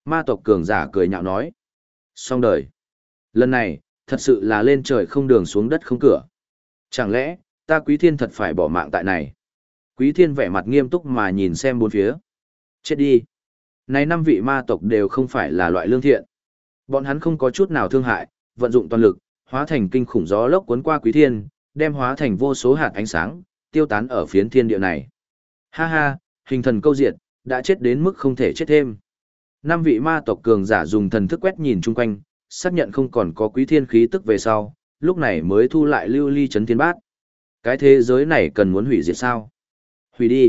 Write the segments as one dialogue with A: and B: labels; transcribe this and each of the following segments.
A: Ma tộc cường giả cười nhạo nói. Xong đời. Lần này, thật sự là lên trời không đường xuống đất không cửa. Chẳng lẽ, ta Quý Thiên thật phải bỏ mạng tại này? Quý Thiên vẻ mặt nghiêm túc mà nhìn xem bốn phía. Chết đi. Này 5 vị ma tộc đều không phải là loại lương thiện. Bọn hắn không có chút nào thương hại, vận dụng toàn lực, hóa thành kinh khủng gió lốc cuốn qua Quý Thiên, đem hóa thành vô số hạt ánh sáng, tiêu tán ở phiến thiên địa này. Ha ha, hình thần câu diệt, đã chết đến mức không thể chết thêm. 5 vị ma tộc cường giả dùng thần thức quét nhìn chung quanh, xác nhận không còn có Quý Thiên khí tức về sau, lúc này mới thu lại lưu ly chấn thiên bát. Cái thế giới này cần muốn hủy diệt sao? Hủy đi.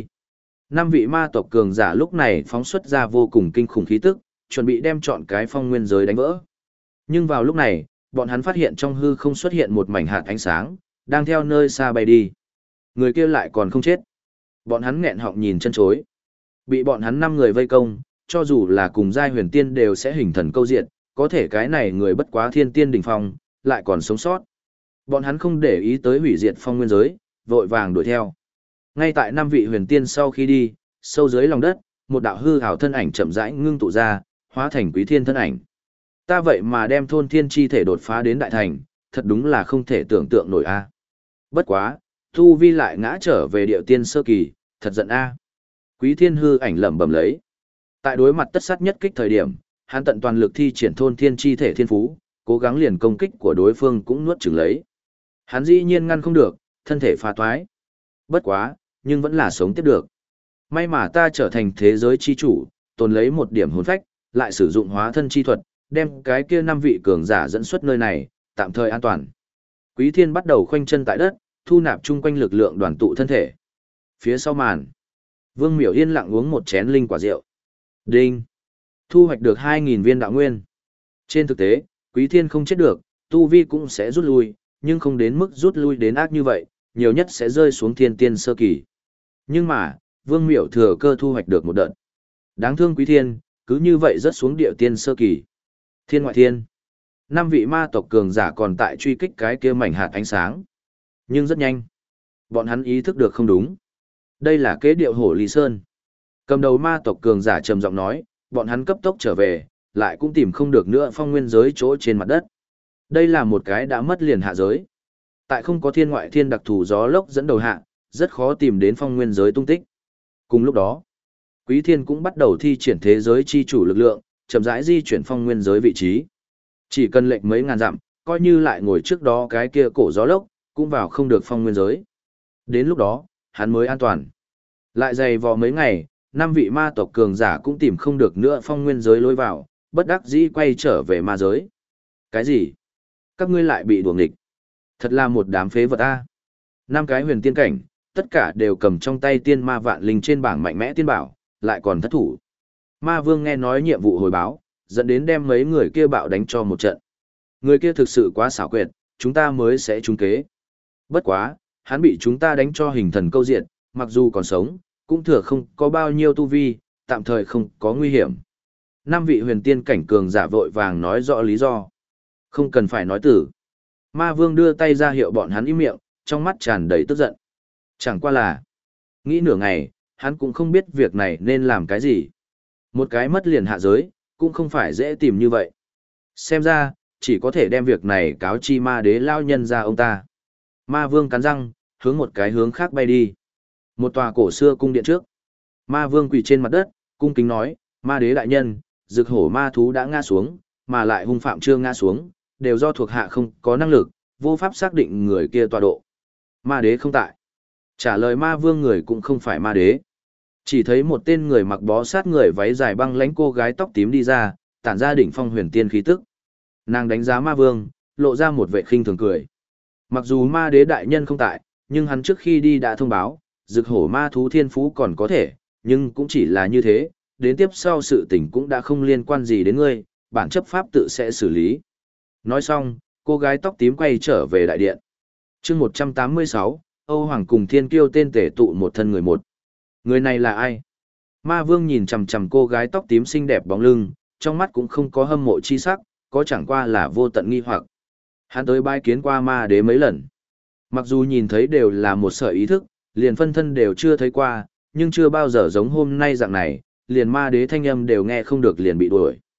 A: 5 vị ma tộc cường giả lúc này phóng xuất ra vô cùng kinh khủng khí tức, chuẩn bị đem chọn cái phong nguyên giới đánh vỡ. Nhưng vào lúc này, bọn hắn phát hiện trong hư không xuất hiện một mảnh hạt ánh sáng, đang theo nơi xa bay đi. Người kia lại còn không chết. Bọn hắn nghẹn họng nhìn chân chối. Bị bọn hắn 5 người vây công, cho dù là cùng giai huyền tiên đều sẽ hình thần câu diệt, có thể cái này người bất quá thiên tiên đỉnh phong, lại còn sống sót. Bọn hắn không để ý tới hủy diệt phong nguyên giới, vội vàng đuổi theo. Ngay tại 5 vị huyền tiên sau khi đi, sâu dưới lòng đất, một đạo hư ảo thân ảnh chậm rãi ngưng tụ ra, hóa thành Quý Thiên thân ảnh. Ta vậy mà đem thôn thiên chi thể đột phá đến đại thành, thật đúng là không thể tưởng tượng nổi a. Bất quá, tu vi lại ngã trở về điệu tiên sơ kỳ, thật giận a. Quý Thiên hư ảnh lẩm bẩm lấy. Tại đối mặt tất sát nhất kích thời điểm, hắn tận toàn lực thi triển thôn thiên chi thể thiên phú, cố gắng liền công kích của đối phương cũng nuốt chửng lấy. Hắn dĩ nhiên ngăn không được, thân thể phá toái. Bất quá, nhưng vẫn là sống tiếp được. May mà ta trở thành thế giới chi chủ, tồn lấy một điểm hồn phách, lại sử dụng hóa thân chi thuật, đem cái kia 5 vị cường giả dẫn xuất nơi này, tạm thời an toàn. Quý Thiên bắt đầu khoanh chân tại đất, thu nạp chung quanh lực lượng đoàn tụ thân thể. Phía sau màn, Vương Miểu yên lặng uống một chén linh quả rượu. Đinh! Thu hoạch được 2.000 viên đạo nguyên. Trên thực tế, Quý Thiên không chết được, tu vi cũng sẽ rút lui, nhưng không đến mức rút lui đến ác như vậy, nhiều nhất sẽ rơi xuống thiên tiên sơ kỳ. Nhưng mà, Vương Miểu thừa cơ thu hoạch được một đợt. Đáng thương Quý Thiên, cứ như vậy rớt xuống địa tiên sơ kỳ. Thiên ngoại thiên. 5 vị ma tộc cường giả còn tại truy kích cái kia mảnh hạt ánh sáng. Nhưng rất nhanh. Bọn hắn ý thức được không đúng. Đây là kế điệu hổ Lý Sơn. Cầm đầu ma tộc cường giả trầm giọng nói, bọn hắn cấp tốc trở về, lại cũng tìm không được nữa phong nguyên giới chỗ trên mặt đất. Đây là một cái đã mất liền hạ giới. Tại không có thiên ngoại thiên đặc thù gió lốc dẫn đầu hạ, rất khó tìm đến phong nguyên giới tung tích. Cùng lúc đó, Quý Thiên cũng bắt đầu thi triển thế giới chi chủ lực lượng, chậm rãi di chuyển phong nguyên giới vị trí. Chỉ cần lệch mấy ngàn dặm, coi như lại ngồi trước đó cái kia cổ gió lốc, cũng vào không được phong nguyên giới. Đến lúc đó, hắn mới an toàn. Lại dày vò mấy ngày, 5 vị ma tộc cường giả cũng tìm không được nữa phong nguyên giới lối vào, bất đắc dĩ quay trở về ma giới. Cái gì? Các ngươi lại bị đuổi nghịch. Thật là một đám phế vật a. 5 cái huyền tiên cảnh, tất cả đều cầm trong tay tiên ma vạn linh trên bảng mạnh mẽ tiên bảo, lại còn thất thủ. Ma Vương nghe nói nhiệm vụ hồi báo, dẫn đến đem mấy người kia bạo đánh cho một trận. Người kia thực sự quá xảo quyệt, chúng ta mới sẽ trúng kế. Bất quá, hắn bị chúng ta đánh cho hình thần câu diện, mặc dù còn sống, cũng thừa không có bao nhiêu tu vi, tạm thời không có nguy hiểm. 5 vị huyền tiên cảnh cường giả vội vàng nói rõ lý do. Không cần phải nói tử. Ma Vương đưa tay ra hiệu bọn hắn im miệng, trong mắt tràn đầy tức giận. Chẳng qua là, nghĩ nửa ngày, hắn cũng không biết việc này nên làm cái gì. Một cái mất liền hạ giới, cũng không phải dễ tìm như vậy. Xem ra, chỉ có thể đem việc này cáo chi ma đế lao nhân ra ông ta. Ma Vương cắn răng, hướng một cái hướng khác bay đi. Một tòa cổ xưa cung điện trước. Ma Vương quỳ trên mặt đất, cung kính nói, ma đế đại nhân, rực hổ ma thú đã ngã xuống, mà lại hung phạm chưa ngã xuống, đều do thuộc hạ không có năng lực, vô pháp xác định người kia tọa độ. Ma đế không tại. Trả lời Ma Vương người cũng không phải ma đế. Chỉ thấy một tên người mặc bó sát người váy dài băng lãnh cô gái tóc tím đi ra, tản ra đỉnh phong huyền tiên khí tức. Nàng đánh giá Ma Vương, lộ ra một vẻ khinh thường cười. Mặc dù ma đế đại nhân không tại, nhưng hắn trước khi đi đã thông báo, rực hổ ma thú thiên phú còn có thể, nhưng cũng chỉ là như thế, đến tiếp sau sự tình cũng đã không liên quan gì đến ngươi, bản chấp pháp tự sẽ xử lý. Nói xong, cô gái tóc tím quay trở về đại điện. Chương 186, Âu Hoàng cùng Thiên Kiêu tên tể tụ một thân người một. Người này là ai? Ma Vương nhìn chằm chằm cô gái tóc tím xinh đẹp bóng lưng, trong mắt cũng không có hâm mộ chi sắc, có chẳng qua là vô tận nghi hoặc. Hắn tới bái kiến qua ma đế mấy lần. Mặc dù nhìn thấy đều là một sợi ý thức, liền phân thân đều chưa thấy qua, nhưng chưa bao giờ giống hôm nay dạng này, liền ma đế thanh âm đều nghe không được liền bị đuổi.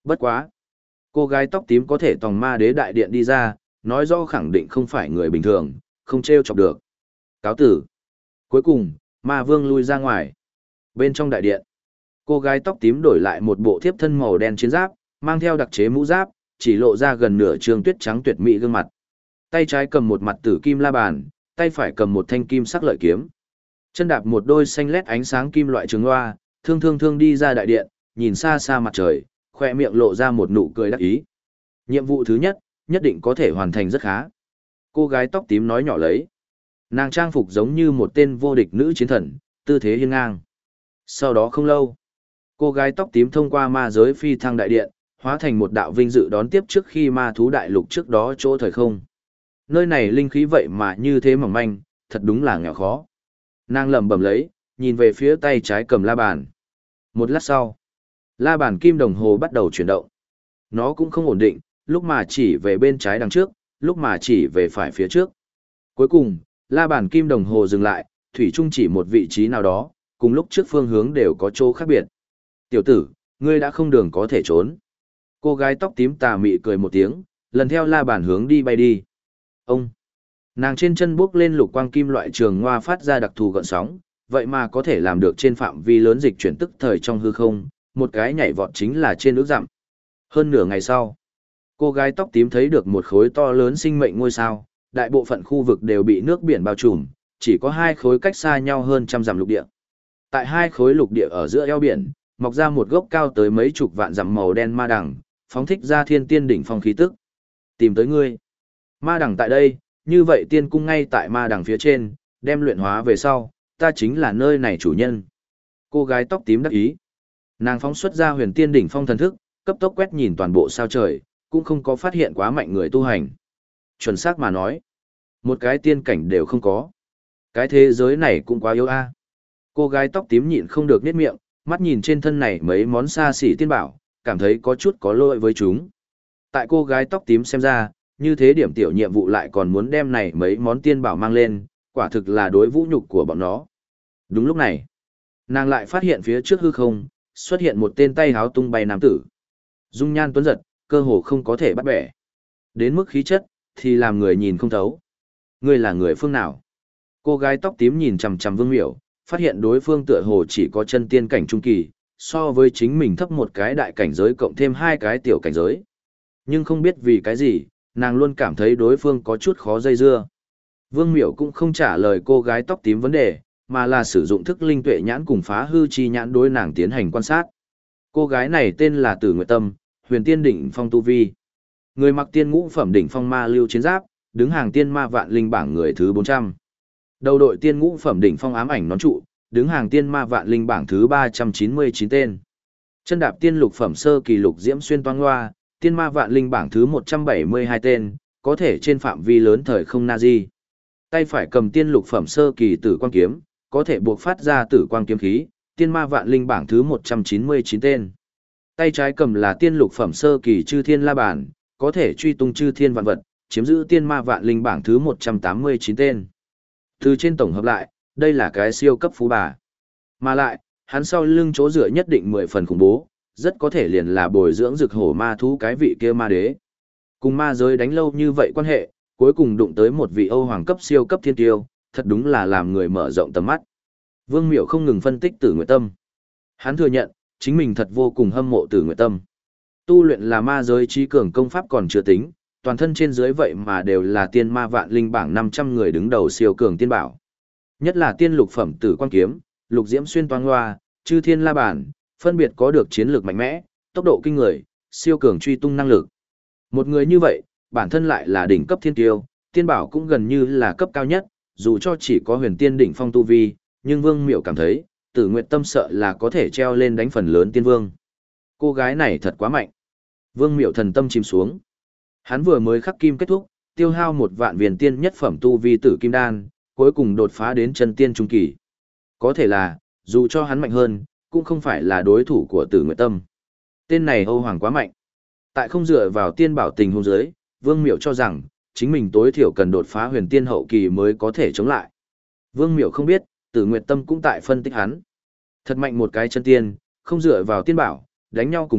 A: Bất quá. Cô gái tóc tím có thể tòng ma đế đại điện đi ra, nói rõ khẳng định không phải người bình thường, không trêu chọc được. Cáo tử. Cuối cùng, ma vương lui ra ngoài. Bên trong đại điện, cô gái tóc tím đổi lại một bộ thiếp thân màu đen chiến giáp, mang theo đặc chế mũ giáp, chỉ lộ ra gần nửa trường tuyết trắng tuyệt mỹ gương mặt. Tay trái cầm một mặt tử kim la bàn, tay phải cầm một thanh kim sắc lợi kiếm. Chân đạp một đôi xanh lét ánh sáng kim loại trường loa, thương đi ra đại điện, nhìn xa xa mặt trời, khoe miệng lộ ra một nụ cười đắc ý. Nhiệm vụ thứ nhất, nhất định có thể hoàn thành rất khá. Cô gái tóc tím nói nhỏ lấy. Nàng trang phục giống như một tên vô địch nữ chiến thần, tư thế hiên ngang. Sau đó không lâu, cô gái tóc tím thông qua ma giới phi thăng đại điện, hóa thành một đạo vinh dự đón tiếp trước khi ma thú đại lục trước đó chỗ thời không. Nơi này linh khí vậy mà như thế mỏng manh, thật đúng là nghèo khó. Nàng lẩm bẩm lấy, nhìn về phía tay trái cầm la bàn. Một lát sau, la bàn kim đồng hồ bắt đầu chuyển động. Nó cũng không ổn định, lúc mà chỉ về bên trái đằng trước, lúc mà chỉ về phải phía trước. Cuối cùng, la bàn kim đồng hồ dừng lại, thủy chung chỉ một vị trí nào đó, cùng lúc trước phương hướng đều có chỗ khác biệt. Tiểu tử, ngươi đã không đường có thể trốn. Cô gái tóc tím tà mị cười một tiếng, lần theo la bàn hướng đi bay đi. Ông! Nàng trên chân bước lên lục quang kim loại trường ngoa phát ra đặc thù gợn sóng, vậy mà có thể làm được trên phạm vi lớn dịch chuyển tức thời trong hư không, một cái nhảy vọt chính là trên ước dặm. Hơn nửa ngày sau, cô gái tóc tím thấy được một khối to lớn sinh mệnh ngôi sao, đại bộ phận khu vực đều bị nước biển bao trùm, chỉ có hai khối cách xa nhau hơn trăm dặm lục địa. Tại hai khối lục địa ở giữa eo biển, mọc ra một gốc cao tới mấy chục vạn dặm màu đen ma đằng, phóng thích ra thiên tiên đỉnh phong khí tức. Tìm tới ngươi. Ma đằng tại đây, như vậy tiên cung ngay tại ma đằng phía trên, đem luyện hóa về sau, ta chính là nơi này chủ nhân. Cô gái tóc tím đắc ý. Nàng phóng xuất ra huyền tiên đỉnh phong thần thức, cấp tốc quét nhìn toàn bộ sao trời, cũng không có phát hiện quá mạnh người tu hành. Chuẩn xác mà nói, một cái tiên cảnh đều không có. Cái thế giới này cũng quá yếu a. Cô gái tóc tím nhịn không được nhếch miệng, mắt nhìn trên thân này mấy món xa xỉ tiên bảo, cảm thấy có chút có lỗi với chúng. Tại cô gái tóc tím xem ra, như thế điểm tiểu nhiệm vụ lại còn muốn đem này mấy món tiên bảo mang lên, quả thực là đối vũ nhục của bọn nó. Đúng lúc này, nàng lại phát hiện phía trước hư không, xuất hiện một tên tay háo tung bay nam tử. Dung nhan tuấn giật, cơ hồ không có thể bắt bẻ. Đến mức khí chất, thì làm người nhìn không thấu. Ngươi là người phương nào? Cô gái tóc tím nhìn chằm chằm Vương Miểu, phát hiện đối phương tựa hồ chỉ có chân tiên cảnh trung kỳ, so với chính mình thấp một cái đại cảnh giới cộng thêm hai cái tiểu cảnh giới. Nhưng không biết vì cái gì, nàng luôn cảm thấy đối phương có chút khó dây dưa. Vương Miểu cũng không trả lời cô gái tóc tím vấn đề, mà là sử dụng thức linh tuệ nhãn cùng phá hư chi nhãn đối nàng tiến hành quan sát. Cô gái này tên là Tử Nguyệt Tâm, huyền tiên đỉnh phong tu vi. Người mặc tiên ngũ phẩm đỉnh phong ma lưu chiến giáp, đứng hàng tiên ma vạn linh bảng người thứ 400. Đầu đội tiên ngũ phẩm đỉnh phong ám ảnh nón trụ, đứng hàng tiên ma vạn linh bảng thứ 399 tên. Chân đạp tiên lục phẩm sơ kỳ lục diễm xuyên toang loa, tiên ma vạn linh bảng thứ 172 tên, có thể trên phạm vi lớn thời không Nazi. Tay phải cầm tiên lục phẩm sơ kỳ tử quang kiếm, có thể buộc phát ra tử quang kiếm khí, tiên ma vạn linh bảng thứ 199 tên. Tay trái cầm là tiên lục phẩm sơ kỳ chư thiên la bàn, có thể truy tung chư thiên vạn vật, chiếm giữ tiên ma vạn linh bảng thứ 189 tên. Từ trên tổng hợp lại, đây là cái siêu cấp phú bà. Mà lại, hắn sau lưng chỗ dựa nhất định 10 phần khủng bố, rất có thể liền là bồi dưỡng rực hổ ma thú cái vị kia ma đế. Cùng ma giới đánh lâu như vậy quan hệ, cuối cùng đụng tới một vị Âu hoàng cấp siêu cấp thiên tiêu, thật đúng là làm người mở rộng tầm mắt. Vương Miểu không ngừng phân tích Tử Nguyệt Tâm. Hắn thừa nhận, chính mình thật vô cùng hâm mộ Tử Nguyệt Tâm. Tu luyện là ma giới trí cường công pháp còn chưa tính, toàn thân trên dưới vậy mà đều là tiên ma vạn linh bảng 500 người đứng đầu siêu cường tiên bảo. Nhất là tiên lục phẩm Tử Quang kiếm, lục diễm xuyên toang loa, chư thiên la bàn, phân biệt có được chiến lược mạnh mẽ, tốc độ kinh người, siêu cường truy tung năng lực. Một người như vậy, bản thân lại là đỉnh cấp thiên tiêu, tiên bảo cũng gần như là cấp cao nhất, dù cho chỉ có huyền tiên đỉnh phong tu vi, nhưng Vương Miểu cảm thấy, Tử Nguyệt Tâm sợ là có thể treo lên đánh phần lớn tiên vương. Cô gái này thật quá mạnh. Vương Miểu thần tâm chìm xuống. Hắn vừa mới khắc kim kết thúc, tiêu hao 1 vạn viên tiên nhất phẩm tu vi tử kim đan, cuối cùng đột phá đến chân tiên trung kỳ. Có thể là, dù cho hắn mạnh hơn, cũng không phải là đối thủ của Tử Nguyệt Tâm. Tên này Âu Hoàng quá mạnh. Tại không dựa vào tiên bảo tình huống dưới, Vương Miểu cho rằng, chính mình tối thiểu cần đột phá huyền tiên hậu kỳ mới có thể chống lại. Vương Miểu không biết, Tử Nguyệt Tâm cũng tại phân tích hắn. Thật mạnh một cái chân tiên, không dựa vào tiên bảo, đánh nhau cùng cấp,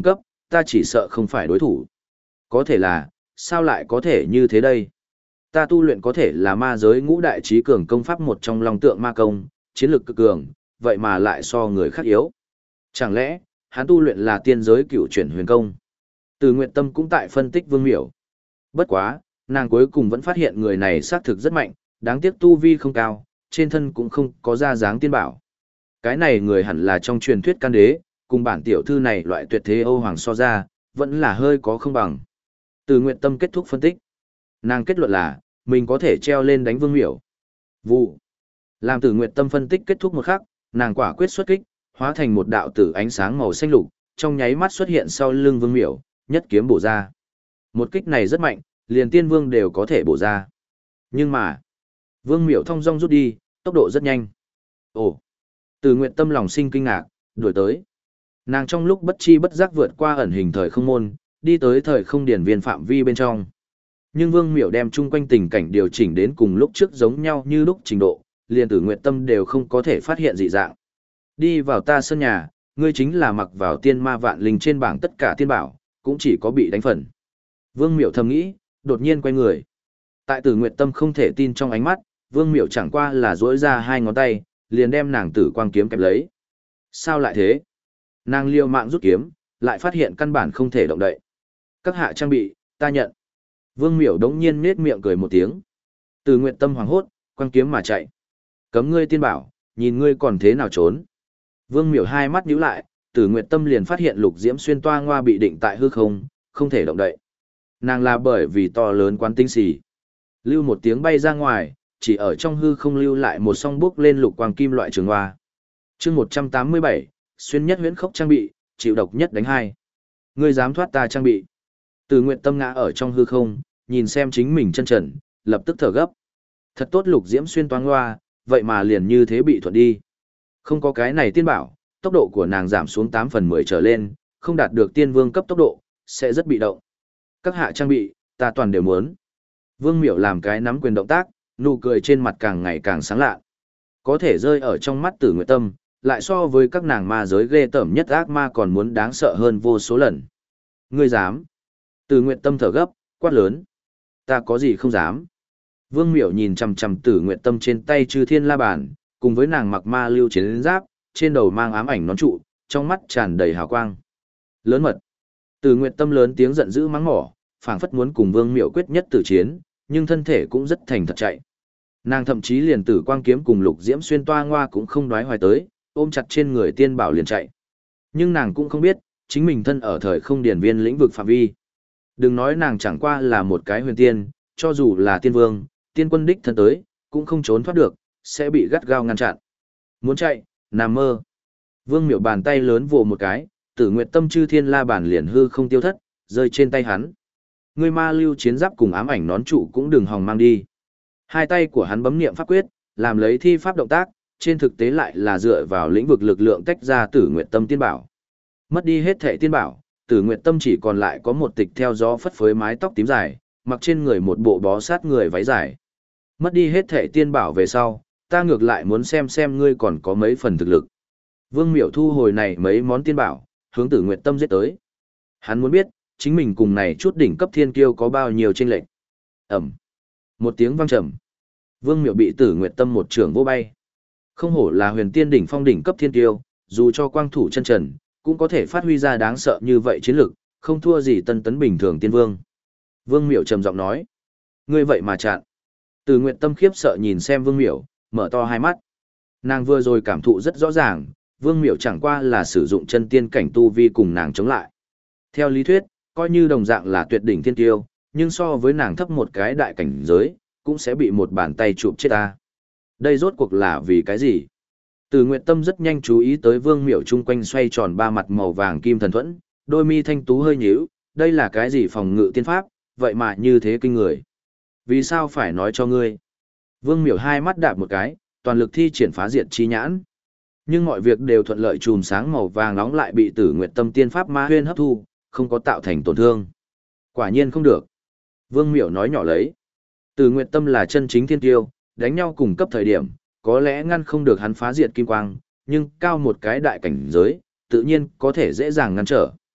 A: ta chỉ sợ không phải đối thủ. Có thể là, sao lại có thể như thế đây? Ta tu luyện có thể là ma giới ngũ đại trí cường công pháp một trong long tượng ma công, chiến lược cực cường, vậy mà lại so người khác yếu. Chẳng lẽ, hắn tu luyện là tiên giới cựu chuyển huyền công? Từ Nguyệt Tâm cũng tại phân tích Vương Miểu. Bất quá, nàng cuối cùng vẫn phát hiện người này xác thực rất mạnh, đáng tiếc tu vi không cao, trên thân cũng không có ra dáng tiên bảo. Cái này người hẳn là trong truyền thuyết can đế, cùng bản tiểu thư này loại tuyệt thế Âu Hoàng so ra, vẫn là hơi có không bằng. Từ Nguyệt Tâm kết thúc phân tích. Nàng kết luận là, mình có thể treo lên đánh Vương Miểu. Vụ. Làm Từ Nguyệt Tâm phân tích kết thúc một khắc, nàng quả quyết xuất kích, hóa thành một đạo tử ánh sáng màu xanh lục, trong nháy mắt xuất hiện sau lưng Vương Miểu, nhất kiếm bổ ra. Một kích này rất mạnh, liền tiên vương đều có thể bổ ra. Nhưng mà, Vương Miểu thong dong rút đi, tốc độ rất nhanh. Ồ. Từ Nguyệt Tâm lòng sinh kinh ngạc, đuổi tới. Nàng trong lúc bất chi bất giác vượt qua ẩn hình thời không môn, đi tới thời không điển viên phạm vi bên trong. Nhưng Vương Miểu đem chung quanh tình cảnh điều chỉnh đến cùng lúc trước giống nhau như lúc trình độ, liền Tử Nguyệt Tâm đều không có thể phát hiện dị dạng. Đi vào ta sân nhà, ngươi chính là mặc vào tiên ma vạn linh trên bảng tất cả tiên bảo, cũng chỉ có bị đánh phần. Vương Miểu thầm nghĩ, đột nhiên quay người. Tại Tử Nguyệt Tâm không thể tin trong ánh mắt, Vương Miểu chẳng qua là duỗi ra hai ngón tay, liền đem nàng tử quang kiếm kẹp lấy. Sao lại thế? Nàng liều mạng rút kiếm, lại phát hiện căn bản không thể động đậy. Các hạ trang bị, ta nhận. Vương Miểu đống nhiên nết miệng cười một tiếng. Từ Nguyệt Tâm hoảng hốt, quăng kiếm mà chạy. Cấm ngươi tiên bảo, nhìn ngươi còn thế nào trốn. Vương Miểu hai mắt nhíu lại, Từ Nguyệt Tâm liền phát hiện lục diễm xuyên toa ngoa bị định tại hư không, không thể động đậy. Nàng là bởi vì to lớn quán tinh xì. Lưu một tiếng bay ra ngoài, chỉ ở trong hư không lưu lại một song bước lên lục quang kim loại trường hoa. Chương 187, xuyên nhất huyễn khốc trang bị, chịu độc nhất đánh hai. Ngươi dám thoát ta trang bị. Từ Nguyệt Tâm ngã ở trong hư không, nhìn xem chính mình chân trần, lập tức thở gấp. Thật tốt lục diễm xuyên toáng hoa, vậy mà liền như thế bị thuận đi. Không có cái này tiên bảo, tốc độ của nàng giảm xuống 8/10 trở lên, không đạt được tiên vương cấp tốc độ, sẽ rất bị động. Các hạ trang bị, ta toàn đều muốn. Vương Miểu làm cái nắm quyền động tác, nụ cười trên mặt càng ngày càng sáng lạ. Có thể rơi ở trong mắt Tử Nguyệt Tâm, lại so với các nàng ma giới ghê tởm nhất ác ma còn muốn đáng sợ hơn vô số lần. Ngươi dám? Tử Nguyệt Tâm thở gấp, quát lớn. Ta có gì không dám? Vương Miểu nhìn chằm chằm Tử Nguyệt Tâm trên tay Chư Thiên La Bàn, cùng với nàng mặc ma lưu chiến giáp, trên đầu mang ám ảnh nón trụ, trong mắt tràn đầy hào quang. Lớn mật. Tử Nguyệt Tâm lớn tiếng giận dữ mắng mỏ, phảng phất muốn cùng Vương Miểu quyết nhất tử chiến, nhưng thân thể cũng rất thành thật chạy. Nàng thậm chí liền tử quang kiếm cùng lục diễm xuyên toa ngoa cũng không đoái hoài tới, ôm chặt trên người tiên bảo liền chạy. Nhưng nàng cũng không biết, chính mình thân ở thời không điển viên lĩnh vực phạm vi. Đừng nói nàng chẳng qua là một cái huyền tiên, cho dù là tiên vương, tiên quân đích thân tới, cũng không trốn thoát được, sẽ bị gắt gao ngăn chặn. Muốn chạy, nằm mơ. Vương Miểu bàn tay lớn vồ một cái, Tử Nguyệt Tâm Chư Thiên La Bàn liền hư không tiêu thất, rơi trên tay hắn. Ngươi ma lưu chiến giáp cùng ám ảnh nón trụ cũng đừng hòng mang đi. Hai tay của hắn bấm niệm pháp quyết, làm lấy thi pháp động tác, trên thực tế lại là dựa vào lĩnh vực lực lượng tách ra Tử Nguyệt Tâm tiên bảo. Mất đi hết thể tiên bảo, Tử Nguyệt Tâm chỉ còn lại có một tịch theo gió phất phới mái tóc tím dài, mặc trên người một bộ bó sát người váy dài. Mất đi hết thể tiên bảo về sau, ta ngược lại muốn xem ngươi còn có mấy phần thực lực. Vương Miểu thu hồi này mấy món tiên bảo, hướng Tử Nguyệt Tâm giết tới. Hắn muốn biết, chính mình cùng này chút đỉnh cấp thiên kiêu có bao nhiêu chênh lệch. Ầm. Một tiếng vang trầm. Vương Miểu bị Tử Nguyệt Tâm một trường vô bay. Không hổ là huyền tiên đỉnh phong đỉnh cấp thiên kiêu, dù cho quang thủ chân trần, cũng có thể phát huy ra đáng sợ như vậy chiến lực, không thua gì tân tấn bình thường tiên vương. Vương Miểu trầm giọng nói. Ngươi vậy mà chặn. Tử Nguyệt Tâm khiếp sợ nhìn xem Vương Miểu, mở to hai mắt. Nàng vừa rồi cảm thụ rất rõ ràng, Vương Miểu chẳng qua là sử dụng chân tiên cảnh tu vi cùng nàng chống lại. Theo lý thuyết, coi như đồng dạng là tuyệt đỉnh thiên tiêu, nhưng so với nàng thấp một cái đại cảnh giới, cũng sẽ bị một bàn tay chụp chết ta. Đây rốt cuộc là vì cái gì? Từ Nguyệt Tâm rất nhanh chú ý tới Vương Miểu chung quanh xoay tròn ba mặt màu vàng kim thần thuẫn, đôi mi thanh tú hơi nhíu, đây là cái gì phòng ngự tiên pháp, vậy mà như thế kinh người. Vì sao phải nói cho ngươi? Vương Miểu hai mắt đạp một cái, toàn lực thi triển phá diệt chi nhãn. Nhưng mọi việc đều thuận lợi, chùm sáng màu vàng nóng lại bị Tử Nguyệt Tâm tiên pháp ma huyên hấp thu, không có tạo thành tổn thương. Quả nhiên không được. Vương Miểu nói nhỏ lấy. Tử Nguyệt Tâm là chân chính thiên tiêu, đánh nhau cùng cấp thời điểm, có lẽ ngăn không được hắn phá diệt kim quang, nhưng cao một cái đại cảnh giới, tự nhiên có thể dễ dàng ngăn trở.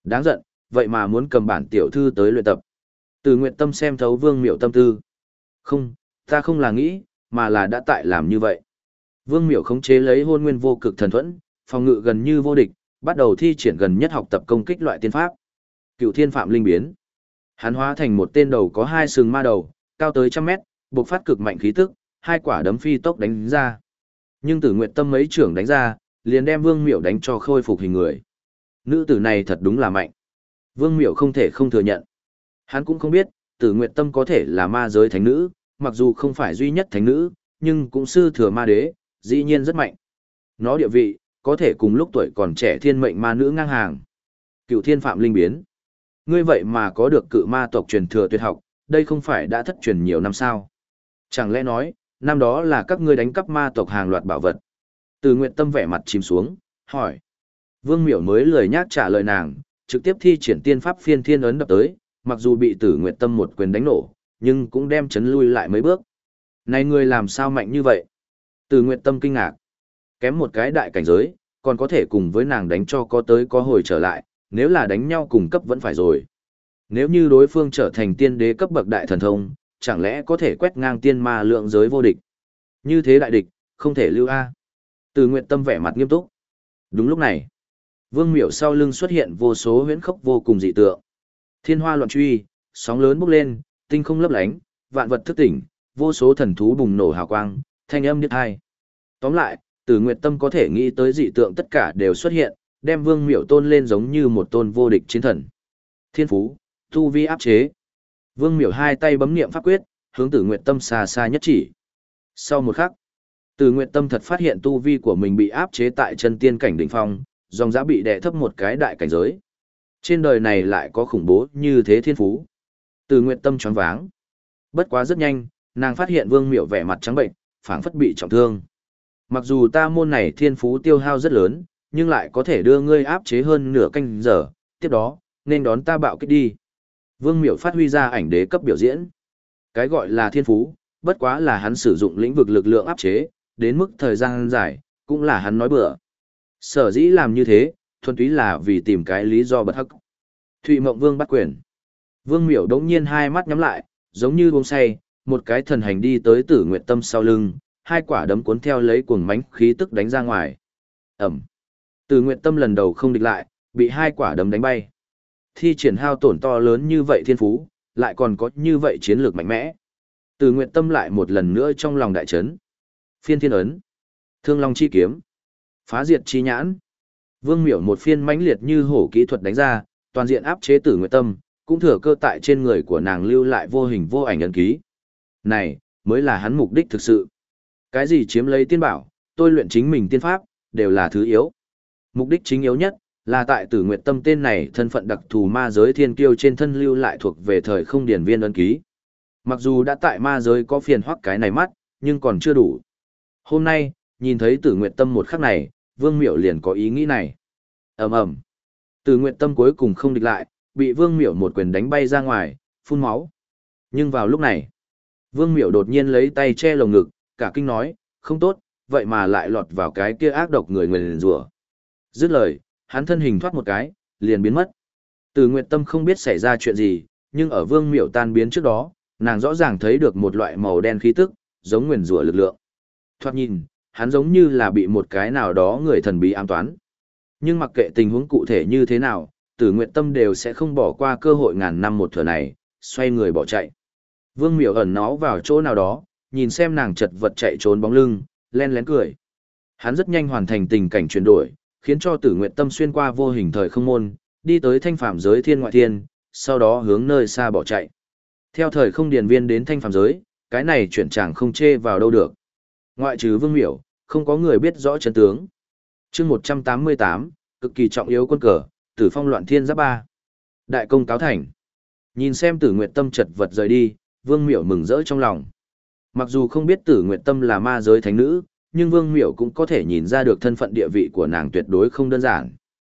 A: Đáng giận, vậy mà muốn cầm bản tiểu thư tới luyện tập. Từ Nguyệt Tâm xem thấu Vương Miểu tâm tư. Không, ta không là nghĩ, mà là đã tại làm như vậy. Vương Miểu khống chế lấy hôn nguyên vô cực thần thuẫn, phòng ngự gần như vô địch, bắt đầu thi triển gần nhất học tập công kích loại tiên pháp. Cựu Thiên Phạm Linh biến. Hắn hóa thành một tên đầu có hai sừng ma đầu, cao tới 100 mét, bộc phát cực mạnh khí tức, hai quả đấm phi tốc đánh ra. Nhưng Tử Nguyệt Tâm mấy trưởng đánh ra, liền đem Vương Miểu đánh cho khôi phục hình người. Nữ tử này thật đúng là mạnh. Vương Miểu không thể không thừa nhận. Hắn cũng không biết, Tử Nguyệt Tâm có thể là ma giới thánh nữ, mặc dù không phải duy nhất thánh nữ, nhưng cũng sư thừa ma đế, dĩ nhiên rất mạnh. Nó địa vị, có thể cùng lúc tuổi còn trẻ thiên mệnh ma nữ ngang hàng. Cựu Thiên Phạm Linh biến. Ngươi vậy mà có được cự ma tộc truyền thừa tuyệt học, đây không phải đã thất truyền nhiều năm sao? Chẳng lẽ nói, năm đó là các ngươi đánh cắp ma tộc hàng loạt bảo vật? Từ Nguyệt Tâm vẻ mặt chìm xuống, hỏi. Vương Miểu mới lười nhác trả lời nàng, trực tiếp thi triển tiên pháp phiên thiên ấn đập tới, mặc dù bị Tử Nguyệt Tâm một quyền đánh nổ, nhưng cũng đem chấn lui lại mấy bước. Này ngươi làm sao mạnh như vậy? Từ Nguyệt Tâm kinh ngạc. Kém một cái đại cảnh giới, còn có thể cùng với nàng đánh cho có tới có hồi trở lại, nếu là đánh nhau cùng cấp vẫn phải rồi. Nếu như đối phương trở thành tiên đế cấp bậc đại thần thông, chẳng lẽ có thể quét ngang tiên ma lượng giới vô địch? Như thế đại địch, không thể lưu a. Từ Nguyệt Tâm vẻ mặt nghiêm túc. Đúng lúc này, Vương Miểu sau lưng xuất hiện vô số huyễn khốc vô cùng dị tượng. Thiên hoa loạn truy, sóng lớn bốc lên, tinh không lấp lánh, vạn vật thức tỉnh, vô số thần thú bùng nổ hào quang, thanh âm điếc tai. Tóm lại, Từ Nguyệt Tâm có thể nghĩ tới dị tượng tất cả đều xuất hiện, đem Vương Miểu tôn lên giống như một tôn vô địch chiến thần. Thiên phú, tu vi áp chế. Vương Miểu hai tay bấm niệm pháp quyết, hướng Tử Nguyệt Tâm xa xa nhất chỉ. Sau một khắc, Tử Nguyệt Tâm thật phát hiện tu vi của mình bị áp chế tại chân tiên cảnh đỉnh phong, dòng dã bị đè thấp một cái đại cảnh giới. Trên đời này lại có khủng bố như thế thiên phú. Tử Nguyệt Tâm choáng váng. Bất quá rất nhanh, nàng phát hiện Vương Miểu vẻ mặt trắng bệnh, phảng phất bị trọng thương. Mặc dù ta môn này thiên phú tiêu hao rất lớn, nhưng lại có thể đưa ngươi áp chế hơn nửa canh giờ, tiếp đó, nên đón ta bạo kích đi. Vương Miểu phát huy ra ảnh đế cấp biểu diễn. Cái gọi là thiên phú, bất quá là hắn sử dụng lĩnh vực lực lượng áp chế, đến mức thời gian dài, cũng là hắn nói bừa. Sở dĩ làm như thế, thuần túy là vì tìm cái lý do bất hắc. Thụy Mộng Vương bắt quyền. Vương Miểu đống nhiên hai mắt nhắm lại, giống như uống say, một cái thần hành đi tới Tử Nguyệt Tâm sau lưng, hai quả đấm cuốn theo lấy cuồng mãnh khí tức đánh ra ngoài. Ẩm. Tử Nguyệt Tâm lần đầu không địch lại, bị hai quả đấm đánh bay. Thi triển hao tổn to lớn như vậy thiên phú, lại còn có như vậy chiến lược mạnh mẽ. Tử Nguyệt Tâm lại một lần nữa trong lòng đại chấn. Phiên thiên ấn, Thương Long chi kiếm, Phá diệt chi nhãn. Vương Miểu một phiên mãnh liệt như hổ kỹ thuật đánh ra, toàn diện áp chế Tử Nguyệt Tâm, cũng thừa cơ tại trên người của nàng lưu lại vô hình vô ảnh ấn ký. Này, mới là hắn mục đích thực sự. Cái gì chiếm lấy tiên bảo, tôi luyện chính mình tiên pháp, đều là thứ yếu. Mục đích chính yếu nhất, là tại Tử Nguyệt Tâm tên này thân phận đặc thù ma giới thiên kiêu trên thân lưu lại thuộc về thời không điển viên ấn ký. Mặc dù đã tại ma giới có phiền hoắc cái này mắt, nhưng còn chưa đủ. Hôm nay, nhìn thấy Tử Nguyệt Tâm một khắc này, Vương Miểu liền có ý nghĩ này. Ầm ầm. Tử Nguyệt Tâm cuối cùng không địch lại, bị Vương Miểu một quyền đánh bay ra ngoài, phun máu. Nhưng vào lúc này, Vương Miểu đột nhiên lấy tay che lồng ngực, cả kinh nói, không tốt, vậy mà lại lọt vào cái kia ác độc người nguyền rủa. Dứt lời, hắn thân hình thoát một cái, liền biến mất. Từ Nguyệt Tâm không biết xảy ra chuyện gì, nhưng ở Vương Miểu tan biến trước đó, nàng rõ ràng thấy được một loại màu đen khí tức, giống nguyền rủa lực lượng. Thoạt nhìn, hắn giống như là bị một cái nào đó người thần bí ám toán. Nhưng mặc kệ tình huống cụ thể như thế nào, Tử Nguyệt Tâm đều sẽ không bỏ qua cơ hội ngàn năm một thừa này, xoay người bỏ chạy. Vương Miểu ẩn náu vào chỗ nào đó, nhìn xem nàng chật vật chạy trốn bóng lưng, len lén cười. Hắn rất nhanh hoàn thành tình cảnh chuyển đổi, khiến cho Tử Nguyệt Tâm xuyên qua vô hình thời không môn, đi tới thanh phàm giới thiên ngoại thiên, sau đó hướng nơi xa bỏ chạy. Theo thời không điền viên đến thanh phàm giới, cái này chuyển chẳng không chê vào đâu được. Ngoại trừ Vương Miểu, không có người biết rõ chân tướng. Chương 188, cực kỳ trọng yếu quân cờ, Tử Phong loạn thiên giáp 3. Đại công cáo thành. Nhìn xem Tử Nguyệt Tâm chật vật rời đi, Vương Miểu mừng rỡ trong lòng. Mặc dù không biết Tử Nguyệt Tâm là ma giới thánh nữ, nhưng Vương Miểu cũng có thể nhìn ra được thân phận địa vị của nàng tuyệt đối không đơn giản.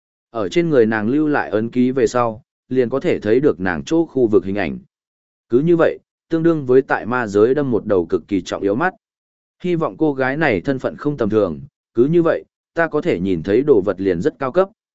A: Ở trên người nàng lưu lại ấn ký về sau, liền có thể thấy được nàng chỗ khu vực hình ảnh. Cứ như vậy, tương đương với tại ma giới đâm một đầu cực kỳ trọng yếu mắt. Hy vọng cô gái này thân phận không tầm thường, cứ như vậy, ta có thể nhìn thấy đồ vật liền rất cao cấp,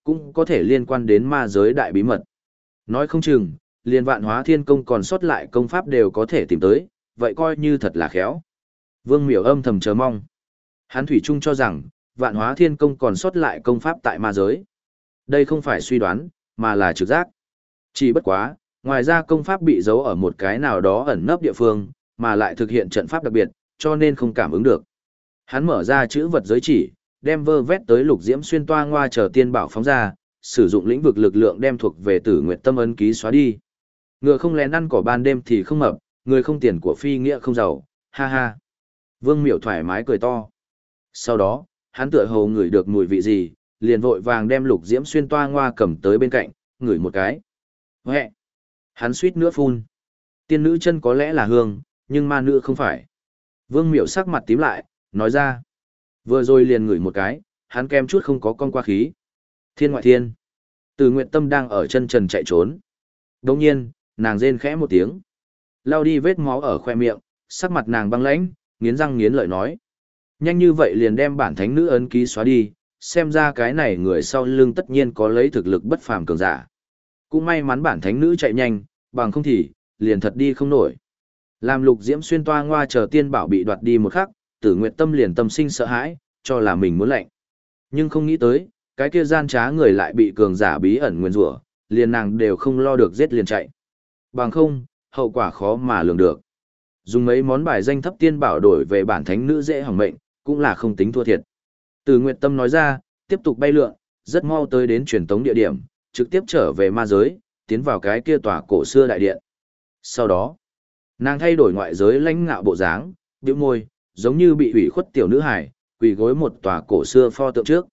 A: cũng có thể liên quan đến ma giới đại bí mật. Nói không chừng, liền Vạn Hóa Thiên Công còn sót lại công pháp đều có thể tìm tới, vậy coi như thật là khéo. Vương Miểu âm thầm chờ mong. Hắn thủy chung cho rằng, Vạn Hóa Thiên Công còn sót lại công pháp tại ma giới. Đây không phải suy đoán, mà là trực giác. Chỉ bất quá, ngoài ra công pháp bị giấu ở một cái nào đó ẩn nấp địa phương, mà lại thực hiện trận pháp đặc biệt, cho nên không cảm ứng được. Hắn mở ra chữ vật giới chỉ, đem vơ vét tới lục diễm xuyên toa ngoa chờ tiên bảo phóng ra, sử dụng lĩnh vực lực lượng đem thuộc về Tử Nguyệt Tâm ấn ký xóa đi. Ngựa không lén ăn cỏ ban đêm thì không mập, người không tiền của phi nghĩa không giàu, ha ha. Vương Miểu thoải mái cười to. Sau đó, hắn tựa hồ ngửi được mùi vị gì, liền vội vàng đem lục diễm xuyên toa ngoa cầm tới bên cạnh, ngửi một cái. Huệ! Hắn suýt nữa phun. Tiên nữ chân có lẽ là hương, nhưng ma nữ không phải. Vương Miểu sắc mặt tím lại, nói ra. Vừa rồi liền ngửi một cái, hắn kem chút không có con qua khí. Thiên ngoại thiên. Từ Nguyệt Tâm đang ở chân trần chạy trốn. Đồng nhiên, nàng rên khẽ một tiếng. Lao đi vết máu ở khoe miệng, sắc mặt nàng băng lãnh, nghiến răng nghiến lợi nói. Nhanh như vậy liền đem bản thánh nữ ấn ký xóa đi, xem ra cái này người sau lưng tất nhiên có lấy thực lực bất phàm cường giả. Cũng may mắn bản thánh nữ chạy nhanh, bằng không thì, liền thật đi không nổi. Làm lục diễm xuyên toa ngoa chờ tiên bảo bị đoạt đi một khắc, Tử Nguyệt Tâm liền tâm sinh sợ hãi, cho là mình muốn lạnh. Nhưng không nghĩ tới, cái kia gian trá người lại bị cường giả bí ẩn nguyên rủa, liền nàng đều không lo được giết liền chạy. Bằng không, hậu quả khó mà lường được. Dùng mấy món bài danh thấp tiên bảo đổi về bản thánh nữ dễ hỏng mệnh, cũng là không tính thua thiệt. Từ Nguyệt Tâm nói ra, tiếp tục bay lượn, rất mau tới đến truyền tống địa điểm, trực tiếp trở về ma giới, tiến vào cái kia tòa cổ xưa đại điện. Sau đó, nàng thay đổi ngoại giới lãnh ngạo bộ dáng, bĩu môi, giống như bị hủy khuất tiểu nữ hải, quỳ gối một tòa cổ xưa pho tượng trước.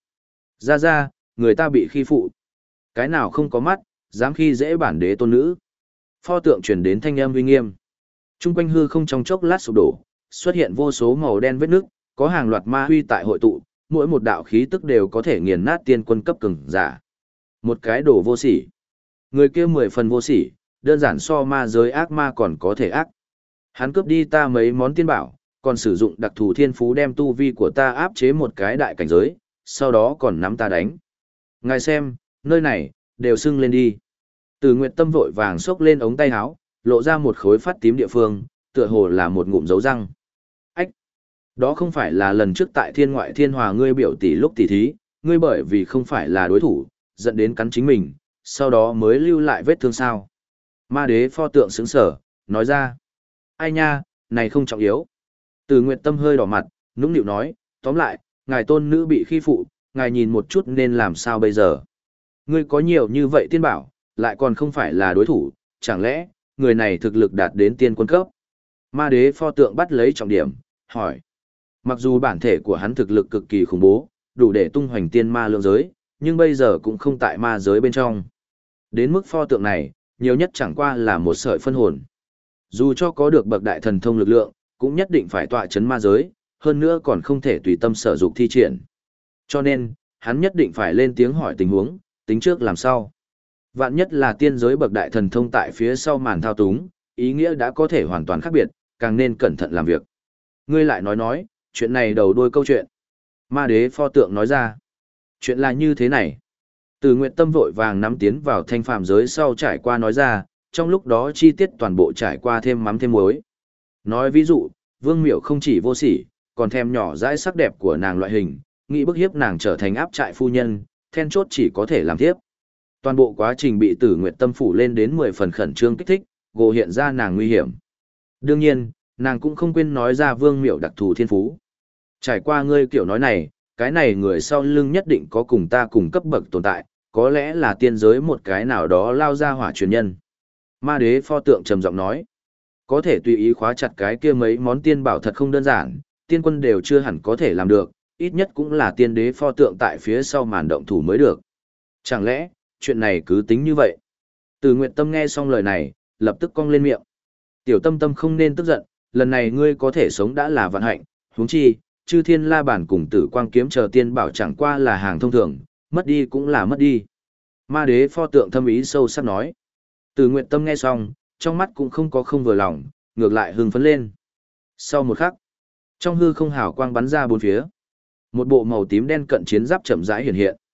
A: Ra, người ta bị khi phụ. Cái nào không có mắt, dám khi dễ bản đế tôn nữ. Pho tượng truyền đến thanh âm uy nghiêm. Trung quanh hư không trong chốc lát sụp đổ, xuất hiện vô số màu đen vết nước, có hàng loạt ma huy tại hội tụ, mỗi một đạo khí tức đều có thể nghiền nát tiên quân cấp cường giả. Một cái đồ vô sỉ. Người kia 10 phần vô sỉ, đơn giản so ma giới ác ma còn có thể ác. Hắn cướp đi ta mấy món tiên bảo, còn sử dụng đặc thù thiên phú đem tu vi của ta áp chế một cái đại cảnh giới, sau đó còn nắm ta đánh. Ngài xem, nơi này, đều sưng lên đi. Từ Nguyệt Tâm vội vàng xốc lên ống tay áo, lộ ra một khối phát tím địa phương, tựa hồ là một ngụm dấu răng. Ách! Đó không phải là lần trước tại thiên ngoại thiên hòa ngươi biểu tỷ lúc tỷ thí, ngươi bởi vì không phải là đối thủ, dẫn đến cắn chính mình, sau đó mới lưu lại vết thương sao. Ma đế pho tượng sững sở, nói ra. Ai nha, này không trọng yếu. Từ Nguyệt Tâm hơi đỏ mặt, nũng nịu nói, tóm lại, ngài tôn nữ bị khi phụ, ngài nhìn một chút nên làm sao bây giờ. Ngươi có nhiều như vậy tiên bảo, lại còn không phải là đối thủ, chẳng lẽ, người này thực lực đạt đến tiên quân cấp. Ma đế pho tượng bắt lấy trọng điểm, hỏi. Mặc dù bản thể của hắn thực lực cực kỳ khủng bố, đủ để tung hoành tiên ma lượng giới, nhưng bây giờ cũng không tại ma giới bên trong. Đến mức pho tượng này, nhiều nhất chẳng qua là một sợi phân hồn. Dù cho có được bậc đại thần thông lực lượng, cũng nhất định phải tọa chấn ma giới, hơn nữa còn không thể tùy tâm sở dục thi triển. Cho nên, hắn nhất định phải lên tiếng hỏi tình huống, tính trước làm sao. Vạn nhất là tiên giới bậc đại thần thông tại phía sau màn thao túng, ý nghĩa đã có thể hoàn toàn khác biệt, càng nên cẩn thận làm việc. Ngươi lại nói, chuyện này đầu đuôi câu chuyện. Ma đế pho tượng nói ra. Chuyện là như thế này. Từ Nguyệt Tâm vội vàng nắm tiến vào thanh phàm giới sau trải qua nói ra, trong lúc đó chi tiết toàn bộ trải qua thêm mắm thêm muối. Nói ví dụ, Vương Miểu không chỉ vô sỉ, còn thèm nhỏ dãi sắc đẹp của nàng loại hình, nghĩ bức hiếp nàng trở thành áp trại phu nhân, then chốt chỉ có thể làm tiếp. Toàn bộ quá trình bị Tử Nguyệt Tâm phủ lên đến 10 phần khẩn trương kích thích, gồ hiện ra nàng nguy hiểm. Đương nhiên, nàng cũng không quên nói ra Vương Miểu đặc thù thiên phú. Trải qua ngươi kiểu nói này, cái này người sau lưng nhất định có cùng ta cùng cấp bậc tồn tại, có lẽ là tiên giới một cái nào đó lao ra hỏa truyền nhân. Ma đế pho tượng trầm giọng nói, có thể tùy ý khóa chặt cái kia mấy món tiên bảo thật không đơn giản, tiên quân đều chưa hẳn có thể làm được, ít nhất cũng là tiên đế pho tượng tại phía sau màn động thủ mới được. Chẳng lẽ, chuyện này cứ tính như vậy? Từ Nguyệt Tâm nghe xong lời này, lập tức cong lên miệng. Tiểu Tâm Tâm không nên tức giận, lần này ngươi có thể sống đã là vạn hạnh, huống chi, chư thiên la bản cùng tử quang kiếm chờ tiên bảo chẳng qua là hàng thông thường, mất đi cũng là mất đi. Ma đế pho tượng thâm ý sâu sắc nói. Từ Nguyệt Tâm nghe xong, trong mắt cũng không có không vừa lòng, ngược lại hưng phấn lên. Sau một khắc, trong hư không hào quang bắn ra bốn phía. Một bộ màu tím đen cận chiến giáp chậm rãi hiện hiện.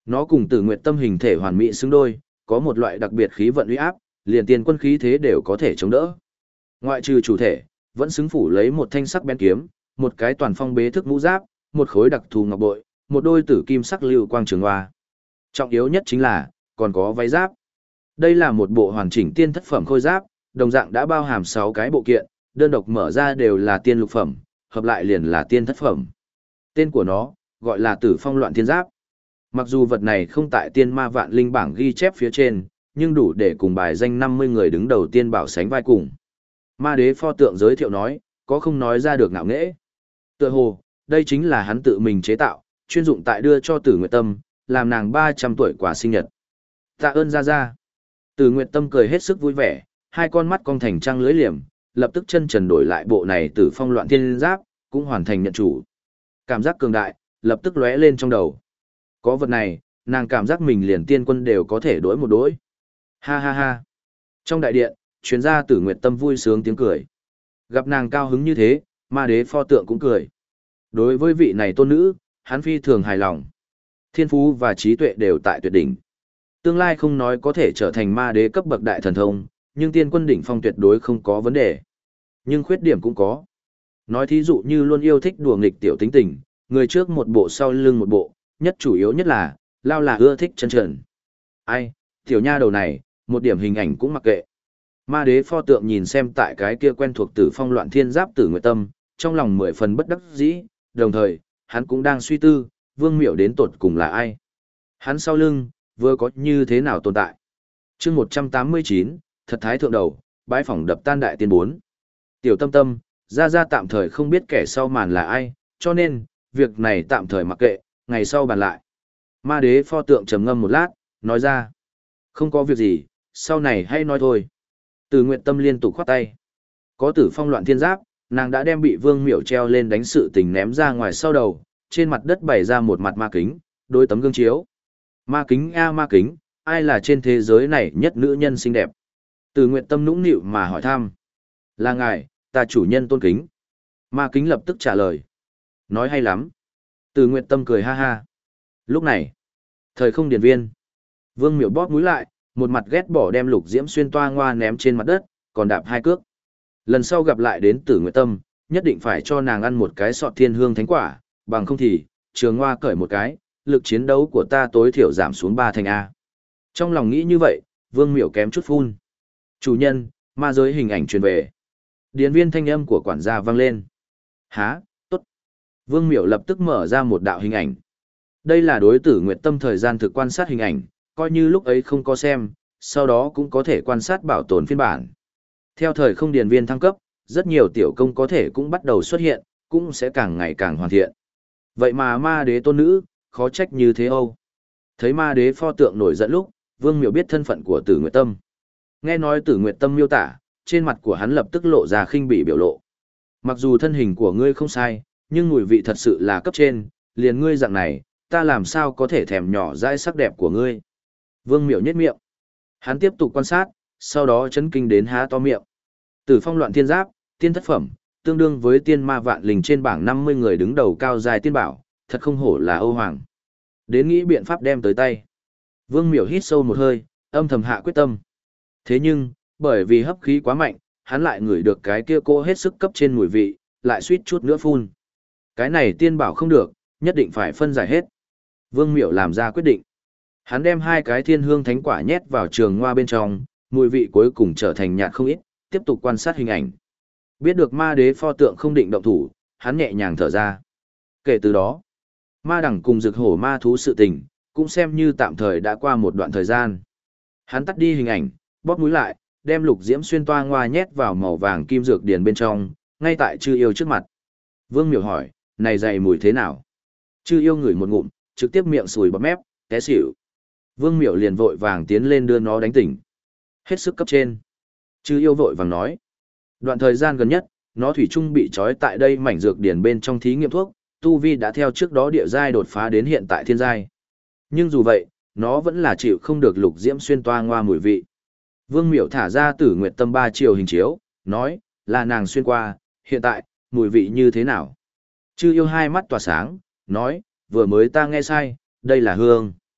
A: Nó cùng Tử Nguyệt Tâm hình thể hoàn mỹ xứng đôi, có một loại đặc biệt khí vận uy áp, liền tiên quân khí thế đều có thể chống đỡ. Ngoại trừ chủ thể, vẫn xứng phủ lấy một thanh sắc bén kiếm, một cái toàn phong bế thức mũ giáp, một khối đặc thù ngọc bội, một đôi tử kim sắc lưu quang trường hoa. Trọng yếu nhất chính là, còn có váy giáp. Đây là một bộ hoàn chỉnh tiên thất phẩm khôi giáp, đồng dạng đã bao hàm 6 cái bộ kiện, đơn độc mở ra đều là tiên lục phẩm, hợp lại liền là tiên thất phẩm. Tên của nó, gọi là Tử Phong Loạn Thiên Giáp. Mặc dù vật này không tại tiên ma vạn linh bảng ghi chép phía trên, nhưng đủ để cùng bài danh 50 người đứng đầu tiên bảo sánh vai cùng. Ma đế pho tượng giới thiệu nói, có không nói ra được ngạo nghễ. Tựa hồ, đây chính là hắn tự mình chế tạo, chuyên dụng tại đưa cho Tử Nguyệt Tâm, làm nàng 300 tuổi quả sinh nhật. Tạ ơn ra ra. Tử Nguyệt Tâm cười hết sức vui vẻ, hai con mắt cong thành trăng lưới liềm, lập tức chân trần đổi lại bộ này Tử Phong Loạn Thiên Giáp, cũng hoàn thành nhận chủ. Cảm giác cường đại, lập tức lóe lên trong đầu. Có vật này, nàng cảm giác mình liền tiên quân đều có thể đối một đối. Ha ha ha. Trong đại điện, chuyên gia Tử Nguyệt Tâm vui sướng tiếng cười. Gặp nàng cao hứng như thế, ma đế pho tượng cũng cười. Đối với vị này tôn nữ, hắn phi thường hài lòng. Thiên phú và trí tuệ đều tại tuyệt đỉnh. Tương lai không nói có thể trở thành ma đế cấp bậc đại thần thông, nhưng tiên quân đỉnh phong tuyệt đối không có vấn đề. Nhưng khuyết điểm cũng có. Nói thí dụ như luôn yêu thích đùa nghịch tiểu tính tình, người trước một bộ sau lưng một bộ, nhất chủ yếu nhất là, lao là ưa thích chân trần. Ai, tiểu nha đầu này, một điểm hình ảnh cũng mặc kệ. Ma đế pho tượng nhìn xem tại cái kia quen thuộc Tử Phong Loạn Thiên Giáp Tử Nguyệt Tâm, trong lòng 10 phần bất đắc dĩ, đồng thời, hắn cũng đang suy tư, Vương Miểu đến tột cùng là ai. Hắn sau lưng, vừa có như thế nào tồn tại. chương 189, thật thái thượng đầu, bãi phỏng đập tan đại tiên 4. Tiểu Tâm Tâm, ra tạm thời không biết kẻ sau màn là ai, cho nên, việc này tạm thời mặc kệ, ngày sau bàn lại. Ma đế pho tượng trầm ngâm một lát, nói ra. Không có việc gì, sau này hay nói thôi. Từ Nguyệt Tâm liên tục khoát tay. Có Tử Phong Loạn Thiên Giáp, nàng đã đem bị Vương Miểu treo lên đánh sự tình ném ra ngoài sau đầu, trên mặt đất bày ra một mặt ma kính, đôi tấm gương chiếu. Ma kính a ma kính, ai là trên thế giới này nhất nữ nhân xinh đẹp? Từ Nguyệt Tâm nũng nịu mà hỏi thăm. Là ngài, ta chủ nhân tôn kính. Ma kính lập tức trả lời. Nói hay lắm. Từ Nguyệt Tâm cười ha ha. Lúc này, thời không điển viên. Vương Miểu bóp mũi lại, một mặt ghét bỏ đem Lục Diễm Xuyên toa ngoa ném trên mặt đất, còn đạp 2 cước. Lần sau gặp lại đến Tử Nguyệt Tâm, nhất định phải cho nàng ăn một cái sọt thiên hương thánh quả, bằng không thì, trường hoa cởi một cái, lực chiến đấu của ta tối thiểu giảm xuống 3 thành A. Trong lòng nghĩ như vậy, Vương Miểu kém chút phun. Chủ nhân, ma giới hình ảnh truyền về. Điền viên thanh âm của quản gia vang lên. Hả, tốt. Vương Miểu lập tức mở ra một đạo hình ảnh. Đây là đối Tử Nguyệt Tâm thời gian thực quan sát hình ảnh, coi như lúc ấy không có xem, sau đó cũng có thể quan sát bảo tồn phiên bản. Theo thời không điền viên thăng cấp, rất nhiều tiểu công có thể cũng bắt đầu xuất hiện, cũng sẽ càng ngày càng hoàn thiện. Vậy mà ma đế tôn nữ, khó trách như thế Âu. Thấy ma đế pho tượng nổi giận lúc, Vương Miểu biết thân phận của Tử Nguyệt Tâm. Nghe nói Tử Nguyệt Tâm miêu tả, trên mặt của hắn lập tức lộ ra khinh bỉ biểu lộ. Mặc dù thân hình của ngươi không sai, nhưng mùi vị thật sự là cấp trên, liền ngươi dạng này, ta làm sao có thể thèm nhỏ dãi sắc đẹp của ngươi. Vương Miểu nhếch miệng. Hắn tiếp tục quan sát, sau đó chấn kinh đến há to miệng. Tử Phong Loạn Thiên Giáp, tiên thất phẩm, tương đương với tiên ma vạn linh trên bảng 50 người đứng đầu cao dài tiên bảo, thật không hổ là Âu Hoàng. Đến nghĩ biện pháp đem tới tay. Vương Miểu hít sâu một hơi, âm thầm hạ quyết tâm. Thế nhưng, bởi vì hấp khí quá mạnh, hắn lại ngửi được cái kia cô hết sức cấp trên mùi vị, lại suýt chút nữa phun. Cái này tiên bảo không được, nhất định phải phân giải hết. Vương Miểu làm ra quyết định. Hắn đem 2 cái thiên hương thánh quả nhét vào trường ngoa bên trong, mùi vị cuối cùng trở thành nhạt không ít, tiếp tục quan sát hình ảnh. Biết được ma đế pho tượng không định động thủ, hắn nhẹ nhàng thở ra. Kể từ đó, ma đẳng cùng rực hổ ma thú sự tình, cũng xem như tạm thời đã qua một đoạn thời gian. Hắn tắt đi hình ảnh, bóp mũi lại, đem Lục Diễm Xuyên toa ngoa nhét vào màu vàng kim dược điền bên trong, ngay tại Chư Yêu trước mặt. Vương Miểu hỏi, này dày mùi thế nào? Chư Yêu ngửi một ngụm, trực tiếp miệng sùi bọt mép, té xỉu. Vương Miểu liền vội vàng tiến lên đưa nó đánh tỉnh. Hết sức cấp trên. Chư Yêu vội vàng nói. Đoạn thời gian gần nhất, nó thủy chung bị trói tại đây mảnh dược điển bên trong thí nghiệm thuốc, tu vi đã theo trước đó địa giai đột phá đến hiện tại thiên giai. Nhưng dù vậy, nó vẫn là chịu không được Lục Diễm Xuyên toa ngoa mùi vị. Vương Miểu thả ra Tử Nguyệt Tâm 3 chiều hình chiếu, nói, là nàng xuyên qua, hiện tại, mùi vị như thế nào? Chư Yêu hai mắt tỏa sáng, nói, vừa mới ta nghe sai, đây là hương.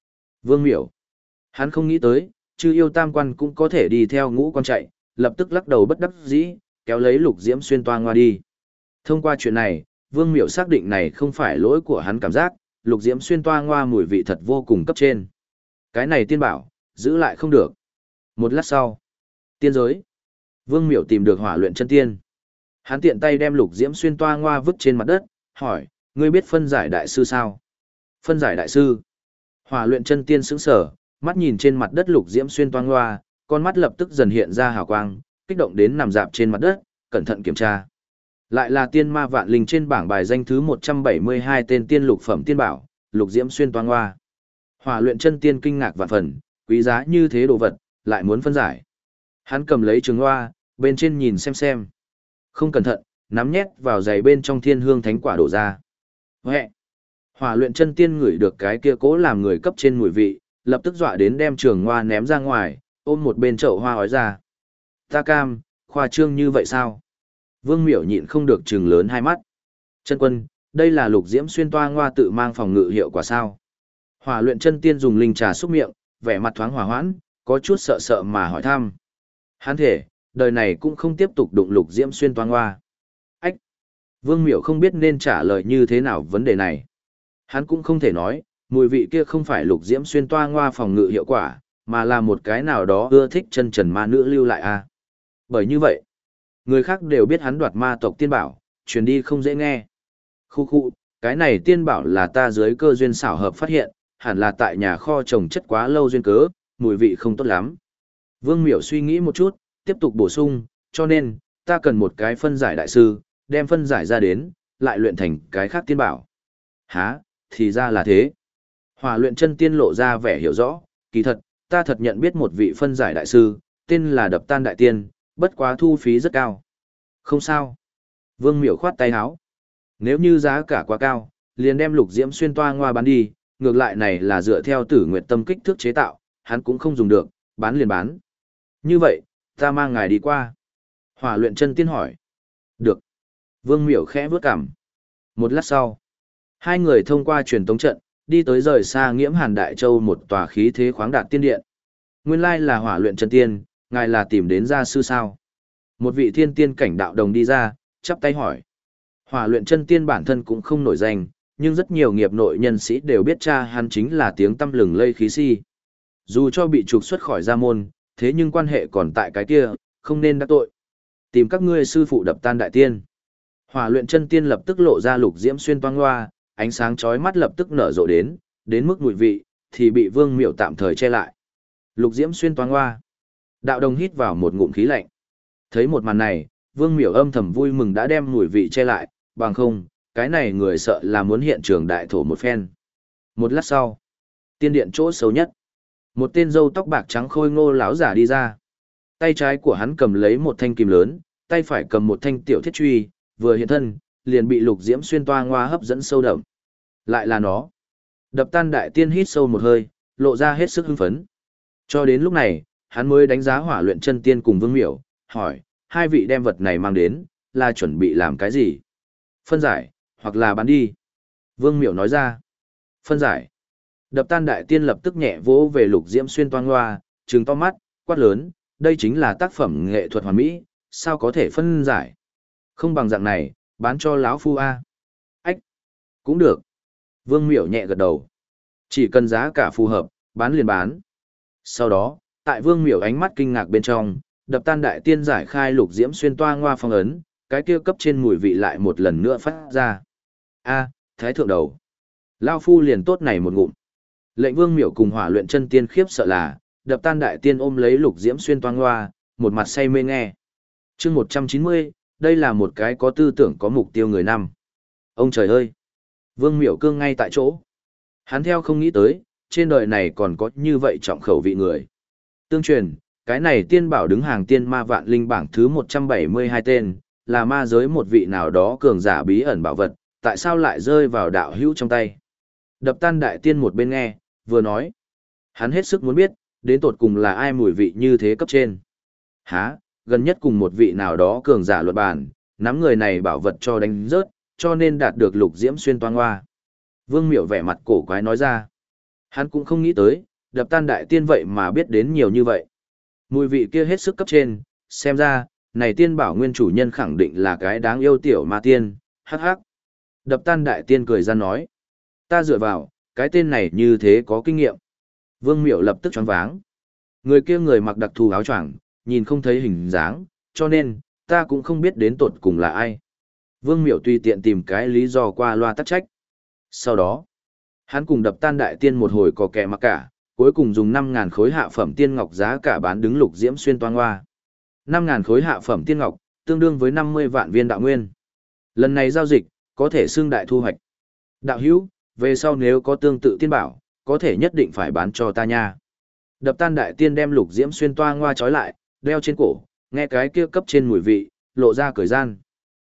A: Vương Miểu. Hắn không nghĩ tới, chư yêu tam quan cũng có thể đi theo ngũ quan chạy, lập tức lắc đầu bất đắc dĩ, kéo lấy Lục Diễm Xuyên toa ngoa đi. Thông qua chuyện này, Vương Miểu xác định này không phải lỗi của hắn cảm giác, Lục Diễm Xuyên toa ngoa mùi vị thật vô cùng cấp trên. Cái này tiên bảo, giữ lại không được. Một lát sau, tiên giới. Vương Miểu tìm được Hỏa Luyện Chân Tiên. Hắn tiện tay đem Lục Diễm Xuyên toa ngoa vứt trên mặt đất, hỏi, ngươi biết phân giải đại sư sao? Phân giải đại sư. Hỏa Luyện Chân Tiên sững sờ, mắt nhìn trên mặt đất Lục Diễm Xuyên toa ngoa, con mắt lập tức dần hiện ra hào quang, kích động đến nằm dạp trên mặt đất, cẩn thận kiểm tra. Lại là tiên ma vạn linh trên bảng bài danh thứ 172 tên tiên lục phẩm tiên bảo, Lục Diễm Xuyên toa ngoa. Hỏa Luyện Chân Tiên kinh ngạc vạn phần, quý giá như thế đồ vật, lại muốn phân giải. Hắn cầm lấy trường hoa, bên trên nhìn xem. Không cẩn thận, nắm nhét vào giày bên trong thiên hương thánh quả đổ ra. Huệ! Hỏa Luyện Chân Tiên ngửi được cái kia cố làm người cấp trên mùi vị, lập tức dọa đến đem trường hoa ném ra ngoài, ôm một bên chậu hoa ói ra. Ta cam, khoa trương như vậy sao? Vương Miểu nhịn không được trừng lớn hai mắt. Chân quân, đây là Lục Diễm Xuyên toa ngoa tự mang phòng ngự hiệu quả sao? Hỏa Luyện Chân Tiên dùng linh trà xúc miệng, vẻ mặt thoáng hòa hoãn, có chút sợ sợ mà hỏi thăm. Hắn thể, đời này cũng không tiếp tục đụng Lục Diễm Xuyên toa ngoa. Ách! Vương Miểu không biết nên trả lời như thế nào vấn đề này. Hắn cũng không thể nói, mùi vị kia không phải Lục Diễm Xuyên toa ngoa phòng ngự hiệu quả, mà là một cái nào đó ưa thích chân trần ma nữ lưu lại a. Bởi như vậy, người khác đều biết hắn đoạt ma tộc tiên bảo, truyền đi không dễ nghe. Khu, cái này tiên bảo là ta dưới cơ duyên xảo hợp phát hiện, hẳn là tại nhà kho trồng chất quá lâu duyên cớ, mùi vị không tốt lắm. Vương Miểu suy nghĩ một chút, tiếp tục bổ sung, cho nên, ta cần một cái phân giải đại sư, đem phân giải ra đến, lại luyện thành cái khác tiên bảo. Hả, thì ra là thế. Hỏa Luyện Chân Tiên lộ ra vẻ hiểu rõ, kỳ thật, ta thật nhận biết một vị phân giải đại sư, tên là Đập Tan Đại Tiên, bất quá thu phí rất cao. Không sao. Vương Miểu khoát tay áo. Nếu như giá cả quá cao, liền đem Lục Diễm Xuyên toa ngoa bán đi, ngược lại này là dựa theo Tử Nguyệt Tâm kích thước chế tạo, hắn cũng không dùng được, bán liền bán. Như vậy, ta mang ngài đi qua. Hỏa Luyện Chân Tiên hỏi. Được. Vương Miểu khẽ vướt cằm. Một lát sau, hai người thông qua truyền tống trận, đi tới rời xa Nghiễm Hàn Đại Châu một tòa khí thế khoáng đạt tiên điện. Nguyên lai là Hỏa Luyện Chân Tiên, ngài là tìm đến gia sư sao? Một vị thiên tiên cảnh đạo đồng đi ra, chắp tay hỏi. Hỏa Luyện Chân Tiên bản thân cũng không nổi danh, nhưng rất nhiều nghiệp nội nhân sĩ đều biết cha hắn chính là tiếng tăm lừng lây khí si. Dù cho bị trục xuất khỏi gia môn, thế nhưng quan hệ còn tại cái kia, không nên đắc tội. Tìm các ngươi sư phụ Đập Tan Đại Tiên. Hỏa Luyện Chân Tiên lập tức lộ ra Lục Diễm Xuyên toang loa, ánh sáng chói mắt lập tức nở rộ đến mức mùi vị, thì bị Vương Miểu tạm thời che lại. Lục Diễm Xuyên toang loa. Đạo đồng hít vào một ngụm khí lạnh. Thấy một màn này, Vương Miểu âm thầm vui mừng đã đem mùi vị che lại, bằng không, cái này người sợ là muốn hiện trường đại thổ một phen. Một lát sau, tiên điện chỗ xấu nhất. Một tên râu tóc bạc trắng khôi ngô lão giả đi ra. Tay trái của hắn cầm lấy một thanh kìm lớn, tay phải cầm một thanh tiểu thiết truy, vừa hiện thân, liền bị Lục Diễm Xuyên toa ngoa hấp dẫn sâu đậm. Lại là nó. Đập Tan Đại Tiên hít sâu một hơi, lộ ra hết sức hưng phấn. Cho đến lúc này, hắn mới đánh giá Hỏa Luyện Chân Tiên cùng Vương Miểu, hỏi, hai vị đem vật này mang đến, là chuẩn bị làm cái gì? Phân giải, hoặc là bán đi. Vương Miểu nói ra. Phân giải. Đập Tan Đại Tiên lập tức nhẹ vỗ về Lục Diễm Xuyên toang loa, trừng to mắt, quát lớn, đây chính là tác phẩm nghệ thuật hoàn mỹ, sao có thể phân giải? Không bằng dạng này, bán cho lão phu a. Ách, cũng được. Vương Miểu nhẹ gật đầu. Chỉ cần giá cả phù hợp, bán liền bán. Sau đó, tại Vương Miểu ánh mắt kinh ngạc bên trong, Đập Tan Đại Tiên giải khai Lục Diễm Xuyên toa ngoa phong ấn, cái kia cấp trên mùi vị lại một lần nữa phát ra. A, thái thượng đầu. Lão phu liền tốt này một ngụm. Lệnh Vương Miểu cùng Hỏa Luyện Chân Tiên khiếp sợ là, Đập Tan Đại Tiên ôm lấy Lục Diễm Xuyên toa ngoa, một mặt say mê nghe. Chương 190, đây là một cái có tư tưởng có mục tiêu người năm. Ông trời ơi! Vương Miểu cương ngay tại chỗ. Hắn theo không nghĩ tới, trên đời này còn có như vậy trọng khẩu vị người. Tương truyền, cái này tiên bảo đứng hàng tiên ma vạn linh bảng thứ 172 tên, là ma giới một vị nào đó cường giả bí ẩn bảo vật, tại sao lại rơi vào đạo hữu trong tay. Đập Tan Đại Tiên một bên nghe, vừa nói. Hắn hết sức muốn biết, đến tột cùng là ai mùi vị như thế cấp trên. Hả, gần nhất cùng một vị nào đó cường giả luật bàn, nắm người này bảo vật cho đánh rớt, cho nên đạt được Lục Diễm Xuyên toang hoa. Vương Miểu vẻ mặt cổ quái nói ra. Hắn cũng không nghĩ tới, Đập Tan đại tiên vậy mà biết đến nhiều như vậy. Mùi vị kia hết sức cấp trên, xem ra, này tiên bảo nguyên chủ nhân khẳng định là cái đáng yêu tiểu ma tiên, hắc hắc. Đập Tan đại tiên cười ra nói. Ta dựa vào, cái tên này như thế có kinh nghiệm. Vương Miểu lập tức choáng váng. Người kia người mặc đặc thù áo choàng, nhìn không thấy hình dáng, cho nên, ta cũng không biết đến tột cùng là ai. Vương Miểu tùy tiện tìm cái lý do qua loa tắc trách. Sau đó, hắn cùng Đập Tan đại tiên một hồi có kẻ mặc cả, cuối cùng dùng 5.000 khối hạ phẩm tiên ngọc giá cả bán đứng Lục Diễm Xuyên toang hoa. 5.000 khối hạ phẩm tiên ngọc, tương đương với 50 vạn viên đạo nguyên. Lần này giao dịch, có thể xương đại thu hoạch. Đạo hữu, về sau nếu có tương tự tiên bảo, có thể nhất định phải bán cho ta nha. Đập Tan đại tiên đem Lục Diễm Xuyên toang hoa trói lại, đeo trên cổ, nghe cái kia cấp trên mùi vị, lộ ra cười gian.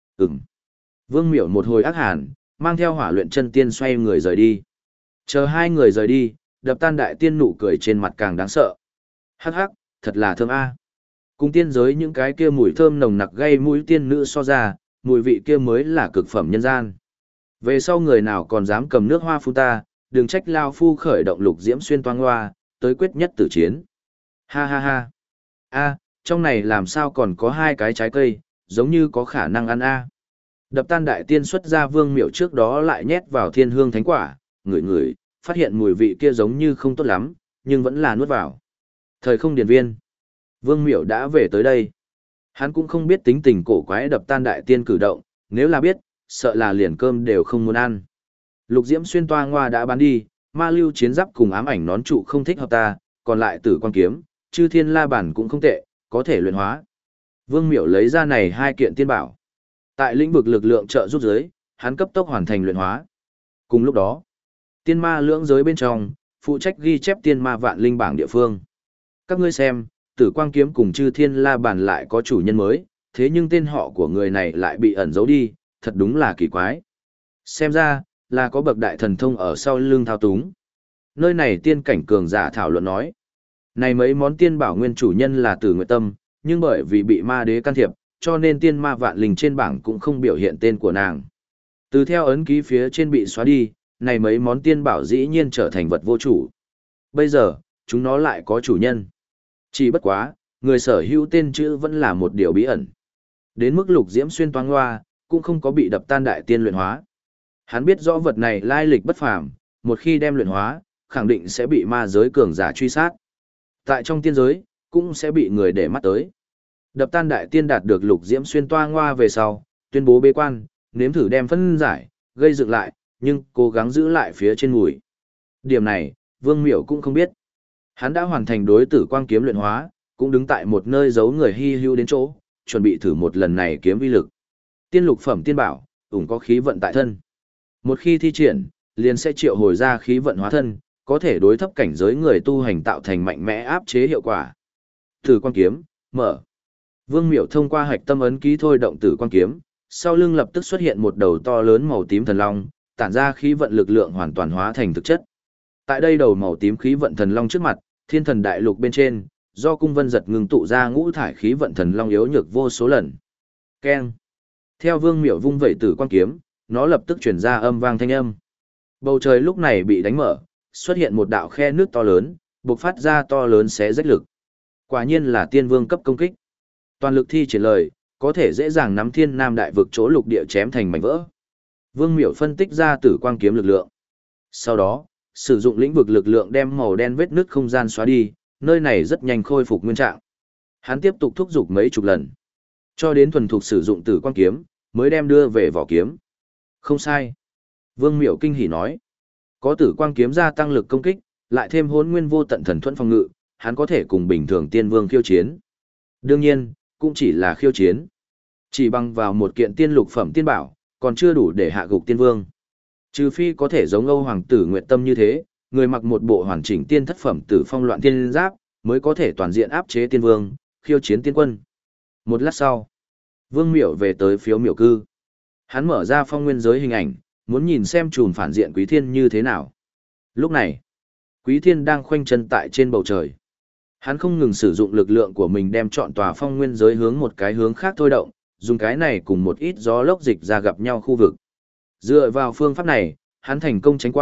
A: Vương Miểu một hồi ác hàn, mang theo Hỏa Luyện Chân Tiên xoay người rời đi. Chờ hai người rời đi, Đập Tan đại tiên nụ cười trên mặt càng đáng sợ. Hắc hắc, thật là thơm a. Cùng tiên giới những cái kia mùi thơm nồng nặc gây mũi tiên nữ so ra, mùi vị kia mới là cực phẩm nhân gian. Về sau người nào còn dám cầm nước hoa phun ta, đừng trách lao phu khởi động Lục Diễm Xuyên toang hoa, tới quyết nhất tử chiến. Ha ha ha. A, trong này làm sao còn có hai cái trái cây, giống như có khả năng ăn a. Đập Tan đại tiên xuất ra Vương Miểu trước đó lại nhét vào Thiên Hương Thánh Quả, ngửi ngửi, phát hiện mùi vị kia giống như không tốt lắm, nhưng vẫn là nuốt vào. Thời không điền viên. Vương Miểu đã về tới đây. Hắn cũng không biết tính tình cổ quái Đập Tan đại tiên cử động, nếu là biết, sợ là liền cơm đều không muốn ăn. Lục Diễm Xuyên toang hoa đã bán đi, ma lưu chiến giáp cùng ám ảnh nón trụ không thích hợp ta, còn lại Tử Quang kiếm, Chư Thiên La bản cũng không tệ, có thể luyện hóa. Vương Miểu lấy ra này hai kiện tiên bảo. Tại lĩnh vực lực lượng trợ giúp giới, hắn cấp tốc hoàn thành luyện hóa. Cùng lúc đó, tiên ma lưỡng giới bên trong, phụ trách ghi chép tiên ma vạn linh bảng địa phương. Các ngươi xem, Tử Quang kiếm cùng Chư Thiên La bản lại có chủ nhân mới, thế nhưng tên họ của người này lại bị ẩn giấu đi, thật đúng là kỳ quái. Xem ra, là có bậc đại thần thông ở sau lưng thao túng. Nơi này tiên cảnh cường giả thảo luận nói. Này mấy món tiên bảo nguyên chủ nhân là Tử Nguyệt Tâm, nhưng bởi vì bị ma đế can thiệp, cho nên tiên ma vạn linh trên bảng cũng không biểu hiện tên của nàng. Từ theo ấn ký phía trên bị xóa đi, này mấy món tiên bảo dĩ nhiên trở thành vật vô chủ. Bây giờ, chúng nó lại có chủ nhân. Chỉ bất quá, người sở hữu tên chữ vẫn là một điều bí ẩn. Đến mức Lục Diễm Xuyên toang hoa, cũng không có bị Đập Tan đại tiên luyện hóa. Hắn biết rõ vật này lai lịch bất phàm, một khi đem luyện hóa, khẳng định sẽ bị ma giới cường giả truy sát. Tại trong tiên giới, cũng sẽ bị người để mắt tới. Đập Tan đại tiên đạt được Lục Diễm Xuyên toang hoa về sau, tuyên bố bế quan, nếm thử đem phân giải, gây dựng lại, nhưng cố gắng giữ lại phía trên mùi. Điểm này, Vương Miểu cũng không biết. Hắn đã hoàn thành đối Tử Quang kiếm luyện hóa, cũng đứng tại một nơi giấu người hi hữu đến chỗ, chuẩn bị thử một lần này kiếm vi lực. Tiên lục phẩm tiên bảo, ủng có khí vận tại thân. Một khi thi triển, liền sẽ triệu hồi ra khí vận hóa thân, có thể đối thấp cảnh giới người tu hành tạo thành mạnh mẽ áp chế hiệu quả. Tử Quang kiếm, mở. Vương Miểu thông qua hạch tâm ấn ký thôi động Tử Quang kiếm, sau lưng lập tức xuất hiện một đầu to lớn màu tím thần long, tản ra khí vận lực lượng hoàn toàn hóa thành thực chất. Tại đây đầu màu tím khí vận thần long trước mặt, Thiên Thần Đại Lục bên trên, do cung vân giật ngưng tụ ra ngũ thải khí vận thần long yếu nhược vô số lần. Keng. Theo Vương Miểu vung vẩy Tử Quang kiếm, nó lập tức truyền ra âm vang thanh âm. Bầu trời lúc này bị đánh mở, xuất hiện một đạo khe nước to lớn, bộc phát ra to lớn xé rách lực. Quả nhiên là tiên vương cấp công kích. Toàn lực thi triển lời, có thể dễ dàng nắm Thiên Nam đại vực chỗ lục địa chém thành mảnh vỡ. Vương Miểu phân tích ra Tử Quang kiếm lực lượng. Sau đó, sử dụng lĩnh vực lực lượng đem màu đen vết nứt không gian xóa đi, nơi này rất nhanh khôi phục nguyên trạng. Hắn tiếp tục thúc giục mấy chục lần, cho đến thuần thục sử dụng Tử Quang kiếm, mới đem đưa về vỏ kiếm. Không sai. Vương Miểu kinh hỉ nói. Có Tử Quang kiếm gia tăng lực công kích, lại thêm Hỗn Nguyên vô tận thần thuẫn phòng ngự, hắn có thể cùng bình thường tiên vương khiêu chiến. Đương nhiên, cũng chỉ là khiêu chiến. Chỉ bằng vào một kiện tiên lục phẩm tiên bảo, còn chưa đủ để hạ gục tiên vương. Trừ phi có thể giống Âu Hoàng tử Nguyệt Tâm như thế, người mặc một bộ hoàn chỉnh tiên thất phẩm tử phong loạn tiên giáp, mới có thể toàn diện áp chế tiên vương, khiêu chiến tiên quân. Một lát sau, Vương Miểu về tới phiếu miểu cư. Hắn mở ra phong nguyên giới hình ảnh, muốn nhìn xem chùm phản diện Quý Thiên như thế nào. Lúc này, Quý Thiên đang khoanh chân tại trên bầu trời. Hắn không ngừng sử dụng lực lượng của mình đem chọn tòa phong nguyên giới hướng một cái hướng khác thôi động, dùng cái này cùng một ít gió lốc dịch ra gặp nhau khu vực. Dựa vào phương pháp này, hắn thành công tránh qua,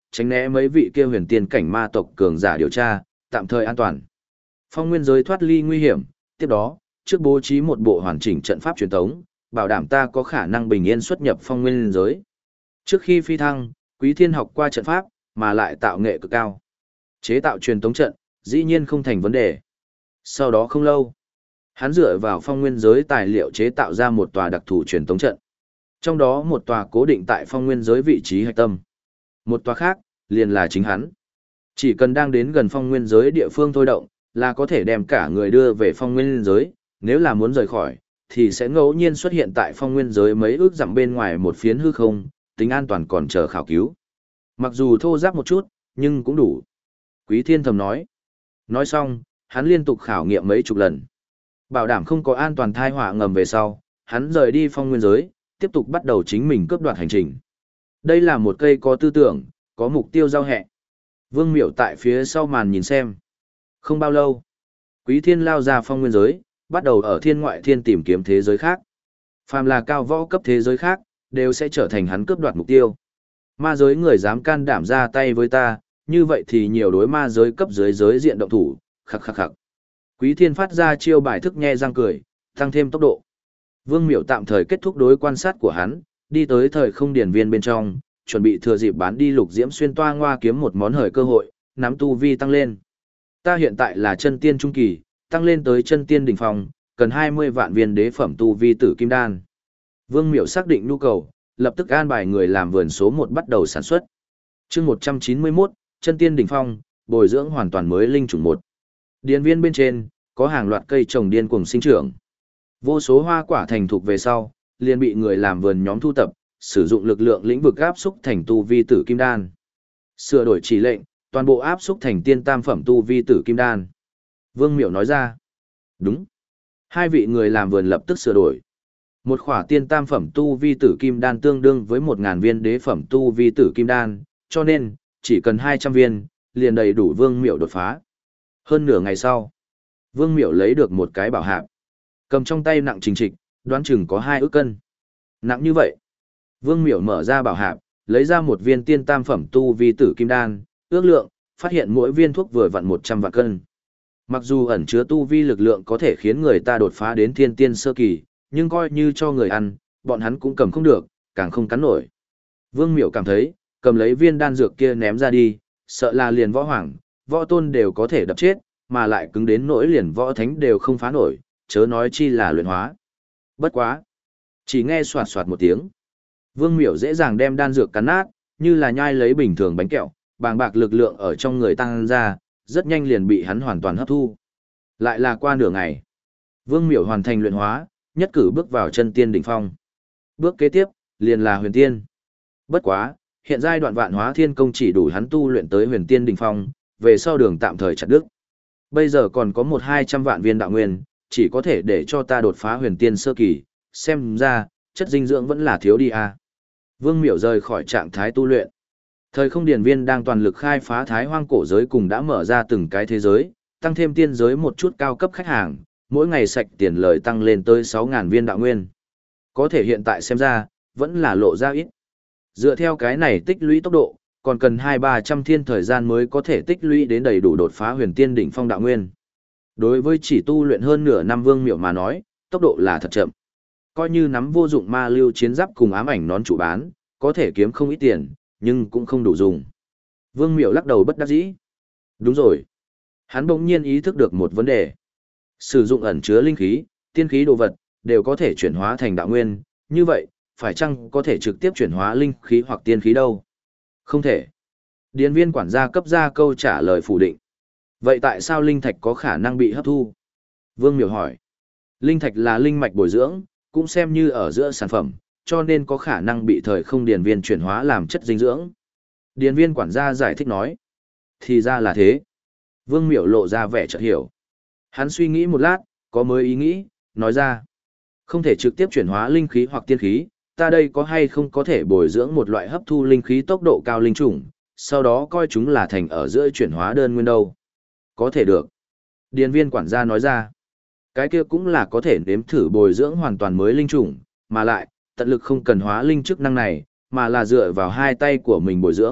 A: tránh né mấy vị kia huyền tiên cảnh ma tộc cường giả điều tra, tạm thời an toàn. Phong nguyên giới thoát ly nguy hiểm, tiếp đó, trước bố trí một bộ hoàn chỉnh trận pháp truyền tống, bảo đảm ta có khả năng bình yên xuất nhập phong nguyên giới. Trước khi phi thăng, Quý Thiên học qua trận pháp, mà lại tạo nghệ cực cao. Chế tạo truyền tống trận, dĩ nhiên không thành vấn đề. Sau đó không lâu, hắn dựa vào phong nguyên giới tài liệu chế tạo ra một tòa đặc thù truyền tống trận. Trong đó một tòa cố định tại phong nguyên giới vị trí hạch tâm. Một tòa khác, liền là chính hắn. Chỉ cần đang đến gần phong nguyên giới địa phương thôi động, là có thể đem cả người đưa về phong nguyên giới, nếu là muốn rời khỏi, thì sẽ ngẫu nhiên xuất hiện tại phong nguyên giới mấy ước dặm bên ngoài một phiến hư không, tính an toàn còn chờ khảo cứu. Mặc dù thô ráp một chút, nhưng cũng đủ. Quý Thiên thầm nói. Nói xong, hắn liên tục khảo nghiệm mấy chục lần. Bảo đảm không có an toàn thai họa ngầm về sau, hắn rời đi phong nguyên giới, tiếp tục bắt đầu chính mình cướp đoạt hành trình. Đây là một cây có tư tưởng, có mục tiêu giao hẹ. Vương Miểu tại phía sau màn nhìn xem. Không bao lâu, Quý Thiên lao ra phong nguyên giới, bắt đầu ở thiên ngoại thiên tìm kiếm thế giới khác. Phàm là cao võ cấp thế giới khác, đều sẽ trở thành hắn cướp đoạt mục tiêu. Ma giới người dám can đảm ra tay với ta, như vậy thì nhiều đối ma giới cấp dưới giới diện động thủ, khắc khắc khắc. Quý Thiên phát ra chiêu bài thức nhe răng cười, tăng thêm tốc độ. Vương Miểu tạm thời kết thúc đối quan sát của hắn, đi tới thời không điển viên bên trong, chuẩn bị thừa dịp bán đi lục diễm xuyên toa ngoa kiếm một món hời cơ hội, nắm tu vi tăng lên. Ta hiện tại là chân tiên trung kỳ, tăng lên tới chân tiên đỉnh phong, cần 20 vạn viên đế phẩm tu vi tử kim đan. Vương Miểu xác định nhu cầu, lập tức an bài người làm vườn số 1 bắt đầu sản xuất. Chương 191, chân tiên đỉnh phong, bồi dưỡng hoàn toàn mới linh chủng 1. Điền viên bên trên, có hàng loạt cây trồng điên cuồng sinh trưởng. Vô số hoa quả thành thục về sau, liền bị người làm vườn nhóm thu tập, sử dụng lực lượng lĩnh vực áp xúc thành tu vi tử kim đan. Sửa đổi chỉ lệnh, toàn bộ áp xúc thành tiên tam phẩm tu vi tử kim đan. Vương Miểu nói ra. Đúng. Hai vị người làm vườn lập tức sửa đổi. Một khỏa tiên tam phẩm tu vi tử kim đan tương đương với 1.000 viên đế phẩm tu vi tử kim đan, cho nên, chỉ cần 200 viên, liền đầy đủ Vương Miểu đột phá. Hơn nửa ngày sau, Vương Miểu lấy được một cái bảo hạp. Cầm trong tay nặng trình trịch, đoán chừng có 2 ức cân. Nặng như vậy. Vương Miểu mở ra bảo hạp, lấy ra một viên tiên tam phẩm tu vi tử kim đan, ước lượng, phát hiện mỗi viên thuốc vừa vặn 100 vạn cân. Mặc dù ẩn chứa tu vi lực lượng có thể khiến người ta đột phá đến thiên tiên sơ kỳ, nhưng coi như cho người ăn, bọn hắn cũng cầm không được, càng không cắn nổi. Vương Miểu cảm thấy, cầm lấy viên đan dược kia ném ra đi, sợ là liền võ hoàng, võ tôn đều có thể đập chết, mà lại cứng đến nỗi liền võ thánh đều không phá nổi, chớ nói chi là luyện hóa. Bất quá. Chỉ nghe soạt soạt một tiếng. Vương Miểu dễ dàng đem đan dược cắn nát, như là nhai lấy bình thường bánh kẹo, bàng bạc lực lượng ở trong người tăng ra, rất nhanh liền bị hắn hoàn toàn hấp thu. Lại là qua nửa ngày. Vương Miểu hoàn thành luyện hóa, nhất cử bước vào chân tiên đỉnh phong. Bước kế tiếp, liền là huyền tiên. Bất quá, hiện giai đoạn vạn hóa thiên công chỉ đủ hắn tu luyện tới huyền tiên đỉnh phong, về sau đường tạm thời chặt đứt. Bây giờ còn có 1-200 vạn viên đạo nguyên, chỉ có thể để cho ta đột phá huyền tiên sơ kỳ, xem ra, chất dinh dưỡng vẫn là thiếu đi à. Vương Miểu rời khỏi trạng thái tu luyện. Thời không điển viên đang toàn lực khai phá thái hoang cổ giới cùng đã mở ra từng cái thế giới, tăng thêm tiên giới một chút cao cấp khách hàng, mỗi ngày sạch tiền lời tăng lên tới 6.000 viên đạo nguyên. Có thể hiện tại xem ra, vẫn là lộ ra ít. Dựa theo cái này tích lũy tốc độ, còn cần 200-300 thiên thời gian mới có thể tích lũy đến đầy đủ đột phá huyền tiên đỉnh phong đạo nguyên. Đối với chỉ tu luyện hơn nửa năm Vương Miểu mà nói, tốc độ là thật chậm. Coi như nắm vô dụng ma lưu chiến giáp cùng ám ảnh nón trụ bán, có thể kiếm không ít tiền, nhưng cũng không đủ dùng. Vương Miểu lắc đầu bất đắc dĩ. Đúng rồi. Hắn bỗng nhiên ý thức được một vấn đề. Sử dụng ẩn chứa linh khí, tiên khí đồ vật, đều có thể chuyển hóa thành đạo nguyên, như vậy, phải chăng có thể trực tiếp chuyển hóa linh khí hoặc tiên khí đâu? Không thể. Điền viên quản gia cấp ra câu trả lời phủ định. Vậy tại sao linh thạch có khả năng bị hấp thu? Vương Miểu hỏi. Linh thạch là linh mạch bồi dưỡng, cũng xem như ở giữa sản phẩm, cho nên có khả năng bị thời không điền viên chuyển hóa làm chất dinh dưỡng. Điền viên quản gia giải thích nói. Thì ra là thế. Vương Miểu lộ ra vẻ chợt hiểu. Hắn suy nghĩ một lát, có mới ý nghĩ, nói ra. Không thể trực tiếp chuyển hóa linh khí hoặc tiên khí, ta đây có hay không có thể bồi dưỡng một loại hấp thu linh khí tốc độ cao linh chủng, sau đó coi chúng là thành ở giữa chuyển hóa đơn nguyên đâu. Có thể được. Điền viên quản gia nói ra. Cái kia cũng là có thể nếm thử bồi dưỡng hoàn toàn mới linh chủng, mà lại, tận lực không cần hóa linh chức năng này, mà là dựa vào hai tay của mình bồi dưỡng,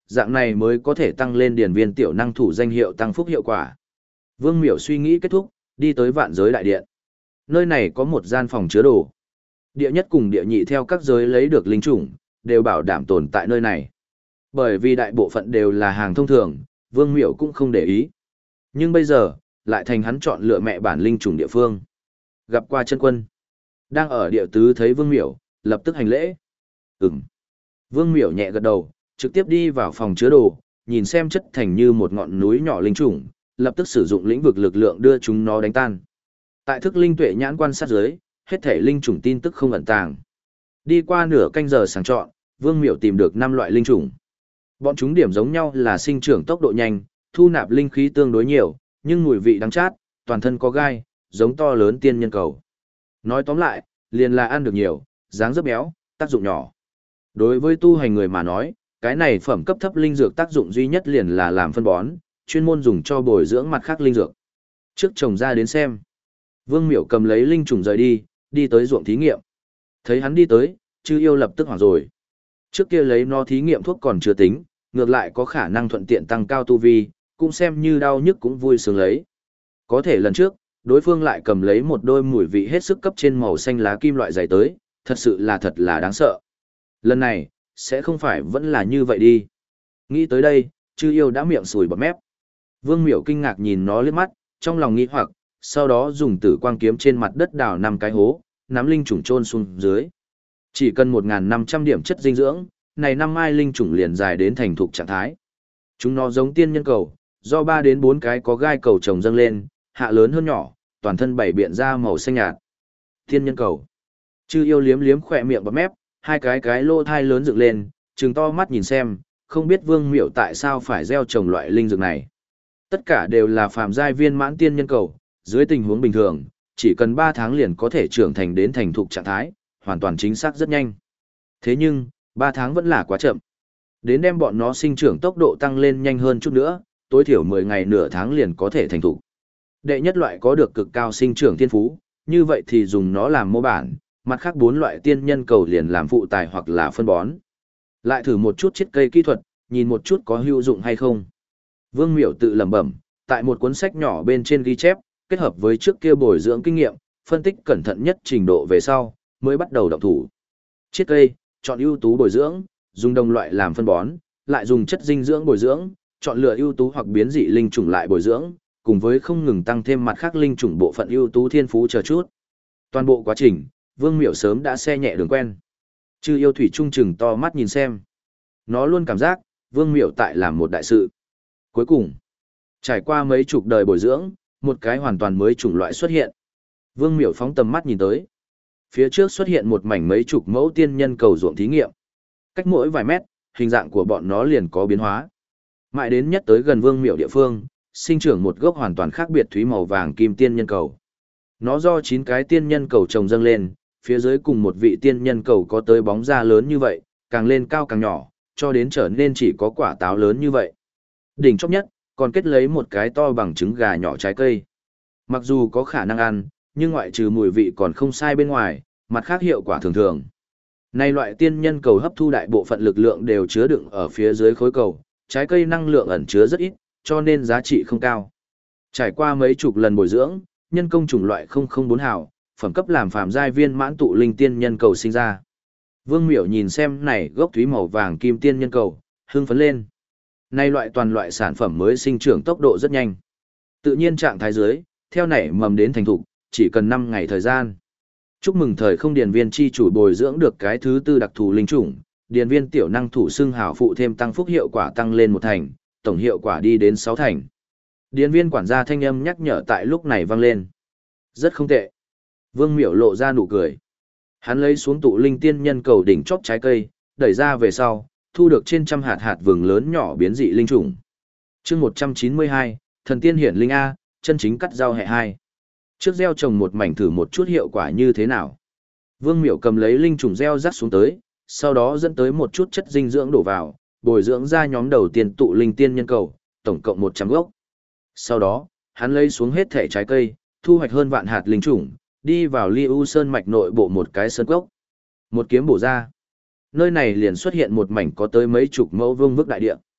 A: dạng này mới có thể tăng lên điển viên tiểu năng thủ danh hiệu tăng phúc hiệu quả. Vương Miểu suy nghĩ kết thúc, đi tới vạn giới đại điện. Nơi này có một gian phòng chứa đồ. Địa nhất cùng địa nhị theo các giới lấy được linh chủng, đều bảo đảm tồn tại nơi này. Bởi vì đại bộ phận đều là hàng thông thường, Vương Miểu cũng không để ý. Nhưng bây giờ, lại thành hắn chọn lựa mẹ bản linh chủng địa phương. Gặp qua chân quân. Đang ở địa tứ thấy Vương Miểu, lập tức hành lễ. Ừm. Vương Miểu nhẹ gật đầu, trực tiếp đi vào phòng chứa đồ, nhìn xem chất thành như một ngọn núi nhỏ linh chủng, lập tức sử dụng lĩnh vực lực lượng đưa chúng nó đánh tan. Tại thức linh tuệ nhãn quan sát dưới, hết thể linh chủng tin tức không ẩn tàng. Đi qua nửa canh giờ sàng chọn, Vương Miểu tìm được 5 loại linh chủng. Bọn chúng điểm giống nhau là sinh trưởng tốc độ nhanh, thu nạp linh khí tương đối nhiều, nhưng mùi vị đắng chát, toàn thân có gai, giống to lớn tiên nhân cầu. Nói tóm lại, liền là ăn được nhiều, dáng rất béo, tác dụng nhỏ. Đối với tu hành người mà nói, cái này phẩm cấp thấp linh dược tác dụng duy nhất liền là làm phân bón, chuyên môn dùng cho bồi dưỡng mặt khác linh dược. Trước trồng ra đến xem. Vương Miểu cầm lấy linh trùng rời đi, đi tới ruộng thí nghiệm. Thấy hắn đi tới, Chư Yêu lập tức hoảng rồi. Trước kia lấy nó thí nghiệm thuốc còn chưa tính, ngược lại có khả năng thuận tiện tăng cao tu vi, cũng xem như đau nhức cũng vui sướng lấy. Có thể lần trước, đối phương lại cầm lấy một đôi mùi vị hết sức cấp trên màu xanh lá kim loại dày tới, thật là đáng sợ. Lần này, sẽ không phải vẫn là như vậy đi. Nghĩ tới đây, Chư Yêu đã miệng sùi bọt mép. Vương Miểu kinh ngạc nhìn nó liếc mắt, trong lòng nghi hoặc, sau đó dùng tử quang kiếm trên mặt đất đào 5 cái hố, nắm linh trùng chôn xuống dưới. Chỉ cần 1.500 điểm chất dinh dưỡng, này 5 mai linh trùng liền dài đến thành thục trạng thái. Chúng nó giống tiên nhân cầu, do 3 đến 4 cái có gai cầu trồng dâng lên, hạ lớn hơn nhỏ, toàn thân bảy biện ra màu xanh nhạt. Tiên nhân cầu. Chư Yêu liếm liếm khỏe miệng bọt mép, hai cái lô thai lớn dựng lên, trừng to mắt nhìn xem, không biết Vương Miểu tại sao phải gieo trồng loại linh dược này. Tất cả đều là phàm giai viên mãn tiên nhân cầu, dưới tình huống bình thường, chỉ cần 3 tháng liền có thể trưởng thành đến thành thục trạng thái, hoàn toàn chính xác rất nhanh. Thế nhưng, 3 tháng vẫn là quá chậm. Đến đem bọn nó sinh trưởng tốc độ tăng lên nhanh hơn chút nữa, tối thiểu 10 ngày nửa tháng liền có thể thành thục. Đệ nhất loại có được cực cao sinh trưởng thiên phú, như vậy thì dùng nó làm mô bản, mặt khác 4 loại tiên nhân cầu liền làm phụ tài hoặc là phân bón. Lại thử một chút chiết cây kỹ thuật, nhìn một chút có hữu dụng hay không. Vương Miểu tự lẩm bẩm, tại một cuốn sách nhỏ bên trên ghi chép, kết hợp với trước kia bồi dưỡng kinh nghiệm, phân tích cẩn thận nhất trình độ về sau, mới bắt đầu động thủ. Chiết cây, chọn ưu tú bồi dưỡng, dùng đồng loại làm phân bón, lại dùng chất dinh dưỡng bồi dưỡng, chọn lựa ưu tú hoặc biến dị linh chủng lại bồi dưỡng, cùng với không ngừng tăng thêm mặt khác linh chủng bộ phận ưu tú thiên phú chờ chút. Toàn bộ quá trình, Vương Miểu sớm đã xe nhẹ đường quen. Chư Yêu thủy trung chừng to mắt nhìn xem. Nó luôn cảm giác, Vương Miểu tại làm một đại sự. Cuối cùng, trải qua mấy chục đời bồi dưỡng, một cái hoàn toàn mới chủng loại xuất hiện. Vương Miểu phóng tầm mắt nhìn tới. Phía trước xuất hiện một mảnh mấy chục mẫu tiên nhân cầu ruộng thí nghiệm. Cách mỗi vài mét, hình dạng của bọn nó liền có biến hóa. Mãi đến nhất tới gần Vương Miểu địa phương, sinh trưởng một gốc hoàn toàn khác biệt thúy màu vàng kim tiên nhân cầu. Nó do 9 cái tiên nhân cầu trồng dâng lên, phía dưới cùng một vị tiên nhân cầu có tới bóng ra lớn như vậy, càng lên cao càng nhỏ, cho đến trở nên chỉ có quả táo lớn như vậy. Đỉnh chóp nhất, còn kết lấy một cái to bằng trứng gà nhỏ trái cây. Mặc dù có khả năng ăn, nhưng ngoại trừ mùi vị còn không sai bên ngoài, mặt khác hiệu quả thường thường. Này loại tiên nhân cầu hấp thu đại bộ phận lực lượng đều chứa đựng ở phía dưới khối cầu, trái cây năng lượng ẩn chứa rất ít, cho nên giá trị không cao. Trải qua mấy chục lần bồi dưỡng, nhân công chủng loại 004 hào, phẩm cấp làm phàm giai viên mãn tụ linh tiên nhân cầu sinh ra. Vương Miểu nhìn xem này gốc thúy màu vàng kim tiên nhân cầu, hưng phấn lên. Này loại toàn loại sản phẩm mới sinh trưởng tốc độ rất nhanh. Tự nhiên trạng thái dưới, theo nảy mầm đến thành thục, chỉ cần 5 ngày thời gian. Chúc mừng thời không điền viên chi chủ bồi dưỡng được cái thứ 4 đặc thù linh chủng, điền viên tiểu năng thủ xưng hào phụ thêm tăng phúc hiệu quả tăng lên 1 thành, tổng hiệu quả đi đến 6 thành. Điền viên quản gia thanh âm nhắc nhở tại lúc này vang lên. Rất không tệ. Vương Miểu lộ ra nụ cười. Hắn lấy xuống tụ linh tiên nhân cầu đỉnh chóp trái cây, đẩy ra về sau, thu được trên trăm hạt vừng lớn nhỏ biến dị linh trùng. Chương 192, thần tiên hiển linh A, chân chính cắt rau hệ 2. Trước gieo trồng một mảnh thử một chút hiệu quả như thế nào. Vương Miểu cầm lấy linh trùng gieo rắc xuống tới, sau đó dẫn tới một chút chất dinh dưỡng đổ vào, bồi dưỡng ra nhóm đầu tiên tụ linh tiên nhân cầu, tổng cộng 100 gốc. Sau đó, hắn lấy xuống hết thể trái cây, thu hoạch hơn vạn hạt linh trùng, đi vào Ly U Sơn mạch nội bộ một cái sơn cốc. Một kiếm bổ ra. Nơi này liền xuất hiện một mảnh có tới mấy chục mẫu vương vức đại địa.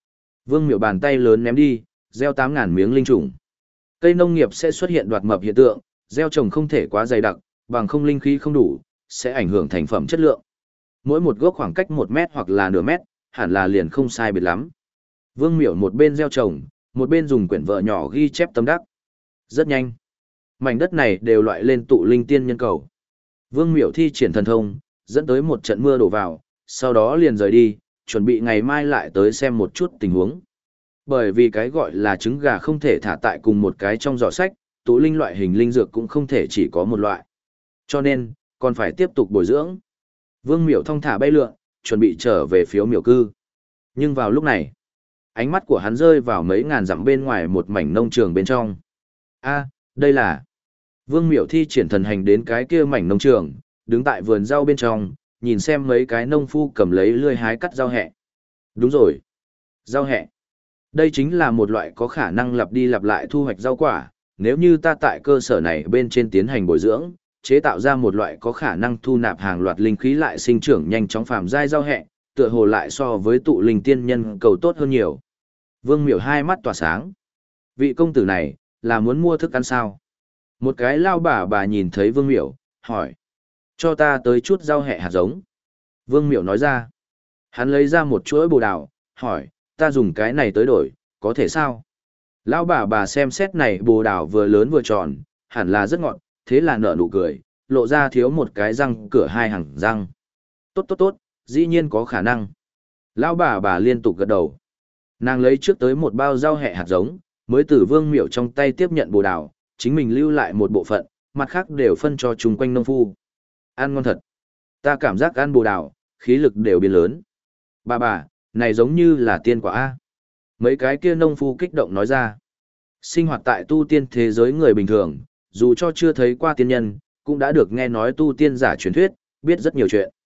A: Vương Miểu bàn tay lớn ném đi, gieo 8.000 miếng linh trùng. Cây nông nghiệp sẽ xuất hiện đoạt mập hiện tượng, gieo trồng không thể quá dày đặc, bằng không linh khí không đủ, sẽ ảnh hưởng thành phẩm chất lượng. Mỗi một gốc khoảng cách 1 mét hoặc là nửa mét, hẳn là liền không sai biệt lắm. Vương Miểu một bên gieo trồng, một bên dùng quyển vợ nhỏ ghi chép tâm đắc. Rất nhanh, mảnh đất này đều loại lên tụ linh tiên nhân cầu. Vương Miểu thi triển thần thông, dẫn tới một trận mưa đổ vào, sau đó liền rời đi, chuẩn bị ngày mai lại tới xem một chút tình huống. Bởi vì cái gọi là trứng gà không thể thả tại cùng một cái trong giỏ sách, tụ linh loại hình linh dược cũng không thể chỉ có một loại. Cho nên, còn phải tiếp tục bồi dưỡng. Vương Miểu thong thả bay lượn, chuẩn bị trở về phiếu miểu cư. Nhưng vào lúc này, ánh mắt của hắn rơi vào mấy ngàn dặm bên ngoài một mảnh nông trường bên trong. Đây là... Vương Miểu thi triển thần hành đến cái kia mảnh nông trường, đứng tại vườn rau bên trong, nhìn xem mấy cái nông phu cầm lấy lưỡi hái cắt rau hẹ. Đúng rồi, rau hẹ. Đây chính là một loại có khả năng lặp đi lặp lại thu hoạch rau quả, nếu như ta tại cơ sở này bên trên tiến hành bồi dưỡng, chế tạo ra một loại có khả năng thu nạp hàng loạt linh khí lại sinh trưởng nhanh chóng phàm giai rau hẹ, tựa hồ lại so với tụ linh tiên nhân cầu tốt hơn nhiều. Vương Miểu hai mắt tỏa sáng. Vị công tử này, là muốn mua thức ăn sao? Một cái lao bà nhìn thấy Vương Miểu, hỏi. Cho ta tới chút rau hẹ hạt giống. Vương Miểu nói ra. Hắn lấy ra một chuỗi bồ đào, hỏi, ta dùng cái này tới đổi, có thể sao? Lão bà xem xét này bồ đào vừa lớn vừa tròn, hẳn là rất ngọt, thế là nở nụ cười, lộ ra thiếu một cái răng cửa hai hàng răng. Tốt, dĩ nhiên có khả năng. Lão bà liên tục gật đầu. Nàng lấy trước tới một bao rau hẹ hạt giống, mới từ Vương Miểu trong tay tiếp nhận bồ đào, chính mình lưu lại một bộ phận, mặt khác đều phân cho chung quanh nông phu. Ăn ngon thật. Ta cảm giác ăn bồ đào, khí lực đều biến lớn. Bà, này giống như là tiên quả A. Mấy cái kia nông phu kích động nói ra. Sinh hoạt tại tu tiên thế giới người bình thường, dù cho chưa thấy qua tiên nhân, cũng đã được nghe nói tu tiên giả truyền thuyết, biết rất nhiều chuyện.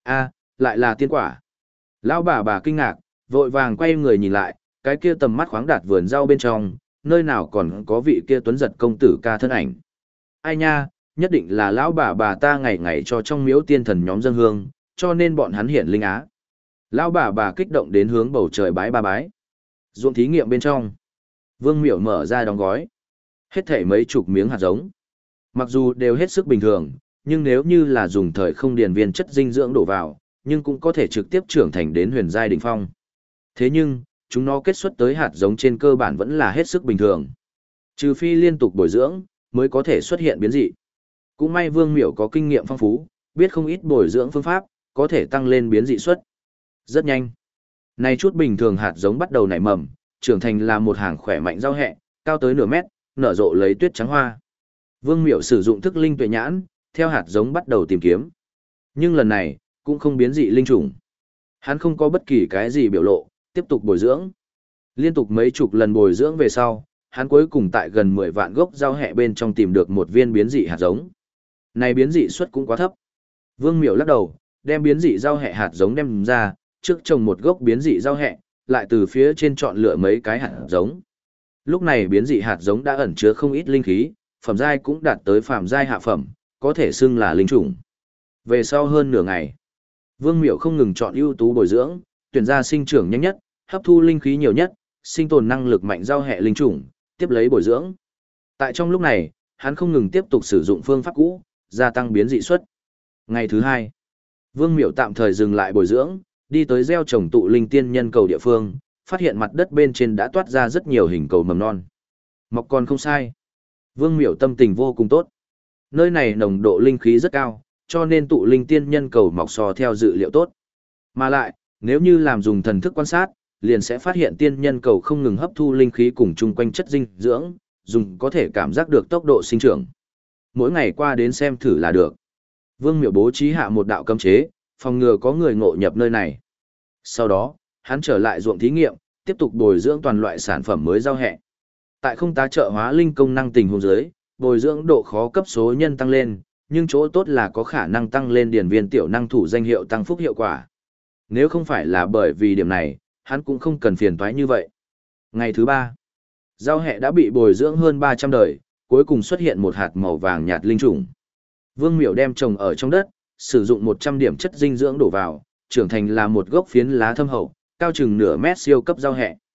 A: Lại là tiên quả. Lão bà kinh ngạc, vội vàng quay người nhìn lại, cái kia tầm mắt khoáng đạt vườn rau bên trong, nơi nào còn có vị kia tuấn giật công tử ca thân ảnh. Ai nha, nhất định là lão bà ta ngày ngày cho trong miếu tiên thần nhóm dân hương, cho nên bọn hắn hiện linh á. Lão bà kích động đến hướng bầu trời bái ba bái. Ruộng thí nghiệm bên trong, Vương Miểu mở ra đóng gói. Hết thảy mấy chục miếng hạt giống. Mặc dù đều hết sức bình thường, nhưng nếu như là dùng thời không điền viên chất dinh dưỡng đổ vào, nhưng cũng có thể trực tiếp trưởng thành đến huyền giai đỉnh phong. Thế nhưng, chúng nó kết xuất tới hạt giống trên cơ bản vẫn là hết sức bình thường. Trừ phi liên tục bồi dưỡng, mới có thể xuất hiện biến dị. Cũng may Vương Miểu có kinh nghiệm phong phú, biết không ít bồi dưỡng phương pháp, có thể tăng lên biến dị suất. Rất nhanh. Này chút bình thường hạt giống bắt đầu nảy mầm, trưởng thành là một hàng khỏe mạnh rau hẹ, cao tới nửa mét, nở rộ lấy tuyết trắng hoa. Vương Miểu sử dụng thức linh tuệ nhãn, theo hạt giống bắt đầu tìm kiếm. Nhưng lần này, cũng không biến dị linh trùng. Hắn không có bất kỳ cái gì biểu lộ, tiếp tục bồi dưỡng. Liên tục mấy chục lần bồi dưỡng về sau, hắn cuối cùng tại gần 10 vạn gốc rau hẹ bên trong tìm được một viên biến dị hạt giống. Này biến dị suất cũng quá thấp. Vương Miểu lắc đầu, đem biến dị rau hẹ hạt giống đem ra, trước trồng một gốc biến dị rau hẹ, lại từ phía trên chọn lựa mấy cái hạt giống. Lúc này biến dị hạt giống đã ẩn chứa không ít linh khí, phẩm giai cũng đạt tới phàm giai hạ phẩm, có thể xưng là linh chủng. Về sau hơn nửa ngày, Vương Miểu không ngừng chọn ưu tú bồi dưỡng, tuyển ra sinh trưởng nhanh nhất, hấp thu linh khí nhiều nhất, sinh tồn năng lực mạnh rau hẹ linh chủng, tiếp lấy bồi dưỡng. Tại trong lúc này, hắn không ngừng tiếp tục sử dụng phương pháp cũ, gia tăng biến dị suất. Ngày thứ 2, Vương Miểu tạm thời dừng lại bồi dưỡng, đi tới gieo trồng tụ linh tiên nhân cầu địa phương, phát hiện mặt đất bên trên đã toát ra rất nhiều hình cầu mầm non. Mọc còn không sai. Vương Miểu tâm tình vô cùng tốt. Nơi này nồng độ linh khí rất cao, cho nên tụ linh tiên nhân cầu mọc so theo dự liệu tốt. Mà lại, nếu như làm dùng thần thức quan sát, liền sẽ phát hiện tiên nhân cầu không ngừng hấp thu linh khí cùng chung quanh chất dinh dưỡng, dùng có thể cảm giác được tốc độ sinh trưởng. Mỗi ngày qua đến xem thử là được. Vương Miểu bố trí hạ một đạo cấm chế, phòng ngừa có người ngộ nhập nơi này. Sau đó, hắn trở lại ruộng thí nghiệm, tiếp tục bồi dưỡng toàn loại sản phẩm mới rau hẹ. Tại không tá trợ hóa linh công năng tình huống dưới, bồi dưỡng độ khó cấp số nhân tăng lên, nhưng chỗ tốt là có khả năng tăng lên điển viên tiểu năng thủ danh hiệu tăng phúc hiệu quả. Nếu không phải là bởi vì điểm này, hắn cũng không cần phiền toái như vậy. Ngày thứ 3, rau hẹ đã bị bồi dưỡng hơn 300 đời, cuối cùng xuất hiện một hạt màu vàng nhạt linh trùng. Vương Miểu đem trồng ở trong đất, sử dụng 100 điểm chất dinh dưỡng đổ vào, trưởng thành là một gốc phiến lá thâm hậu, cao chừng nửa mét siêu cấp rau hẹ.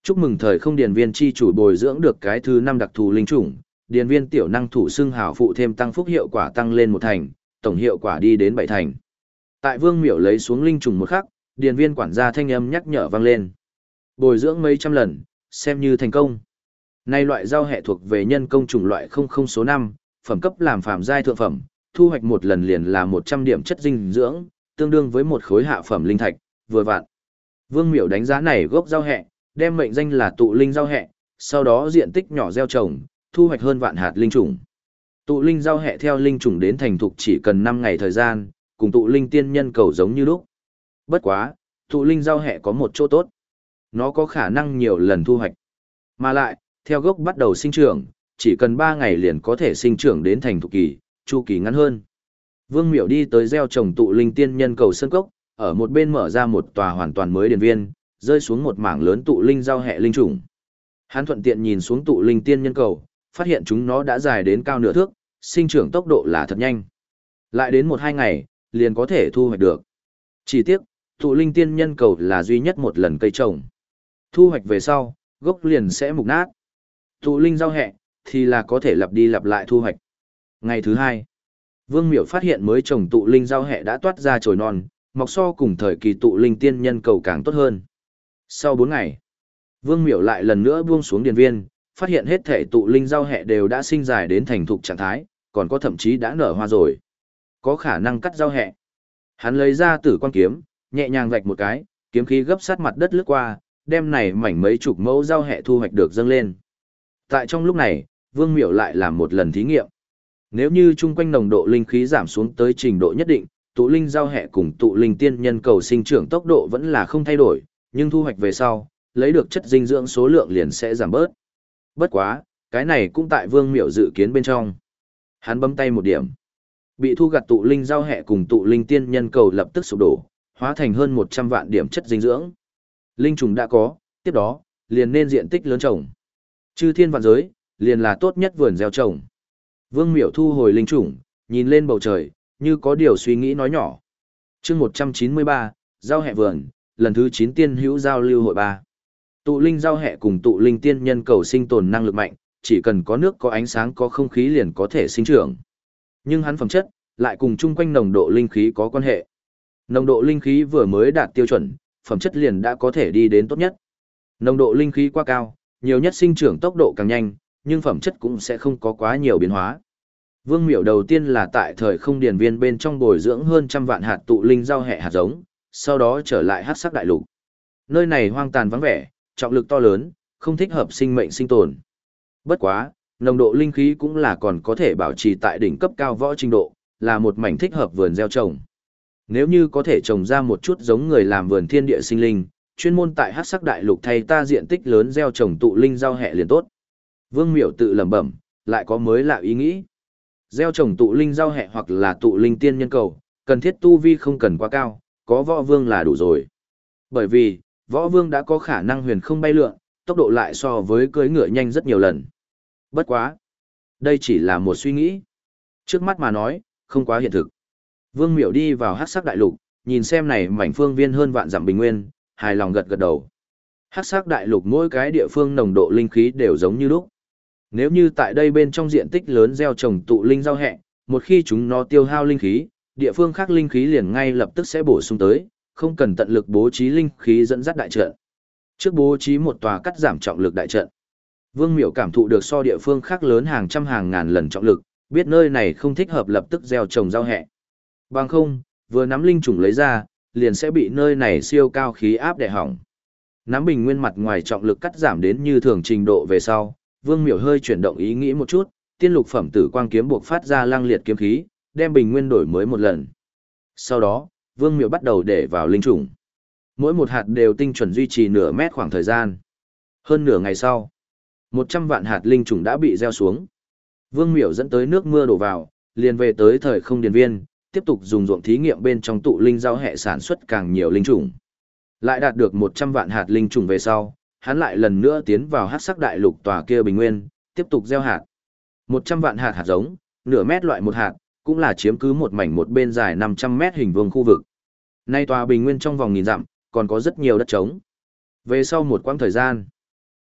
A: Chúc mừng thời không điền viên chi chủ bồi dưỡng được cái thứ 5 đặc thù linh chủng, điền viên tiểu năng thủ xưng hào phụ thêm tăng phúc hiệu quả tăng lên 1 thành, tổng hiệu quả đi đến 7 thành. Tại Vương Miểu lấy xuống linh trùng một khắc, điền viên quản gia thanh âm nhắc nhở vang lên. Bồi dưỡng mấy trăm lần, xem như thành công. Nay loại rau hẹ thuộc về nhân công chủng loại 00 số 5, phẩm cấp làm phàm giai thượng phẩm, thu hoạch một lần liền là 100 điểm chất dinh dưỡng, tương đương với một khối hạ phẩm linh thạch, vừa vặn. Vương Miểu đánh giá này gốc rau hẹ, đem mệnh danh là tụ linh rau hẹ, sau đó diện tích nhỏ gieo trồng, thu hoạch hơn vạn hạt linh trùng. Tụ linh rau hẹ theo linh trùng đến thành thục chỉ cần 5 ngày thời gian, cùng tụ linh tiên nhân cầu giống như lúc. Bất quá, tụ linh rau hẹ có một chỗ tốt. Nó có khả năng nhiều lần thu hoạch. Mà lại, theo gốc bắt đầu sinh trưởng, chỉ cần 3 ngày liền có thể sinh trưởng đến thành thục kỳ, chu kỳ ngắn hơn. Vương Miểu đi tới gieo trồng tụ linh tiên nhân cầu sân cốc, ở một bên mở ra một tòa hoàn toàn mới điền viên, rơi xuống một mảng lớn tụ linh rau hẹ linh trùng. Hắn thuận tiện nhìn xuống tụ linh tiên nhân cầu, phát hiện chúng nó đã dài đến cao nửa thước, sinh trưởng tốc độ là thật nhanh. Lại đến 1-2 ngày, liền có thể thu hoạch được. Chỉ tiếc, tụ linh tiên nhân cầu là duy nhất một lần cây trồng. Thu hoạch về sau, gốc liền sẽ mục nát. Tụ linh rau hẹ, thì là có thể lặp đi lặp lại thu hoạch. Ngày thứ 2, Vương Miểu phát hiện mới trồng tụ linh rau hẹ đã toát ra chồi non, mọc so cùng thời kỳ tụ linh tiên nhân cầu càng tốt hơn. Sau 4 ngày, Vương Miểu lại lần nữa buông xuống điền viên, phát hiện hết thể tụ linh rau hẹ đều đã sinh dài đến thành thục trạng thái, còn có thậm chí đã nở hoa rồi. Có khả năng cắt rau hẹ. Hắn lấy ra tử quan kiếm, nhẹ nhàng vạch một cái, kiếm khí gấp sát mặt đất lướt qua, đem này mảnh mấy chục mẫu rau hẹ thu hoạch được dâng lên. Tại trong lúc này, Vương Miểu lại làm một lần thí nghiệm. Nếu như chung quanh nồng độ linh khí giảm xuống tới trình độ nhất định, tụ linh rau hẹ cùng tụ linh tiên nhân cầu sinh trưởng tốc độ vẫn là không thay đổi, nhưng thu hoạch về sau, lấy được chất dinh dưỡng số lượng liền sẽ giảm bớt. Bất quá, cái này cũng tại Vương Miểu dự kiến bên trong. Hắn bấm tay một điểm. Bị thu gặt tụ linh rau hẹ cùng tụ linh tiên nhân cầu lập tức sụp đổ, hóa thành hơn 100 vạn điểm chất dinh dưỡng. Linh trùng đã có, tiếp đó, liền nên diện tích lớn trồng. Chư thiên vạn giới, liền là tốt nhất vườn gieo trồng. Vương Miểu thu hồi linh trùng, nhìn lên bầu trời, như có điều suy nghĩ nói nhỏ. Chương 193, rau hẹ vườn, lần thứ 9 tiên hữu giao lưu hội 3. Tụ linh rau hẹ cùng tụ linh tiên nhân cầu sinh tồn năng lực mạnh, chỉ cần có nước có ánh sáng có không khí liền có thể sinh trưởng. Nhưng hắn phẩm chất, lại cùng chung quanh nồng độ linh khí có quan hệ. Nồng độ linh khí vừa mới đạt tiêu chuẩn, phẩm chất liền đã có thể đi đến tốt nhất. Nồng độ linh khí quá cao, nhiều nhất sinh trưởng tốc độ càng nhanh, nhưng phẩm chất cũng sẽ không có quá nhiều biến hóa. Vương Miểu đầu tiên là tại thời không điền viên bên trong bồi dưỡng hơn 100 vạn hạt tụ linh rau hẹ hạt giống, sau đó trở lại Hắc Sắc Đại Lục. Nơi này hoang tàn vắng vẻ, trọng lực to lớn, không thích hợp sinh mệnh sinh tồn. Bất quá, nồng độ linh khí cũng là còn có thể bảo trì tại đỉnh cấp cao võ trình độ, là một mảnh thích hợp vườn gieo trồng. Nếu như có thể trồng ra một chút giống người làm vườn thiên địa sinh linh, chuyên môn tại Hắc Sắc Đại Lục thay ta diện tích lớn gieo trồng tụ linh rau hẹ liền tốt. Vương Miểu tự lẩm bẩm, lại có mới lạ ý nghĩ. Gieo trồng tụ linh rau hẹ hoặc là tụ linh tiên nhân cầu, cần thiết tu vi không cần quá cao, có võ vương là đủ rồi. Bởi vì, võ vương đã có khả năng huyền không bay lượn, tốc độ lại so với cưỡi ngựa nhanh rất nhiều lần. Bất quá. Đây chỉ là một suy nghĩ. Trước mắt mà nói, không quá hiện thực. Vương Miểu đi vào Hắc Sắc Đại Lục, nhìn xem này mảnh phương viên hơn vạn dặm bình nguyên, hài lòng gật gật đầu. Hắc Sắc Đại Lục mỗi cái địa phương nồng độ linh khí đều giống như lúc. Nếu như tại đây bên trong diện tích lớn gieo trồng tụ linh rau hẹ, một khi chúng nó tiêu hao linh khí, địa phương khác linh khí liền ngay lập tức sẽ bổ sung tới, không cần tận lực bố trí linh khí dẫn dắt đại trận. Trước bố trí một tòa cắt giảm trọng lực đại trận. Vương Miểu cảm thụ được so địa phương khác lớn hàng trăm hàng ngàn lần trọng lực, biết nơi này không thích hợp lập tức gieo trồng rau hẹ. Bằng không, vừa nắm linh trùng lấy ra, liền sẽ bị nơi này siêu cao khí áp đè hỏng. Nắm bình nguyên mặt ngoài trọng lực cắt giảm đến như thường trình độ về sau, Vương Miểu hơi chuyển động ý nghĩ một chút, tiên lục phẩm tử quang kiếm buộc phát ra lăng liệt kiếm khí, đem bình nguyên đổi mới một lần. Sau đó, Vương Miểu bắt đầu để vào linh trùng. Mỗi một hạt đều tinh chuẩn duy trì nửa mét khoảng thời gian. Hơn nửa ngày sau, 100 vạn hạt linh trùng đã bị gieo xuống. Vương Miểu dẫn tới nước mưa đổ vào, liền về tới thời không điền viên, tiếp tục dùng ruộng thí nghiệm bên trong tụ linh rau hẹ sản xuất càng nhiều linh trùng. Lại đạt được 100 vạn hạt linh trùng về sau, hắn lại lần nữa tiến vào Hắc Sắc Đại Lục tòa kia bình nguyên, tiếp tục gieo hạt. 100 vạn hạt hạt giống, nửa mét loại một hạt, cũng là chiếm cứ một mảnh một bên dài 500 mét hình vuông khu vực. Nay tòa bình nguyên trong vòng nghìn dặm, còn có rất nhiều đất trống. Về sau một quãng thời gian,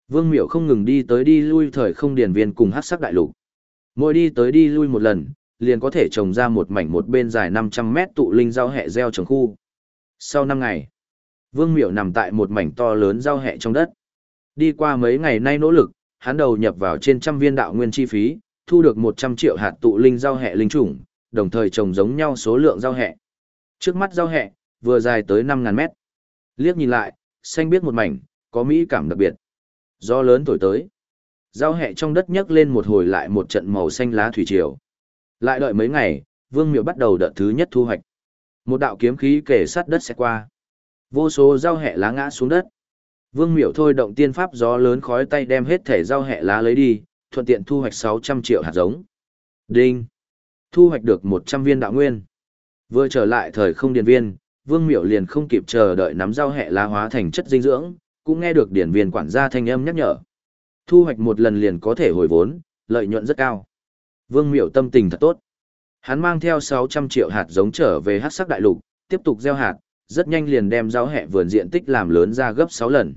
A: Vương Miểu không ngừng đi tới đi lui thời không điển viên cùng hắc sắc đại lục. Mỗi đi tới đi lui một lần, liền có thể trồng ra một mảnh một bên dài 500 mét tụ linh rau hẹ gieo trồng khu. Sau 5 ngày, Vương Miểu nằm tại một mảnh to lớn rau hẹ trong đất. Đi qua mấy ngày nay nỗ lực, hắn đầu nhập vào trên trăm viên đạo nguyên chi phí, thu được 100 triệu hạt tụ linh rau hẹ linh chủng, đồng thời trồng giống nhau số lượng rau hẹ. Trước mắt rau hẹ, vừa dài tới 5.000 mét. Liếc nhìn lại, xanh biếc một mảnh, có mỹ cảm đặc biệt. Gió lớn thổi tới. Rau hẹ trong đất nhấc lên một hồi lại một trận màu xanh lá thủy triều. Lại đợi mấy ngày, Vương Miểu bắt đầu đợt thứ nhất thu hoạch. Một đạo kiếm khí kề sát đất sẽ qua. Vô số rau hẹ lá ngã xuống đất. Vương Miểu thôi động tiên pháp gió lớn khói tay đem hết thể rau hẹ lá lấy đi, thuận tiện thu hoạch 600 triệu hạt giống. Đinh! Thu hoạch được 100 viên đạo nguyên. Vừa trở lại thời không điển viên, Vương Miểu liền không kịp chờ đợi nắm rau hẹ lá hóa thành chất dinh dưỡng, cũng nghe được điển viên quản gia thanh âm nhắc nhở. Thu hoạch một lần liền có thể hồi vốn, lợi nhuận rất cao. Vương Miểu tâm tình thật tốt. Hắn mang theo 600 triệu hạt giống trở về hắc sắc đại lục, tiếp tục gieo hạt, rất nhanh liền đem rau hẹ vườn diện tích làm lớn ra gấp 6 lần.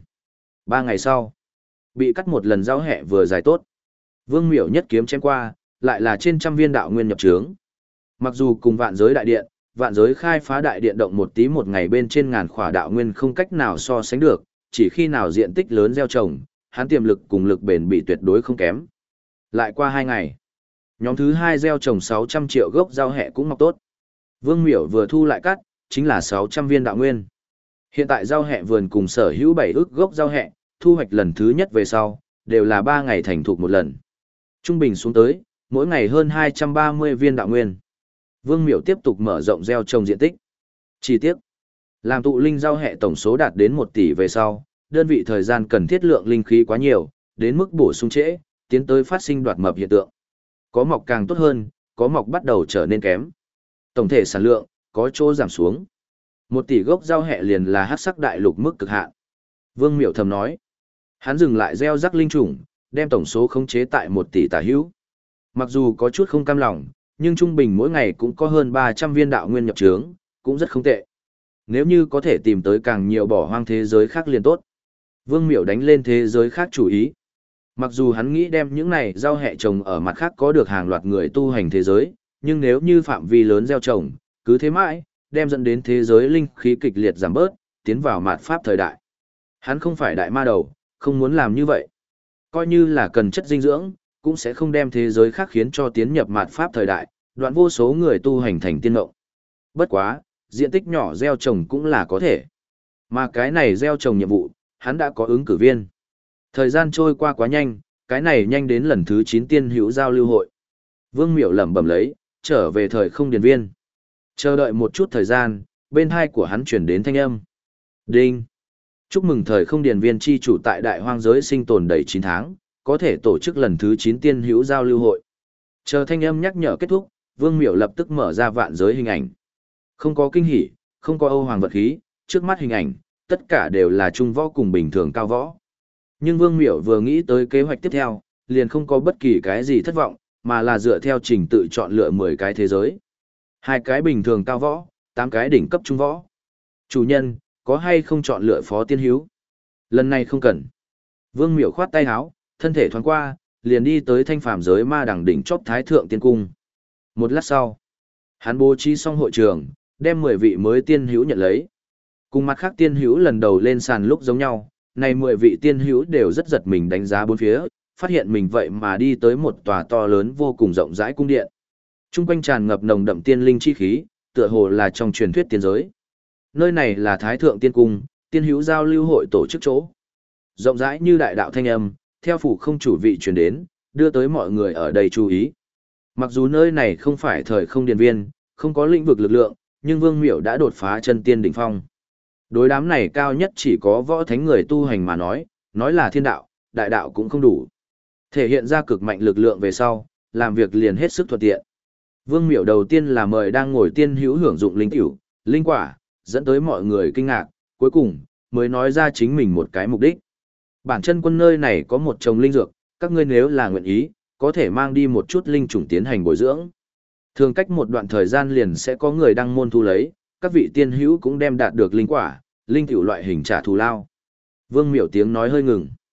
A: 3 ngày sau, bị cắt một lần rau hẹ vừa dài tốt. Vương Miểu nhất kiếm chém qua, lại là trên trăm viên đạo nguyên nhập trướng. Mặc dù cùng vạn giới đại điện, vạn giới khai phá đại điện động một tí một ngày bên trên ngàn khỏa đạo nguyên không cách nào so sánh được, chỉ khi nào diện tích lớn gieo trồng, hắn tiềm lực cùng lực bền bị tuyệt đối không kém. Lại qua 2 ngày, nhóm thứ 2 gieo trồng 600 triệu gốc rau hẹ cũng mọc tốt. Vương Miểu vừa thu lại cắt, chính là 600 viên đạo nguyên. Hiện tại rau hẹ vườn cùng sở hữu 7 ức gốc rau hẹ, thu hoạch lần thứ nhất về sau, đều là 3 ngày thành thục một lần. Trung bình xuống tới, mỗi ngày hơn 230 viên đạo nguyên. Vương Miểu tiếp tục mở rộng gieo trồng diện tích. Chi tiết, làm tụ linh rau hẹ tổng số đạt đến 1 tỷ về sau, đơn vị thời gian cần thiết lượng linh khí quá nhiều, đến mức bổ sung trễ, tiến tới phát sinh đoạt mập hiện tượng. Có mọc càng tốt hơn, có mọc bắt đầu trở nên kém. Tổng thể sản lượng, có chỗ giảm xuống. 1 tỷ gốc rau hẹ liền là hắc sắc đại lục mức cực hạn. Vương Miểu thầm nói. Hắn dừng lại gieo rắc linh chủng, đem tổng số khống chế tại 1 tỷ tả hữu. Mặc dù có chút không cam lòng, nhưng trung bình mỗi ngày cũng có hơn 300 viên đạo nguyên nhập trướng, cũng rất không tệ. Nếu như có thể tìm tới càng nhiều bỏ hoang thế giới khác liền tốt. Vương Miểu đánh lên thế giới khác chủ ý. Mặc dù hắn nghĩ đem những này rau hẹ trồng ở mặt khác có được hàng loạt người tu hành thế giới, nhưng nếu như phạm vi lớn gieo trồng, cứ thế mãi, đem dẫn đến thế giới linh khí kịch liệt giảm bớt, tiến vào mạt pháp thời đại. Hắn không phải đại ma đầu, không muốn làm như vậy. Coi như là cần chất dinh dưỡng, cũng sẽ không đem thế giới khác khiến cho tiến nhập mạt pháp thời đại, đoạn vô số người tu hành thành tiên mộng. Bất quá, diện tích nhỏ gieo trồng cũng là có thể. Mà cái này gieo trồng nhiệm vụ, hắn đã có ứng cử viên. Thời gian trôi qua quá nhanh, cái này nhanh đến lần thứ 9 tiên hữu giao lưu hội. Vương Miểu lẩm bẩm lấy, trở về thời không điển viên. Chờ đợi một chút thời gian, bên hai của hắn chuyển đến thanh âm. Đinh! Chúc mừng thời không điển viên chi chủ tại đại hoang giới sinh tồn đầy 9 tháng, có thể tổ chức lần thứ 9 tiên hữu giao lưu hội. Chờ thanh âm nhắc nhở kết thúc, Vương Miểu lập tức mở ra vạn giới hình ảnh. Không có kinh hỉ, không có Âu Hoàng vật khí, trước mắt hình ảnh, tất cả đều là trung võ cùng bình thường cao võ. Nhưng Vương Miểu vừa nghĩ tới kế hoạch tiếp theo, liền không có bất kỳ cái gì thất vọng, mà là dựa theo trình tự chọn lựa 10 cái thế giới. 2 cái bình thường cao võ, 8 cái đỉnh cấp trung võ. Chủ nhân, có hay không chọn lựa phó tiên hữu? Lần này không cần. Vương Miểu khoát tay áo, thân thể thoáng qua, liền đi tới thanh phàm giới ma đẳng đỉnh chóp thái thượng tiên cung. Một lát sau, hắn bố trí xong hội trường, đem 10 vị mới tiên hữu nhận lấy. Cùng mặt khác tiên hữu lần đầu lên sàn lúc giống nhau, này 10 vị tiên hữu đều rất giật mình đánh giá bốn phía, phát hiện mình vậy mà đi tới một tòa to lớn vô cùng rộng rãi cung điện. Trung quanh tràn ngập nồng đậm tiên linh chi khí, tựa hồ là trong truyền thuyết tiên giới. Nơi này là Thái Thượng Tiên Cung, tiên hữu giao lưu hội tổ chức chỗ. Rộng rãi như đại đạo thanh âm, theo phủ không chủ vị truyền đến, đưa tới mọi người ở đây chú ý. Mặc dù nơi này không phải thời không điện viên, không có lĩnh vực lực lượng, nhưng Vương Miểu đã đột phá chân tiên đỉnh phong. Đối đám này cao nhất chỉ có võ thánh người tu hành mà nói là thiên đạo, đại đạo cũng không đủ. Thể hiện ra cực mạnh lực lượng về sau, làm việc liền hết sức thuận tiện. Vương Miểu đầu tiên là mời đang ngồi tiên hữu hưởng dụng linh tiểu, linh quả, dẫn tới mọi người kinh ngạc, cuối cùng mới nói ra chính mình một cái mục đích. Bản chân quân nơi này có một chồng linh dược, các ngươi nếu là nguyện ý, có thể mang đi một chút linh chủng tiến hành bồi dưỡng. Thường cách một đoạn thời gian liền sẽ có người đăng môn thu lấy, các vị tiên hữu cũng đem đạt được linh quả, linh tiểu loại hình trả thù lao. Vương Miểu tiếng nói hơi ngừng.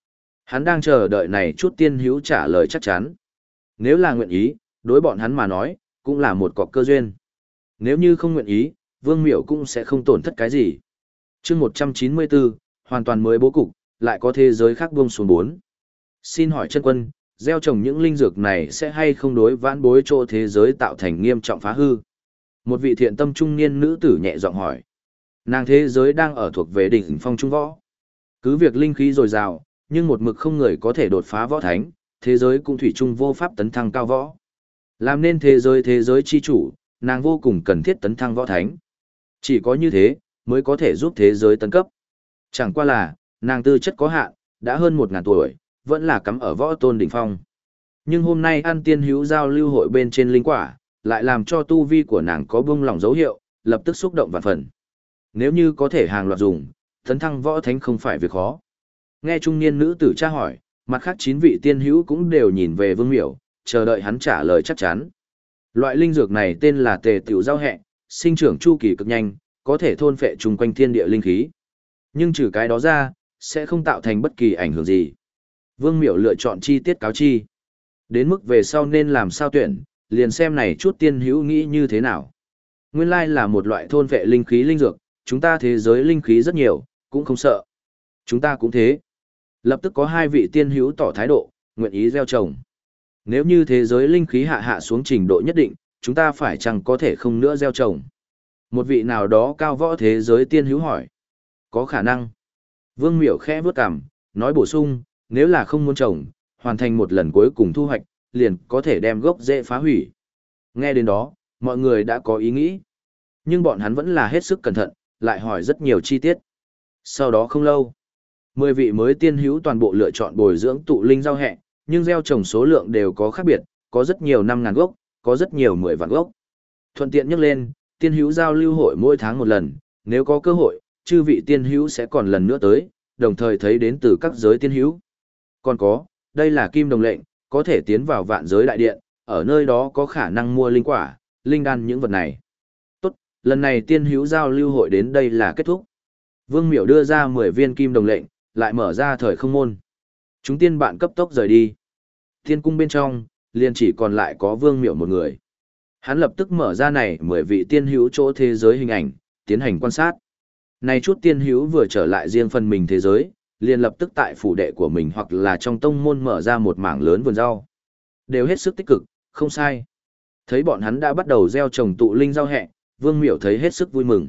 A: Hắn đang chờ đợi này chút tiên hữu trả lời chắc chắn. Nếu là nguyện ý, đối bọn hắn mà nói, cũng là một cọc cơ duyên. Nếu như không nguyện ý, Vương Miểu cũng sẽ không tổn thất cái gì. chương 194, hoàn toàn mới bố cục, lại có thế giới khác buông xuống 4. Xin hỏi chân quân, gieo trồng những linh dược này sẽ hay không đối vãn bối chỗ thế giới tạo thành nghiêm trọng phá hư? Một vị thiện tâm trung niên nữ tử nhẹ giọng hỏi. Nàng thế giới đang ở thuộc về đỉnh phong trung võ. Cứ việc linh khí dồi dào, nhưng một mực không người có thể đột phá võ thánh, thế giới cũng thủy chung vô pháp tấn thăng cao võ. Làm nên thế giới chi chủ, nàng vô cùng cần thiết tấn thăng võ thánh. Chỉ có như thế, mới có thể giúp thế giới tấn cấp. Chẳng qua là, nàng tư chất có hạn, đã hơn 1000 tuổi, vẫn là cắm ở võ tôn đỉnh phong. Nhưng hôm nay ăn tiên hữu giao lưu hội bên trên linh quả, lại làm cho tu vi của nàng có bung lỏng dấu hiệu, lập tức xúc động vạn phần. Nếu như có thể hàng loạt dùng, tấn thăng võ thánh không phải việc khó. Nghe trung niên nữ tử tra hỏi, mặt khác 9 vị tiên hữu cũng đều nhìn về Vương Miểu, chờ đợi hắn trả lời chắc chắn. Loại linh dược này tên là tề tiểu giao hẹ, sinh trưởng chu kỳ cực nhanh, có thể thôn phệ chung quanh thiên địa linh khí. Nhưng trừ cái đó ra, sẽ không tạo thành bất kỳ ảnh hưởng gì. Vương Miểu lựa chọn chi tiết cáo chi. Đến mức về sau nên làm sao tuyển, liền xem này chút tiên hữu nghĩ như thế nào. Nguyên lai là một loại thôn phệ linh khí linh dược, chúng ta thế giới linh khí rất nhiều, cũng không sợ. Chúng ta cũng thế. Lập tức có 2 vị tiên hữu tỏ thái độ, nguyện ý gieo trồng. Nếu như thế giới linh khí hạ xuống trình độ nhất định, chúng ta phải chăng có thể không nữa gieo trồng. Một vị nào đó cao võ thế giới tiên hữu hỏi. Có khả năng. Vương Miểu khẽ vướt cằm, nói bổ sung, nếu là không muốn trồng, hoàn thành một lần cuối cùng thu hoạch, liền có thể đem gốc rễ phá hủy. Nghe đến đó, mọi người đã có ý nghĩ. Nhưng bọn hắn vẫn là hết sức cẩn thận, lại hỏi rất nhiều chi tiết. Sau đó không lâu, 10 vị mới tiên hữu toàn bộ lựa chọn bồi dưỡng tụ linh giao hẹ, nhưng gieo trồng số lượng đều có khác biệt, có rất nhiều 5.000 gốc, có rất nhiều 10 vạn gốc. Thuận tiện nhắc lên, tiên hữu giao lưu hội mỗi tháng một lần, nếu có cơ hội, chư vị tiên hữu sẽ còn lần nữa tới, đồng thời thấy đến từ các giới tiên hữu. Còn có, đây là kim đồng lệnh, có thể tiến vào vạn giới đại điện, ở nơi đó có khả năng mua linh quả, linh đan những vật này. Tốt, lần này tiên hữu giao lưu hội đến đây là kết thúc. Vương Miểu đưa ra 10 viên kim đồng lệnh, lại mở ra thời không môn. Chúng tiên bạn cấp tốc rời đi. Tiên cung bên trong, liền chỉ còn lại có Vương Miểu một người. Hắn lập tức mở ra này 10 vị tiên hữu chỗ thế giới hình ảnh, tiến hành quan sát. Này chút tiên hữu vừa trở lại riêng phần mình thế giới, liền lập tức tại phủ đệ của mình hoặc là trong tông môn mở ra một mảng lớn vườn rau. Đều hết sức tích cực, không sai. Thấy bọn hắn đã bắt đầu gieo trồng tụ linh rau hẹ, Vương Miểu thấy hết sức vui mừng.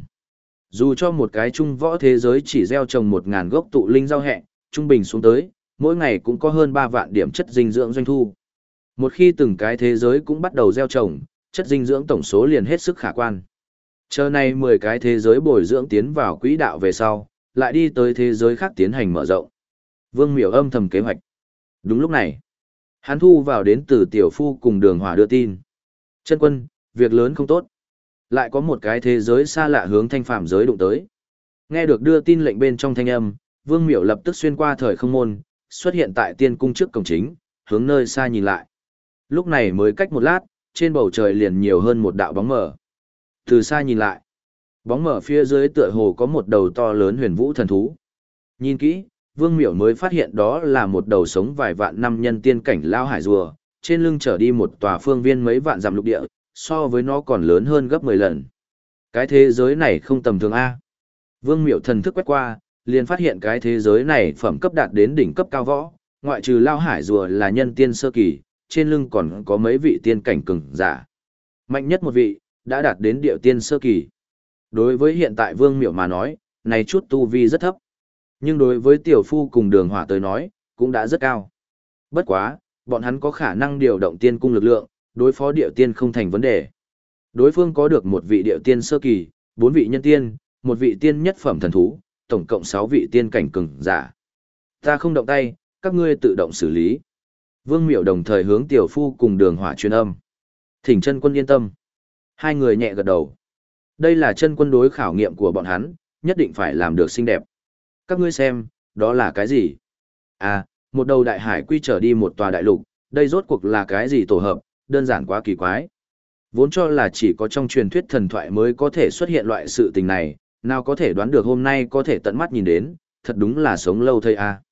A: Dù cho một cái trung võ thế giới chỉ gieo trồng 1000 gốc tụ linh rau hẹ, trung bình xuống tới, mỗi ngày cũng có hơn 3 vạn điểm chất dinh dưỡng doanh thu. Một khi từng cái thế giới cũng bắt đầu gieo trồng, chất dinh dưỡng tổng số liền hết sức khả quan. Chờ này 10 cái thế giới bồi dưỡng tiến vào quỹ đạo về sau, lại đi tới thế giới khác tiến hành mở rộng. Vương Miểu âm thầm kế hoạch. Đúng lúc này, hắn thu vào đến từ tiểu phu cùng Đường Hỏa đưa tin. Chân quân, việc lớn không tốt. Lại có một cái thế giới xa lạ hướng thanh phàm giới đụng tới. Nghe được đưa tin lệnh bên trong thanh âm, Vương Miểu lập tức xuyên qua thời không môn, xuất hiện tại tiên cung trước cổng chính, hướng nơi xa nhìn lại. Lúc này mới cách một lát, trên bầu trời liền nhiều hơn một đạo bóng mờ. Từ xa nhìn lại, bóng mờ phía dưới tựa hồ có một đầu to lớn huyền vũ thần thú. Nhìn kỹ, Vương Miểu mới phát hiện đó là một đầu sống vài vạn năm nhân tiên cảnh lao hải rùa, trên lưng trở đi một tòa phương viên mấy vạn dặm lục địa, so với nó còn lớn hơn gấp 10 lần. Cái thế giới này không tầm thường A. Vương Miểu thần thức quét qua, liền phát hiện cái thế giới này phẩm cấp đạt đến đỉnh cấp cao võ, ngoại trừ lao hải rùa là nhân tiên sơ kỳ, trên lưng còn có mấy vị tiên cảnh cường giả. Mạnh nhất một vị, đã đạt đến điệu tiên sơ kỳ. Đối với hiện tại Vương Miểu mà nói, này chút tu vi rất thấp. Nhưng đối với tiểu phu cùng Đường Hỏa tới nói, cũng đã rất cao. Bất quá, bọn hắn có khả năng điều động tiên cung lực lượng, đối phó điệu tiên không thành vấn đề. Đối phương có được một vị điệu tiên sơ kỳ, 4 vị nhân tiên, một vị tiên nhất phẩm thần thú, tổng cộng 6 vị tiên cảnh cường giả. Ta không động tay, các ngươi tự động xử lý. Vương Miểu đồng thời hướng tiểu phu cùng Đường Hỏa truyền âm. Thỉnh chân quân yên tâm. Hai người nhẹ gật đầu. Đây là chân quân đối khảo nghiệm của bọn hắn, nhất định phải làm được xinh đẹp. Các ngươi xem, đó là cái gì? À, một đầu đại hải quy trở đi một tòa đại lục, đây rốt cuộc là cái gì tổ hợp, đơn giản quá kỳ quái. Vốn cho là chỉ có trong truyền thuyết thần thoại mới có thể xuất hiện loại sự tình này, nào có thể đoán được hôm nay có thể tận mắt nhìn đến, thật đúng là sống lâu thây a.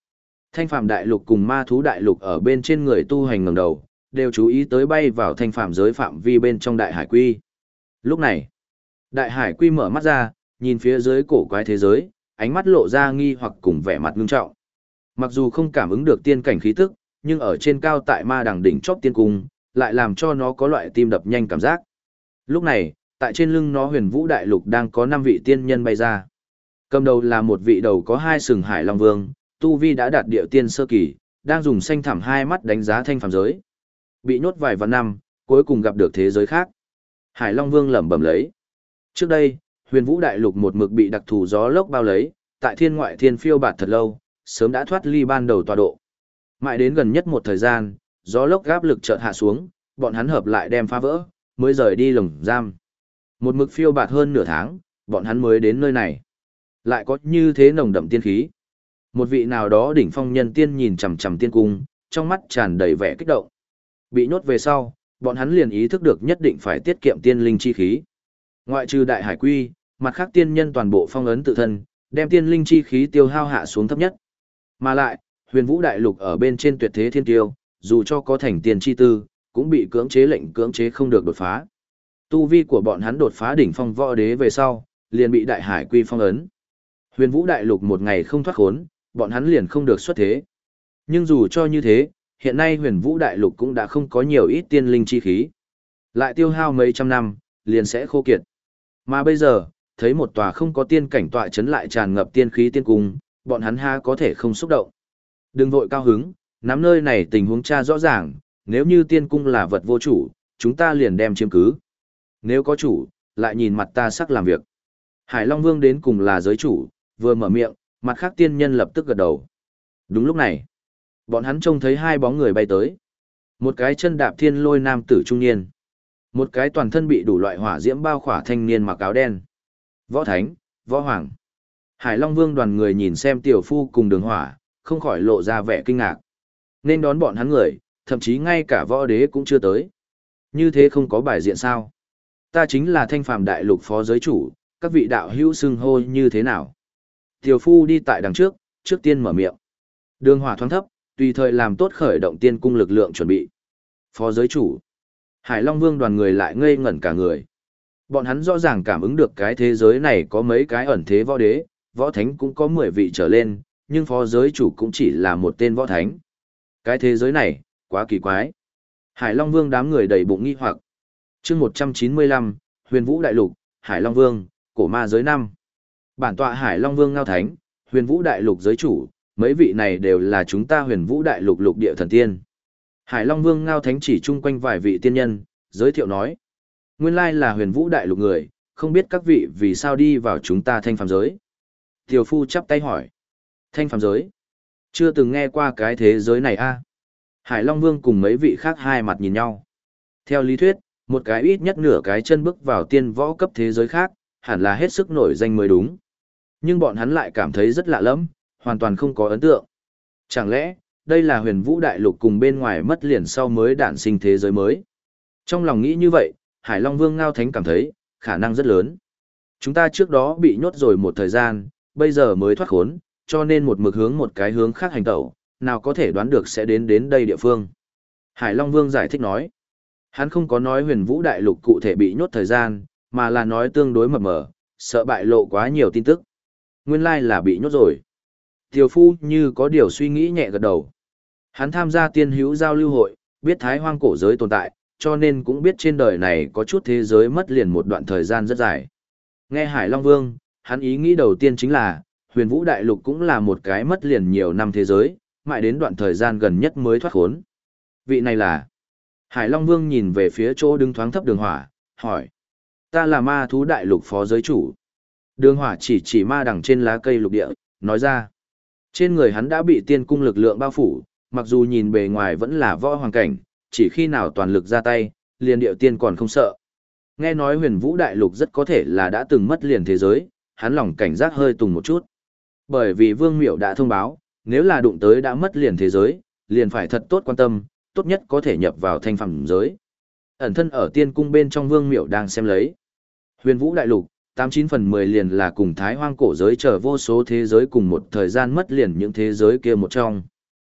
A: Thanh Phàm Đại Lục cùng Ma Thú Đại Lục ở bên trên người tu hành ngẩng đầu, đều chú ý tới bay vào thanh phàm giới phạm vi bên trong Đại Hải Quy. Lúc này, Đại Hải Quy mở mắt ra, nhìn phía dưới cổ quái thế giới, ánh mắt lộ ra nghi hoặc cùng vẻ mặt ngưng trọng. Mặc dù không cảm ứng được tiên cảnh khí tức, nhưng ở trên cao tại Ma Đằng đỉnh chóp tiên cung, lại làm cho nó có loại tim đập nhanh cảm giác. Lúc này, tại trên lưng nó Huyền Vũ Đại Lục đang có 5 vị tiên nhân bay ra. Cầm đầu là một vị đầu có 2 sừng Hải Long Vương, tu vi đã đạt địa tiên sơ kỳ, đang dùng xanh thẳm hai mắt đánh giá thanh phàm giới. Bị nhốt vài vạn năm, cuối cùng gặp được thế giới khác. Hải Long Vương lẩm bẩm lấy. Trước đây, Huyền Vũ Đại Lục một mực bị đặc thù gió lốc bao lấy, tại thiên ngoại thiên phiêu bạt thật lâu, sớm đã thoát ly ban đầu tọa độ. Mãi đến gần nhất một thời gian, gió lốc áp lực chợt hạ xuống, bọn hắn hợp lại đem phá vỡ, mới rời đi lồng giam. Một mực phiêu bạt hơn nửa tháng, bọn hắn mới đến nơi này. Lại có như thế nồng đậm tiên khí. Một vị nào đó đỉnh phong nhân tiên nhìn chằm chằm tiên cung, trong mắt tràn đầy vẻ kích động. Bị nhốt về sau, bọn hắn liền ý thức được nhất định phải tiết kiệm tiên linh chi khí. Ngoại trừ Đại Hải Quy, mặt khác tiên nhân toàn bộ phong ấn tự thân, đem tiên linh chi khí tiêu hao hạ xuống thấp nhất. Mà lại, Huyền Vũ Đại Lục ở bên trên tuyệt thế thiên tiêu, dù cho có thành tiên chi tư, cũng bị cưỡng chế lệnh cưỡng chế không được đột phá. Tu vi của bọn hắn đột phá đỉnh phong võ đế về sau, liền bị Đại Hải Quy phong ấn. Huyền Vũ Đại Lục một ngày không thoát khốn, bọn hắn liền không được xuất thế. Nhưng dù cho như thế, hiện nay Huyền Vũ Đại Lục cũng đã không có nhiều ít tiên linh chi khí. Lại tiêu hao mấy trăm năm, liền sẽ khô kiệt. Mà bây giờ, thấy một tòa không có tiên cảnh tọa chấn lại tràn ngập tiên khí tiên cung, bọn hắn ha có thể không xúc động. Đừng vội cao hứng, nắm nơi này tình huống tra rõ ràng, nếu như tiên cung là vật vô chủ, chúng ta liền đem chiếm cứ. Nếu có chủ, lại nhìn mặt ta sắc làm việc. Hải Long Vương đến cùng là giới chủ, vừa mở miệng, mặt khác tiên nhân lập tức gật đầu. Đúng lúc này, bọn hắn trông thấy 2 bóng người bay tới. Một cái chân đạp thiên lôi nam tử trung niên. Một cái toàn thân bị đủ loại hỏa diễm bao khỏa thanh niên mặc áo đen. Võ Thánh, Võ Hoàng. Hải Long Vương đoàn người nhìn xem tiểu phu cùng Đường Hỏa, không khỏi lộ ra vẻ kinh ngạc. Nên đón bọn hắn người, thậm chí ngay cả võ đế cũng chưa tới. Như thế không có bài diện sao? Ta chính là Thanh Phàm Đại Lục phó giới chủ, các vị đạo hữu xưng hô như thế nào? Tiểu phu đi tại đằng trước, trước tiên mở miệng. Đường Hỏa thoáng thấp, tùy thời làm tốt khởi động tiên cung lực lượng chuẩn bị. Phó giới chủ. Hải Long Vương đoàn người lại ngây ngẩn cả người. Bọn hắn rõ ràng cảm ứng được cái thế giới này có mấy cái ẩn thế võ đế, võ thánh cũng có 10 vị trở lên, nhưng phó giới chủ cũng chỉ là một tên võ thánh. Cái thế giới này, quá kỳ quái. Hải Long Vương đám người đầy bụng nghi hoặc. Chương 195, Huyền Vũ Đại Lục, Hải Long Vương, cổ ma giới 5. Bản tọa Hải Long Vương Ngao Thánh, Huyền Vũ Đại Lục giới chủ, mấy vị này đều là chúng ta Huyền Vũ Đại Lục lục địa thần tiên. Hải Long Vương Ngao Thánh chỉ chung quanh vài vị tiên nhân, giới thiệu nói. Nguyên lai là Huyền Vũ Đại Lục người, không biết các vị vì sao đi vào chúng ta thanh phàm giới. Tiểu phu chắp tay hỏi. Thanh phàm giới? Chưa từng nghe qua cái thế giới này a? Hải Long Vương cùng mấy vị khác hai mặt nhìn nhau. Theo lý thuyết, một cái ít nhất nửa cái chân bước vào tiên võ cấp thế giới khác, hẳn là hết sức nổi danh mới đúng. Nhưng bọn hắn lại cảm thấy rất lạ lẫm, hoàn toàn không có ấn tượng. Chẳng lẽ, đây là Huyền Vũ Đại Lục cùng bên ngoài mất liền sau mới đản sinh thế giới mới? Trong lòng nghĩ như vậy, Hải Long Vương Ngao Thánh cảm thấy, khả năng rất lớn. Chúng ta trước đó bị nhốt rồi một thời gian, bây giờ mới thoát khốn, cho nên một mực hướng một cái hướng khác hành tẩu, nào có thể đoán được sẽ đến đây địa phương. Hải Long Vương giải thích nói. Hắn không có nói Huyền Vũ Đại Lục cụ thể bị nhốt thời gian, mà là nói tương đối mập mờ, sợ bại lộ quá nhiều tin tức. Nguyên lai là bị nhốt rồi. Tiểu phu như có điều suy nghĩ nhẹ gật đầu. Hắn tham gia tiên hữu giao lưu hội, biết Thái Hoang cổ giới tồn tại, cho nên cũng biết trên đời này có chút thế giới mất liền một đoạn thời gian rất dài. Nghe Hải Long Vương, hắn ý nghĩ đầu tiên chính là, Huyền Vũ Đại Lục cũng là một cái mất liền nhiều năm thế giới, mãi đến đoạn thời gian gần nhất mới thoát khốn. Vị này là... Hải Long Vương nhìn về phía chỗ đứng thoáng thấp Đường Hỏa, hỏi. Ta là Ma Thú Đại Lục phó giới chủ. Đường Hỏa chỉ ma đằng trên lá cây lục địa, nói ra. Trên người hắn đã bị tiên cung lực lượng bao phủ, mặc dù nhìn bề ngoài vẫn là võ hoàng cảnh, chỉ khi nào toàn lực ra tay, liền điệu tiên còn không sợ. Nghe nói Huyền Vũ Đại Lục rất có thể là đã từng mất liền thế giới, hắn lòng cảnh giác hơi tùng một chút. Bởi vì Vương Miểu đã thông báo, nếu là đụng tới đã mất liền thế giới, liền phải thật tốt quan tâm, tốt nhất có thể nhập vào thanh phàm giới. Ẩn thân ở tiên cung bên trong Vương Miểu đang xem lấy. Huyền Vũ Đại Lục, 89 phần 10 liền là cùng Thái Hoang cổ giới chờ vô số thế giới cùng một thời gian mất liền những thế giới kia một trong.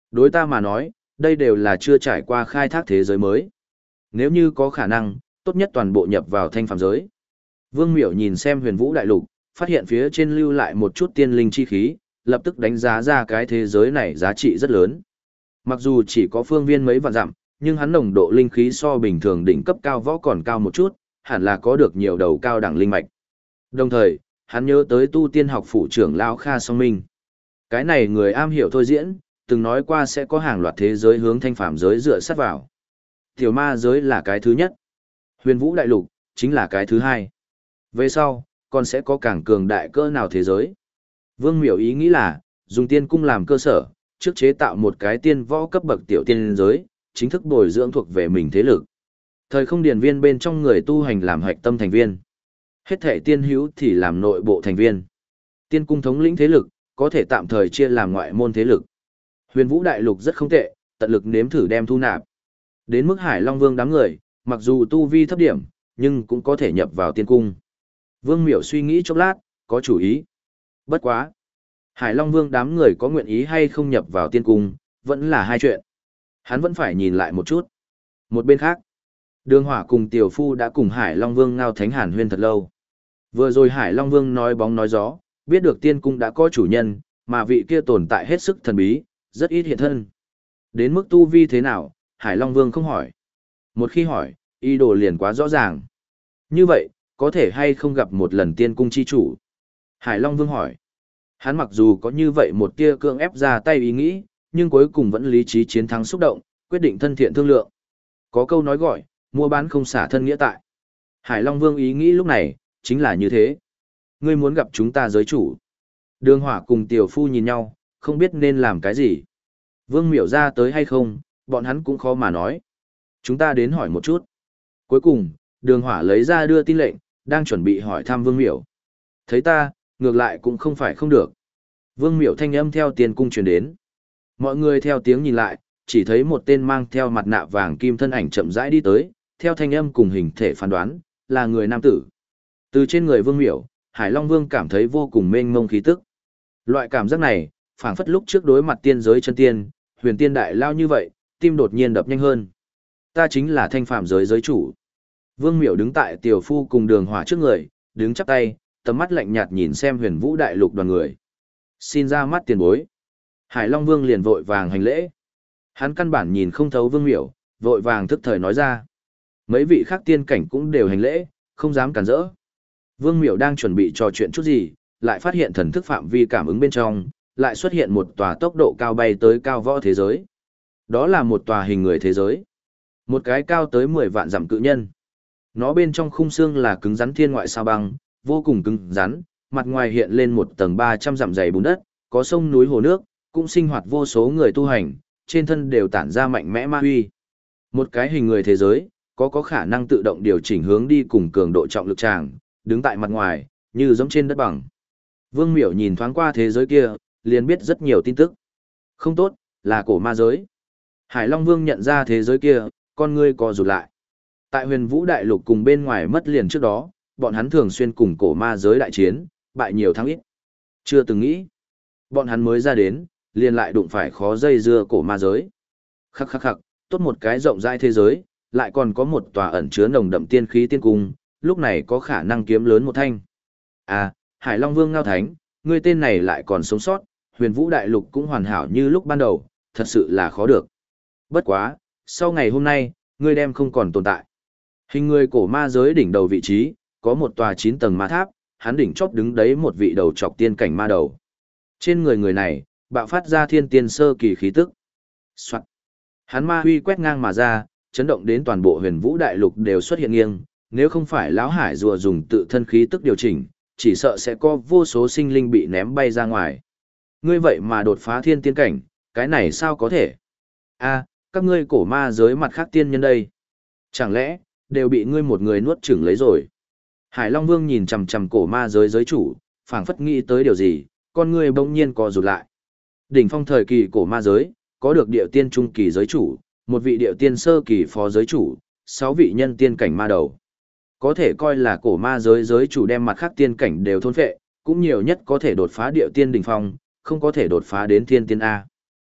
A: Đối ta mà nói, đây đều là chưa trải qua khai thác thế giới mới. Nếu như có khả năng, tốt nhất toàn bộ nhập vào thanh phàm giới. Vương Miểu nhìn xem huyền vũ đại lục, phát hiện phía trên lưu lại một chút tiên linh chi khí, lập tức đánh giá ra cái thế giới này giá trị rất lớn. Mặc dù chỉ có phương viên mấy vạn dặm, nhưng hắn nồng độ linh khí so bình thường đỉnh cấp cao võ còn cao một chút, hẳn là có được nhiều đầu cao đẳng linh mạch. Đồng thời, hắn nhớ tới tu tiên học phủ trưởng lão Kha Song Minh. Cái này người am hiểu thôi diễn, từng nói qua sẽ có hàng loạt thế giới hướng thanh phàm giới dựa sát vào. Tiểu ma giới là cái thứ nhất. Huyền vũ đại lục, chính là cái thứ hai. Về sau, còn sẽ có càng cường đại cỡ nào thế giới. Vương Miểu ý nghĩ là, dùng tiên cung làm cơ sở, trước chế tạo một cái tiên võ cấp bậc tiểu tiên giới, chính thức bồi dưỡng thuộc về mình thế lực. Thời không điển viên bên trong người tu hành làm hạch tâm thành viên. Hết thể tiên hữu thì làm nội bộ thành viên. Tiên cung thống lĩnh thế lực, có thể tạm thời chia làm ngoại môn thế lực. Huyền vũ đại lục rất không tệ, tận lực nếm thử đem thu nạp. Đến mức Hải Long Vương đám người, mặc dù tu vi thấp điểm, nhưng cũng có thể nhập vào tiên cung. Vương Miểu suy nghĩ chốc lát, có chủ ý. Bất quá. Hải Long Vương đám người có nguyện ý hay không nhập vào tiên cung, vẫn là hai chuyện. Hắn vẫn phải nhìn lại một chút. Một bên khác, Đường Hỏa cùng Tiểu Phu đã cùng Hải Long Vương ngao thánh hàn huyên thật lâu. Vừa rồi Hải Long Vương nói bóng nói gió, biết được tiên cung đã có chủ nhân, mà vị kia tồn tại hết sức thần bí, rất ít hiện thân. Đến mức tu vi thế nào, Hải Long Vương không hỏi. Một khi hỏi, ý đồ liền quá rõ ràng. Như vậy, có thể hay không gặp một lần tiên cung chi chủ? Hải Long Vương hỏi. Hắn mặc dù có như vậy một tia cưỡng ép ra tay ý nghĩ, nhưng cuối cùng vẫn lý trí chiến thắng xúc động, quyết định thân thiện thương lượng. Có câu nói gọi, mua bán không xả thân nghĩa tại. Hải Long Vương ý nghĩ lúc này, chính là như thế. Ngươi muốn gặp chúng ta giới chủ. Đường Hỏa cùng Tiểu Phu nhìn nhau, không biết nên làm cái gì. Vương Miểu ra tới hay không, bọn hắn cũng khó mà nói. Chúng ta đến hỏi một chút. Cuối cùng, Đường Hỏa lấy ra đưa tin lệnh, đang chuẩn bị hỏi thăm Vương Miểu. Thấy ta, ngược lại cũng không phải không được. Vương Miểu thanh âm theo tiền cung truyền đến. Mọi người theo tiếng nhìn lại, chỉ thấy một tên mang theo mặt nạ vàng kim thân ảnh chậm rãi đi tới, theo thanh âm cùng hình thể phán đoán, là người nam tử. Từ trên người Vương Miểu, Hải Long Vương cảm thấy vô cùng mênh mông khí tức. Loại cảm giác này, phảng phất lúc trước đối mặt tiên giới chân tiên, huyền tiên đại lao như vậy, tim đột nhiên đập nhanh hơn. Ta chính là thanh phàm giới giới chủ. Vương Miểu đứng tại Tiểu Phu cùng Đường Hỏa trước người, đứng chắp tay, tầm mắt lạnh nhạt nhìn xem huyền vũ đại lục đoàn người. Xin ra mắt tiền bối. Hải Long Vương liền vội vàng hành lễ. Hắn căn bản nhìn không thấu Vương Miểu, vội vàng thức thời nói ra. Mấy vị khác tiên cảnh cũng đều hành lễ, không dám cản rỡ. Vương Miểu đang chuẩn bị trò chuyện chút gì, lại phát hiện thần thức phạm vi cảm ứng bên trong, lại xuất hiện một tòa tốc độ cao bay tới cao võ thế giới. Đó là một tòa hình người thế giới. Một cái cao tới 10 vạn dặm cự nhân. Nó bên trong khung xương là cứng rắn thiên ngoại sao băng, vô cùng cứng rắn, mặt ngoài hiện lên một tầng 300 dặm dày bùn đất, có sông núi hồ nước, cũng sinh hoạt vô số người tu hành, trên thân đều tản ra mạnh mẽ ma huy. Một cái hình người thế giới, có khả năng tự động điều chỉnh hướng đi cùng cường độ trọng lực tràng, đứng tại mặt ngoài, như giống trên đất bằng. Vương Miểu nhìn thoáng qua thế giới kia, liền biết rất nhiều tin tức. Không tốt, là cổ ma giới. Hải Long Vương nhận ra thế giới kia, con ngươi co rụt lại. Tại huyền vũ đại lục cùng bên ngoài mất liền trước đó, bọn hắn thường xuyên cùng cổ ma giới đại chiến, bại nhiều thắng ít. Chưa từng nghĩ. Bọn hắn mới ra đến, liền lại đụng phải khó dây dưa cổ ma giới. Khắc khắc khắc, tốt một cái rộng rãi thế giới, lại còn có một tòa ẩn chứa nồng đậm tiên khí tiên cung, lúc này có khả năng kiếm lớn một thanh. À, Hải Long Vương Ngao Thánh, ngươi tên này lại còn sống sót, huyền vũ đại lục cũng hoàn hảo như lúc ban đầu, thật sự là khó được. Bất quá, sau ngày hôm nay, ngươi đem không còn tồn tại. Hình người cổ ma giới đỉnh đầu vị trí, có một tòa 9 tầng ma tháp, hắn đỉnh chóp đứng đấy một vị đầu trọc tiên cảnh ma đầu. Trên người người này, bạo phát ra thiên tiên sơ kỳ khí tức. Soạn. Hắn ma huy quét ngang mà ra, chấn động đến toàn bộ huyền vũ đại lục đều xuất hiện nghiêng, nếu không phải lão hải rùa dùng tự thân khí tức điều chỉnh, chỉ sợ sẽ có vô số sinh linh bị ném bay ra ngoài. Ngươi vậy mà đột phá thiên tiên cảnh, cái này sao có thể? A, các ngươi cổ ma giới mặt khác tiên nhân đây. Chẳng lẽ, đều bị ngươi một người nuốt chửng lấy rồi? Hải Long Vương nhìn chằm chằm cổ ma giới giới chủ, phảng phất nghĩ tới điều gì, con ngươi bỗng nhiên co rụt lại. Đỉnh phong thời kỳ cổ ma giới, có được điệu tiên trung kỳ giới chủ, một vị điệu tiên sơ kỳ phó giới chủ, 6 vị nhân tiên cảnh ma đầu. Có thể coi là cổ ma giới giới chủ đem mặt khác tiên cảnh đều thôn phệ, cũng nhiều nhất có thể đột phá điệu tiên đỉnh phong, không có thể đột phá đến thiên tiên A.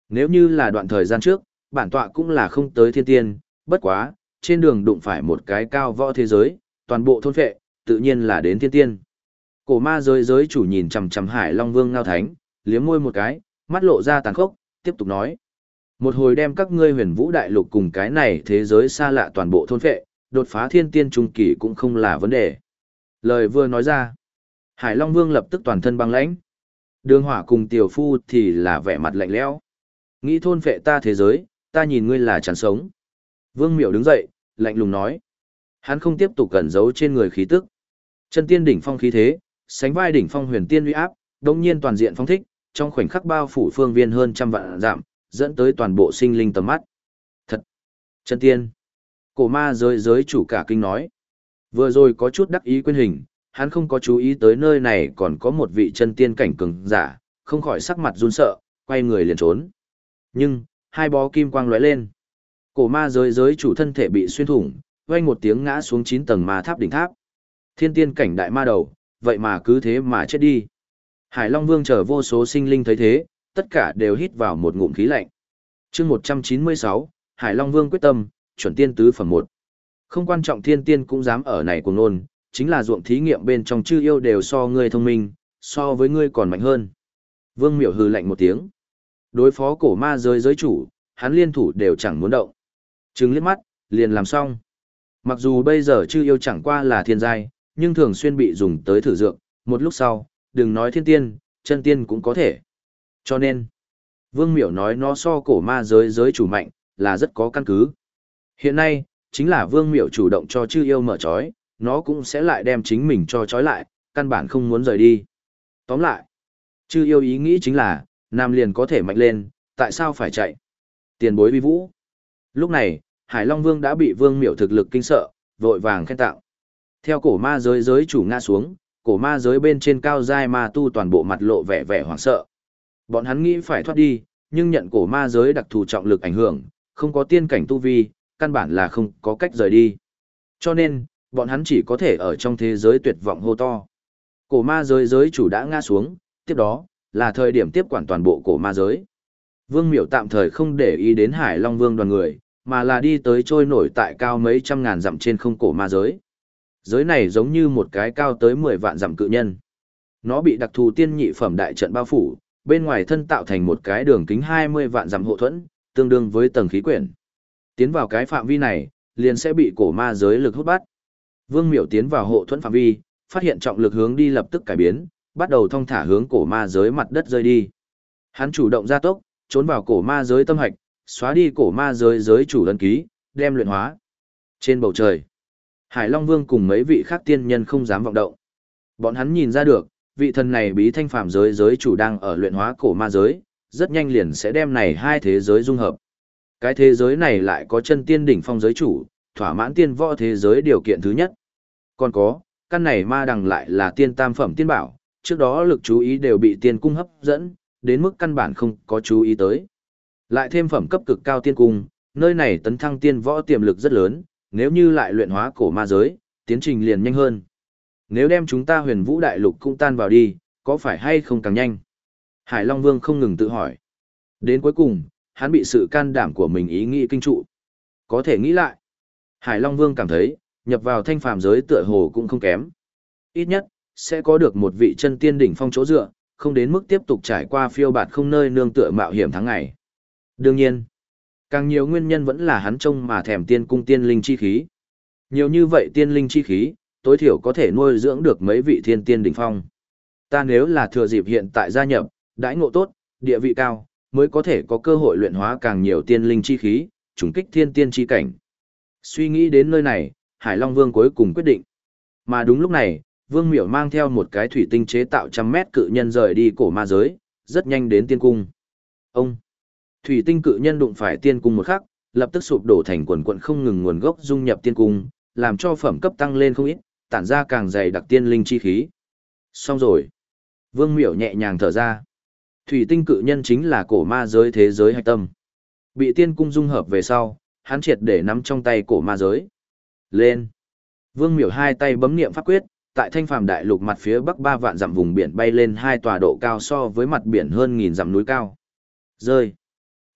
A: Nếu như là đoạn thời gian trước, bản tọa cũng là không tới thiên tiên, bất quá, trên đường đụng phải một cái cao võ thế giới, toàn bộ thôn phệ, tự nhiên là đến thiên tiên. Cổ ma giới giới chủ nhìn chằm chằm Hải Long Vương Ngao Thánh, liếm môi một cái, mắt lộ ra tàn khốc, tiếp tục nói. Một hồi đem các ngươi huyền vũ đại lục cùng cái này thế giới xa lạ toàn bộ thôn phệ, đột phá thiên tiên trung kỳ cũng không là vấn đề. Lời vừa nói ra, Hải Long Vương lập tức toàn thân băng lãnh. Đường Hỏa cùng Tiểu Phu thì là vẻ mặt lạnh lẽo. Nghĩ thôn phệ ta thế giới, ta nhìn ngươi là chán sống. Vương Miểu đứng dậy, lạnh lùng nói. Hắn không tiếp tục cẩn giấu trên người khí tức. Chân tiên đỉnh phong khí thế, sánh vai đỉnh phong huyền tiên uy áp, đồng nhiên toàn diện phong thích, trong khoảnh khắc bao phủ phương viên hơn trăm vạn dặm, dẫn tới toàn bộ sinh linh tầm mắt. Thật! Chân tiên! Cổ ma giới chủ cả kinh nói. Vừa rồi có chút đắc ý quên hình, hắn không có chú ý tới nơi này còn có một vị chân tiên cảnh cường giả, không khỏi sắc mặt run sợ, quay người liền trốn. Nhưng, hai bó kim quang lóe lên. Cổ ma giới chủ thân thể bị xuyên thủng, vang một tiếng ngã xuống 9 tầng ma tháp đỉnh tháp. Thiên tiên cảnh đại ma đầu, vậy mà cứ thế mà chết đi. Hải Long Vương chờ vô số sinh linh thấy thế, tất cả đều hít vào một ngụm khí lạnh. Chương 196, Hải Long Vương quyết tâm, chuẩn tiên tứ phẩm 1. Không quan trọng thiên tiên cũng dám ở này cuồng nôn, chính là ruộng thí nghiệm bên trong chư yêu đều so ngươi thông minh, so với ngươi còn mạnh hơn. Vương Miểu hừ lạnh một tiếng. Đối phó cổ ma giới chủ, hắn liên thủ đều chẳng muốn động. Trừng liếc mắt, liền làm xong. Mặc dù bây giờ chư yêu chẳng qua là thiên giai, nhưng thường xuyên bị dùng tới thử dược, một lúc sau, đừng nói thiên tiên, chân tiên cũng có thể. Cho nên, Vương Miểu nói nó so cổ ma giới chủ mạnh, là rất có căn cứ. Hiện nay, chính là Vương Miểu chủ động cho chư yêu mở trói, nó cũng sẽ lại đem chính mình cho trói lại, căn bản không muốn rời đi. Tóm lại, chư yêu ý nghĩ chính là, nam liền có thể mạnh lên, tại sao phải chạy? Tiền bối vi vũ. Lúc này, Hải Long Vương đã bị Vương Miểu thực lực kinh sợ, vội vàng khen tạo. Theo cổ ma giới chủ ngã xuống, cổ ma giới bên trên cao giai ma tu toàn bộ mặt lộ vẻ vẻ hoảng sợ. Bọn hắn nghĩ phải thoát đi, nhưng nhận cổ ma giới đặc thù trọng lực ảnh hưởng, không có tiên cảnh tu vi, căn bản là không có cách rời đi. Cho nên, bọn hắn chỉ có thể ở trong thế giới tuyệt vọng hô to. Cổ ma giới chủ đã ngã xuống, tiếp đó, là thời điểm tiếp quản toàn bộ cổ ma giới. Vương Miểu tạm thời không để ý đến Hải Long Vương đoàn người, mà là đi tới trôi nổi tại cao mấy trăm ngàn dặm trên không cổ ma giới. Giới này giống như một cái cao tới 10 vạn dặm cự nhân. Nó bị đặc thù tiên nhị phẩm đại trận bao phủ, bên ngoài thân tạo thành một cái đường kính 20 vạn dặm hộ thuẫn, tương đương với tầng khí quyển. Tiến vào cái phạm vi này, liền sẽ bị cổ ma giới lực hút bắt. Vương Miểu tiến vào hộ thuẫn phạm vi, phát hiện trọng lực hướng đi lập tức cải biến, bắt đầu thong thả hướng cổ ma giới mặt đất rơi đi. Hắn chủ động gia tốc, trốn vào cổ ma giới tâm hạch, xóa đi cổ ma giới chủ ấn ký, đem luyện hóa. Trên bầu trời, Hải Long Vương cùng mấy vị khác tiên nhân không dám vọng động. Bọn hắn nhìn ra được, vị thần này bí thanh phàm giới chủ đang ở luyện hóa cổ ma giới, rất nhanh liền sẽ đem này hai thế giới dung hợp. Cái thế giới này lại có chân tiên đỉnh phong giới chủ, thỏa mãn tiên võ thế giới điều kiện thứ nhất. Còn có, căn này ma đằng lại là tiên tam phẩm tiên bảo, trước đó lực chú ý đều bị tiên cung hấp dẫn, đến mức căn bản không có chú ý tới. Lại thêm phẩm cấp cực cao tiên cung, nơi này tấn thăng tiên võ tiềm lực rất lớn, nếu như lại luyện hóa cổ ma giới, tiến trình liền nhanh hơn. Nếu đem chúng ta huyền vũ đại lục cũng tan vào đi, có phải hay không càng nhanh? Hải Long Vương không ngừng tự hỏi. Đến cuối cùng, hắn bị sự can đảm của mình ý nghĩ kinh trụ. Có thể nghĩ lại. Hải Long Vương cảm thấy, nhập vào thanh phàm giới tựa hồ cũng không kém. Ít nhất, sẽ có được một vị chân tiên đỉnh phong chỗ dựa, không đến mức tiếp tục trải qua phiêu bạt không nơi nương tựa mạo hiểm tháng ngày. Đương nhiên, càng nhiều nguyên nhân vẫn là hắn trông mà thèm tiên cung tiên linh chi khí. Nhiều như vậy tiên linh chi khí, tối thiểu có thể nuôi dưỡng được mấy vị thiên tiên đỉnh phong. Ta nếu là thừa dịp hiện tại gia nhập, đãi ngộ tốt, địa vị cao, mới có thể có cơ hội luyện hóa càng nhiều tiên linh chi khí, trùng kích thiên tiên chi cảnh. Suy nghĩ đến nơi này, Hải Long Vương cuối cùng quyết định. Mà đúng lúc này, Vương Miểu mang theo một cái thủy tinh chế tạo 100 mét cự nhân rời đi cổ ma giới, rất nhanh đến tiên cung. Ông! Thủy tinh cự nhân đụng phải tiên cung một khắc, lập tức sụp đổ thành quần quần không ngừng nguồn gốc dung nhập tiên cung, làm cho phẩm cấp tăng lên không ít, tản ra càng dày đặc tiên linh chi khí. Xong rồi. Vương Miểu nhẹ nhàng thở ra. Thủy tinh cự nhân chính là cổ ma giới thế giới hạch tâm. Bị tiên cung dung hợp về sau, hắn triệt để nắm trong tay cổ ma giới. Lên. Vương Miểu hai tay bấm niệm pháp quyết, tại thanh phàm đại lục mặt phía bắc 3 vạn dặm vùng biển bay lên hai tòa độ cao so với mặt biển hơn 1000 dặm núi cao. Rơi.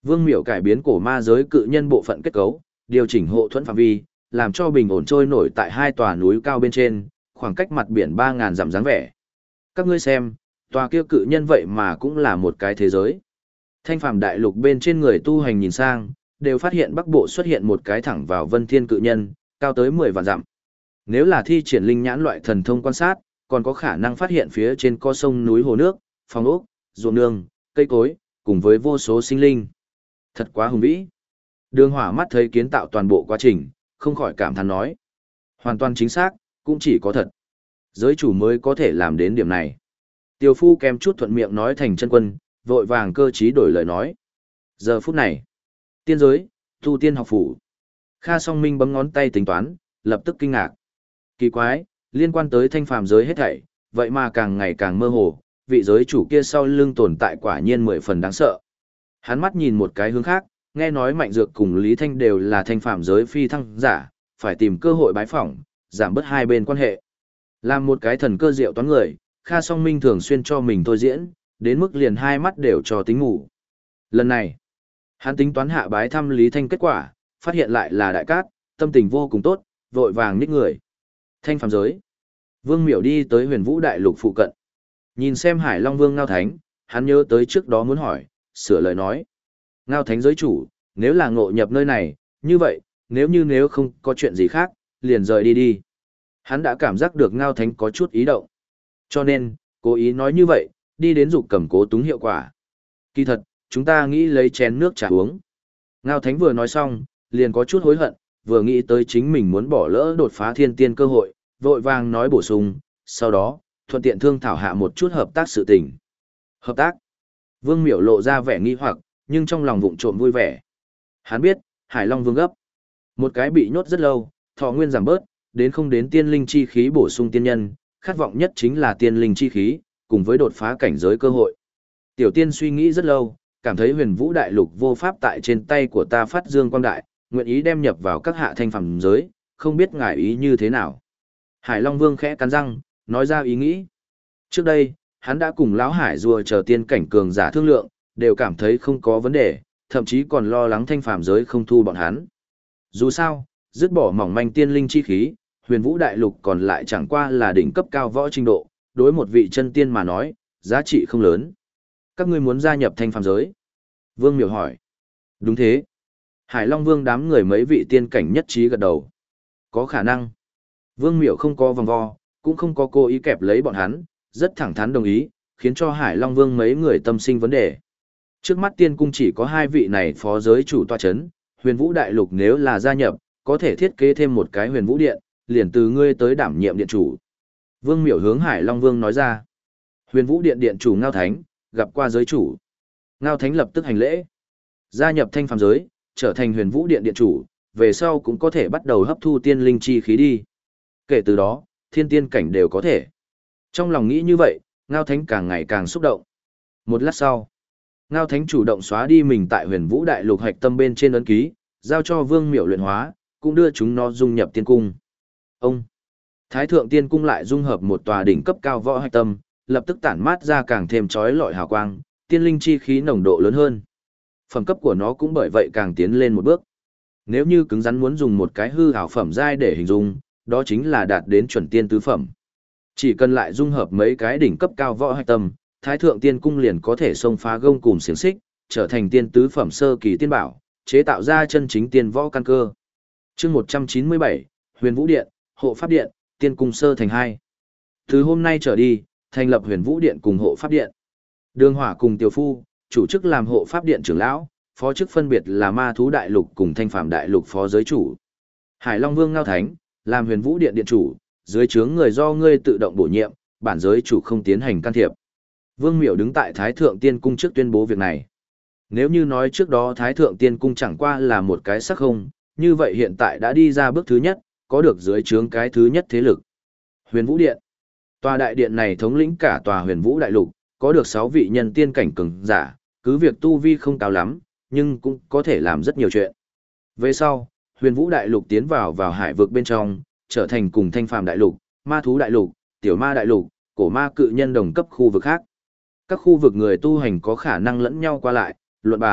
A: Vương Miểu cải biến cổ ma giới cự nhân bộ phận kết cấu, điều chỉnh hộ thuẫn phạm vi, làm cho bình ổn trôi nổi tại hai tòa núi cao bên trên, khoảng cách mặt biển 3.000 dặm dáng vẻ. Các ngươi xem, tòa kia cự nhân vậy mà cũng là một cái thế giới. Thanh phàm đại lục bên trên người tu hành nhìn sang, đều phát hiện bắc bộ xuất hiện một cái thẳng vào vân thiên cự nhân, cao tới 10 vạn dặm. Nếu là thi triển linh nhãn loại thần thông quan sát, còn có khả năng phát hiện phía trên có sông núi hồ nước, phong ốc, ruộng nương, cây cối, cùng với vô số sinh linh. Thật quá hùng vĩ. Đường Hỏa mắt thấy kiến tạo toàn bộ quá trình, không khỏi cảm thán nói. Hoàn toàn chính xác, cũng chỉ có thật. Giới chủ mới có thể làm đến điểm này. Tiêu Phu kèm chút thuận miệng nói thành chân quân, vội vàng cơ trí đổi lời nói. Giờ phút này, tiên giới, tu tiên học phủ. Kha Song Minh bấm ngón tay tính toán, lập tức kinh ngạc. Kỳ quái, liên quan tới thanh phàm giới hết thảy, vậy mà càng ngày càng mơ hồ, vị giới chủ kia sau lưng tồn tại quả nhiên 10 phần đáng sợ. Hắn mắt nhìn một cái hướng khác, nghe nói Mạnh Dược cùng Lý Thanh đều là thanh phàm giới phi thăng giả, phải tìm cơ hội bái phỏng, giảm bớt hai bên quan hệ. Làm một cái thần cơ diệu toán người, Kha Song Minh thường xuyên cho mình thôi diễn, đến mức liền hai mắt đều cho tính ngủ. Lần này, hắn tính toán hạ bái thăm Lý Thanh kết quả, phát hiện lại là đại cát, tâm tình vô cùng tốt, vội vàng ních người. Thanh phàm giới. Vương Miểu đi tới Huyền Vũ Đại Lục phụ cận. Nhìn xem Hải Long Vương Ngao Thánh, hắn nhớ tới trước đó muốn hỏi, sửa lời nói. Ngao Thánh giới chủ, nếu là ngộ nhập nơi này, như vậy, nếu không có chuyện gì khác, liền rời đi đi. Hắn đã cảm giác được Ngao Thánh có chút ý động. Cho nên, cố ý nói như vậy, đi đến dục cầm cố túng hiệu quả. Kỳ thật, chúng ta nghĩ lấy chén nước trà uống. Ngao Thánh vừa nói xong, liền có chút hối hận, vừa nghĩ tới chính mình muốn bỏ lỡ đột phá thiên tiên cơ hội, vội vàng nói bổ sung, sau đó, thuận tiện thương thảo hạ một chút hợp tác sự tình. Hợp tác? Vương Miểu lộ ra vẻ nghi hoặc, nhưng trong lòng vụng trộm vui vẻ. Hắn biết, Hải Long Vương gấp. Một cái bị nhốt rất lâu, thọ nguyên giảm bớt, đến không đến tiên linh chi khí bổ sung tiên nhân, khát vọng nhất chính là tiên linh chi khí, cùng với đột phá cảnh giới cơ hội. Tiểu tiên suy nghĩ rất lâu, cảm thấy Huyền Vũ Đại Lục vô pháp tại trên tay của ta phát dương quang đại, nguyện ý đem nhập vào các hạ thanh phàm giới, không biết ngài ý như thế nào. Hải Long Vương khẽ cắn răng, nói ra ý nghĩ. Trước đây, hắn đã cùng lão Hải rùa chờ tiên cảnh cường giả thương lượng, đều cảm thấy không có vấn đề, thậm chí còn lo lắng thanh phàm giới không thu bọn hắn. Dù sao, dứt bỏ mỏng manh tiên linh chi khí, Huyền Vũ Đại Lục còn lại chẳng qua là đỉnh cấp cao võ trình độ, đối một vị chân tiên mà nói, giá trị không lớn. Các ngươi muốn gia nhập thanh phàm giới? Vương Miểu hỏi. Đúng thế. Hải Long Vương đám người mấy vị tiên cảnh nhất trí gật đầu. Có khả năng. Vương Miểu không có vòng vo, cũng không có cố ý kẹp lấy bọn hắn, rất thẳng thắn đồng ý, khiến cho Hải Long Vương mấy người tâm sinh vấn đề. Trước mắt tiên cung chỉ có hai vị này phó giới chủ tọa chấn, Huyền Vũ Đại Lục nếu là gia nhập, có thể thiết kế thêm một cái Huyền Vũ Điện, liền từ ngươi tới đảm nhiệm điện chủ. Vương Miểu hướng Hải Long Vương nói ra. Huyền Vũ Điện điện chủ Ngao Thánh, gặp qua giới chủ. Ngao Thánh lập tức hành lễ. Gia nhập thanh phàm giới, trở thành Huyền Vũ Điện điện chủ, về sau cũng có thể bắt đầu hấp thu tiên linh chi khí đi. Kể từ đó, thiên tiên cảnh đều có thể. Trong lòng nghĩ như vậy, Ngao Thánh càng ngày càng xúc động. Một lát sau, Ngao Thánh chủ động xóa đi mình tại Huyền Vũ Đại Lục hạch tâm bên trên ấn ký, giao cho Vương Miểu luyện hóa, cũng đưa chúng nó dung nhập tiên cung. Ông Thái Thượng Tiên Cung lại dung hợp một tòa đỉnh cấp cao võ hạch tâm, lập tức tản mát ra càng thêm chói lọi hào quang, tiên linh chi khí nồng độ lớn hơn. Phẩm cấp của nó cũng bởi vậy càng tiến lên một bước. Nếu như cứng rắn muốn dùng một cái hư ảo phẩm giai để hình dung, đó chính là đạt đến chuẩn tiên tứ phẩm. Chỉ cần lại dung hợp mấy cái đỉnh cấp cao võ hạch tâm, Thái Thượng Tiên Cung liền có thể xông phá gông cùm xiềng xích, trở thành tiên tứ phẩm sơ kỳ tiên bảo, chế tạo ra chân chính tiên võ căn cơ. Chương 197, Huyền Vũ Điện, Hộ Pháp Điện, Tiên Cung sơ thành 2. Từ hôm nay trở đi, thành lập Huyền Vũ Điện cùng Hộ Pháp Điện. Đường Hỏa cùng Tiểu Phu, chủ chức làm Hộ Pháp Điện trưởng lão, phó chức phân biệt là Ma Thú Đại Lục cùng Thanh Phàm Đại Lục phó giới chủ. Hải Long Vương Ngao Thánh, làm Huyền Vũ Điện điện chủ, dưới trướng người do ngươi tự động bổ nhiệm, bản giới chủ không tiến hành can thiệp. Vương Miểu đứng tại Thái Thượng Tiên Cung trước tuyên bố việc này. Nếu như nói trước đó Thái Thượng Tiên Cung chẳng qua là một cái sắc không, như vậy hiện tại đã đi ra bước thứ nhất, có được dưới trướng cái thứ nhất thế lực. Huyền Vũ Điện. Tòa đại điện này thống lĩnh cả tòa Huyền Vũ Đại Lục, có được 6 vị nhân tiên cảnh cường giả, cứ việc tu vi không cao lắm, nhưng cũng có thể làm rất nhiều chuyện. Về sau, Huyền Vũ Đại Lục tiến vào hải vực bên trong, trở thành cùng Thanh Phàm Đại Lục, Ma Thú Đại Lục, Tiểu Ma Đại Lục, Cổ Ma Cự Nhân đồng cấp khu vực khác. Các khu vực người tu hành có khả năng lẫn nhau qua lại, luận bàn,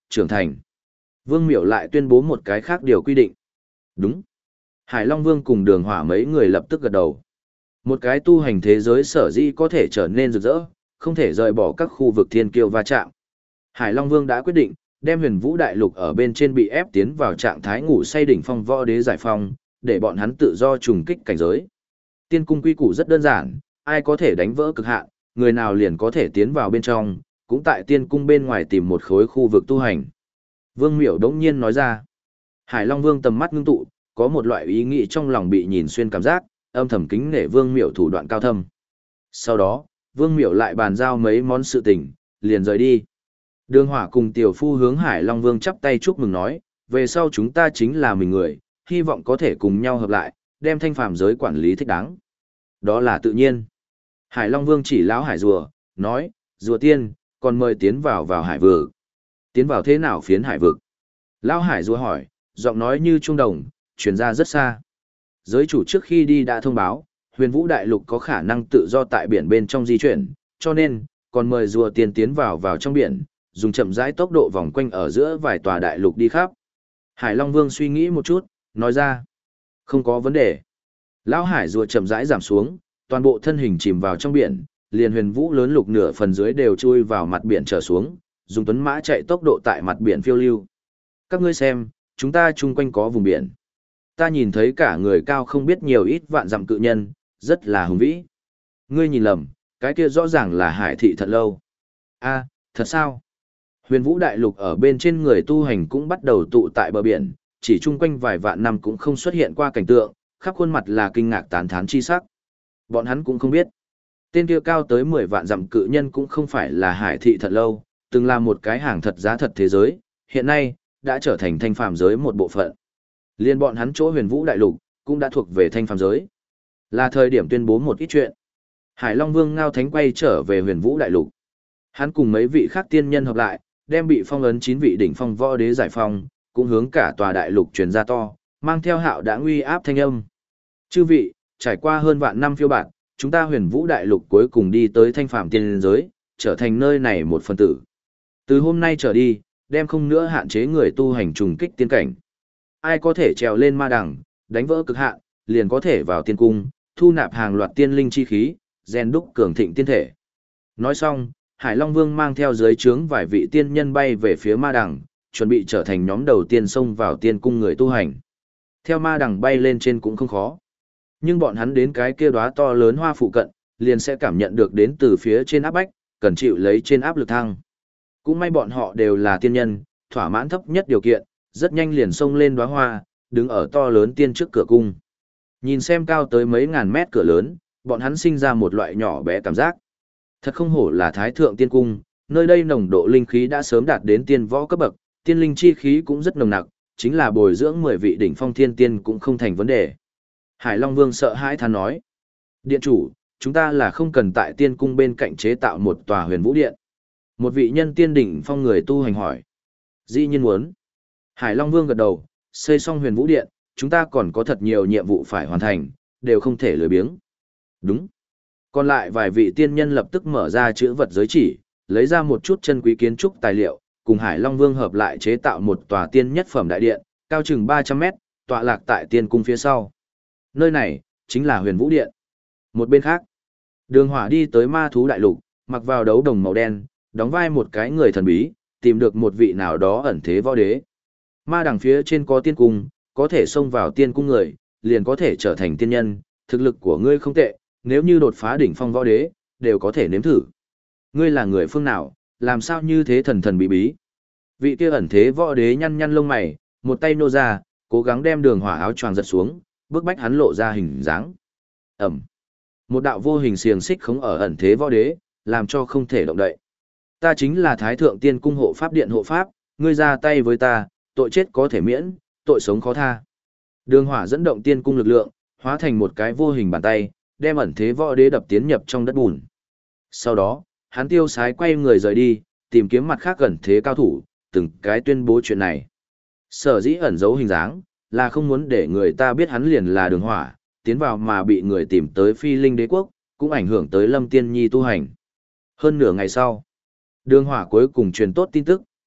A: trưởng thành. Vương Miểu lại tuyên bố một cái khác điều quy định. Đúng. Hải Long Vương cùng Đường Hỏa mấy người lập tức gật đầu. Một cái tu hành thế giới sở dĩ có thể trở nên rực rỡ, không thể rời bỏ các khu vực thiên kiêu va chạm. Hải Long Vương đã quyết định, đem Huyền Vũ Đại Lục ở bên trên bị ép tiến vào trạng thái ngủ say đỉnh phong võ đế giải phong, để bọn hắn tự do trùng kích cảnh giới. Tiên cung quy củ rất đơn giản, ai có thể đánh vỡ cực hạn, người nào liền có thể tiến vào bên trong, cũng tại tiên cung bên ngoài tìm một khối khu vực tu hành. Vương Miểu đống nhiên nói ra. Hải Long Vương tầm mắt ngưng tụ, có một loại ý nghĩ trong lòng bị nhìn xuyên cảm giác, âm thầm kính nể Vương Miểu thủ đoạn cao thâm. Sau đó, Vương Miểu lại bàn giao mấy món sự tình, liền rời đi. Đường Hỏa cùng Tiểu Phu hướng Hải Long Vương chắp tay chúc mừng nói, về sau chúng ta chính là mình người, hy vọng có thể cùng nhau hợp lại, đem thanh phàm giới quản lý thích đáng. Đó là tự nhiên. Hải Long Vương chỉ lão hải rùa, nói, rùa tiên, còn mời tiến vào hải vực. Tiến vào thế nào phiến hải vực? Lão hải rùa hỏi, giọng nói như trung đồng, truyền ra rất xa. Giới chủ trước khi đi đã thông báo, Huyền Vũ Đại Lục có khả năng tự do tại biển bên trong di chuyển, cho nên, còn mời rùa tiên tiến vào trong biển, dùng chậm rãi tốc độ vòng quanh ở giữa vài tòa đại lục đi khắp. Hải Long Vương suy nghĩ một chút, nói ra, không có vấn đề. Lão hải rùa chậm rãi giảm xuống, toàn bộ thân hình chìm vào trong biển, liền Huyền Vũ lớn lục nửa phần dưới đều chui vào mặt biển trở xuống, dùng tuấn mã chạy tốc độ tại mặt biển phiêu lưu. Các ngươi xem, chúng ta chung quanh có vùng biển. Ta nhìn thấy cả người cao không biết nhiều ít vạn dặm cự nhân, rất là hùng vĩ. Ngươi nhìn lầm, cái kia rõ ràng là hải thị thật lâu. A, thật sao? Huyền Vũ Đại Lục ở bên trên người tu hành cũng bắt đầu tụ tại bờ biển, chỉ chung quanh vài vạn năm cũng không xuất hiện qua cảnh tượng, khắp khuôn mặt là kinh ngạc tán thán chi sắc. Bọn hắn cũng không biết. Tên kia cao tới 10 vạn dặm cự nhân cũng không phải là hải thị thật lâu, từng là một cái hàng thật giá thật thế giới, hiện nay, đã trở thành thanh phàm giới một bộ phận. Liên bọn hắn chỗ Huyền Vũ Đại Lục, cũng đã thuộc về thanh phàm giới. Là thời điểm tuyên bố một ít chuyện. Hải Long Vương Ngao Thánh quay trở về Huyền Vũ Đại Lục. Hắn cùng mấy vị khác tiên nhân hợp lại, đem bị phong ấn 9 vị đỉnh phong võ đế giải phong, cũng hướng cả tòa đại lục truyền ra to, mang theo hạo đã nguy áp thanh âm. Chư vị, trải qua hơn vạn năm phiêu bạt, chúng ta Huyền Vũ Đại Lục cuối cùng đi tới thanh phàm tiên giới, trở thành nơi này một phần tử. Từ hôm nay trở đi, đem không nữa hạn chế người tu hành trùng kích tiên cảnh. Ai có thể trèo lên ma đằng, đánh vỡ cực hạn, liền có thể vào tiên cung, thu nạp hàng loạt tiên linh chi khí, rèn đúc cường thịnh tiên thể. Nói xong, Hải Long Vương mang theo dưới trướng vài vị tiên nhân bay về phía ma đằng, chuẩn bị trở thành nhóm đầu tiên xông vào tiên cung người tu hành. Theo ma đằng bay lên trên cũng không khó. Nhưng bọn hắn đến cái kia đóa to lớn hoa phụ cận, liền sẽ cảm nhận được đến từ phía trên áp bách, cần chịu lấy trên áp lực thăng. Cũng may bọn họ đều là tiên nhân, thỏa mãn thấp nhất điều kiện, rất nhanh liền xông lên đóa hoa, đứng ở to lớn tiên trước cửa cung. Nhìn xem cao tới mấy ngàn mét cửa lớn, bọn hắn sinh ra một loại nhỏ bé cảm giác. Thật không hổ là Thái Thượng Tiên Cung, nơi đây nồng độ linh khí đã sớm đạt đến tiên võ cấp bậc, tiên linh chi khí cũng rất nồng nặc, chính là bồi dưỡng 10 vị đỉnh phong thiên tiên cũng không thành vấn đề. Hải Long Vương sợ hãi than nói: "Điện chủ, chúng ta là không cần tại tiên cung bên cạnh chế tạo một tòa Huyền Vũ Điện." Một vị nhân tiên đỉnh phong người tu hành hỏi: "Dĩ nhiên muốn." Hải Long Vương gật đầu, xây xong Huyền Vũ Điện, chúng ta còn có thật nhiều nhiệm vụ phải hoàn thành, đều không thể lười biếng. Đúng. Còn lại vài vị tiên nhân lập tức mở ra chữ vật giới chỉ, lấy ra một chút chân quý kiến trúc tài liệu, cùng Hải Long Vương hợp lại chế tạo một tòa tiên nhất phẩm đại điện, cao chừng 300 mét, tọa lạc tại tiên cung phía sau. Nơi này, chính là Huyền Vũ Điện. Một bên khác, Đường Hỏa đi tới ma thú đại lục, mặc vào đấu đồng màu đen, đóng vai một cái người thần bí, tìm được một vị nào đó ẩn thế võ đế. Ma đằng phía trên có tiên cung, có thể xông vào tiên cung người, liền có thể trở thành tiên nhân, thực lực của ngươi không tệ, nếu như đột phá đỉnh phong võ đế, đều có thể nếm thử. Ngươi là người phương nào, làm sao như thế thần thần bí bí? Vị kia ẩn thế võ đế nhăn nhăn lông mày, một tay nô ra, cố gắng đem Đường Hỏa áo choàng giật xuống, bức bách hắn lộ ra hình dáng. Ẩm. Một đạo vô hình xiềng xích khống ở ẩn thế võ đế, làm cho không thể động đậy. Ta chính là Thái Thượng Tiên Cung hộ pháp điện hộ pháp, ngươi ra tay với ta, tội chết có thể miễn, tội sống khó tha. Đường Hỏa dẫn động tiên cung lực lượng, hóa thành một cái vô hình bàn tay, đem ẩn thế võ đế đập tiến nhập trong đất bùn. Sau đó, hắn tiêu sái quay người rời đi, tìm kiếm mặt khác ẩn thế cao thủ, từng cái tuyên bố chuyện này. Sở dĩ ẩn giấu hình dáng, là không muốn để người ta biết hắn liền là Đường Hỏa, tiến vào mà bị người tìm tới Phi Linh Đế quốc, cũng ảnh hưởng tới Lâm Tiên Nhi tu hành. Hơn nửa ngày sau, Đường Hỏa cuối cùng truyền tốt tin tức,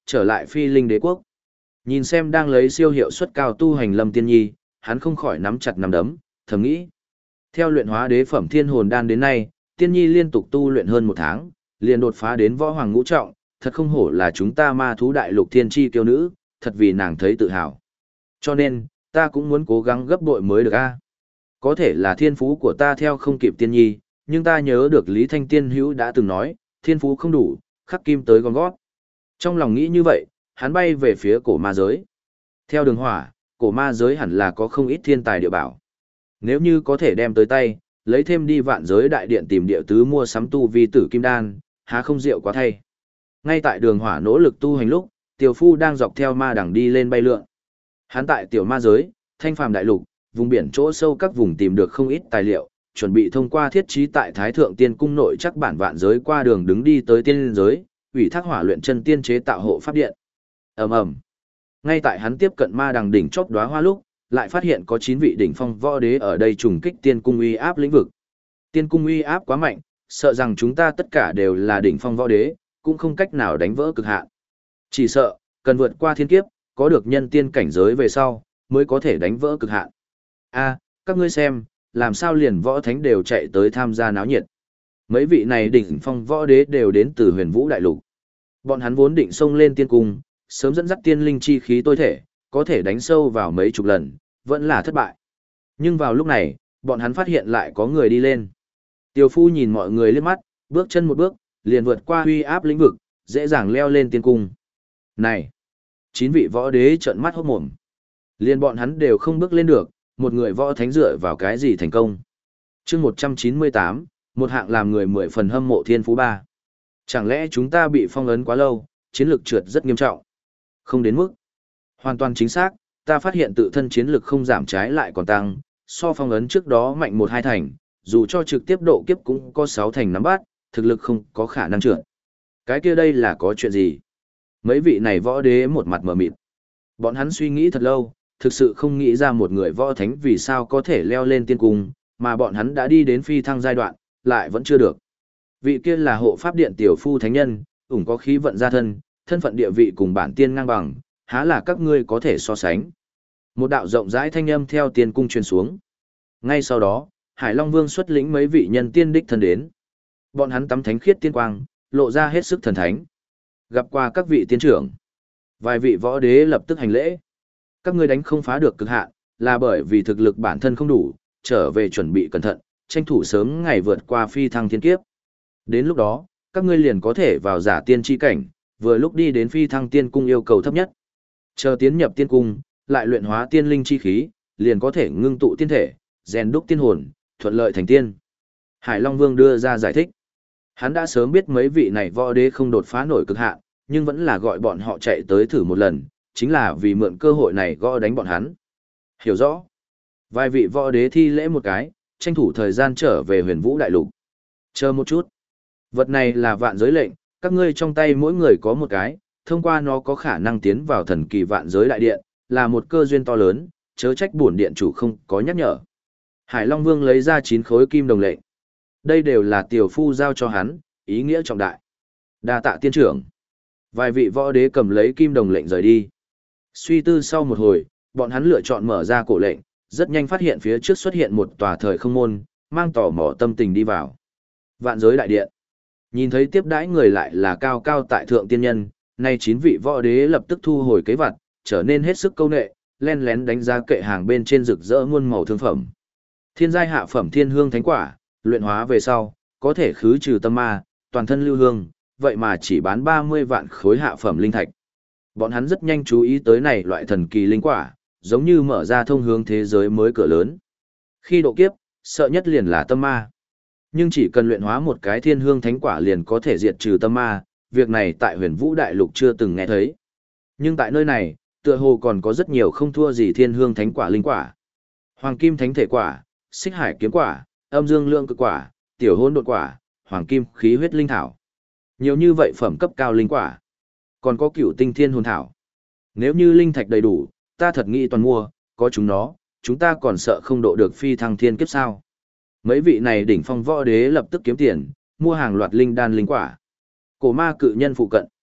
A: trở lại Phi Linh Đế quốc. Nhìn xem đang lấy siêu hiệu suất cao tu hành Lâm Tiên Nhi, hắn không khỏi nắm chặt nắm đấm, thầm nghĩ. Theo luyện hóa đế phẩm thiên hồn đan đến nay, Tiên Nhi liên tục tu luyện hơn 1 tháng, liền đột phá đến võ hoàng ngũ trọng, thật không hổ là chúng ta ma thú đại lục thiên chi kiêu nữ, thật vì nàng thấy tự hào. Cho nên, ta cũng muốn cố gắng gấp bội mới được a. Có thể là thiên phú của ta theo không kịp Tiên Nhi, nhưng ta nhớ được Lý Thanh Tiên Hữu đã từng nói, thiên phú không đủ, khắc kim tới gom gót. Trong lòng nghĩ như vậy, hắn bay về phía cổ ma giới. Theo đường hỏa, cổ ma giới hẳn là có không ít thiên tài địa bảo. Nếu như có thể đem tới tay, lấy thêm đi vạn giới đại điện tìm địa tứ mua sắm tu vi tử kim đan, há không rượu quá thay. Ngay tại đường hỏa nỗ lực tu hành lúc, Tiểu Phu đang dọc theo ma đằng đi lên bay lượn. Hắn tại tiểu ma giới, thanh phàm đại lục, vùng biển chỗ sâu các vùng tìm được không ít tài liệu, chuẩn bị thông qua thiết trí tại Thái Thượng Tiên Cung nội chắc bản vạn giới qua đường đứng đi tới tiên giới, ủy thác hỏa luyện chân tiên chế tạo hộ pháp điện. Ầm ầm. Ngay tại hắn tiếp cận ma đằng đỉnh chóp đóa hoa lúc, lại phát hiện có 9 vị đỉnh phong võ đế ở đây trùng kích tiên cung uy áp lĩnh vực. Tiên cung uy áp quá mạnh, sợ rằng chúng ta tất cả đều là đỉnh phong võ đế, cũng không cách nào đánh vỡ cực hạn. Chỉ sợ, cần vượt qua thiên kiếp, có được nhân tiên cảnh giới về sau, mới có thể đánh vỡ cực hạn. A, các ngươi xem, làm sao liền võ thánh đều chạy tới tham gia náo nhiệt. Mấy vị này đỉnh phong võ đế đều đến từ Huyền Vũ đại lục. Bọn hắn vốn định xông lên tiên cung, sớm dẫn dắt tiên linh chi khí tối thể, có thể đánh sâu vào mấy chục lần, vẫn là thất bại. Nhưng vào lúc này, bọn hắn phát hiện lại có người đi lên. Tiểu Phu nhìn mọi người liếc mắt, bước chân một bước, liền vượt qua uy áp lĩnh vực, dễ dàng leo lên tiên cung. Này! 9 vị võ đế trợn mắt hốt mồm. Liền bọn hắn đều không bước lên được, một người võ thánh dựa vào cái gì thành công. Chương 198, một hạng làm người 10 phần hâm mộ thiên phú 3. Chẳng lẽ chúng ta bị phong ấn quá lâu, chiến lược trượt rất nghiêm trọng? Không đến mức. Hoàn toàn chính xác, ta phát hiện tự thân chiến lực không giảm trái lại còn tăng, so phong ấn trước đó mạnh 1-2 thành, dù cho trực tiếp độ kiếp cũng có 6 thành nắm bắt, thực lực không có khả năng trượt. Cái kia đây là có chuyện gì? Mấy vị này võ đế một mặt mờ mịt. Bọn hắn suy nghĩ thật lâu, thực sự không nghĩ ra một người võ thánh vì sao có thể leo lên tiên cung, mà bọn hắn đã đi đến phi thăng giai đoạn, lại vẫn chưa được. Vị kia là hộ pháp điện Tiểu Phu thánh nhân, ủng có khí vận gia thân, thân phận địa vị cùng bản tiên ngang bằng, há là các ngươi có thể so sánh. Một đạo rộng rãi thanh âm theo tiên cung truyền xuống. Ngay sau đó, Hải Long Vương xuất lĩnh mấy vị nhân tiên đích thân đến. Bọn hắn tắm thánh khiết tiên quang, lộ ra hết sức thần thánh. Gặp qua các vị tiên trưởng. Vài vị võ đế lập tức hành lễ. Các ngươi đánh không phá được cực hạn, là bởi vì thực lực bản thân không đủ, trở về chuẩn bị cẩn thận, tranh thủ sớm ngày vượt qua phi thăng thiên kiếp. Đến lúc đó, các ngươi liền có thể vào giả tiên chi cảnh, vừa lúc đi đến phi thăng tiên cung yêu cầu thấp nhất. Chờ tiến nhập tiên cung, lại luyện hóa tiên linh chi khí, liền có thể ngưng tụ tiên thể, rèn đúc tiên hồn, thuận lợi thành tiên. Hải Long Vương đưa ra giải thích. Hắn đã sớm biết mấy vị này võ đế không đột phá nổi cực hạn, nhưng vẫn là gọi bọn họ chạy tới thử một lần, chính là vì mượn cơ hội này gõ đánh bọn hắn. Hiểu rõ. Vài vị võ đế thi lễ một cái, tranh thủ thời gian trở về Huyền Vũ đại lục. Chờ một chút. Vật này là vạn giới lệnh, các ngươi trong tay mỗi người có một cái, thông qua nó có khả năng tiến vào thần kỳ vạn giới đại điện, là một cơ duyên to lớn, chớ trách bổn điện chủ không có nhắc nhở. Hải Long Vương lấy ra 9 khối kim đồng lệnh. Đây đều là Tiểu Phu giao cho hắn, ý nghĩa trọng đại. Đa tạ tiên trưởng. Vài vị võ đế cầm lấy kim đồng lệnh rời đi. Suy tư sau một hồi, bọn hắn lựa chọn mở ra cổ lệnh, rất nhanh phát hiện phía trước xuất hiện một tòa thời không môn, mang tò mò tâm tình đi vào. Vạn giới đại điện. Nhìn thấy tiếp đãi người lại là cao cao tại thượng tiên nhân, nay 9 vị võ đế lập tức thu hồi kế vật, trở nên hết sức câu nệ, len lén đánh giá kệ hàng bên trên rực rỡ muôn màu thương phẩm. Thiên giai hạ phẩm thiên hương thánh quả, luyện hóa về sau, có thể khứ trừ tâm ma, toàn thân lưu hương, vậy mà chỉ bán 30 vạn khối hạ phẩm linh thạch. Bọn hắn rất nhanh chú ý tới này loại thần kỳ linh quả, giống như mở ra thông hướng thế giới mới cửa lớn. Khi độ kiếp, sợ nhất liền là tâm ma. Nhưng chỉ cần luyện hóa một cái thiên hương thánh quả liền có thể diệt trừ tâm ma, việc này tại Huyền Vũ đại lục chưa từng nghe thấy. Nhưng tại nơi này, tựa hồ còn có rất nhiều không thua gì thiên hương thánh quả linh quả. Hoàng kim thánh thể quả, xích hải kiếm quả, âm dương lượng cực quả, tiểu hôn đột quả, hoàng kim khí huyết linh thảo. Nhiều như vậy phẩm cấp cao linh quả. Còn có cửu tinh thiên hồn thảo. Nếu như linh thạch đầy đủ, ta thật nghĩ toàn mua, có chúng nó, chúng ta còn sợ không độ được phi thăng thiên kiếp sao. Mấy vị này đỉnh phong võ đế lập tức kiếm tiền, mua hàng loạt linh đan linh quả. Cổ ma cự nhân phụ cận.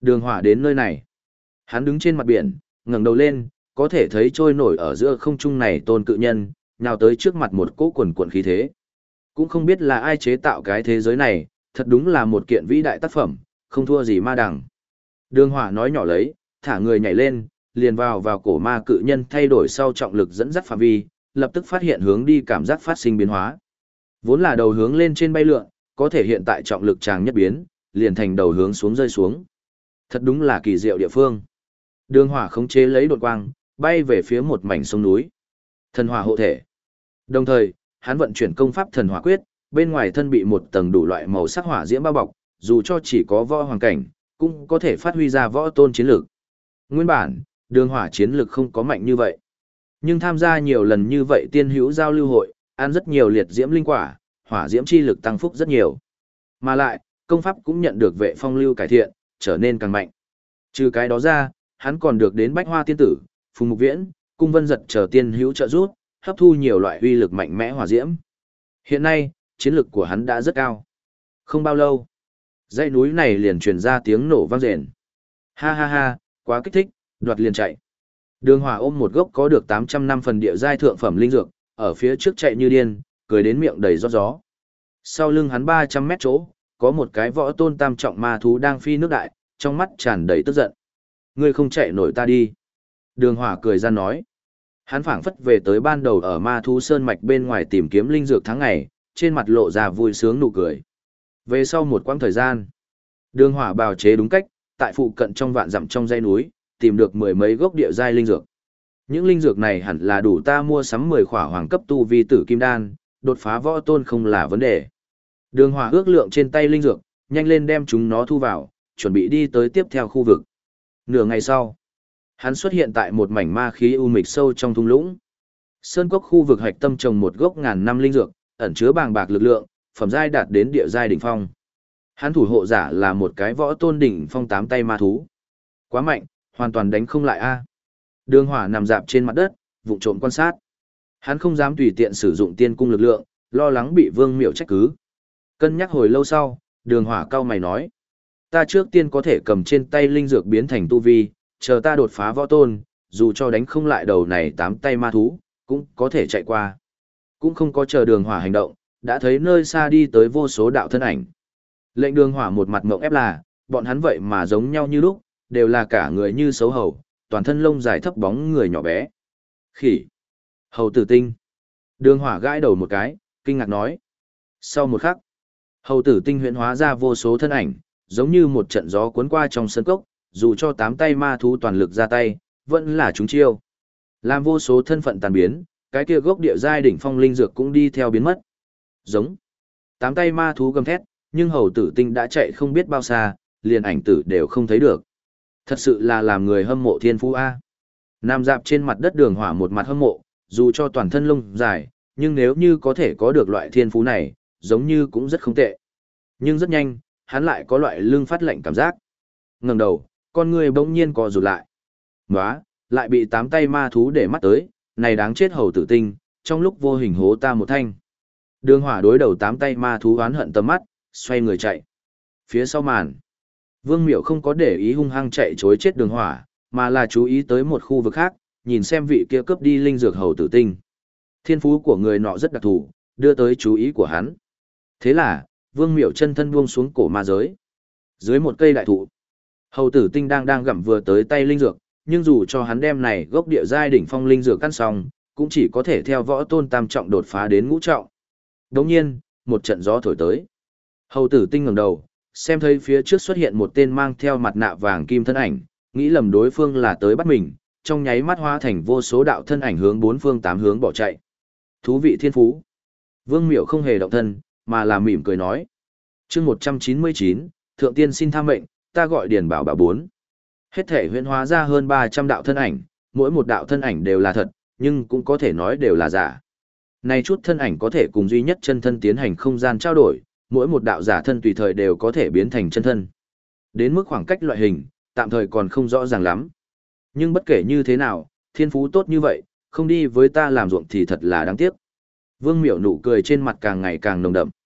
A: Đường Hỏa đến nơi này. Hắn đứng trên mặt biển, ngẩng đầu lên, có thể thấy trôi nổi ở giữa không trung này tôn cự nhân, nhào tới trước mặt một cỗ quần cuộn khí thế. Cũng không biết là ai chế tạo cái thế giới này, thật đúng là một kiện vĩ đại tác phẩm, không thua gì ma đằng. Đường Hỏa nói nhỏ lấy, thả người nhảy lên, liền vào cổ ma cự nhân thay đổi sau trọng lực dẫn dắt phạm vi, lập tức phát hiện hướng đi cảm giác phát sinh biến hóa. Vốn là đầu hướng lên trên bay lượn, có thể hiện tại trọng lực tràng nhất biến, liền thành đầu hướng xuống rơi xuống. Thật đúng là kỳ diệu địa phương. Đường Hỏa khống chế lấy đột quang, bay về phía một mảnh sông núi. Thần hỏa hộ thể. Đồng thời, hắn vận chuyển công pháp thần hỏa quyết, bên ngoài thân bị một tầng đủ loại màu sắc hỏa diễm bao bọc, dù cho chỉ có võ hoàng cảnh, cũng có thể phát huy ra võ tôn chiến lực. Nguyên bản, Đường Hỏa chiến lực không có mạnh như vậy. Nhưng tham gia nhiều lần như vậy tiên hữu giao lưu hội, ăn rất nhiều liệt diễm linh quả, hỏa diễm chi lực tăng phúc rất nhiều. Mà lại, công pháp cũng nhận được vệ phong lưu cải thiện, trở nên càng mạnh. Trừ cái đó ra, hắn còn được đến Bách Hoa tiên tử, Phùng Mục Viễn, Cung Vân Giật chờ tiên hữu trợ giúp, hấp thu nhiều loại uy lực mạnh mẽ hỏa diễm. Hiện nay, chiến lực của hắn đã rất cao. Không bao lâu, dãy núi này liền truyền ra tiếng nổ vang rền. Ha ha ha, quá kích thích, đoạt liền chạy. Đường Hỏa ôm một gốc có được 800 năm phần địa giai thượng phẩm linh dược, ở phía trước chạy như điên, cười đến miệng đầy rót gió. Sau lưng hắn 300 mét chỗ, có một cái võ tôn tam trọng ma thú đang phi nước đại, trong mắt tràn đầy tức giận. Ngươi không chạy nổi ta đi. Đường Hỏa cười ra nói. Hắn phảng phất về tới ban đầu ở ma thú sơn mạch bên ngoài tìm kiếm linh dược tháng ngày, trên mặt lộ ra vui sướng nụ cười. Về sau một quãng thời gian, Đường Hỏa bào chế đúng cách, tại phụ cận trong vạn dặm trong dãy núi, tìm được mười mấy gốc địa giai linh dược. Những linh dược này hẳn là đủ ta mua sắm 10 khỏa hoàng cấp tu vi tử kim đan, đột phá võ tôn không là vấn đề. Đường Hỏa ước lượng trên tay linh dược, nhanh lên đem chúng nó thu vào, chuẩn bị đi tới tiếp theo khu vực. Nửa ngày sau, hắn xuất hiện tại một mảnh ma khí u mịch sâu trong thung lũng. Sơn cốc khu vực hạch tâm trồng một gốc ngàn năm linh dược, ẩn chứa bàng bạc lực lượng, phẩm giai đạt đến địa giai đỉnh phong. Hắn thủ hộ giả là một cái võ tôn đỉnh phong 8 tay ma thú. Quá mạnh, hoàn toàn đánh không lại a. Đường Hỏa nằm dạp trên mặt đất, vụng trộm quan sát. Hắn không dám tùy tiện sử dụng tiên cung lực lượng, lo lắng bị Vương Miểu trách cứ. Cân nhắc hồi lâu sau, Đường Hỏa cau mày nói: "Ta trước tiên có thể cầm trên tay linh dược biến thành tu vi, chờ ta đột phá võ tôn, dù cho đánh không lại đầu này 8 tay ma thú, cũng có thể chạy qua." Cũng không có chờ Đường Hỏa hành động, đã thấy nơi xa đi tới vô số đạo thân ảnh. Lệnh Đường Hỏa một mặt ngộp ép là, bọn hắn vậy mà giống nhau như lúc, đều là cả người như xấu hầu, toàn thân lông dài thấp bóng người nhỏ bé. Khỉ! Hầu tử tinh! Đường Hỏa gãi đầu một cái, kinh ngạc nói. Sau một khắc, hầu tử tinh huyễn hóa ra vô số thân ảnh, giống như một trận gió cuốn qua trong sân cốc, dù cho 8 tay ma thú toàn lực ra tay, vẫn là chúng chiêu. Làm vô số thân phận tàn biến, cái kia gốc địa giai đỉnh phong linh dược cũng đi theo biến mất. Giống. 8 tay ma thú gầm thét, nhưng hầu tử tinh đã chạy không biết bao xa, liền ảnh tử đều không thấy được. Thật sự là làm người hâm mộ thiên phú A. Nằm dạp trên mặt đất Đường Hỏa một mặt hâm mộ, dù cho toàn thân lông dài, nhưng nếu như có thể có được loại thiên phú này, giống như cũng rất không tệ. Nhưng rất nhanh, hắn lại có loại lưng phát lạnh cảm giác. Ngẩng đầu, con người bỗng nhiên co rụt lại. Nóa, lại bị 8 tay ma thú để mắt tới, này đáng chết hầu tử tinh, trong lúc vô hình hố ta một thanh. Đường Hỏa đối đầu 8 tay ma thú oán hận tầm mắt, xoay người chạy. Phía sau màn, Vương Miểu không có để ý hung hăng chạy chối chết Đường Hỏa, mà là chú ý tới một khu vực khác, nhìn xem vị kia cướp đi linh dược hầu tử tinh. Thiên phú của người nọ rất đặc thù, đưa tới chú ý của hắn. Thế là, Vương Miểu chân thân buông xuống cổ ma giới. Dưới một cây đại thụ, hầu tử tinh đang gặm vừa tới tay linh dược, nhưng dù cho hắn đem này gốc địa giai đỉnh phong linh dược căn xong, cũng chỉ có thể theo võ tôn tam trọng đột phá đến ngũ trọng. Đồng nhiên, một trận gió thổi tới. Hầu tử tinh ngẩng đầu, xem thấy phía trước xuất hiện một tên mang theo mặt nạ vàng kim thân ảnh, nghĩ lầm đối phương là tới bắt mình, trong nháy mắt hóa thành vô số đạo thân ảnh hướng bốn phương tám hướng bỏ chạy. Thú vị thiên phú. Vương Miểu không hề động thân, mà là mỉm cười nói. Chương 199, Thượng tiên xin tha mệnh, ta gọi Điền Bảo Bảo 4. Hết thể huyễn hóa ra hơn 300 đạo thân ảnh, mỗi một đạo thân ảnh đều là thật, nhưng cũng có thể nói đều là giả. Này chút thân ảnh có thể cùng duy nhất chân thân tiến hành không gian trao đổi, mỗi một đạo giả thân tùy thời đều có thể biến thành chân thân. Đến mức khoảng cách loại hình, tạm thời còn không rõ ràng lắm. Nhưng bất kể như thế nào, thiên phú tốt như vậy, không đi với ta làm ruộng thì thật là đáng tiếc. Vương Miểu nụ cười trên mặt càng ngày càng nồng đậm.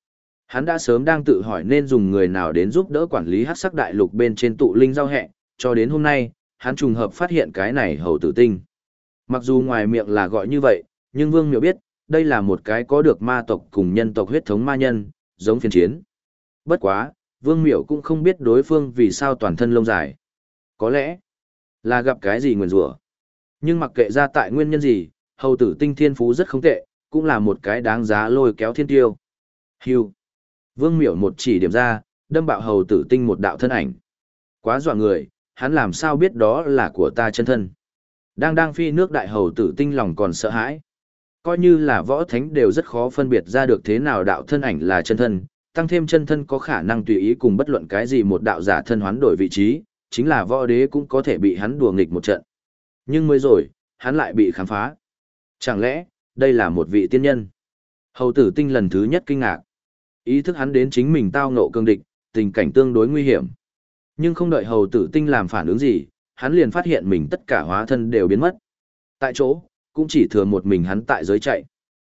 A: Hắn đã sớm đang tự hỏi nên dùng người nào đến giúp đỡ quản lý hắc sắc đại lục bên trên tụ linh giao hẹ, cho đến hôm nay, hắn trùng hợp phát hiện cái này hầu tử tinh. Mặc dù ngoài miệng là gọi như vậy, nhưng Vương Miểu biết, đây là một cái có được ma tộc cùng nhân tộc huyết thống ma nhân, giống phiên chiến. Bất quá, Vương Miểu cũng không biết đối phương vì sao toàn thân lông dài. Có lẽ là gặp cái gì nguyền rủa. Nhưng mặc kệ ra tại nguyên nhân gì, hầu tử tinh thiên phú rất không tệ, cũng là một cái đáng giá lôi kéo thiên tiêu. Hưu. Vương Miểu một chỉ điểm ra, đâm bạo hầu tử tinh một đạo thân ảnh. Quá dọa người, hắn làm sao biết đó là của ta chân thân. Đang phi nước đại hầu tử tinh lòng còn sợ hãi. Coi như là võ thánh đều rất khó phân biệt ra được thế nào đạo thân ảnh là chân thân, tăng thêm chân thân có khả năng tùy ý cùng bất luận cái gì một đạo giả thân hoán đổi vị trí, chính là võ đế cũng có thể bị hắn đùa nghịch một trận. Nhưng mới rồi, hắn lại bị khám phá. Chẳng lẽ, đây là một vị tiên nhân? Hầu tử tinh lần thứ nhất kinh ngạc. Ý thức hắn đến chính mình tao ngộ cương địch, tình cảnh tương đối nguy hiểm. Nhưng không đợi hầu tử tinh làm phản ứng gì, hắn liền phát hiện mình tất cả hóa thân đều biến mất. Tại chỗ, cũng chỉ thừa một mình hắn tại giới chạy.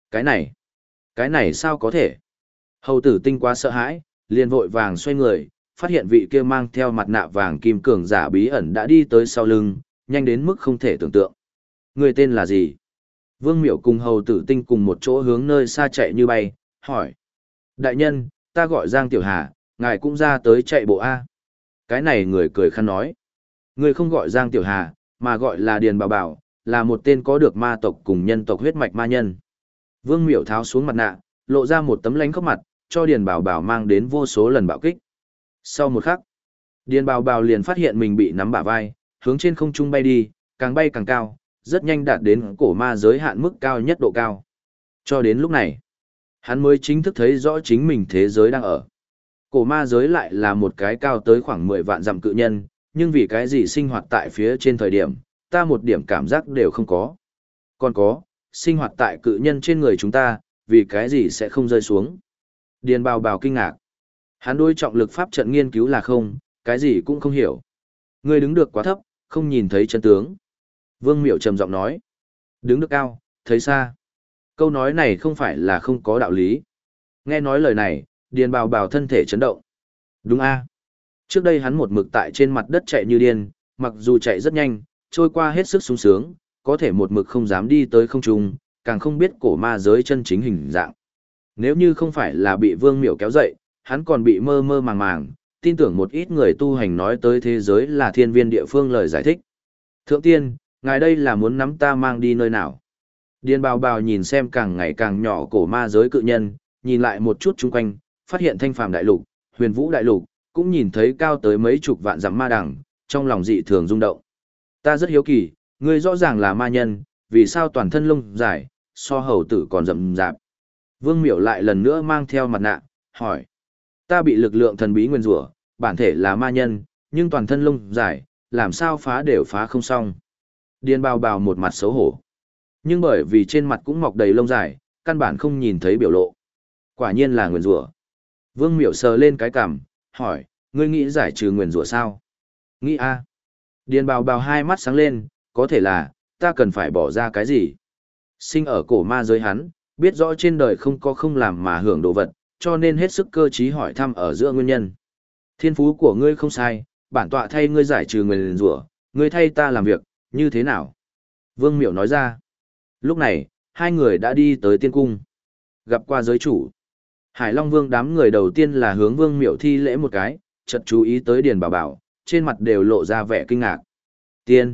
A: Cái này sao có thể? Hầu tử tinh quá sợ hãi, liền vội vàng xoay người, phát hiện vị kia mang theo mặt nạ vàng kim cường giả bí ẩn đã đi tới sau lưng, nhanh đến mức không thể tưởng tượng. Người tên là gì? Vương Miểu cùng hầu tử tinh cùng một chỗ hướng nơi xa chạy như bay, hỏi. Đại nhân, ta gọi Giang Tiểu Hà, ngài cũng ra tới chạy bộ A. Cái này người cười khăn nói. Người không gọi Giang Tiểu Hà, mà gọi là Điền Bảo Bảo, là một tên có được ma tộc cùng nhân tộc huyết mạch ma nhân. Vương Miểu tháo xuống mặt nạ, lộ ra một tấm lánh khóc mặt, cho Điền Bảo Bảo mang đến vô số lần bạo kích. Sau một khắc, Điền Bảo Bảo liền phát hiện mình bị nắm bả vai, hướng trên không trung bay càng cao, rất nhanh đạt đến cổ ma giới hạn mức cao nhất độ cao. Cho đến lúc này, hắn mới chính thức thấy rõ chính mình thế giới đang ở. Cổ ma giới lại là một cái cao tới khoảng 10 vạn dặm cự nhân, nhưng vì cái gì sinh hoạt tại phía trên thời điểm, ta một điểm cảm giác đều không có. Còn có, sinh hoạt tại cự nhân trên người chúng ta, vì cái gì sẽ không rơi xuống. Điền Bào Bào kinh ngạc. Hắn đối trọng lực pháp trận nghiên cứu là không, cái gì cũng không hiểu. Ngươi đứng được quá thấp, không nhìn thấy chân tướng. Vương Miểu trầm giọng nói. Đứng được cao, thấy xa. Câu nói này không phải là không có đạo lý. Nghe nói lời này, Điền Bào Bào thân thể chấn động. Đúng a. Trước đây hắn một mực tại trên mặt đất chạy như điên, mặc dù chạy rất nhanh, trôi qua hết sức sung sướng, có thể một mực không dám đi tới không trung, càng không biết cổ ma giới chân chính hình dạng. Nếu như không phải là bị Vương Miểu kéo dậy, hắn còn bị mơ mơ màng màng, tin tưởng một ít người tu hành nói tới thế giới là thiên viên địa phương lời giải thích. Thượng tiên, ngài đây là muốn nắm ta mang đi nơi nào? Điền Bào Bào nhìn xem càng ngày càng nhỏ cổ ma giới cự nhân, nhìn lại một chút chung quanh, phát hiện thanh phàm đại lục, huyền vũ đại lục, cũng nhìn thấy cao tới mấy chục vạn dặm ma đằng, trong lòng dị thường rung động. Ta rất hiếu kỳ, ngươi rõ ràng là ma nhân, vì sao toàn thân lông dài, so hầu tử còn rậm rạp. Vương Miểu lại lần nữa mang theo mặt nạ, hỏi. Ta bị lực lượng thần bí nguyên rủa, bản thể là ma nhân, nhưng toàn thân lông dài, làm sao phá đều phá không xong. Điền Bào Bào một mặt xấu hổ. Nhưng bởi vì trên mặt cũng mọc đầy lông dài, căn bản không nhìn thấy biểu lộ. Quả nhiên là nguyên rủa. Vương Miểu sờ lên cái cằm, hỏi, ngươi nghĩ giải trừ nguyên rủa sao? Nghĩ a. Điền Bào Bào hai mắt sáng lên, có thể là, ta cần phải bỏ ra cái gì? Sinh ở cổ ma giới hắn, biết rõ trên đời không có không làm mà hưởng đồ vật, cho nên hết sức cơ trí hỏi thăm ở giữa nguyên nhân. Thiên phú của ngươi không sai, bản tọa thay ngươi giải trừ nguyền rủa, ngươi thay ta làm việc, như thế nào? Vương Miểu nói ra. Lúc này, hai người đã đi tới tiên cung. Gặp qua giới chủ. Hải Long Vương đám người đầu tiên là hướng Vương Miểu thi lễ một cái, chợt chú ý tới Điền Bảo Bảo, trên mặt đều lộ ra vẻ kinh ngạc. Tiên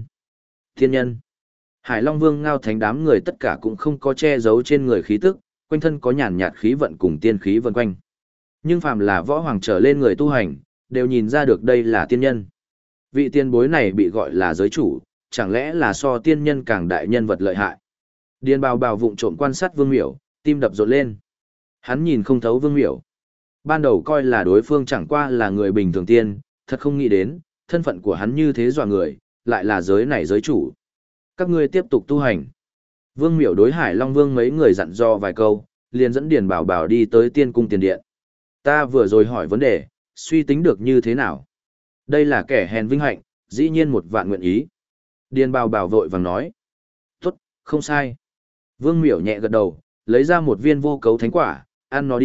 A: nhân. Hải Long Vương Ngao Thánh đám người tất cả cũng không có che giấu trên người khí tức, quanh thân có nhàn nhạt khí vận cùng tiên khí vần quanh. Nhưng phàm là võ hoàng trở lên người tu hành, đều nhìn ra được đây là tiên nhân. Vị tiên bối này bị gọi là giới chủ, chẳng lẽ là so tiên nhân càng đại nhân vật lợi hại. Điền Bào Bào vụng trộm quan sát Vương Miểu, tim đập rộn lên. Hắn nhìn không thấu Vương Miểu. Ban đầu coi là đối phương chẳng qua là người bình thường tiên, thật không nghĩ đến, thân phận của hắn như thế dọa người, lại là giới này giới chủ. Các ngươi tiếp tục tu hành. Vương Miểu đối Hải Long Vương mấy người dặn dò vài câu, liền dẫn Điền Bảo Bảo đi tới tiên cung tiền điện. Ta vừa rồi hỏi vấn đề, suy tính được như thế nào? Đây là kẻ hèn vinh hạnh, dĩ nhiên một vạn nguyện ý. Điền Bảo Bảo vội vàng nói. Tốt, không sai. Vương Miểu nhẹ gật đầu, lấy ra một viên vô cấu thánh quả, ăn nó đi,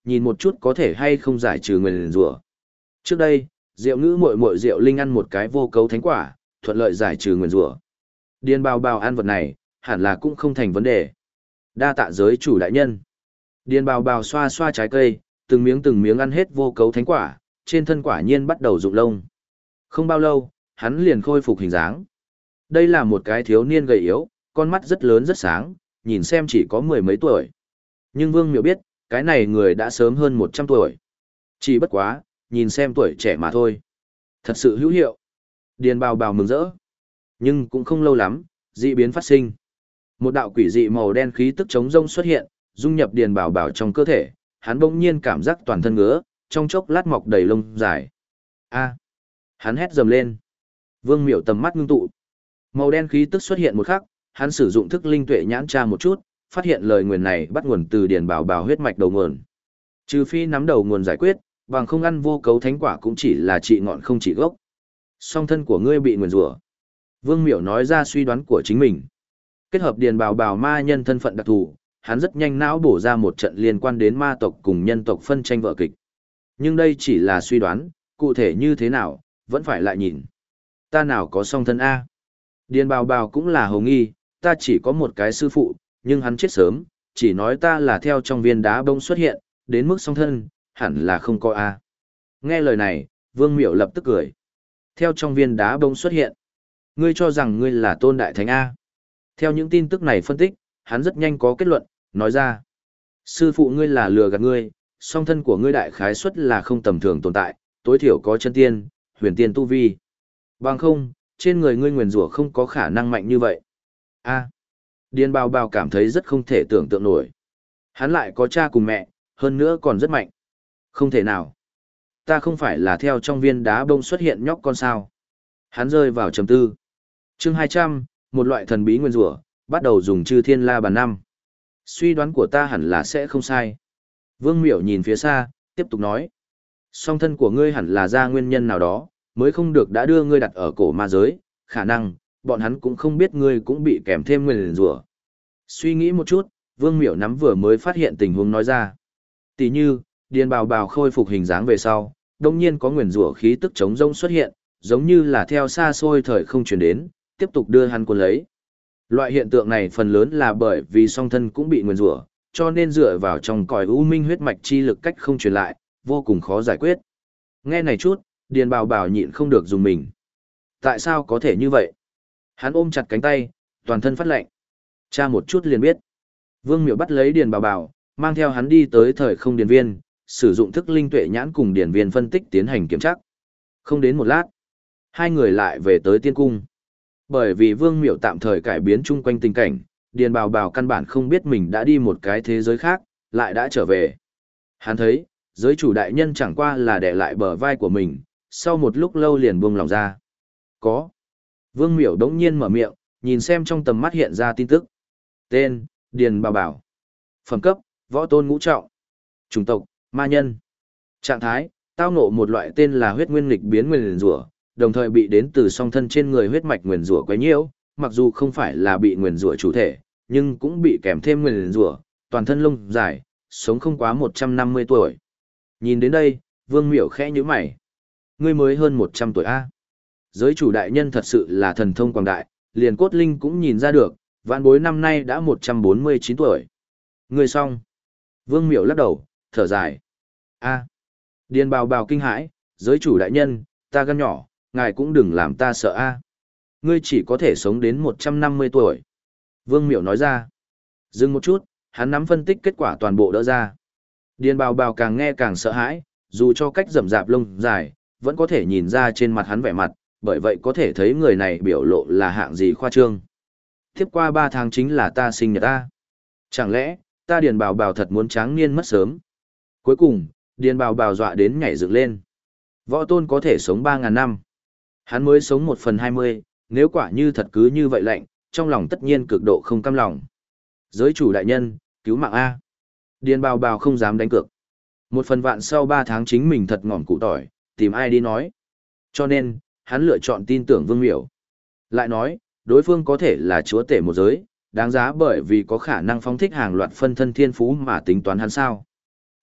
A: nhìn một chút có thể hay không giải trừ nguyền rủa. Trước đây, Diệu Ngữ muội muội Diệu Linh ăn một cái vô cấu thánh quả, thuận lợi giải trừ nguyền rủa. Điền Bào Bào ăn vật này, hẳn là cũng không thành vấn đề. Đa tạ giới chủ đại nhân. Điền Bào Bào xoa xoa trái cây, từng miếng ăn hết vô cấu thánh quả, trên thân quả nhiên bắt đầu rụng lông. Không bao lâu, hắn liền khôi phục hình dáng. Đây là một cái thiếu niên gầy yếu, con mắt rất lớn rất sáng, nhìn xem chỉ có mười mấy tuổi. Nhưng Vương Miểu biết, cái này người đã sớm hơn 100 tuổi. Chỉ bất quá, nhìn xem tuổi trẻ mà thôi. Thật sự hữu hiệu. Điền Bào Bào mừng rỡ. Nhưng cũng không lâu lắm, dị biến phát sinh. Một đạo quỷ dị màu đen khí tức chống rông xuất hiện, dung nhập Điền Bào Bào trong cơ thể, hắn bỗng nhiên cảm giác toàn thân ngứa, trong chốc lát mọc đầy lông dài. A! Hắn hét dầm lên. Vương Miểu tầm mắt ngưng tụ. Màu đen khí tức xuất hiện một khắc, hắn sử dụng thức linh tuệ nhãn tra một chút, phát hiện lời nguyền này bắt nguồn từ Điền Bào Bào huyết mạch đầu nguồn. Trừ phi nắm đầu nguồn giải quyết, bằng không ăn vô cấu thánh quả cũng chỉ là trị ngọn không trị gốc. Song thân của ngươi bị nguyền rủa. Vương Miểu nói ra suy đoán của chính mình. Kết hợp Điền Bào Bào ma nhân thân phận đặc thù, hắn rất nhanh não bổ ra một trận liên quan đến ma tộc cùng nhân tộc phân tranh vở kịch. Nhưng đây chỉ là suy đoán, cụ thể như thế nào, vẫn phải lại nhìn. Ta nào có song thân A. Điền Bào Bào cũng là hồ nghi, ta chỉ có một cái sư phụ, nhưng hắn chết sớm, chỉ nói ta là theo trong viên đá bông xuất hiện, đến mức song thân, hẳn là không có A. Nghe lời này, Vương Miểu lập tức cười. Theo trong viên đá bông xuất hiện, ngươi cho rằng ngươi là tôn đại thánh A. Theo những tin tức này phân tích, hắn rất nhanh có kết luận, nói ra. Sư phụ ngươi là lừa gạt ngươi, song thân của ngươi đại khái suất là không tầm thường tồn tại, tối thiểu có chân tiên, huyền tiên tu vi. Bằng không, trên người ngươi nguyền rủa không có khả năng mạnh như vậy. A. Điền Bào Bào cảm thấy rất không thể tưởng tượng nổi. Hắn lại có cha cùng mẹ, hơn nữa còn rất mạnh. Không thể nào. Ta không phải là theo trong viên đá bông xuất hiện nhóc con sao. Hắn rơi vào trầm tư. Chương 200, một loại thần bí nguyên rủa, bắt đầu dùng chư thiên la bàn năm. Suy đoán của ta hẳn là sẽ không sai. Vương Miểu nhìn phía xa, tiếp tục nói. Song thân của ngươi hẳn là ra nguyên nhân nào đó, mới không được đã đưa ngươi đặt ở cổ ma giới, khả năng, bọn hắn cũng không biết ngươi cũng bị kèm thêm nguyên rủa. Suy nghĩ một chút, Vương Miểu nắm vừa mới phát hiện tình huống nói ra. Tỷ như, Điền Bào Bào khôi phục hình dáng về sau, đồng nhiên có nguyên rủa khí tức chống rông xuất hiện, giống như là theo xa xôi thời không truyền đến, tiếp tục đưa hắn cuốn lấy. Loại hiện tượng này phần lớn là bởi vì song thân cũng bị nguyên rủa, cho nên dựa vào trong cõi u minh huyết mạch chi lực cách không truyền lại, vô cùng khó giải quyết. Nghe này chút, Điền Bào Bào nhịn không được dùng mình. Tại sao có thể như vậy? Hắn ôm chặt cánh tay, toàn thân phát lạnh. Cha một chút liền biết. Vương Miểu bắt lấy Điền Bào Bào, mang theo hắn đi tới thời không điền viên, sử dụng thức linh tuệ nhãn cùng điền viên phân tích tiến hành kiểm tra. Không đến một lát, hai người lại về tới tiên cung. Bởi vì Vương Miểu tạm thời cải biến chung quanh tình cảnh, Điền Bào Bào căn bản không biết mình đã đi một cái thế giới khác, lại đã trở về. Hắn thấy, giới chủ đại nhân chẳng qua là để lại bờ vai của mình, sau một lúc lâu liền buông lòng ra. Có. Vương Miểu đống nhiên mở miệng, nhìn xem trong tầm mắt hiện ra tin tức. Tên, Điền Bào Bào. Phẩm cấp, võ tôn ngũ trọng. Chủng tộc, ma nhân. Trạng thái, tao ngộ một loại tên là huyết nguyên nghịch biến nguyền rủa, đồng thời bị đến từ song thân trên người huyết mạch nguyền rủa quấy nhiễu, mặc dù không phải là bị nguyền rủa chủ thể, nhưng cũng bị kèm thêm nguyền rủa, toàn thân lông dài, sống không quá 150 tuổi. Nhìn đến đây, Vương Miểu khẽ nhíu mày. Ngươi mới hơn 100 tuổi a. Giới chủ đại nhân thật sự là thần thông quảng đại, liền cốt linh cũng nhìn ra được, vạn bối năm nay đã 149 tuổi. Ngươi xong. Vương Miểu lắc đầu, thở dài. A. Điền Bào Bào kinh hãi, giới chủ đại nhân, ta gan nhỏ, ngài cũng đừng làm ta sợ a. Ngươi chỉ có thể sống đến 150 tuổi. Vương Miểu nói ra. Dừng một chút, hắn nắm phân tích kết quả toàn bộ đỡ ra. Điền Bào Bào càng nghe càng sợ hãi, dù cho cách rậm rạp lông dài, vẫn có thể nhìn ra trên mặt hắn vẻ mặt, bởi vậy có thể thấy người này biểu lộ là hạng gì khoa trương. Tiếp qua 3 tháng chính là ta sinh nhật ta. Chẳng lẽ, ta Điền Bào Bào thật muốn tráng niên mất sớm? Cuối cùng, Điền Bào Bào dọa đến nhảy dựng lên. Võ tôn có thể sống 3.000 năm. Hắn mới sống 1/20, nếu quả như thật cứ như vậy lạnh, trong lòng tất nhiên cực độ không cam lòng. Giới chủ đại nhân, cứu mạng A. Điền Bào Bào không dám đánh cược. 1/1000 sau 3 tháng chính mình thật ngỏm cụ tỏi, tìm ai đi nói. Cho nên, hắn lựa chọn tin tưởng Vương Miểu. Lại nói, đối phương có thể là chúa tể một giới, đáng giá bởi vì có khả năng phóng thích hàng loạt phân thân thiên phú mà tính toán hắn sao.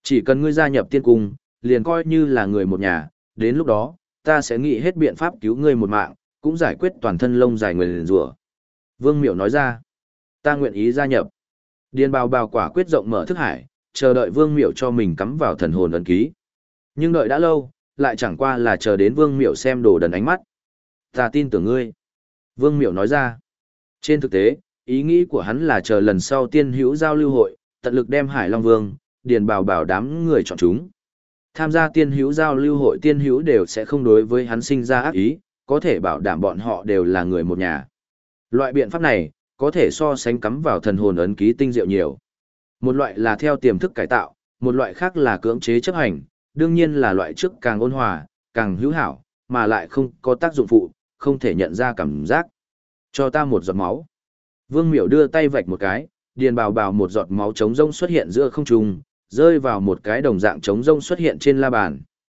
A: Chỉ cần ngươi gia nhập tiên cung, liền coi như là người một nhà, đến lúc đó, ta sẽ nghĩ hết biện pháp cứu ngươi một mạng, cũng giải quyết toàn thân lông dài người liền rủa. Vương Miểu nói ra, ta nguyện ý gia nhập. Điền Bào Bào quả quyết rộng mở thức hải, chờ đợi Vương Miểu cho mình cắm vào thần hồn ấn ký. Nhưng đợi đã lâu, lại chẳng qua là chờ đến Vương Miểu xem đồ đần ánh mắt. Ta tin tưởng ngươi. Vương Miểu nói ra. Trên thực tế, ý nghĩ của hắn là chờ lần sau tiên hữu giao lưu hội, tận lực đem Hải Long Vương, Điền Bào Bào đám người chọn chúng. Tham gia tiên hữu giao lưu hội tiên hữu đều sẽ không đối với hắn sinh ra ác ý, có thể bảo đảm bọn họ đều là người một nhà. Loại biện pháp này, có thể so sánh cắm vào thần hồn ấn ký tinh diệu nhiều. Một loại là theo tiềm thức cải tạo, một loại khác là cưỡng chế chấp hành, đương nhiên là loại trước càng ôn hòa, càng hữu hảo, mà lại không có tác dụng phụ, không thể nhận ra cảm giác. Cho ta một giọt máu. Vương Miểu đưa tay vạch một cái, Điền Bào Bào một giọt máu trống rông xuất hiện giữa không trung, rơi vào một cái đồng dạng trống rông xuất hiện trên la bàn.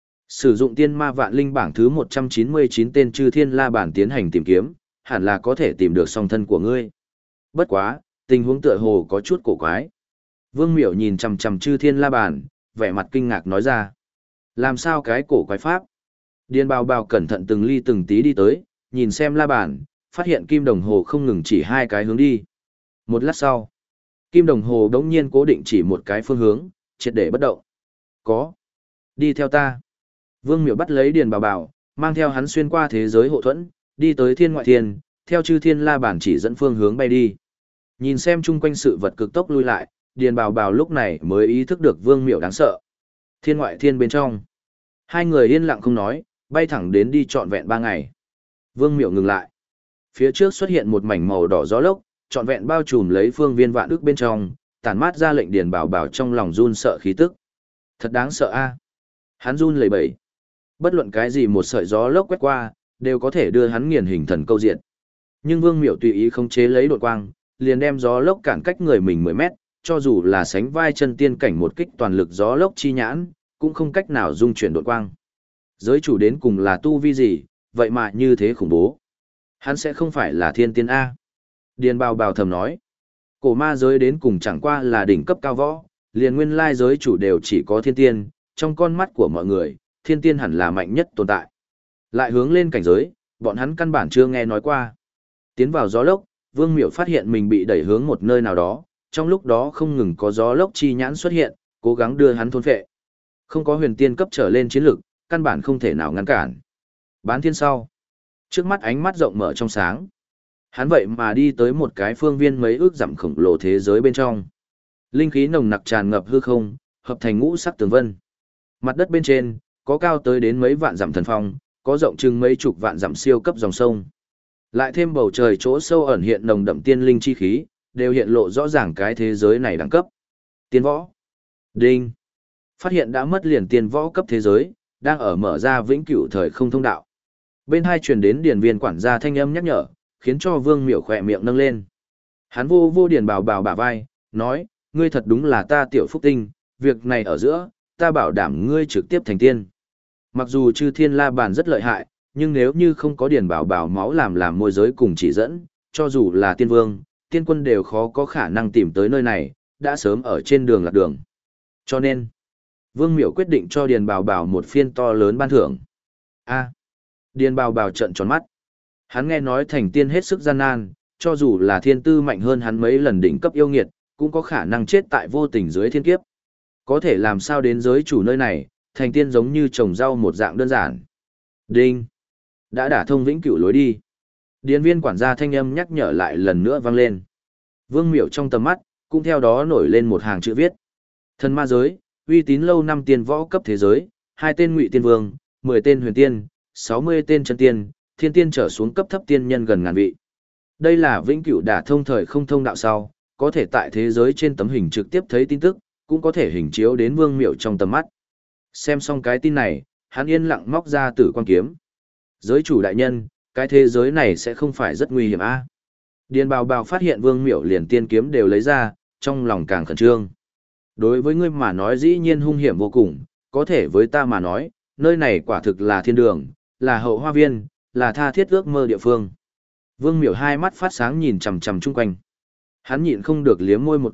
A: Sử dụng tiên ma vạn linh bảng thứ 199 tên chư thiên la bàn tiến hành tìm kiếm, hẳn là có thể tìm được song thân của ngươi. Bất quá, tình huống tựa hồ có chút cổ quái. Vương Miểu nhìn chằm chằm chư thiên la bàn, vẻ mặt kinh ngạc nói ra. Làm sao cái cổ quái pháp? Điền Bào Bào cẩn thận từng ly từng tí đi tới, nhìn xem la bàn, phát hiện kim đồng hồ không ngừng chỉ hai cái hướng đi. Một lát sau, kim đồng hồ đống nhiên cố định chỉ một cái phương hướng, triệt để bất động. Có. Đi theo ta. Vương Miểu bắt lấy Điền Bào Bào, mang theo hắn xuyên qua thế giới hộ thuẫn, đi tới thiên ngoại thiên, theo chư thiên la bàn chỉ dẫn phương hướng bay đi. Nhìn xem chung quanh sự vật cực tốc lui lại, Điền Bào Bào lúc này mới ý thức được Vương Miểu đáng sợ. Thiên ngoại thiên bên trong. Hai người yên lặng không nói, bay thẳng đến đi trọn vẹn 3 ngày. Vương Miểu ngừng lại. Phía trước xuất hiện một mảnh màu đỏ gió lốc, trọn vẹn bao trùm lấy phương viên vạn ức bên trong, tản mát ra lệnh Điền Bào Bào trong lòng run sợ khí tức. Thật đáng sợ a. Hắn run lẩy bẩy. Bất luận cái gì một sợi gió lốc quét qua, đều có thể đưa hắn nghiền hình thần câu diện. Nhưng Vương Miểu tùy ý khống chế lấy đột quang, liền đem gió lốc cản cách người mình 10 mét, cho dù là sánh vai chân tiên cảnh một kích toàn lực gió lốc chi nhãn, cũng không cách nào dung chuyển đột quang. Giới chủ đến cùng là tu vi gì, vậy mà như thế khủng bố. Hắn sẽ không phải là thiên tiên A. Điền Bào Bào thầm nói. Cổ ma giới đến cùng chẳng qua là đỉnh cấp cao võ, liền nguyên lai giới chủ đều chỉ có thiên tiên, trong con mắt của mọi người, thiên tiên hẳn là mạnh nhất tồn tại. Lại hướng lên cảnh giới, bọn hắn căn bản chưa nghe nói qua. Tiến vào gió lốc, Vương Miểu phát hiện mình bị đẩy hướng một nơi nào đó, trong lúc đó không ngừng có gió lốc chi nhãn xuất hiện, cố gắng đưa hắn thôn phệ. Không có huyền tiên cấp trở lên chiến lực, căn bản không thể nào ngăn cản. Bán thiên sau. Trước mắt ánh mắt rộng mở trong sáng. Hắn vậy mà đi tới một cái phương viên mấy ước dặm khổng lồ thế giới bên trong. Linh khí nồng nặc tràn ngập hư không, hợp thành ngũ sắc tường vân. Mặt đất bên trên, có cao tới đến mấy vạn dặm thần phong, có rộng chừng mấy chục vạn dặm siêu cấp dòng sông. Lại thêm bầu trời chỗ sâu ẩn hiện nồng đậm tiên linh chi khí, đều hiện lộ rõ ràng cái thế giới này đẳng cấp. Tiên võ. Đinh. Phát hiện đã mất liền tiên võ cấp thế giới, đang ở mở ra vĩnh cửu thời không thông đạo. Bên hai truyền đến điển viên quản gia thanh âm nhắc nhở, khiến cho Vương Miểu khỏe miệng nâng lên. Hắn vô Điền Bào Bào bả vai, nói, ngươi thật đúng là ta tiểu phúc tinh, việc này ở giữa, ta bảo đảm ngươi trực tiếp thành tiên. Mặc dù chư thiên la bàn rất lợi hại, nhưng nếu như không có Điền Bào Bào máu làm môi giới cùng chỉ dẫn, cho dù là tiên vương, tiên quân đều khó có khả năng tìm tới nơi này, đã sớm ở trên đường lạc đường. Cho nên, Vương Miểu quyết định cho Điền Bào Bào một phiên to lớn ban thưởng. A. Điền Bào Bào trợn tròn mắt. Hắn nghe nói thành tiên hết sức gian nan, cho dù là thiên tư mạnh hơn hắn mấy lần đỉnh cấp yêu nghiệt, cũng có khả năng chết tại vô tình dưới thiên kiếp. Có thể làm sao đến giới chủ nơi này, thành tiên giống như trồng rau một dạng đơn giản. Đinh. Đã đả thông vĩnh cửu lối đi. Điền viên quản gia thanh âm nhắc nhở lại lần nữa vang lên. Vương Miểu trong tầm mắt, cũng theo đó nổi lên một hàng chữ viết. Thần ma giới, uy tín lâu năm tiên võ cấp thế giới, 2 tên ngụy tiên vương, 10 tên huyền tiên, 60 tên chân tiên, thiên tiên trở xuống cấp thấp tiên nhân gần ngàn vị. Đây là vĩnh cửu đả thông thời không thông đạo sau, có thể tại thế giới trên tấm hình trực tiếp thấy tin tức, cũng có thể hình chiếu đến Vương Miểu trong tầm mắt. Xem xong cái tin này, hắn yên lặng móc ra tử quan kiếm. Giới chủ đại nhân, cái thế giới này sẽ không phải rất nguy hiểm a? Điền Bào Bào phát hiện Vương Miểu liền tiên kiếm đều lấy ra, trong lòng càng khẩn trương. Đối với ngươi mà nói dĩ nhiên hung hiểm vô cùng, có thể với ta mà nói, nơi này quả thực là thiên đường, là hậu hoa viên, là tha thiết ước mơ địa phương. Vương Miểu hai mắt phát sáng nhìn chằm chằm chung quanh. Hắn nhịn không được liếm môi một cái,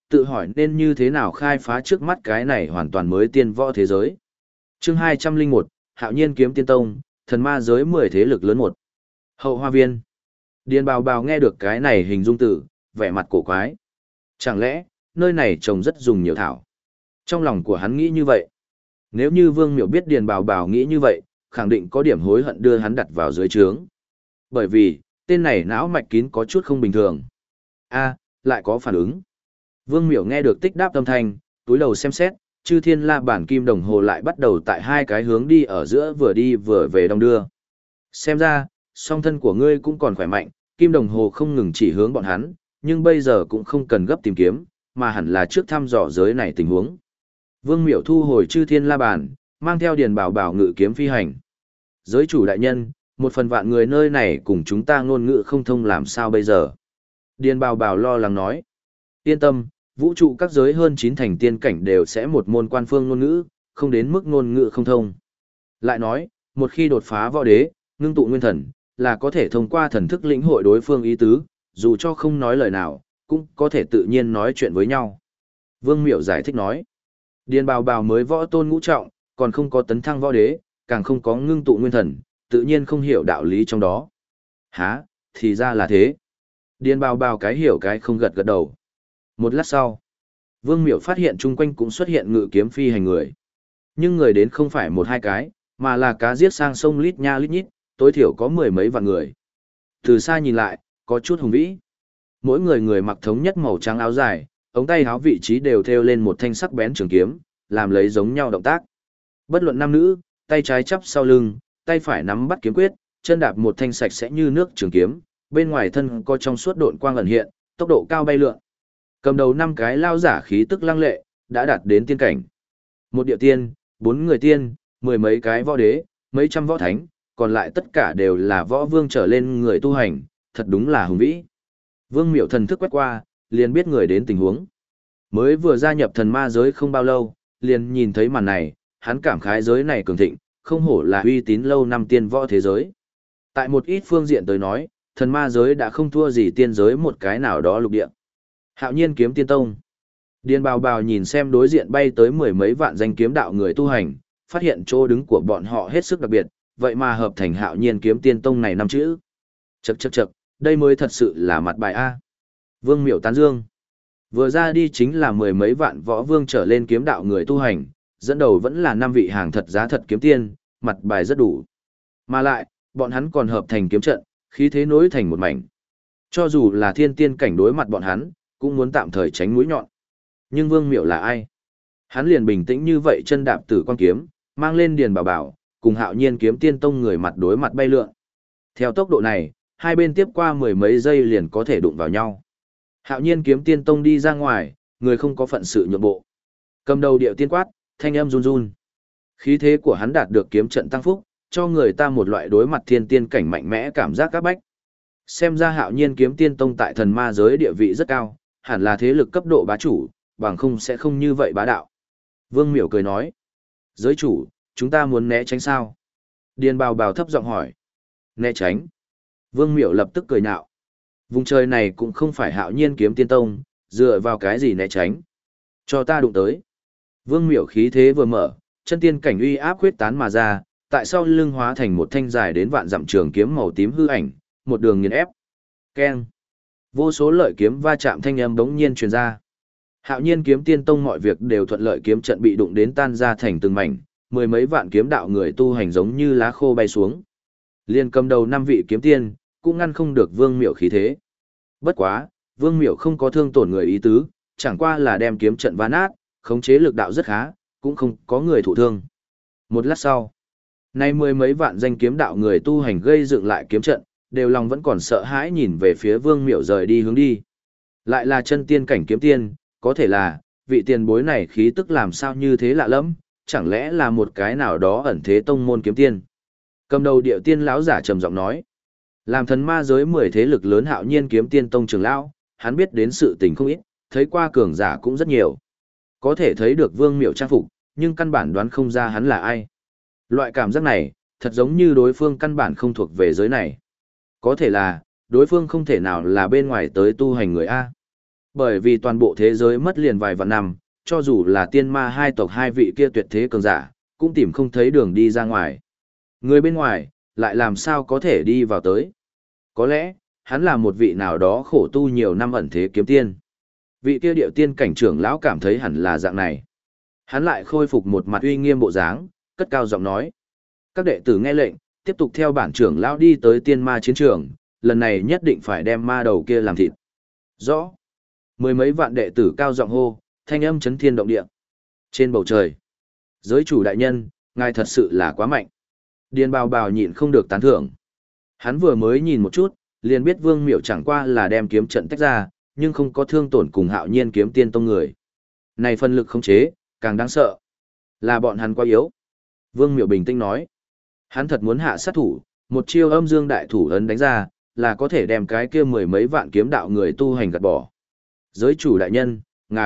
A: tự hỏi nên như thế nào khai phá trước mắt cái này hoàn toàn mới tiên võ thế giới. Chương 201, Hạo Nhiên Kiếm Tiên Tông, thần ma giới 10 thế lực lớn một. Hậu hoa viên. Điền Bào Bào nghe được cái này hình dung từ, vẻ mặt cổ quái. Chẳng lẽ, nơi này trồng rất dùng nhiều thảo? Trong lòng của hắn nghĩ như vậy. Nếu như Vương Miểu biết Điền Bào Bào nghĩ như vậy, khẳng định có điểm hối hận đưa hắn đặt vào dưới trướng. Bởi vì, tên này não mạch kín có chút không bình thường. A, lại có phản ứng. Vương Miểu nghe được tích đáp âm thanh, túi đầu xem xét, chư thiên la bản kim đồng hồ lại bắt đầu tại hai cái hướng đi ở giữa vừa đi vừa về đong đưa. Xem ra, song thân của ngươi cũng còn khỏe mạnh, kim đồng hồ không ngừng chỉ hướng bọn hắn, nhưng bây giờ cũng không cần gấp tìm kiếm, mà hẳn là trước thăm dò giới này tình huống. Vương Miểu thu hồi chư thiên la bàn, mang theo Điền Bảo Bảo ngự kiếm phi hành. Giới chủ đại nhân, một phần vạn người nơi này cùng chúng ta ngôn ngữ không thông làm sao bây giờ? Điền Bảo Bảo lo lắng nói. Yên tâm, vũ trụ các giới hơn 9 thành tiên cảnh đều sẽ một môn quan phương ngôn ngữ, không đến mức ngôn ngữ không thông. Lại nói, một khi đột phá võ đế, ngưng tụ nguyên thần, là có thể thông qua thần thức lĩnh hội đối phương ý tứ, dù cho không nói lời nào, cũng có thể tự nhiên nói chuyện với nhau. Vương Miểu giải thích nói. Điền Bào Bào mới võ tôn ngũ trọng, còn không có tấn thăng võ đế, càng không có ngưng tụ nguyên thần, tự nhiên không hiểu đạo lý trong đó. Hả, thì ra là thế. Điền Bào Bào cái hiểu cái không gật gật đầu. Một lát sau, Vương Miểu phát hiện chung quanh cũng xuất hiện ngự kiếm phi hành người. Nhưng người đến không phải một hai cái, mà là cá giết sang sông lít nha lít nhít, tối thiểu có 10 mấy vạn người. Từ xa nhìn lại, có chút hùng vĩ. Mỗi người mặc thống nhất màu trắng áo dài, ống tay áo vị trí đều thêu lên một thanh sắc bén trường kiếm, làm lấy giống nhau động tác. Bất luận nam nữ, tay trái chắp sau lưng, tay phải nắm bắt kiếm quyết, chân đạp một thanh sạch sẽ như nước trường kiếm, bên ngoài thân có trong suốt độn quang ẩn hiện, tốc độ cao bay lượn. Cầm đầu 5 cái lao giả khí tức lăng lệ, đã đạt đến tiên cảnh. Một địa tiên, 4 người tiên, 10 mấy cái võ đế, mấy trăm võ thánh, còn lại tất cả đều là võ vương trở lên người tu hành, thật đúng là hùng vĩ. Vương Miểu thần thức quét qua, liền biết người đến tình huống. Mới vừa gia nhập thần ma giới không bao lâu, liền nhìn thấy màn này, hắn cảm khái giới này cường thịnh, không hổ là uy tín lâu năm tiên võ thế giới. Tại một ít phương diện tới nói, thần ma giới đã không thua gì tiên giới một cái nào đó lục địa. Hạo Nhiên Kiếm Tiên Tông. Điền Bào Bào nhìn xem đối diện bay tới 10 mấy vạn danh kiếm đạo người tu hành, phát hiện chỗ đứng của bọn họ hết sức đặc biệt, vậy mà hợp thành Hạo Nhiên Kiếm Tiên Tông này 5 chữ. Chậc chậc chậc, đây mới thật sự là mặt bài A. Vương Miểu tán dương. Vừa ra đi chính là 10 mấy vạn võ vương trở lên kiếm đạo người tu hành, dẫn đầu vẫn là 5 vị hàng thật giá thật kiếm tiên, mặt bài rất đủ. Mà lại, bọn hắn còn hợp thành kiếm trận, khí thế nối thành một mảnh. Cho dù là thiên tiên cảnh đối mặt bọn hắn, cũng muốn tạm thời tránh mũi nhọn. Nhưng Vương Miểu là ai? Hắn liền bình tĩnh như vậy chân đạp tử quan kiếm, mang lên Điền Bảo Bảo, cùng Hạo Nhiên Kiếm Tiên Tông người mặt đối mặt bay lượn. Theo tốc độ này, hai bên tiếp qua 10 mấy giây liền có thể đụng vào nhau. Hạo Nhiên Kiếm Tiên Tông đi ra ngoài, người không có phận sự nhượng bộ. Cầm đầu điệu tiên quát, thanh âm run run. Khí thế của hắn đạt được kiếm trận tăng phúc, cho người ta một loại đối mặt thiên tiên cảnh mạnh mẽ cảm giác các bách. Xem ra Hạo Nhiên Kiếm Tiên Tông tại thần ma giới địa vị rất cao, hẳn là thế lực cấp độ bá chủ, bằng không sẽ không như vậy bá đạo. Vương Miểu cười nói, giới chủ, chúng ta muốn né tránh sao? Điền Bào Bào thấp giọng hỏi. Né tránh. Vương Miểu lập tức cười nhạo. Vùng trời này cũng không phải Hạo Nhiên Kiếm Tiên Tông, dựa vào cái gì né tránh. Cho ta đụng tới. Vương Miểu khí thế vừa mở, chân tiên cảnh uy áp khuyết tán mà ra, tại sao lưng hóa thành một thanh dài đến vạn dặm trường kiếm màu tím hư ảnh, một đường nghiền ép. Keng. Vô số lợi kiếm va chạm thanh âm bỗng nhiên truyền ra. Hạo Nhiên Kiếm Tiên Tông mọi việc đều thuận lợi, kiếm trận bị đụng đến tan ra thành từng mảnh, 10 mấy vạn kiếm đạo người tu hành giống như lá khô bay xuống. Liên cầm đầu 5 vị kiếm tiên, cũng ngăn không được Vương Miểu khí thế. Bất quá, Vương Miểu không có thương tổn người ý tứ, chẳng qua là đem kiếm trận vá nát, khống chế lực đạo rất khá, cũng không có người thụ thương. Một lát sau, nay 10 mấy vạn danh kiếm đạo người tu hành gây dựng lại kiếm trận, đều lòng vẫn còn sợ hãi nhìn về phía Vương Miểu rời đi hướng đi. Lại là chân tiên cảnh kiếm tiên, có thể là, vị tiền bối này khí tức làm sao như thế lạ lắm, chẳng lẽ là một cái nào đó ẩn thế tông môn kiếm tiên. Cầm đầu điệu tiên lão giả trầm giọng nói, làm thần ma giới 10 thế lực lớn Hạo Nhiên Kiếm Tiên Tông trưởng lão, hắn biết đến sự tình không ít, thấy qua cường giả cũng rất nhiều. Có thể thấy được Vương Miểu trang phục, nhưng căn bản đoán không ra hắn là ai. Loại cảm giác này, thật giống như đối phương căn bản không thuộc về giới này. Có thể là, đối phương không thể nào là bên ngoài tới tu hành người A. Bởi vì toàn bộ thế giới mất liền vài vạn năm, cho dù là tiên ma hai tộc hai vị kia tuyệt thế cường giả, cũng tìm không thấy đường đi ra ngoài. Người bên ngoài, lại làm sao có thể đi vào tới. Có lẽ, hắn là một vị nào đó khổ tu nhiều năm ẩn thế kiếm tiên. Vị kia điệu tiên cảnh trưởng lão cảm thấy hẳn là dạng này. Hắn lại khôi phục một mặt uy nghiêm bộ dáng, cất cao giọng nói. Các đệ tử nghe lệnh, tiếp tục theo bản trưởng lão đi tới tiên ma chiến trường, lần này nhất định phải đem ma đầu kia làm thịt. Rõ. Mười mấy vạn đệ tử cao giọng hô, thanh âm chấn thiên động địa. Trên bầu trời, giới chủ đại nhân, ngài thật sự là quá mạnh. Điền bào bào nhịn không được tán thưởng. Hắn vừa mới nhìn một chút, liền biết Vương Miểu chẳng qua là đem kiếm trận tách ra, nhưng không có thương tổn cùng Hạo Nhiên kiếm tiên tông người. Này phân lực khống chế, càng đáng sợ. Là bọn hắn quá yếu. Vương Miểu bình tĩnh nói. Hắn thật muốn hạ sát thủ, một chiêu âm dương đại thủ ấn đánh ra, là có thể đem cái kia mười mấy vạn kiếm đạo người tu hành gạt bỏ. Giới chủ đại nhân,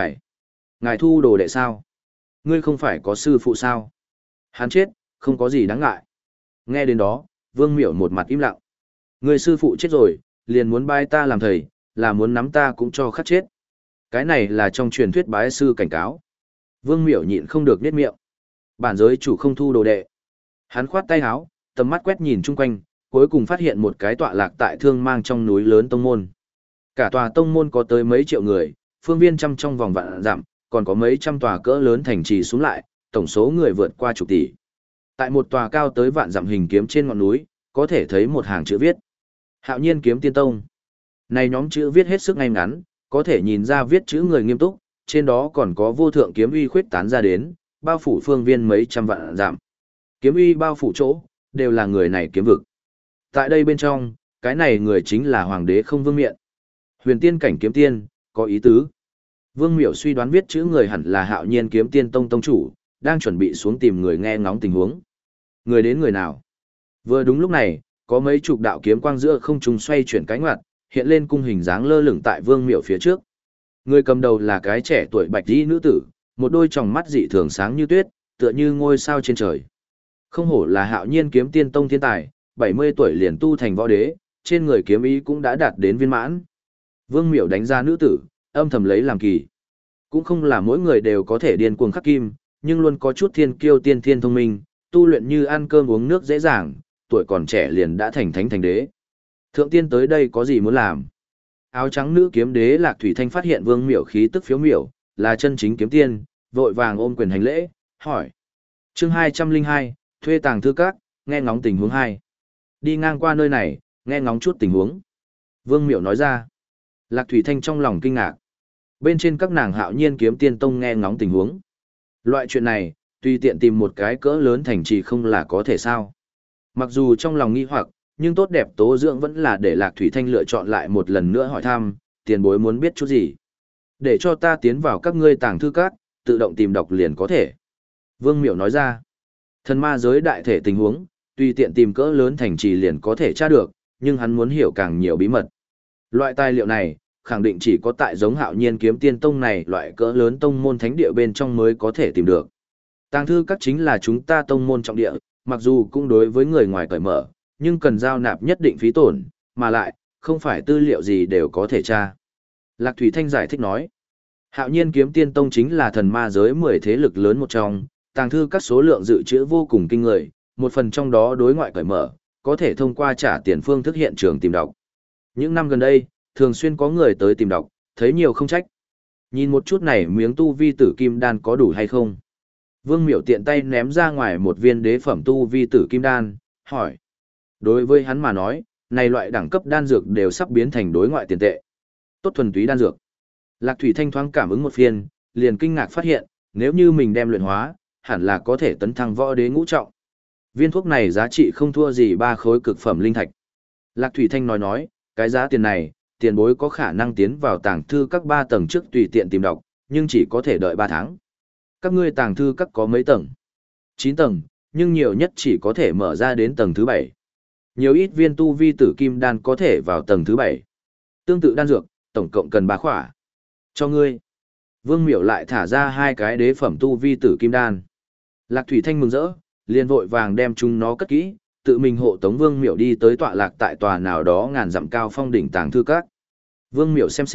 A: ngài thu đồ đệ sao? Ngươi không phải có sư phụ sao? Hắn chết, không có gì đáng ngại. Nghe đến đó, Vương Miểu một mặt im lặng. Ngươi sư phụ chết rồi, liền muốn bái ta làm thầy, là muốn nắm ta cũng cho khắc chết. Cái này là trong truyền thuyết bái sư cảnh cáo. Vương Miểu nhịn không được niết miệng. Bản giới chủ không thu đồ đệ. Hắn khoát tay áo, tầm mắt quét nhìn chung quanh, cuối cùng phát hiện một cái tọa lạc tại thương mang trong núi lớn tông môn. Cả tòa tông môn có tới mấy triệu người, phương viên trăm trong vòng vạn dặm, còn có mấy trăm tòa cỡ lớn thành trì xuống lại, tổng số người vượt qua chục tỷ. Tại một tòa cao tới vạn dặm hình kiếm trên ngọn núi, có thể thấy một hàng chữ viết. Hạo Nhiên kiếm tiên tông. Này nhóm chữ viết hết sức ngay ngắn, có thể nhìn ra viết chữ người nghiêm túc, trên đó còn có vô thượng kiếm uy khuyết tán ra đến, bao phủ phương viên mấy trăm vạn dặm. Kiếm uy bao phủ chỗ, đều là người này kiếm vực. Tại đây bên trong, cái này người chính là hoàng đế không vương miện. Huyền tiên cảnh kiếm tiên, có ý tứ. Vương Miểu suy đoán viết chữ người hẳn là Hạo Nhiên kiếm tiên tông tông chủ, đang chuẩn bị xuống tìm người nghe ngóng tình huống. Người đến người nào? Vừa đúng lúc này, có mấy chục đạo kiếm quang giữa không trung xoay chuyển cánh ngoặt, hiện lên cung hình dáng lơ lửng tại Vương Miểu phía trước. Người cầm đầu là cái trẻ tuổi bạch y nữ tử, một đôi tròng mắt dị thường sáng như tuyết, tựa như ngôi sao trên trời. Không hổ là Hạo Nhiên kiếm tiên tông thiên tài, 70 tuổi liền tu thành võ đế, trên người kiếm ý cũng đã đạt đến viên mãn. Vương Miểu đánh ra nữ tử, âm thầm lấy làm kỳ. Cũng không là mỗi người đều có thể điên cuồng khắc kim, nhưng luôn có chút thiên kiêu tiên thiên thông minh, tu luyện như ăn cơm uống nước dễ dàng, tuổi còn trẻ liền đã thành thánh thành đế. Thượng tiên tới đây có gì muốn làm? Áo trắng nữ kiếm đế Lạc Thủy Thanh phát hiện Vương Miểu khí tức phiếu miểu, là chân chính kiếm tiên, vội vàng ôm quyền hành lễ, hỏi. Chương 202, thuê tàng thư các, nghe ngóng tình huống 2. Đi ngang qua nơi này, nghe ngóng chút tình huống. Vương Miểu nói ra. Lạc Thủy Thanh trong lòng kinh ngạc. Bên trên các nàng Hạo Nhiên kiếm tiên tông nghe ngóng tình huống. Loại chuyện này, tùy tiện tìm một cái cỡ lớn thành trì không là có thể sao. Mặc dù trong lòng nghi hoặc, nhưng tốt đẹp tố dưỡng vẫn là để Lạc Thủy Thanh lựa chọn lại một lần nữa hỏi thăm, tiền bối muốn biết chút gì. Để cho ta tiến vào các ngươi tàng thư các, tự động tìm đọc liền có thể. Vương Miểu nói ra. Thần ma giới đại thể tình huống, tùy tiện tìm cỡ lớn thành trì liền có thể tra được, nhưng hắn muốn hiểu càng nhiều bí mật. Loại tài liệu này, khẳng định chỉ có tại giống Hạo Nhiên kiếm tiên tông này loại cỡ lớn tông môn thánh địa bên trong mới có thể tìm được. Tàng thư các chính là chúng ta tông môn trọng địa, mặc dù cũng đối với người ngoài cởi mở, nhưng cần giao nạp nhất định phí tổn, mà lại, không phải tư liệu gì đều có thể tra. Lạc Thủy Thanh giải thích nói, Hạo Nhiên kiếm tiên tông chính là thần ma giới 10 thế lực lớn một trong, tàng thư các số lượng dự trữ vô cùng kinh người, một phần trong đó đối ngoại cởi mở, có thể thông qua trả tiền phương thức hiện trường tìm đọc. Những năm gần đây, thường xuyên có người tới tìm đọc, thấy nhiều không trách. Nhìn một chút này miếng tu vi tử kim đan có đủ hay không? Vương Miểu tiện tay ném ra ngoài một viên đế phẩm tu vi tử kim đan, hỏi. Đối với hắn mà nói, này loại đẳng cấp đan dược đều sắp biến thành đối ngoại tiền tệ. Tốt thuần túy đan dược. Lạc Thủy Thanh thoáng cảm ứng một phiên, liền kinh ngạc phát hiện, nếu như mình đem luyện hóa, hẳn là có thể tấn thăng võ đế ngũ trọng. Viên thuốc này giá trị không thua gì 3 khối cực phẩm linh thạch. Lạc Thủy Thanh nói, cái giá tiền này, tiền bối có khả năng tiến vào tàng thư các 3 tầng trước tùy tiện tìm đọc, nhưng chỉ có thể đợi 3 tháng. Các ngươi tàng thư các có mấy tầng? 9 tầng, nhưng nhiều nhất chỉ có thể mở ra đến tầng thứ 7. Nhiều ít viên tu vi tử kim đan có thể vào tầng thứ 7. Tương tự đan dược, tổng cộng cần 3 khỏa. Cho ngươi. Vương Miểu lại thả ra 2 cái đế phẩm tu vi tử kim đan. Lạc Thủy Thanh mừng rỡ, liền vội vàng đem chúng nó cất kỹ, tự mình hộ tống Vương Miểu đi tới tọa lạc tại tòa nào đó ngàn dặm cao phong đỉnh tàng thư các. Vương Miểu xem xét,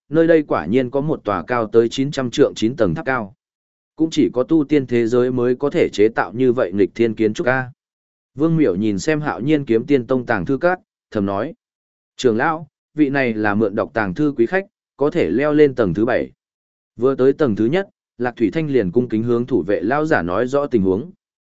A: nơi đây quả nhiên có một tòa cao tới 900 trượng 9 tầng tháp cao. Cũng chỉ có tu tiên thế giới mới có thể chế tạo như vậy nghịch thiên kiến trúc a. Vương Miểu nhìn xem Hạo Nhiên Kiếm Tiên Tông tàng thư các, thầm nói: "Trưởng lão, vị này là mượn đọc tàng thư quý khách, có thể leo lên tầng thứ 7." Vừa tới tầng thứ nhất, Lạc Thủy Thanh liền cung kính hướng thủ vệ lão giả nói rõ tình huống.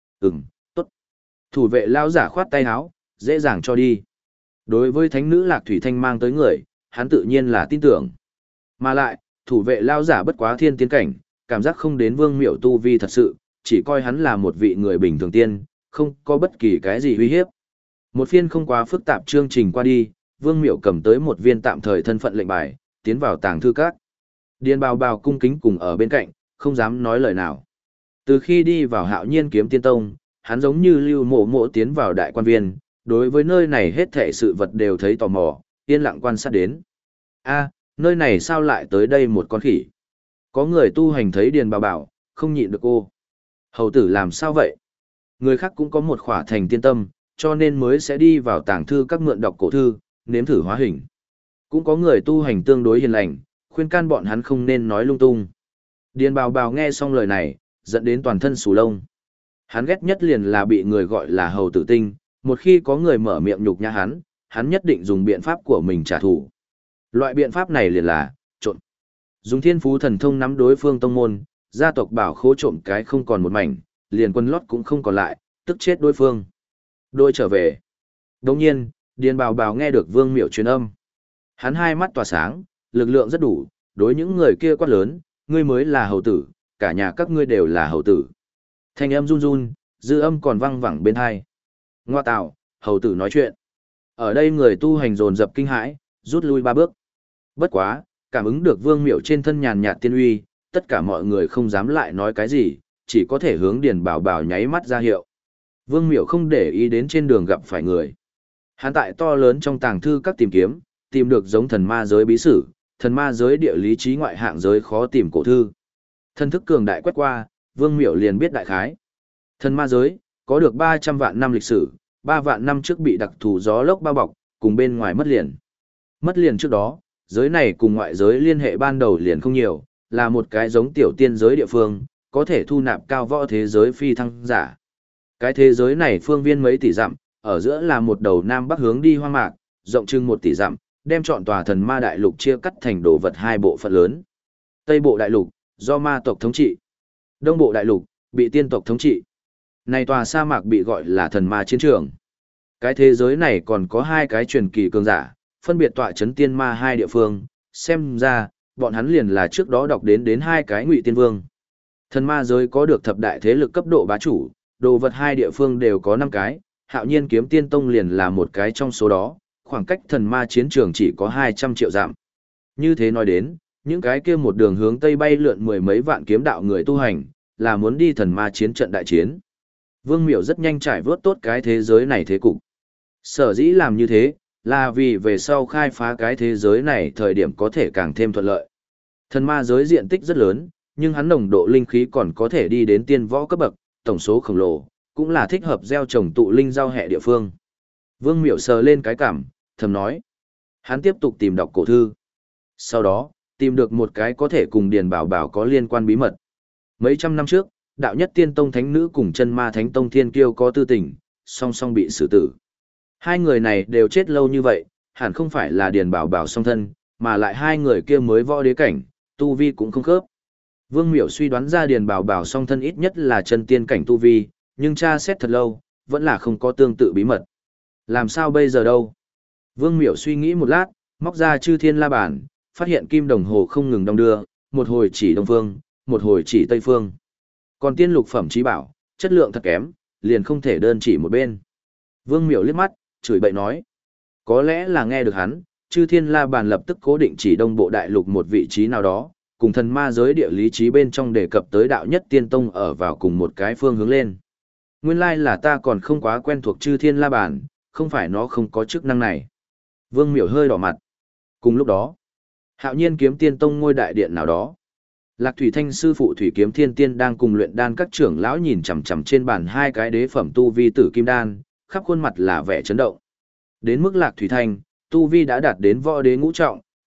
A: Tốt." Thủ vệ lão giả khoát tay áo, dễ dàng cho đi. Đối với thánh nữ Lạc Thủy Thanh mang tới người, hắn tự nhiên là tin tưởng. Mà lại, thủ vệ lão giả bất quá thiên tiến cảnh, cảm giác không đến Vương Miểu tu vi thật sự, chỉ coi hắn là một vị người bình thường tiên, không có bất kỳ cái gì uy hiếp. Một phiên không quá phức tạp chương trình qua đi, Vương Miểu cầm tới một viên tạm thời thân phận lệnh bài, tiến vào tàng thư các. Điền Bào Bào cung kính cùng ở bên cạnh, không dám nói lời nào. Từ khi đi vào Hạo Nhiên Kiếm Tiên Tông, hắn giống như lưu mộ mộ tiến vào đại quan viên, đối với nơi này hết thảy sự vật đều thấy tò mò, yên lặng quan sát đến. A, nơi này sao lại tới đây một con khỉ? Có người tu hành thấy Điền Bào Bào, không nhịn được cô. Hầu tử làm sao vậy? Người khác cũng có một khỏa thành tiên tâm, cho nên mới sẽ đi vào tàng thư các mượn đọc cổ thư, nếm thử hóa hình. Cũng có người tu hành tương đối hiền lành, khuyên can bọn hắn không nên nói lung tung. Điền Bào Bào nghe xong lời này, dẫn đến toàn thân sù lông. Hắn ghét nhất liền là bị người gọi là hầu tử tinh, một khi có người mở miệng nhục nhã hắn nhất định dùng biện pháp của mình trả thù. Loại biện pháp này liền là trộm. Dùng thiên phú thần thông nắm đối phương tông môn, gia tộc bảo khố trộm cái không còn một mảnh, liền quân lót cũng không còn lại, tức chết đối phương. Đôi trở về. Đồng nhiên, Điền Bào Bào nghe được Vương Miểu truyền âm. Hắn hai mắt tỏa sáng, lực lượng rất đủ, đối những người kia quát lớn, ngươi mới là hầu tử, cả nhà các ngươi đều là hầu tử. Thanh âm run run, dư âm còn vang vẳng bên hai. Ngoa tạo, hầu tử nói chuyện. Ở đây người tu hành dồn dập kinh hãi, rút lui 3 bước. Bất quá, cảm ứng được Vương Miểu trên thân nhàn nhạt tiên uy, tất cả mọi người không dám lại nói cái gì, chỉ có thể hướng Điền Bảo Bảo nháy mắt ra hiệu. Vương Miểu không để ý đến trên đường gặp phải người. Hắn tại to lớn trong tàng thư các tìm kiếm, tìm được giống thần ma giới bí sử, thần ma giới địa lý trí ngoại hạng giới khó tìm cổ thư. Thân thức cường đại quét qua, Vương Miểu liền biết đại khái. Thần ma giới, có được 300 vạn năm lịch sử, 3 vạn năm trước bị đặc thù gió lốc bao bọc, cùng bên ngoài mất liền. Mất liền trước đó, giới này cùng ngoại giới liên hệ ban đầu liền không nhiều, là một cái giống tiểu tiên giới địa phương, có thể thu nạp cao võ thế giới phi thăng giả. Cái thế giới này phương viên mấy tỷ dặm, ở giữa là một đầu nam bắc hướng đi hoang mạc, rộng chừng 1 tỷ dặm, đem trọn tòa thần ma đại lục chia cắt thành đồ vật 2 bộ phận lớn. Tây bộ đại lục, do ma tộc thống trị. Đông bộ đại lục, bị tiên tộc thống trị. Này tòa sa mạc bị gọi là thần ma chiến trường. Cái thế giới này còn có 2 cái truyền kỳ cường giả, phân biệt tọa chấn tiên ma 2 địa phương, xem ra, bọn hắn liền là trước đó đọc đến 2 cái ngụy tiên vương. Thần ma giới có được thập đại thế lực cấp độ bá chủ, đồ vật 2 địa phương đều có 5 cái, Hạo Nhiên Kiếm Tiên Tông liền là một cái trong số đó, khoảng cách thần ma chiến trường chỉ có 200 triệu dặm. Như thế nói đến, những cái kia một đường hướng tây bay lượn 10 mấy vạn kiếm đạo người tu hành, là muốn đi thần ma chiến trận đại chiến. Vương Miểu rất nhanh trải vớt tốt cái thế giới này thế cục. Sở dĩ làm như thế, là vì về sau khai phá cái thế giới này thời điểm có thể càng thêm thuận lợi. Thần ma giới diện tích rất lớn, nhưng hắn nồng độ linh khí còn có thể đi đến tiên võ cấp bậc, tổng số khổng lồ, cũng là thích hợp gieo trồng tụ linh giao hệ địa phương. Vương Miểu sờ lên cái cảm, thầm nói. Hắn tiếp tục tìm đọc cổ thư. Sau đó, tìm được một cái có thể cùng Điền Bảo Bảo có liên quan bí mật. Mấy trăm năm trước, đạo nhất tiên tông thánh nữ cùng chân ma thánh tông thiên kiêu có tư tình, song song bị xử tử. 2 người này đều chết lâu như vậy, hẳn không phải là Điền Bảo Bảo song thân, mà lại 2 người kia mới võ đế cảnh, tu vi cũng không khớp. Vương Miểu suy đoán ra Điền Bảo Bảo song thân ít nhất là chân tiên cảnh tu vi, nhưng tra xét thật lâu, vẫn là không có tương tự bí mật. Làm sao bây giờ đâu? Vương Miểu suy nghĩ một lát, móc ra chư thiên la bàn, phát hiện kim đồng hồ không ngừng đong đưa, một hồi chỉ đông phương, một hồi chỉ tây phương. Còn tiên lục phẩm trí bảo, chất lượng thật kém, liền không thể đơn chỉ một bên. Vương Miểu liếc mắt, chửi bậy nói. Có lẽ là nghe được hắn, chư thiên la bàn lập tức cố định chỉ đông bộ đại lục một vị trí nào đó, cùng thần ma giới địa lý trí bên trong đề cập tới đạo nhất tiên tông ở vào cùng một cái phương hướng lên. Nguyên lai là ta còn không quá quen thuộc chư thiên la bàn, không phải nó không có chức năng này. Vương Miểu hơi đỏ mặt. Cùng lúc đó, Hạo Nhiên Kiếm Tiên Tông ngôi đại điện nào đó. Lạc Thủy Thanh sư phụ Thủy Kiếm Thiên Tiên đang cùng luyện đan các trưởng lão nhìn chằm chằm trên bàn 2 cái đế phẩm tu vi tử kim đan, khắp khuôn mặt là vẻ chấn động. Đến mức Lạc Thủy Thanh, tu vi đã đạt đến võ đế ngũ trọng,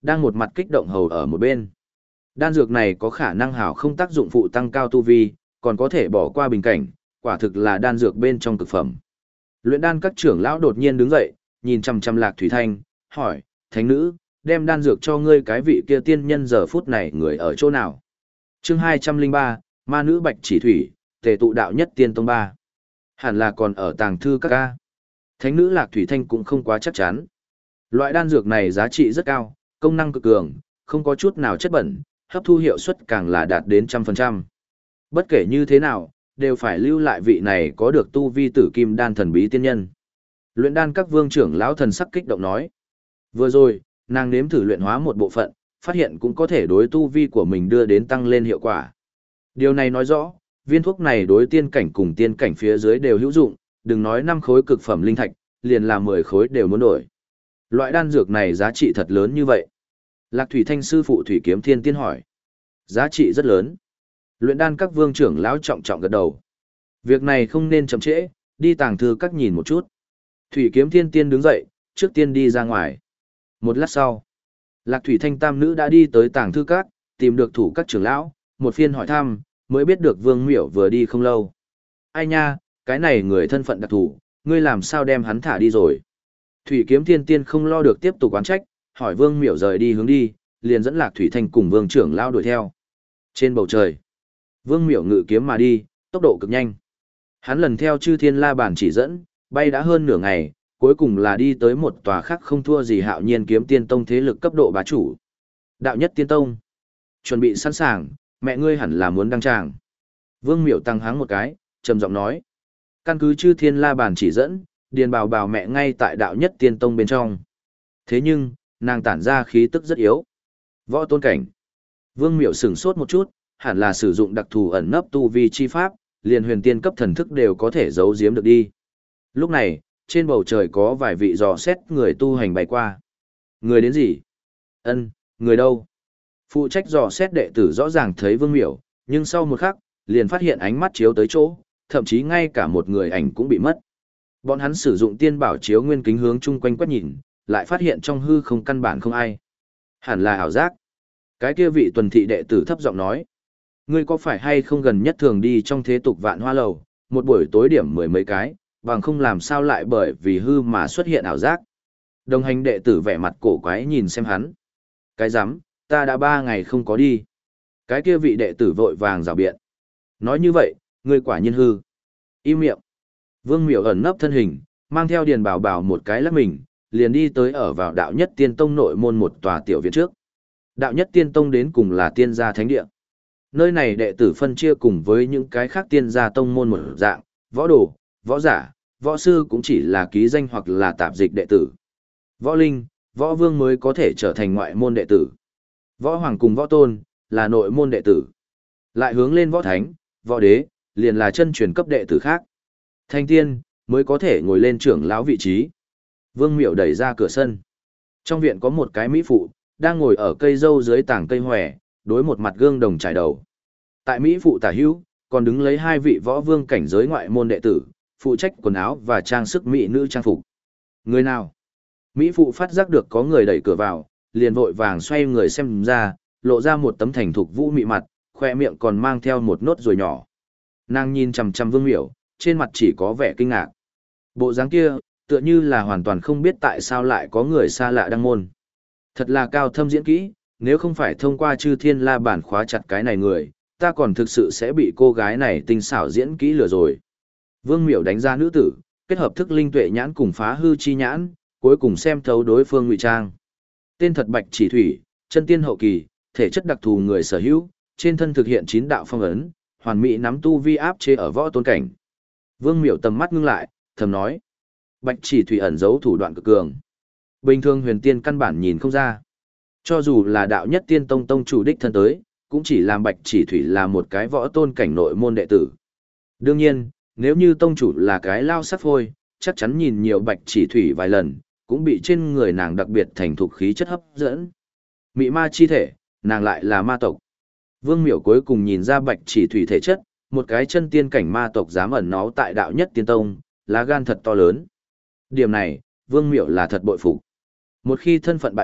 A: đang một mặt kích động hầu ở một bên. Đan dược này có khả năng hảo không tác dụng phụ tăng cao tu vi, còn có thể bỏ qua bình cảnh, quả thực là đan dược bên trong cực phẩm. Luyện đan các trưởng lão đột nhiên đứng dậy, nhìn chằm chằm Lạc Thủy Thanh, hỏi, thánh nữ, đem đan dược cho ngươi cái vị kia tiên nhân giờ phút này người ở chỗ nào? Chương 203, Ma nữ Bạch Chỉ Thủy, Tề tụ đạo nhất tiên tông 3. Hẳn là còn ở tàng thư các ca. Thánh nữ Lạc Thủy Thanh cũng không quá chắc chắn. Loại đan dược này giá trị rất cao, công năng cực cường, không có chút nào chất bẩn, hấp thu hiệu suất càng là đạt đến 100%. Bất kể như thế nào, đều phải lưu lại vị này có được tu vi tử kim đan thần bí tiên nhân. Luyện đan các vương trưởng lão thần sắc kích động nói. Vừa rồi, nàng nếm thử luyện hóa một bộ phận, phát hiện cũng có thể đối tu vi của mình đưa đến tăng lên hiệu quả. Điều này nói rõ, viên thuốc này đối tiên cảnh cùng tiên cảnh phía dưới đều hữu dụng, đừng nói 5 khối cực phẩm linh thạch, liền là 10 khối đều muốn đổi. Loại đan dược này giá trị thật lớn như vậy. Lạc Thủy Thanh sư phụ Thủy Kiếm Thiên Tiên hỏi. Giá trị rất lớn. Luyện đan các vương trưởng lão trọng trọng gật đầu. Việc này không nên chậm trễ, đi tàng thư các nhìn một chút. Thủy Kiếm Thiên Tiên đứng dậy, trước tiên đi ra ngoài. Một lát sau, Lạc Thủy Thanh tam nữ đã đi tới tàng thư các, tìm được thủ các trưởng lão, một phiên hỏi thăm, mới biết được Vương Miểu vừa đi không lâu. Ai nha, cái này người thân phận đặc thù, ngươi làm sao đem hắn thả đi rồi? Thủy Kiếm Thiên Tiên không lo được tiếp tục oán trách, hỏi Vương Miểu rời đi hướng đi, liền dẫn Lạc Thủy Thanh cùng Vương trưởng lão đuổi theo. Trên bầu trời, Vương Miểu ngự kiếm mà đi, tốc độ cực nhanh. Hắn lần theo Chư Thiên La Bàn chỉ dẫn, bay đã hơn nửa ngày, cuối cùng là đi tới một tòa khác không thua gì Hạo Nhiên Kiếm Tiên Tông thế lực cấp độ bá chủ. Đạo Nhất Tiên Tông. Chuẩn bị sẵn sàng, mẹ ngươi hẳn là muốn đăng tràng. Vương Miểu tăng háng một cái, trầm giọng nói. Căn cứ Chư Thiên La Bàn chỉ dẫn, Điền Bảo Bảo mẹ ngay tại Đạo Nhất Tiên Tông bên trong. Thế nhưng, nàng tản ra khí tức rất yếu. Võ tôn cảnh. Vương Miểu sửng sốt một chút, hẳn là sử dụng đặc thù ẩn nấp tu vi chi pháp, liền huyền tiên cấp thần thức đều có thể giấu giếm được đi. Lúc này, trên bầu trời có vài vị dò xét người tu hành bay qua. Người đến gì? Ân, người đâu? Phụ trách dò xét đệ tử rõ ràng thấy Vương Miểu, nhưng sau một khắc, liền phát hiện ánh mắt chiếu tới chỗ, thậm chí ngay cả một người ảnh cũng bị mất. Bọn hắn sử dụng tiên bảo chiếu nguyên kính hướng chung quanh quét nhìn, lại phát hiện trong hư không căn bản không ai. Hẳn là ảo giác. Cái kia vị tuần thị đệ tử thấp giọng nói. Ngươi có phải hay không gần nhất thường đi trong thế tục Vạn Hoa Lầu, một buổi tối điểm 10 mấy cái, bằng không làm sao lại bởi vì hư mà xuất hiện ảo giác. Đồng hành đệ tử vẻ mặt cổ quái nhìn xem hắn. Cái rắm, ta đã 3 ngày không có đi. Cái kia vị đệ tử vội vàng rào biện. Nói như vậy, ngươi quả nhiên hư. Im miệng. Vương Miểu ẩn nấp thân hình, mang theo Điền Bảo Bảo một cái lắc mình, liền đi tới ở vào Đạo Nhất Tiên Tông nội môn một tòa tiểu viện trước. Đạo Nhất Tiên Tông đến cùng là tiên gia thánh địa. Nơi này đệ tử phân chia cùng với những cái khác tiên gia tông môn một dạng, võ đồ, võ giả, võ sư cũng chỉ là ký danh hoặc là tạp dịch đệ tử. Võ linh, võ vương mới có thể trở thành ngoại môn đệ tử. Võ hoàng cùng võ tôn, là nội môn đệ tử. Lại hướng lên võ thánh, võ đế, liền là chân truyền cấp đệ tử khác. Thanh tiên, mới có thể ngồi lên trưởng lão vị trí. Vương Miểu đẩy ra cửa sân. Trong viện có một cái mỹ phụ, đang ngồi ở cây dâu dưới tảng cây hòe, đối một mặt gương đồng trải đầu. Tại mỹ phụ tả hữu, còn đứng lấy 2 vị võ vương cảnh giới ngoại môn đệ tử, phụ trách quần áo và trang sức mỹ nữ trang phục. Người nào? Mỹ phụ phát giác được có người đẩy cửa vào, liền vội vàng xoay người xem ra, lộ ra một tấm thành thục vũ mị mặt, khoe miệng còn mang theo một nốt ruồi nhỏ. Nàng nhìn chằm chằm Vương Miểu, trên mặt chỉ có vẻ kinh ngạc. Bộ dáng kia, tựa như là hoàn toàn không biết tại sao lại có người xa lạ đăng môn. Thật là cao thâm diễn kỹ, nếu không phải thông qua Chư Thiên La Bản khóa chặt cái này người, ta còn thực sự sẽ bị cô gái này tinh xảo diễn kỹ lừa rồi. Vương Miểu đánh ra nữ tử, kết hợp thức linh tuệ nhãn cùng phá hư chi nhãn, cuối cùng xem thấu đối phương ngụy trang. Tên thật Bạch Chỉ Thủy, chân tiên hậu kỳ, thể chất đặc thù người sở hữu, trên thân thực hiện 9 đạo phong ấn, hoàn mỹ nắm tu vi áp chế ở võ tôn cảnh. Vương Miểu tầm mắt ngưng lại, thầm nói: Bạch Chỉ Thủy ẩn giấu thủ đoạn cực cường. Bình thường huyền tiên căn bản nhìn không ra. Cho dù là Đạo Nhất Tiên Tông tông chủ đích thân tới, cũng chỉ làm Bạch Chỉ Thủy là một cái võ tôn cảnh nội môn đệ tử. Đương nhiên, nếu như tông chủ là cái lao sắc phôi, chắc chắn nhìn nhiều Bạch Chỉ Thủy vài lần, cũng bị trên người nàng đặc biệt thành thục khí chất hấp dẫn. Mị ma chi thể, nàng lại là ma tộc. Vương Miểu cuối cùng nhìn ra Bạch Chỉ Thủy thể chất, một cái chân tiên cảnh ma tộc dám ẩn náu tại Đạo Nhất Tiên Tông, lá gan thật to lớn. Điểm này, Vương Miểu là thật bội phục. Một khi thân phận bại lộ,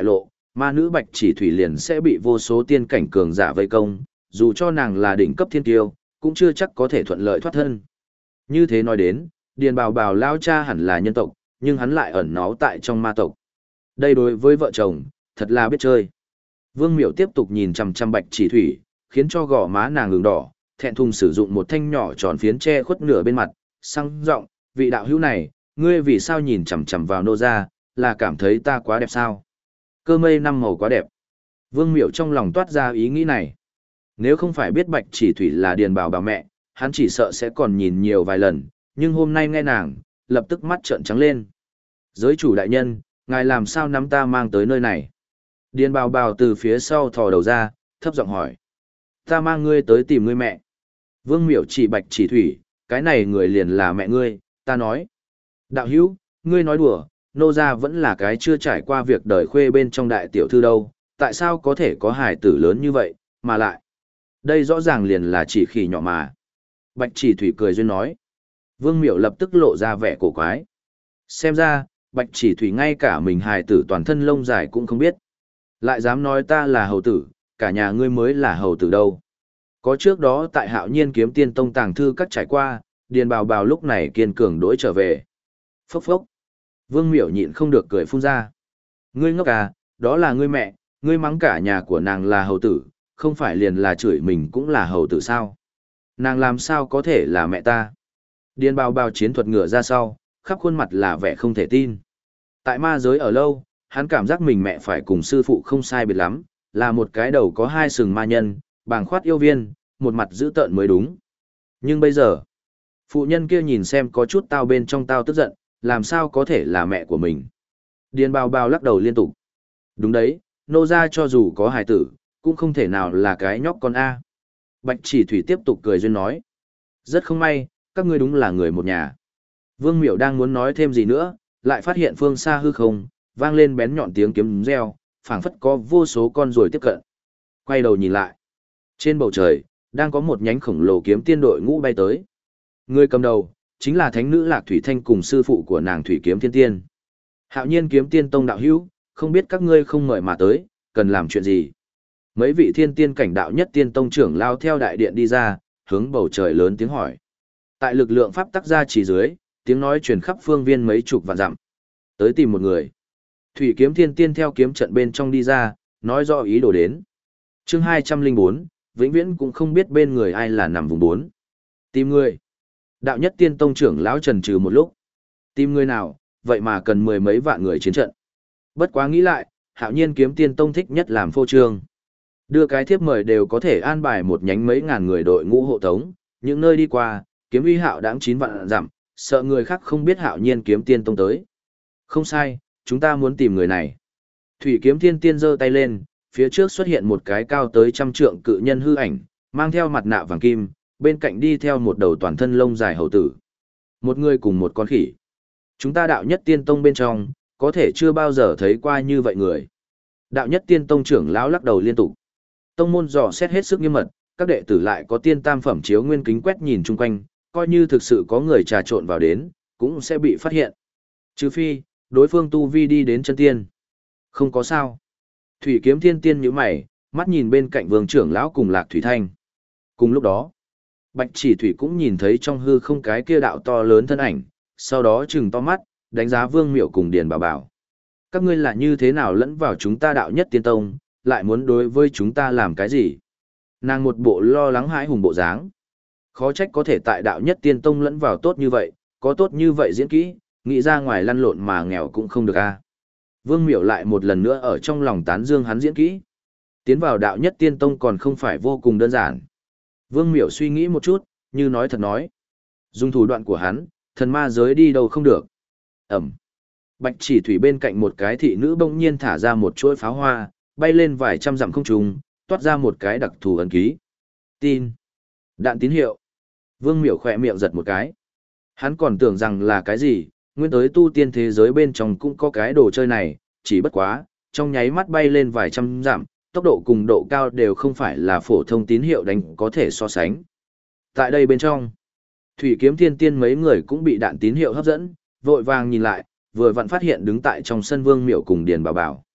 A: ma nữ Bạch Chỉ Thủy liền sẽ bị vô số tiên cảnh cường giả vây công, dù cho nàng là đỉnh cấp thiên kiêu, cũng chưa chắc có thể thuận lợi thoát thân. Như thế nói đến, Điền Bào Bào lao cha hẳn là nhân tộc, nhưng hắn lại ẩn náu tại trong ma tộc. Đây đối với vợ chồng, thật là biết chơi. Vương Miểu tiếp tục nhìn chằm chằm Bạch Chỉ Thủy, khiến cho gò má nàng ửng đỏ, thẹn thùng sử dụng một thanh nhỏ tròn phiến che khuất nửa bên mặt, sang giọng, vị đạo hữu này, ngươi vì sao nhìn chằm chằm vào nô gia, là cảm thấy ta quá đẹp sao? Cơ mây năm màu quá đẹp. Vương Miểu trong lòng toát ra ý nghĩ này. Nếu không phải biết Bạch Chỉ Thủy là Điền Bào Bào mẹ, hắn chỉ sợ sẽ còn nhìn nhiều vài lần, nhưng hôm nay nghe nàng, lập tức mắt trợn trắng lên. Giới chủ đại nhân, ngài làm sao nắm ta mang tới nơi này? Điền Bào Bào từ phía sau thò đầu ra, thấp giọng hỏi. Ta mang ngươi tới tìm ngươi mẹ. Vương Miểu chỉ Bạch Chỉ Thủy, cái này người liền là mẹ ngươi, ta nói. Đạo hữu, ngươi nói đùa, nô gia vẫn là cái chưa trải qua việc đời khuê bên trong đại tiểu thư đâu, tại sao có thể có hài tử lớn như vậy, mà lại. Đây rõ ràng liền là chỉ khỉ nhỏ mà. Bạch Chỉ Thủy cười duyên nói. Vương Miểu lập tức lộ ra vẻ cổ quái. Xem ra, Bạch Chỉ Thủy ngay cả mình hài tử toàn thân lông dài cũng không biết. Lại dám nói ta là hầu tử, cả nhà ngươi mới là hầu tử đâu. Có trước đó tại Hạo Nhiên Kiếm Tiên Tông tàng thư các trải qua, Điền Bào Bào lúc này kiên cường đối trở về. Phốc phốc. Vương Miểu nhịn không được cười phun ra. Ngươi ngốc à, đó là ngươi mẹ, ngươi mắng cả nhà của nàng là hầu tử, không phải liền là chửi mình cũng là hầu tử sao? Nàng làm sao có thể là mẹ ta? Điền Bào Bào chiến thuật ngựa ra sau, khắp khuôn mặt là vẻ không thể tin. Tại ma giới ở lâu, hắn cảm giác mình mẹ phải cùng sư phụ không sai biệt lắm, là một cái đầu có hai sừng ma nhân, bàng khoát yêu viên, một mặt dữ tợn mới đúng. Nhưng bây giờ, phụ nhân kia nhìn xem có chút tao bên trong tao tức giận, làm sao có thể là mẹ của mình. Điền Bào Bào lắc đầu liên tục. Đúng đấy, nô gia cho dù có hài tử, cũng không thể nào là cái nhóc con A. Bạch Chỉ Thủy tiếp tục cười duyên nói. Rất không may, các ngươi đúng là người một nhà. Vương Miểu đang muốn nói thêm gì nữa, lại phát hiện phương xa hư không, vang lên bén nhọn tiếng kiếm reo, phảng phất có vô số con ruồi tiếp cận. Quay đầu nhìn lại. Trên bầu trời, đang có một nhánh khổng lồ kiếm tiên đội ngũ bay tới. Người cầm đầu, chính là thánh nữ Lạc Thủy Thanh cùng sư phụ của nàng Thủy Kiếm Thiên Tiên. Hạo Nhiên Kiếm Tiên Tông đạo hữu, không biết các ngươi không mời mà tới, cần làm chuyện gì? Mấy vị thiên tiên cảnh đạo nhất tiên tông trưởng lao theo đại điện đi ra, hướng bầu trời lớn tiếng hỏi. Tại lực lượng pháp tắc ra chỉ dưới, tiếng nói truyền khắp phương viên mấy chục vạn dặm. Tới tìm một người. Thủy Kiếm Thiên Tiên theo kiếm trận bên trong đi ra, nói rõ ý đồ đến. Chương 204, vĩnh viễn cũng không biết bên người ai là nằm vùng 4. Tìm người. Đạo nhất tiên tông trưởng lão trần trừ một lúc. Tìm người nào, vậy mà cần mười mấy vạn người chiến trận. Bất quá nghĩ lại, Hạo Nhiên Kiếm Tiên Tông thích nhất làm phô trương. Đưa cái thiếp mời đều có thể an bài một nhánh mấy ngàn người đội ngũ hộ tống, những nơi đi qua, kiếm uy hạo đãng 9 vạn dặm, sợ người khác không biết Hạo Nhiên Kiếm Tiên Tông tới. Không sai, chúng ta muốn tìm người này. Thủy Kiếm Thiên Tiên giơ tay lên, phía trước xuất hiện một cái cao tới 100 trượng cự nhân hư ảnh, mang theo mặt nạ vàng kim, bên cạnh đi theo một đầu toàn thân lông dài hầu tử. Một người cùng một con khỉ. Chúng ta đạo nhất tiên tông bên trong, có thể chưa bao giờ thấy qua như vậy người. Đạo nhất tiên tông trưởng lão lắc đầu liên tục. Tông môn dò xét hết sức nghiêm mật, các đệ tử lại có tiên tam phẩm chiếu nguyên kính quét nhìn chung quanh, coi như thực sự có người trà trộn vào đến, cũng sẽ bị phát hiện. Trừ phi, đối phương tu vi đi đến chân tiên. Không có sao. Thủy Kiếm Thiên Tiên nhíu mày, mắt nhìn bên cạnh Vương trưởng lão cùng Lạc Thủy Thanh. Cùng lúc đó, Bạch Chỉ Thủy cũng nhìn thấy trong hư không cái kia đạo to lớn thân ảnh, sau đó trừng to mắt, đánh giá Vương Miểu cùng Điền Bảo Bảo. Các ngươi là như thế nào lẫn vào chúng ta đạo nhất tiên tông, lại muốn đối với chúng ta làm cái gì? Nàng một bộ lo lắng hãi hùng bộ dáng. Khó trách có thể tại đạo nhất tiên tông lẫn vào tốt như vậy, có tốt như vậy diễn kỹ, nghĩ ra ngoài lăn lộn mà nghèo cũng không được a. Vương Miểu lại một lần nữa ở trong lòng tán dương hắn diễn kỹ. Tiến vào đạo nhất tiên tông còn không phải vô cùng đơn giản. Vương Miểu suy nghĩ một chút, như nói thật nói. Dùng thủ đoạn của hắn, thần ma giới đi đâu không được. Ẩm. Bạch Chỉ Thủy bên cạnh một cái thị nữ bỗng nhiên thả ra một chuỗi pháo hoa, bay lên vài trăm dặm không trung, toát ra một cái đặc thù ấn ký. Tin. Đạn tín hiệu. Vương Miểu khỏe miệng giật một cái. Hắn còn tưởng rằng là cái gì, nguyên tới tu tiên thế giới bên trong cũng có cái đồ chơi này, chỉ bất quá, trong nháy mắt bay lên vài trăm dặm, tốc độ cùng độ cao đều không phải là phổ thông tín hiệu đánh có thể so sánh. Tại đây bên trong, Thủy Kiếm Thiên Tiên mấy người cũng bị đạn tín hiệu hấp dẫn, vội vàng nhìn lại, vừa vặn phát hiện đứng tại trong sân Vương Miểu cùng Điền Bảo Bảo.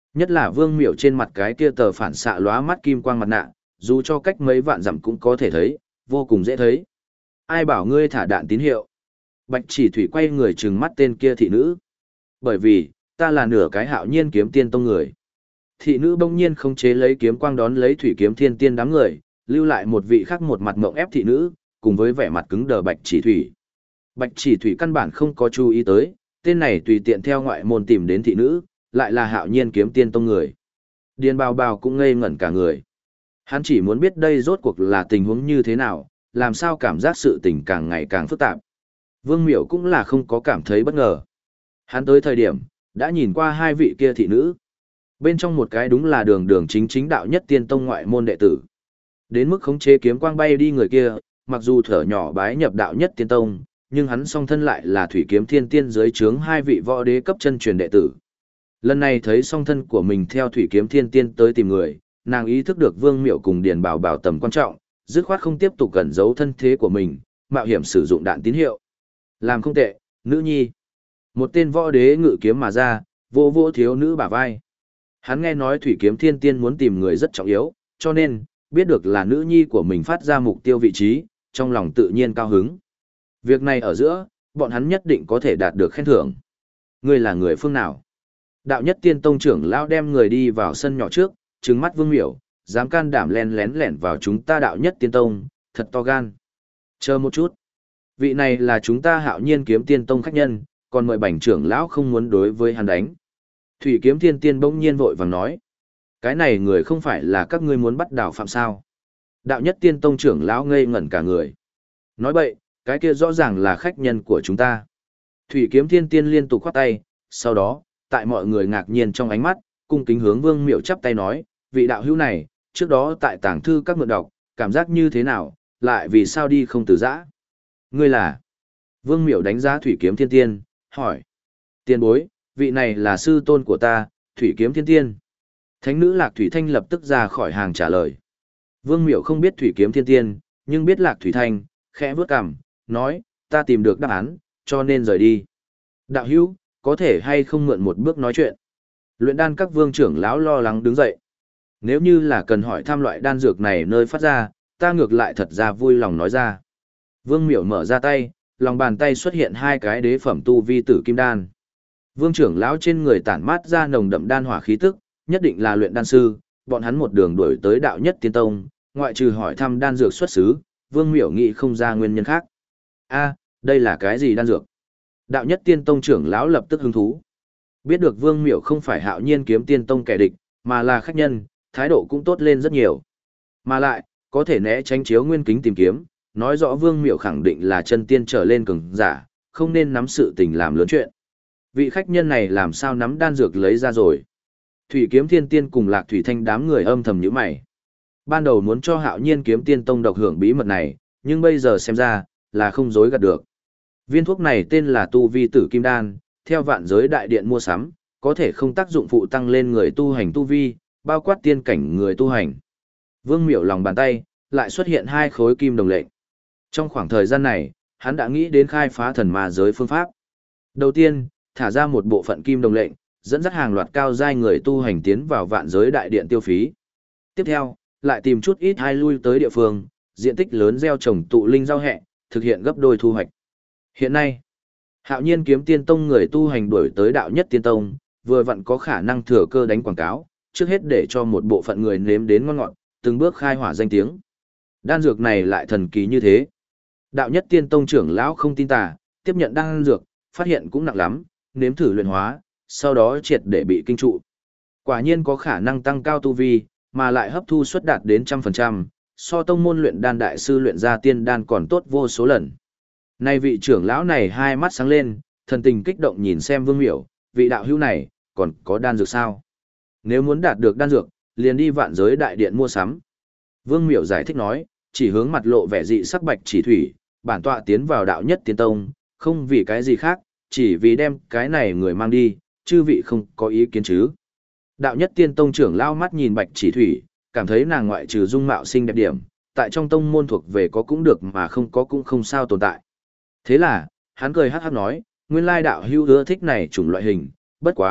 A: Nhất là Vương Miểu trên mặt cái kia tờ phản xạ lóa mắt kim quang mặt nạ, dù cho cách mấy vạn dặm cũng có thể thấy, vô cùng dễ thấy. Ai bảo ngươi thả đạn tín hiệu? Bạch Chỉ Thủy quay người trừng mắt tên kia thị nữ. Bởi vì, ta là nửa cái Hạo Nhiên Kiếm Tiên tông người. Thị nữ bỗng nhiên khống chế lấy kiếm quang đón lấy Thủy Kiếm Thiên Tiên đám người, lưu lại một vị khác một mặt mộng ép thị nữ, cùng với vẻ mặt cứng đờ Bạch Chỉ Thủy. Bạch Chỉ Thủy căn bản không có chú ý tới, tên này tùy tiện theo ngoại môn tìm đến thị nữ, lại là Hạo Nhiên Kiếm Tiên tông người. Điền Bào Bào cũng ngây ngẩn cả người. Hắn chỉ muốn biết đây rốt cuộc là tình huống như thế nào, làm sao cảm giác sự tình càng ngày càng phức tạp. Vương Miểu cũng là không có cảm thấy bất ngờ. Hắn tới thời điểm, đã nhìn qua hai vị kia thị nữ. Bên trong một cái đúng là đường đường chính chính đạo nhất tiên tông ngoại môn đệ tử. Đến mức khống chế kiếm quang bay đi người kia, mặc dù thở nhỏ bái nhập đạo nhất tiên tông, nhưng hắn song thân lại là Thủy Kiếm Thiên Tiên dưới trướng hai vị võ đế cấp chân truyền đệ tử. Lần này thấy song thân của mình theo Thủy Kiếm Thiên Tiên tới tìm người, nàng ý thức được Vương Miểu cùng Điền Bảo Bảo tầm quan trọng, dứt khoát không tiếp tục cẩn giấu thân thế của mình, mạo hiểm sử dụng đạn tín hiệu. Làm không tệ, nữ nhi. Một tên võ đế ngự kiếm mà ra, vô vô thiếu nữ bả vai. Hắn nghe nói Thủy Kiếm Thiên Tiên muốn tìm người rất trọng yếu, cho nên, biết được là nữ nhi của mình phát ra mục tiêu vị trí, trong lòng tự nhiên cao hứng. Việc này ở giữa, bọn hắn nhất định có thể đạt được khen thưởng. Ngươi là người phương nào? Đạo nhất tiên tông trưởng lão đem người đi vào sân nhỏ trước, trừng mắt Vương Miểu, dám can đảm len lén lẻn vào chúng ta đạo nhất tiên tông, thật to gan. Chờ một chút. Vị này là chúng ta Hạo Nhiên Kiếm Tiên tông khách nhân, còn mời bảnh trưởng lão không muốn đối với hắn đánh. Thủy Kiếm Thiên Tiên bỗng nhiên vội vàng nói. Cái này người không phải là các ngươi muốn bắt đảo phạm sao. Đạo nhất tiên tông trưởng lão ngây ngẩn cả người. Nói bậy, cái kia rõ ràng là khách nhân của chúng ta. Thủy Kiếm Thiên Tiên liên tục khoát tay, sau đó, tại mọi người ngạc nhiên trong ánh mắt, cung kính hướng Vương Miểu chắp tay nói, vị đạo hữu này, trước đó tại tàng thư các mượn đọc, cảm giác như thế nào, lại vì sao đi không từ giã? Ngươi là? Vương Miểu đánh giá Thủy Kiếm Thiên Tiên, hỏi. Tiên bối, vị này là sư tôn của ta, Thủy Kiếm Thiên Tiên. Thánh nữ Lạc Thủy Thanh lập tức ra khỏi hàng trả lời. Vương Miểu không biết Thủy Kiếm Thiên Tiên, nhưng biết Lạc Thủy Thanh, khẽ vướt cằm, nói, ta tìm được đáp án, cho nên rời đi. Đạo hữu, có thể hay không mượn một bước nói chuyện? Luyện đan các vương trưởng lão lo lắng đứng dậy. Nếu như là cần hỏi thăm loại đan dược này nơi phát ra, ta ngược lại thật ra vui lòng nói ra. Vương Miểu mở ra tay, lòng bàn tay xuất hiện hai cái đế phẩm tu vi tử kim đan. Vương trưởng lão trên người tản mát ra nồng đậm đan hỏa khí tức, nhất định là luyện đan sư, bọn hắn một đường đuổi tới đạo nhất tiên tông, ngoại trừ hỏi thăm đan dược xuất xứ, Vương Miểu nghĩ không ra nguyên nhân khác. A, đây là cái gì đan dược? Đạo nhất tiên tông trưởng lão lập tức hứng thú. Biết được Vương Miểu không phải Hạo Nhiên Kiếm Tiên tông kẻ địch, mà là khách nhân, thái độ cũng tốt lên rất nhiều. Mà lại, có thể né tránh chiếu nguyên kính tìm kiếm, nói rõ Vương Miểu khẳng định là chân tiên trở lên cường giả, không nên nắm sự tình làm lớn chuyện. Vị khách nhân này làm sao nắm đan dược lấy ra rồi? Thủy Kiếm Thiên Tiên cùng Lạc Thủy Thanh đám người âm thầm nhíu mày. Ban đầu muốn cho Hạo Nhiên Kiếm Tiên tông độc hưởng bí mật này, nhưng bây giờ xem ra, là không dối gạt được. Viên thuốc này tên là Tu Vi Tử Kim Đan, theo vạn giới đại điện mua sắm, có thể không tác dụng phụ tăng lên người tu hành tu vi, bao quát tiên cảnh người tu hành. Vương Miểu lòng bàn tay, lại xuất hiện hai khối kim đồng lệnh. Trong khoảng thời gian này, hắn đã nghĩ đến khai phá thần ma giới phương pháp. Đầu tiên, thả ra một bộ phận kim đồng lệnh, dẫn dắt hàng loạt cao giai người tu hành tiến vào vạn giới đại điện tiêu phí. Tiếp theo, lại tìm chút ít hai lui tới địa phương, diện tích lớn gieo trồng tụ linh giao hẹ, thực hiện gấp đôi thu hoạch. Hiện nay, Hạo Nhiên Kiếm Tiên tông người tu hành đuổi tới đạo nhất tiên tông, vừa vặn có khả năng thừa cơ đánh quảng cáo, trước hết để cho một bộ phận người nếm đến ngon ngọt, từng bước khai hỏa danh tiếng. Đan dược này lại thần kỳ như thế. Đạo nhất tiên tông trưởng lão không tin tà, tiếp nhận đan dược, phát hiện cũng nặng lắm, nếm thử luyện hóa, sau đó triệt để bị kinh trụ. Quả nhiên có khả năng tăng cao tu vi, mà lại hấp thu suất đạt đến 100%, so tông môn luyện đan đại sư luyện ra tiên đan còn tốt vô số lần. Nay vị trưởng lão này hai mắt sáng lên, thần tình kích động nhìn xem Vương Miểu, vị đạo hữu này, còn có đan dược sao? Nếu muốn đạt được đan dược, liền đi vạn giới đại điện mua sắm. Vương Miểu giải thích nói, chỉ hướng mặt lộ vẻ dị sắc Bạch Chỉ Thủy, bản tọa tiến vào đạo nhất tiên tông, không vì cái gì khác, chỉ vì đem cái này người mang đi, chư vị không có ý kiến chứ. Đạo nhất tiên tông trưởng lao mắt nhìn Bạch Chỉ Thủy, cảm thấy nàng ngoại trừ dung mạo xinh đẹp điểm, tại trong tông môn thuộc về có cũng được mà không có cũng không sao tồn tại. Thế là, hắn cười hắc hắc nói, nguyên lai đạo hữu ưa thích này chủng loại hình, bất quá,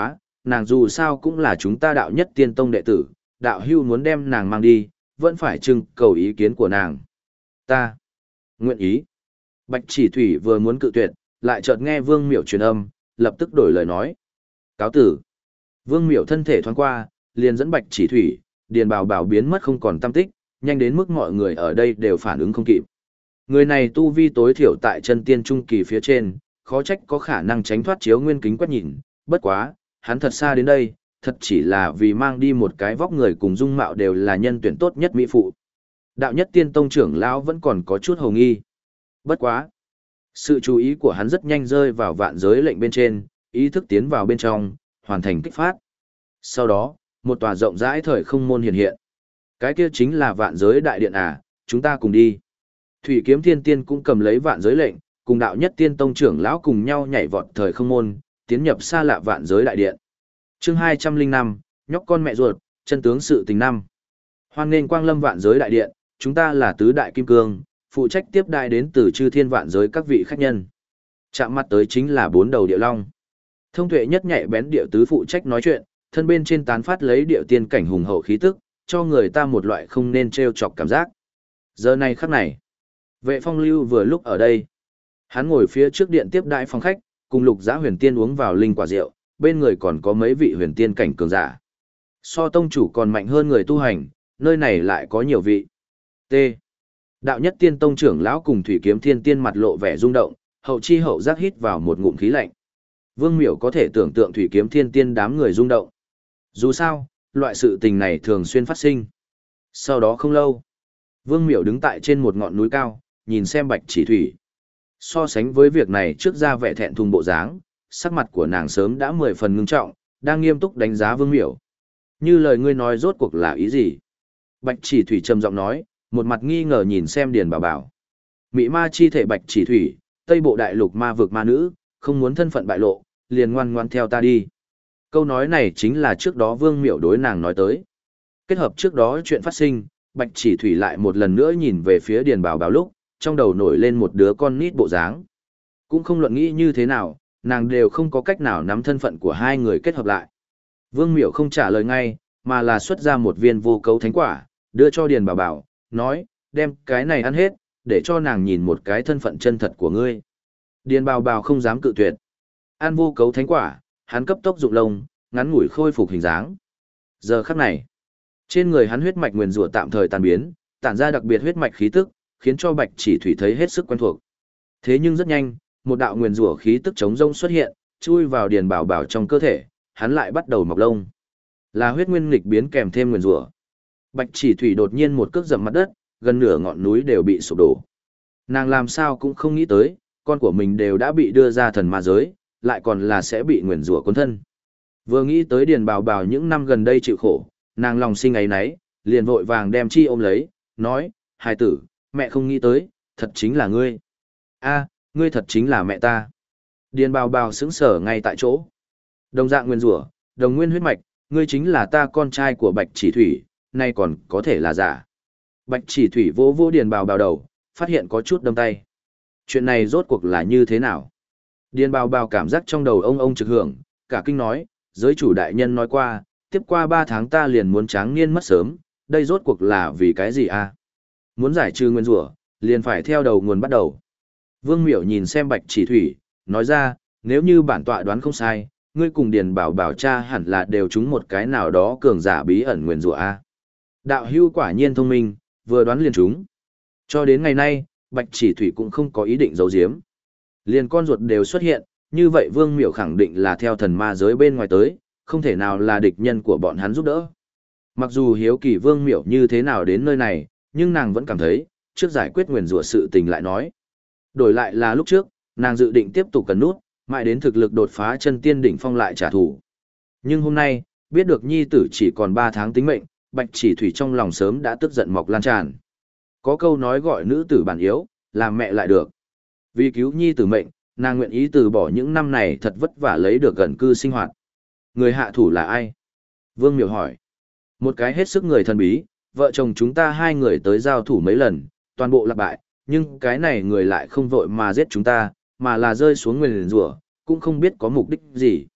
A: nàng dù sao cũng là chúng ta đạo nhất tiên tông đệ tử, đạo hưu muốn đem nàng mang đi, vẫn phải trưng cầu ý kiến của nàng. Ta nguyện ý. Bạch Chỉ Thủy vừa muốn cự tuyệt, lại chợt nghe Vương Miểu truyền âm, lập tức đổi lời nói. Cáo tử. Vương Miểu thân thể thoáng qua, liền dẫn Bạch Chỉ Thủy, Điền Bảo Bảo biến mất không còn tăm tích, nhanh đến mức mọi người ở đây đều phản ứng không kịp. Người này tu vi tối thiểu tại chân tiên trung kỳ phía trên, khó trách có khả năng tránh thoát chiếu nguyên kính quét nhìn, bất quá, hắn thật xa đến đây, thật chỉ là vì mang đi một cái vóc người cùng dung mạo đều là nhân tuyển tốt nhất mỹ phụ. Đạo nhất tiên tông trưởng lão vẫn còn có chút hồ nghi. Bất quá. Sự chú ý của hắn rất nhanh rơi vào vạn giới lệnh bên trên, ý thức tiến vào bên trong, hoàn thành kích phát. Sau đó, một tòa rộng rãi thời không môn hiện hiện. Cái kia chính là vạn giới đại điện à, chúng ta cùng đi. Thủy Kiếm Thiên Tiên cũng cầm lấy vạn giới lệnh, cùng đạo nhất tiên tông trưởng lão cùng nhau nhảy vọt thời không môn, tiến nhập xa lạ vạn giới đại điện. Chương 205, nhóc con mẹ ruột, chân tướng sự tình năm. Hoan nghênh quang lâm vạn giới đại điện, chúng ta là tứ đại kim cương, phụ trách tiếp đai đến từ chư thiên vạn giới các vị khách nhân. Chạm mặt tới chính là bốn đầu địa long. Thông tuệ nhất nhạy bén địa tứ phụ trách nói chuyện, thân bên trên tán phát lấy địa tiên cảnh hùng hậu khí tức, cho người ta một loại không nên trêu chọc cảm giác. Giờ này khắc này, Vệ Phong Lưu vừa lúc ở đây. Hắn ngồi phía trước điện tiếp đãi phòng khách, cùng Lục Giá Huyền Tiên uống vào linh quả rượu, bên người còn có mấy vị huyền tiên cảnh cường giả. So tông chủ còn mạnh hơn người tu hành, nơi này lại có nhiều vị. T. Đạo nhất tiên tông trưởng lão cùng Thủy Kiếm Thiên Tiên mặt lộ vẻ rung động, hậu chi hậu giác hít vào một ngụm khí lạnh. Vương Miểu có thể tưởng tượng Thủy Kiếm Thiên Tiên đám người rung động. Dù sao, loại sự tình này thường xuyên phát sinh. Sau đó không lâu, Vương Miểu đứng tại trên một ngọn núi cao, nhìn xem Bạch Chỉ Thủy. So sánh với việc này trước ra vẻ thẹn thùng bộ dáng, sắc mặt của nàng sớm đã 10 phần ngưng trọng, đang nghiêm túc đánh giá Vương Miểu. Như lời ngươi nói rốt cuộc là ý gì? Bạch Chỉ Thủy trầm giọng nói, một mặt nghi ngờ nhìn xem Điền Bảo Bảo. Mị ma chi thể Bạch Chỉ Thủy, Tây Bộ Đại Lục ma vực ma nữ, không muốn thân phận bại lộ, liền ngoan ngoan theo ta đi. Câu nói này chính là trước đó Vương Miểu đối nàng nói tới. Kết hợp trước đó chuyện phát sinh, Bạch Chỉ Thủy lại một lần nữa nhìn về phía Điền Bảo Bảo lúc, trong đầu nổi lên một đứa con nít bộ dáng. Cũng không luận nghĩ như thế nào, nàng đều không có cách nào nắm thân phận của hai người kết hợp lại. Vương Miểu không trả lời ngay, mà là xuất ra một viên vô cấu thánh quả, đưa cho Điền Bảo Bảo, nói, đem cái này ăn hết, để cho nàng nhìn một cái thân phận chân thật của ngươi. Điền Bảo Bảo không dám cự tuyệt. Ăn vô cấu thánh quả, hắn cấp tốc dụng lông, ngắn ngủi khôi phục hình dáng. Giờ khắc này, trên người hắn huyết mạch nguyền rủa tạm thời tan biến, tản ra đặc biệt huyết mạch khí tức, khiến cho Bạch Chỉ Thủy thấy hết sức quen thuộc. Thế nhưng rất nhanh, một đạo nguyền rủa khí tức chống rông xuất hiện, chui vào Điền Bảo Bảo trong cơ thể, hắn lại bắt đầu mọc lông. Là huyết nguyên nghịch biến kèm thêm nguyền rủa. Bạch Chỉ Thủy đột nhiên một cước dậm mặt đất, gần nửa ngọn núi đều bị sụp đổ. Nàng làm sao cũng không nghĩ tới, con của mình đều đã bị đưa ra thần ma giới, lại còn là sẽ bị nguyền rủa cuốn thân. Vừa nghĩ tới Điền Bảo Bảo những năm gần đây chịu khổ, nàng lòng sinh áy náy, liền vội vàng đem chi ôm lấy, nói, hài tử, mẹ không nghĩ tới, thật chính là ngươi. A, ngươi thật chính là mẹ ta. Điền Bảo Bảo sững sờ ngay tại chỗ. Đồng dạng nguyên rủa, đồng nguyên huyết mạch, ngươi chính là ta con trai của Bạch Chỉ Thủy, nay còn có thể là giả. Bạch Chỉ Thủy vỗ vỗ Điền Bảo Bảo đầu, phát hiện có chút đâm tay. Chuyện này rốt cuộc là như thế nào? Điền Bảo Bảo cảm giác trong đầu ông trực hưởng, cả kinh nói, giới chủ đại nhân nói qua, tiếp qua 3 tháng ta liền muốn tráng niên mất sớm, đây rốt cuộc là vì cái gì a? Muốn giải trừ nguyên rủa, liền phải theo đầu nguồn bắt đầu. Vương Miểu nhìn xem Bạch Chỉ Thủy, nói ra, nếu như bản tọa đoán không sai, ngươi cùng Điền Bảo Bảo cha hẳn là đều trúng một cái nào đó cường giả bí ẩn nguyên rủa a. Đạo hưu quả nhiên thông minh, vừa đoán liền trúng. Cho đến ngày nay, Bạch Chỉ Thủy cũng không có ý định giấu giếm. Liền con ruột đều xuất hiện, như vậy Vương Miểu khẳng định là theo thần ma giới bên ngoài tới, không thể nào là địch nhân của bọn hắn giúp đỡ. Mặc dù hiếu kỳ Vương Miểu như thế nào đến nơi này, nhưng nàng vẫn cảm thấy, trước giải quyết nguyền rủa sự tình lại nói. Đổi lại là lúc trước, nàng dự định tiếp tục cần nút, mãi đến thực lực đột phá chân tiên đỉnh phong lại trả thù. Nhưng hôm nay, biết được nhi tử chỉ còn 3 tháng tính mệnh, Bạch Chỉ Thủy trong lòng sớm đã tức giận mọc lan tràn. Có câu nói gọi nữ tử bản yếu, làm mẹ lại được. Vì cứu nhi tử mệnh, nàng nguyện ý từ bỏ những năm này thật vất vả lấy được gần cư sinh hoạt. Người hạ thủ là ai? Vương Miểu hỏi. Một cái hết sức người thần bí, vợ chồng chúng ta 2 người tới giao thủ mấy lần, toàn bộ lạc bại, nhưng cái này người lại không vội mà giết chúng ta, mà là rơi xuống nguyền rủa, cũng không biết có mục đích gì.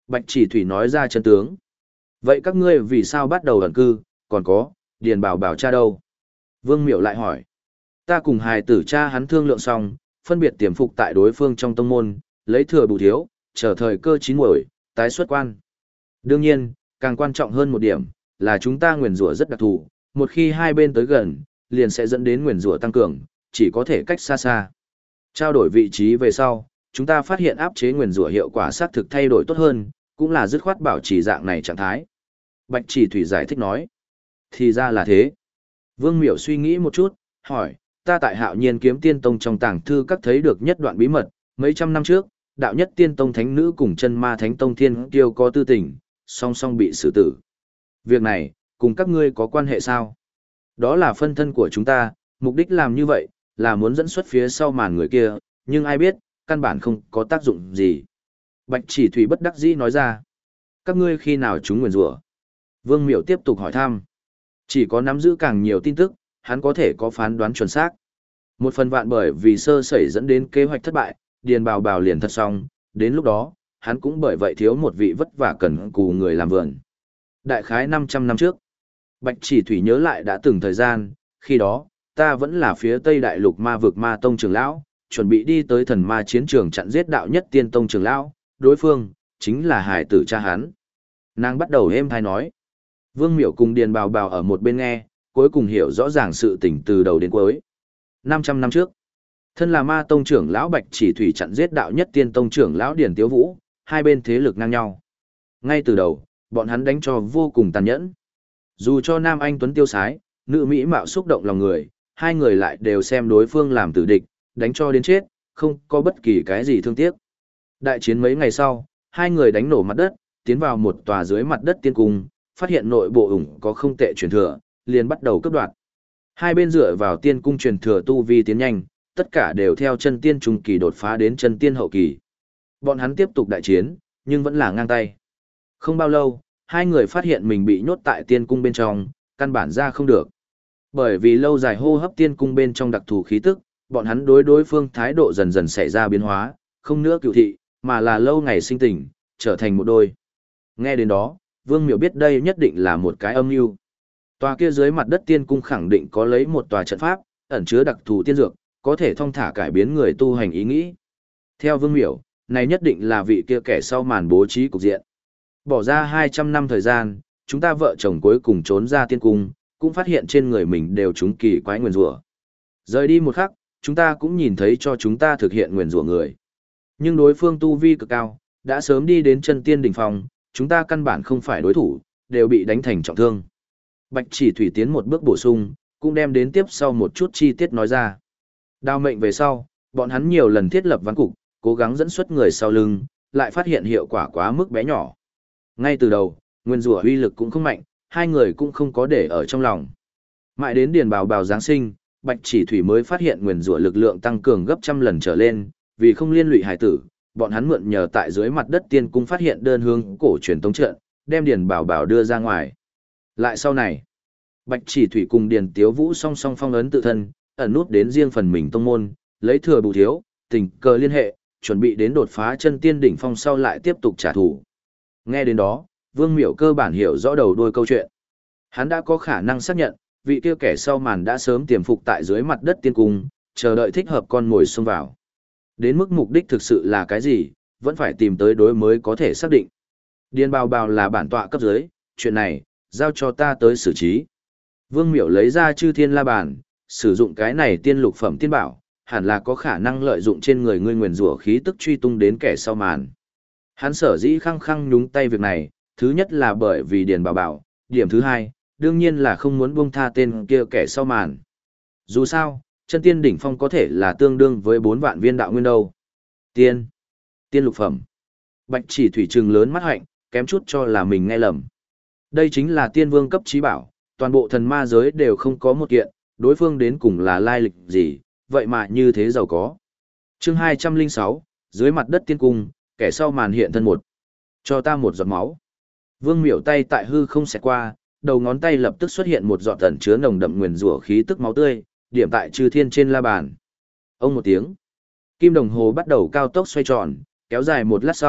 A: Bạch Chỉ Thủy nói ra chân tướng. Vậy các ngươi vì sao bắt đầu ẩn cư, còn có, Điền Bảo Bảo cha đâu? Vương Miểu lại hỏi. Ta cùng hài tử cha hắn thương lượng xong, phân biệt tiềm phục tại đối phương trong tông môn, lấy thừa bù thiếu, chờ thời cơ chín muồi, tái xuất quan. Đương nhiên, càng quan trọng hơn một điểm, là chúng ta nguyền rủa rất đặc thù, một khi hai bên tới gần, liền sẽ dẫn đến nguyền rủa tăng cường, chỉ có thể cách xa xa. Trao đổi vị trí về sau, chúng ta phát hiện áp chế nguyền rủa hiệu quả xác thực thay đổi tốt hơn, cũng là dứt khoát bảo trì dạng này trạng thái. Bạch Chỉ Thủy giải thích nói. Thì ra là thế. Vương Miểu suy nghĩ một chút, hỏi, ta tại Hạo Nhiên Kiếm Tiên Tông trong tàng thư các thấy được nhất đoạn bí mật, mấy trăm năm trước, đạo nhất tiên tông thánh nữ cùng chân ma thánh tông thiên kiêu có tư tình, song song bị xử tử. Việc này, cùng các ngươi có quan hệ sao? Đó là phân thân của chúng ta, mục đích làm như vậy, là muốn dẫn xuất phía sau màn người kia, nhưng ai biết, căn bản không có tác dụng gì. Bạch Chỉ Thủy bất đắc dĩ nói ra. Các ngươi khi nào chúng nguyền rủa? Vương Miểu tiếp tục hỏi thăm. Chỉ có nắm giữ càng nhiều tin tức, hắn có thể có phán đoán chuẩn xác. Một phần vạn bởi vì sơ sẩy dẫn đến kế hoạch thất bại, Điền Bảo Bảo liền thật xong, đến lúc đó, hắn cũng bởi vậy thiếu một vị vất vả cần cù người làm vườn. Đại khái 500 năm trước, Bạch Chỉ Thủy nhớ lại đã từng thời gian, khi đó, ta vẫn là phía Tây Đại Lục Ma vực Ma Tông trưởng lão, chuẩn bị đi tới thần ma chiến trường chặn giết đạo nhất tiên tông trưởng lão, đối phương, chính là hải tử cha hắn. Nàng bắt đầu êm thai nói. Vương Miểu cùng Điền Bảo Bảo ở một bên nghe, cuối cùng hiểu rõ ràng sự tình từ đầu đến cuối. 500 năm trước, thân là Ma Tông trưởng lão Bạch Chỉ Thủy chặn giết đạo nhất tiên tông trưởng lão Điền Tiếu Vũ, hai bên thế lực ngang nhau. Ngay từ đầu, bọn hắn đánh cho vô cùng tàn nhẫn. Dù cho nam anh tuấn tiêu sái, nữ mỹ mạo xúc động lòng người, hai người lại đều xem đối phương làm tử địch, đánh cho đến chết, không có bất kỳ cái gì thương tiếc. Đại chiến mấy ngày sau, hai người đánh nổ mặt đất, tiến vào một tòa dưới mặt đất tiên cung, phát hiện nội bộ ủng có không tệ truyền thừa, liền bắt đầu cướp đoạt. Hai bên dựa vào tiên cung truyền thừa tu vi tiến nhanh, tất cả đều theo chân tiên trung kỳ đột phá đến chân tiên hậu kỳ. Bọn hắn tiếp tục đại chiến, nhưng vẫn là ngang tay. Không bao lâu, hai người phát hiện mình bị nhốt tại tiên cung bên trong, căn bản ra không được. Bởi vì lâu dài hô hấp tiên cung bên trong đặc thù khí tức, bọn hắn đối phương thái độ dần dần xảy ra biến hóa, không nữa cựu thị, mà là lâu ngày sinh tình, trở thành một đôi. Nghe đến đó, Vương Miểu biết đây nhất định là một cái âm mưu. Tòa kia dưới mặt đất tiên cung khẳng định có lấy một tòa trận pháp, ẩn chứa đặc thù tiên dược, có thể thông thả cải biến người tu hành ý nghĩ. Theo Vương Miểu, này nhất định là vị kia kẻ sau màn bố trí cục diện. Bỏ ra 200 năm thời gian, chúng ta vợ chồng cuối cùng trốn ra tiên cung, cũng phát hiện trên người mình đều trúng kỳ quái nguyền rủa. Rời đi một khắc, chúng ta cũng nhìn thấy cho chúng ta thực hiện nguyền rủa người. Nhưng đối phương tu vi cực cao, đã sớm đi đến chân tiên đỉnh phong, chúng ta căn bản không phải đối thủ, đều bị đánh thành trọng thương. Bạch Chỉ Thủy tiến một bước bổ sung, cũng đem đến tiếp sau một chút chi tiết nói ra. Đao mệnh về sau, bọn hắn nhiều lần thiết lập ván cục, cố gắng dẫn xuất người sau lưng, lại phát hiện hiệu quả quá mức bé nhỏ. Ngay từ đầu, nguyên rủa uy lực cũng không mạnh, hai người cũng không có để ở trong lòng. Mãi đến Điền Bảo Bảo Giáng sinh, Bạch Chỉ Thủy mới phát hiện nguyên rủa lực lượng tăng cường gấp trăm lần trở lên, vì không liên lụy hải tử, bọn hắn mượn nhờ tại dưới mặt đất tiên cung phát hiện đơn hướng cổ truyền tống trận, đem Điền Bảo Bảo đưa ra ngoài. Lại sau này, Bạch Chỉ Thủy cùng Điền Tiếu Vũ song song phong ấn tự thân, ẩn nút đến riêng phần mình tông môn, lấy thừa bù thiếu, tình cờ liên hệ, chuẩn bị đến đột phá chân tiên đỉnh phong sau lại tiếp tục trả thù. Nghe đến đó, Vương Miểu cơ bản hiểu rõ đầu đuôi câu chuyện. Hắn đã có khả năng xác nhận, vị kia kẻ sau màn đã sớm tiềm phục tại dưới mặt đất tiên cung, chờ đợi thích hợp con mồi xông vào. Đến mức mục đích thực sự là cái gì, vẫn phải tìm tới đối mới có thể xác định. Điền Bảo Bảo là bản tọa cấp dưới, chuyện này, giao cho ta tới xử trí. Vương Miểu lấy ra Chư Thiên La Bàn, sử dụng cái này tiên lục phẩm tiên bảo, hẳn là có khả năng lợi dụng trên người ngươi nguyền rủa khí tức truy tung đến kẻ sau màn. Hắn sở dĩ khăng khăng nhúng tay việc này, thứ nhất là bởi vì Điền Bảo Bảo, điểm thứ hai, đương nhiên là không muốn buông tha tên kia kẻ sau màn. Dù sao, chân tiên đỉnh phong có thể là tương đương với 4 vạn viên đạo nguyên đâu. Tiên lục phẩm. Bạch Chỉ Thủy trừng lớn mắt hạnh, kém chút cho là mình nghe lầm. Đây chính là tiên vương cấp trí bảo, toàn bộ thần ma giới đều không có một kiện, đối phương đến cùng là lai lịch gì, vậy mà như thế giàu có. Chương 206, dưới mặt đất tiên cung, kẻ sau màn hiện thân một. Cho ta một giọt máu. Vương Miểu tay tại hư không xẹt qua, đầu ngón tay lập tức xuất hiện một giọt tẩn chứa nồng đậm nguyền rủa khí tức máu tươi, điểm tại Chư Thiên trên la bàn. Ông một tiếng, kim đồng hồ bắt đầu cao tốc xoay tròn, kéo dài một lát sau,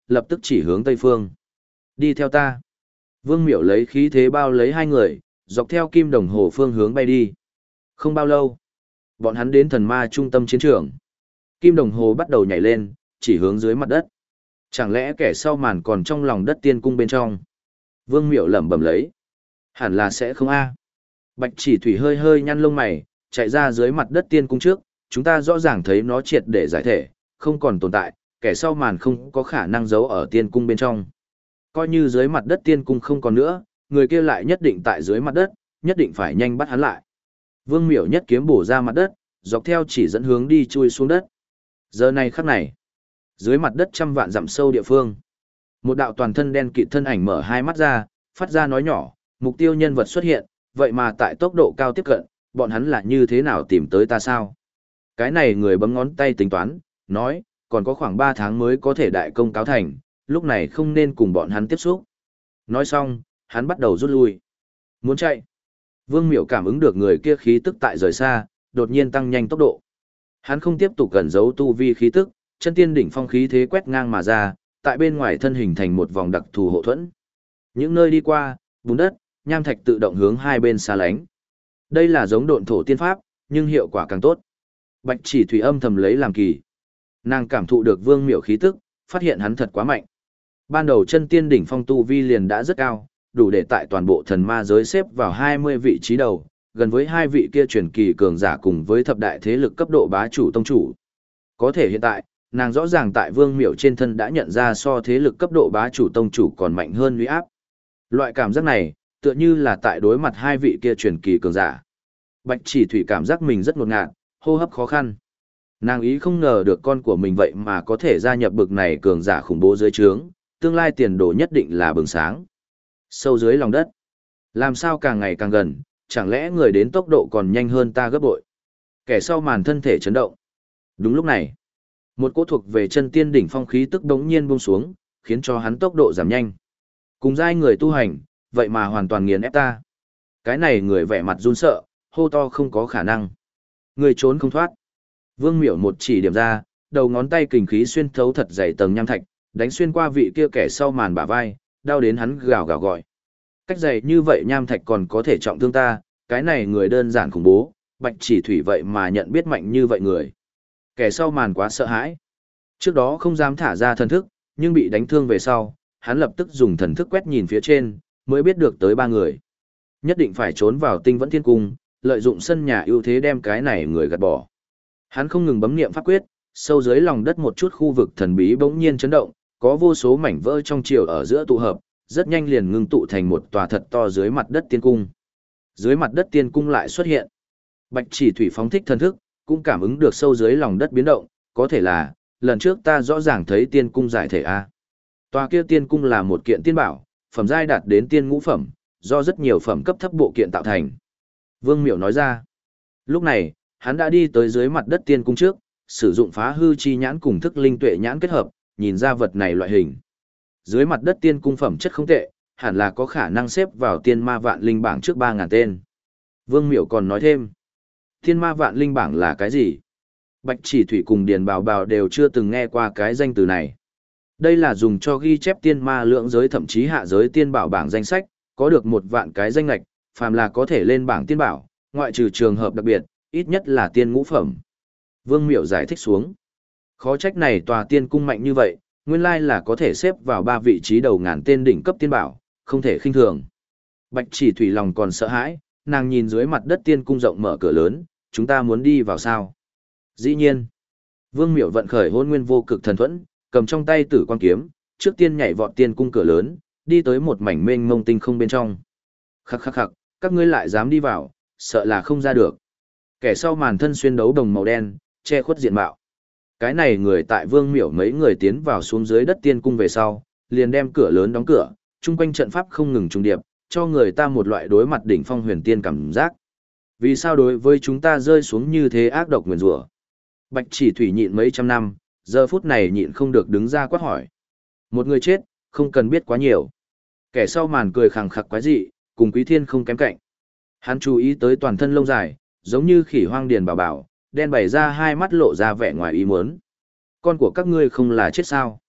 A: lập tức chỉ hướng tây phương. Đi theo ta. Vương Miểu lấy khí thế bao lấy hai người, dọc theo kim đồng hồ phương hướng bay đi. Không bao lâu, bọn hắn đến thần ma trung tâm chiến trường. Kim đồng hồ bắt đầu nhảy lên, chỉ hướng dưới mặt đất. Chẳng lẽ kẻ sau màn còn trong lòng đất tiên cung bên trong? Vương Miểu lẩm bẩm lấy. Hẳn là sẽ không a. Bạch Chỉ Thủy hơi hơi nhăn lông mày, chạy ra dưới mặt đất tiên cung trước, chúng ta rõ ràng thấy nó triệt để giải thể, không còn tồn tại, kẻ sau màn không có khả năng giấu ở tiên cung bên trong. Coi như dưới mặt đất tiên cung không còn nữa, người kia lại nhất định tại dưới mặt đất, nhất định phải nhanh bắt hắn lại. Vương Miểu nhất kiếm bổ ra mặt đất, dọc theo chỉ dẫn hướng đi chui xuống đất. Giờ này khắc này, dưới mặt đất trăm vạn dặm sâu địa phương, một đạo toàn thân đen kịt thân ảnh mở hai mắt ra, phát ra nói nhỏ, mục tiêu nhân vật xuất hiện, vậy mà tại tốc độ cao tiếp cận, bọn hắn là như thế nào tìm tới ta sao? Cái này người bấm ngón tay tính toán, nói, còn có khoảng 3 tháng mới có thể đại công cáo thành, lúc này không nên cùng bọn hắn tiếp xúc. Nói xong, hắn bắt đầu rút lui. Muốn chạy. Vương Miểu cảm ứng được người kia khí tức tại rời xa, đột nhiên tăng nhanh tốc độ. Hắn không tiếp tục gần giấu tu vi khí tức, chân tiên đỉnh phong khí thế quét ngang mà ra, tại bên ngoài thân hình thành một vòng đặc thù hộ thuẫn. Những nơi đi qua, bùn đất, nham thạch tự động hướng hai bên xa lánh. Đây là giống độn thổ tiên pháp, nhưng hiệu quả càng tốt. Bạch Chỉ Thủy âm thầm lấy làm kỳ. Nàng cảm thụ được Vương Miểu khí tức, phát hiện hắn thật quá mạnh. Ban đầu chân tiên đỉnh phong tu vi liền đã rất cao, đủ để tại toàn bộ thần ma giới xếp vào 20 vị trí đầu, gần với hai vị kia truyền kỳ cường giả cùng với thập đại thế lực cấp độ bá chủ tông chủ. Có thể hiện tại, nàng rõ ràng tại Vương Miểu trên thân đã nhận ra so thế lực cấp độ bá chủ tông chủ còn mạnh hơn uy áp. Loại cảm giác này, tựa như là tại đối mặt hai vị kia truyền kỳ cường giả. Bạch Chỉ Thủy cảm giác mình rất ngột ngạt, hô hấp khó khăn. Nàng ý không ngờ được con của mình vậy mà có thể gia nhập bực này cường giả khủng bố dưới trướng, tương lai tiền đồ nhất định là bừng sáng. Sâu dưới lòng đất, làm sao càng ngày càng gần, chẳng lẽ người đến tốc độ còn nhanh hơn ta gấp bội. Kẻ sau màn thân thể chấn động. Đúng lúc này, một cỗ thuộc về chân tiên đỉnh phong khí tức đống nhiên buông xuống, khiến cho hắn tốc độ giảm nhanh. Cùng giai người tu hành, vậy mà hoàn toàn nghiền ép ta. Cái này người vẻ mặt run sợ, hô to không có khả năng. Người trốn không thoát. Vương Miểu một chỉ điểm ra, đầu ngón tay kình khí xuyên thấu thật dày tầng nham thạch, đánh xuyên qua vị kia kẻ sau màn bả vai, đau đến hắn gào gào gọi. Cách dày như vậy nham thạch còn có thể trọng thương ta, cái này người đơn giản khủng bố, Bạch Chỉ Thủy vậy mà nhận biết mạnh như vậy người. Kẻ sau màn quá sợ hãi. Trước đó không dám thả ra thần thức, nhưng bị đánh thương về sau, hắn lập tức dùng thần thức quét nhìn phía trên, mới biết được tới 3 người. Nhất định phải trốn vào Tinh Vẫn Thiên Cung, lợi dụng sân nhà ưu thế đem cái này người gạt bỏ. Hắn không ngừng bấm niệm pháp quyết, sâu dưới lòng đất một chút khu vực thần bí bỗng nhiên chấn động, có vô số mảnh vỡ trong chiều ở giữa tụ hợp, rất nhanh liền ngưng tụ thành một tòa thật to dưới mặt đất tiên cung. Dưới mặt đất tiên cung lại xuất hiện. Bạch Chỉ Thủy phóng thích thần thức, cũng cảm ứng được sâu dưới lòng đất biến động, có thể là, lần trước ta rõ ràng thấy tiên cung giải thể A. Tòa kia tiên cung là một kiện tiên bảo, phẩm giai đạt đến tiên ngũ phẩm, do rất nhiều phẩm cấp thấp bộ kiện tạo thành. Vương Miểu nói ra. Lúc này, hắn đã đi tới dưới mặt đất tiên cung trước, sử dụng phá hư chi nhãn cùng thức linh tuệ nhãn kết hợp, nhìn ra vật này loại hình. Dưới mặt đất tiên cung phẩm chất không tệ, hẳn là có khả năng xếp vào tiên ma vạn linh bảng trước 3.000 tên. Vương Miểu còn nói thêm. Tiên ma vạn linh bảng là cái gì? Bạch Chỉ Thủy cùng Điền Bào Bào đều chưa từng nghe qua cái danh từ này. Đây là dùng cho ghi chép tiên ma lượng giới thậm chí hạ giới tiên bảo bảng danh sách, có được 1 vạn cái danh lệch, phàm là có thể lên bảng tiên bảo, ngoại trừ trường hợp đặc biệt, ít nhất là tiên ngũ phẩm. Vương Miểu giải thích xuống. Khó trách này tòa tiên cung mạnh như vậy, nguyên lai là có thể xếp vào 3 vị trí đầu ngàn tên đỉnh cấp tiên bảo, không thể khinh thường. Bạch Chỉ Thủy lòng còn sợ hãi, nàng nhìn dưới mặt đất tiên cung rộng mở cửa lớn, chúng ta muốn đi vào sao? Dĩ nhiên. Vương Miểu vận khởi Hỗn Nguyên Vô Cực Thần Thuẫn, cầm trong tay Tử Quang kiếm, trước tiên nhảy vọt tiên cung cửa lớn, đi tới một mảnh mênh mông tinh không bên trong. Khắc khắc khắc, các ngươi lại dám đi vào, sợ là không ra được. Kẻ sau màn thân xuyên đấu đồng màu đen, che khuất diện mạo. Cái này người tại Vương Miểu mấy người tiến vào xuống dưới đất tiên cung về sau, liền đem cửa lớn đóng cửa, chung quanh trận pháp không ngừng trùng điệp, cho người ta một loại đối mặt đỉnh phong huyền tiên cảm giác. Vì sao đối với chúng ta rơi xuống như thế ác độc nguyền rủa? Bạch Chỉ Thủy nhịn mấy trăm năm, giờ phút này nhịn không được đứng ra quát hỏi. Một người chết, không cần biết quá nhiều. Kẻ sau màn cười khẳng khặc quái dị, cùng Quý Thiên không kém cạnh. Hắn chú ý tới toàn thân lông dài, giống như khỉ hoang Điền Bảo Bảo, đen bày ra hai mắt lộ ra vẻ ngoài ý muốn. Con của các ngươi không là chết sao?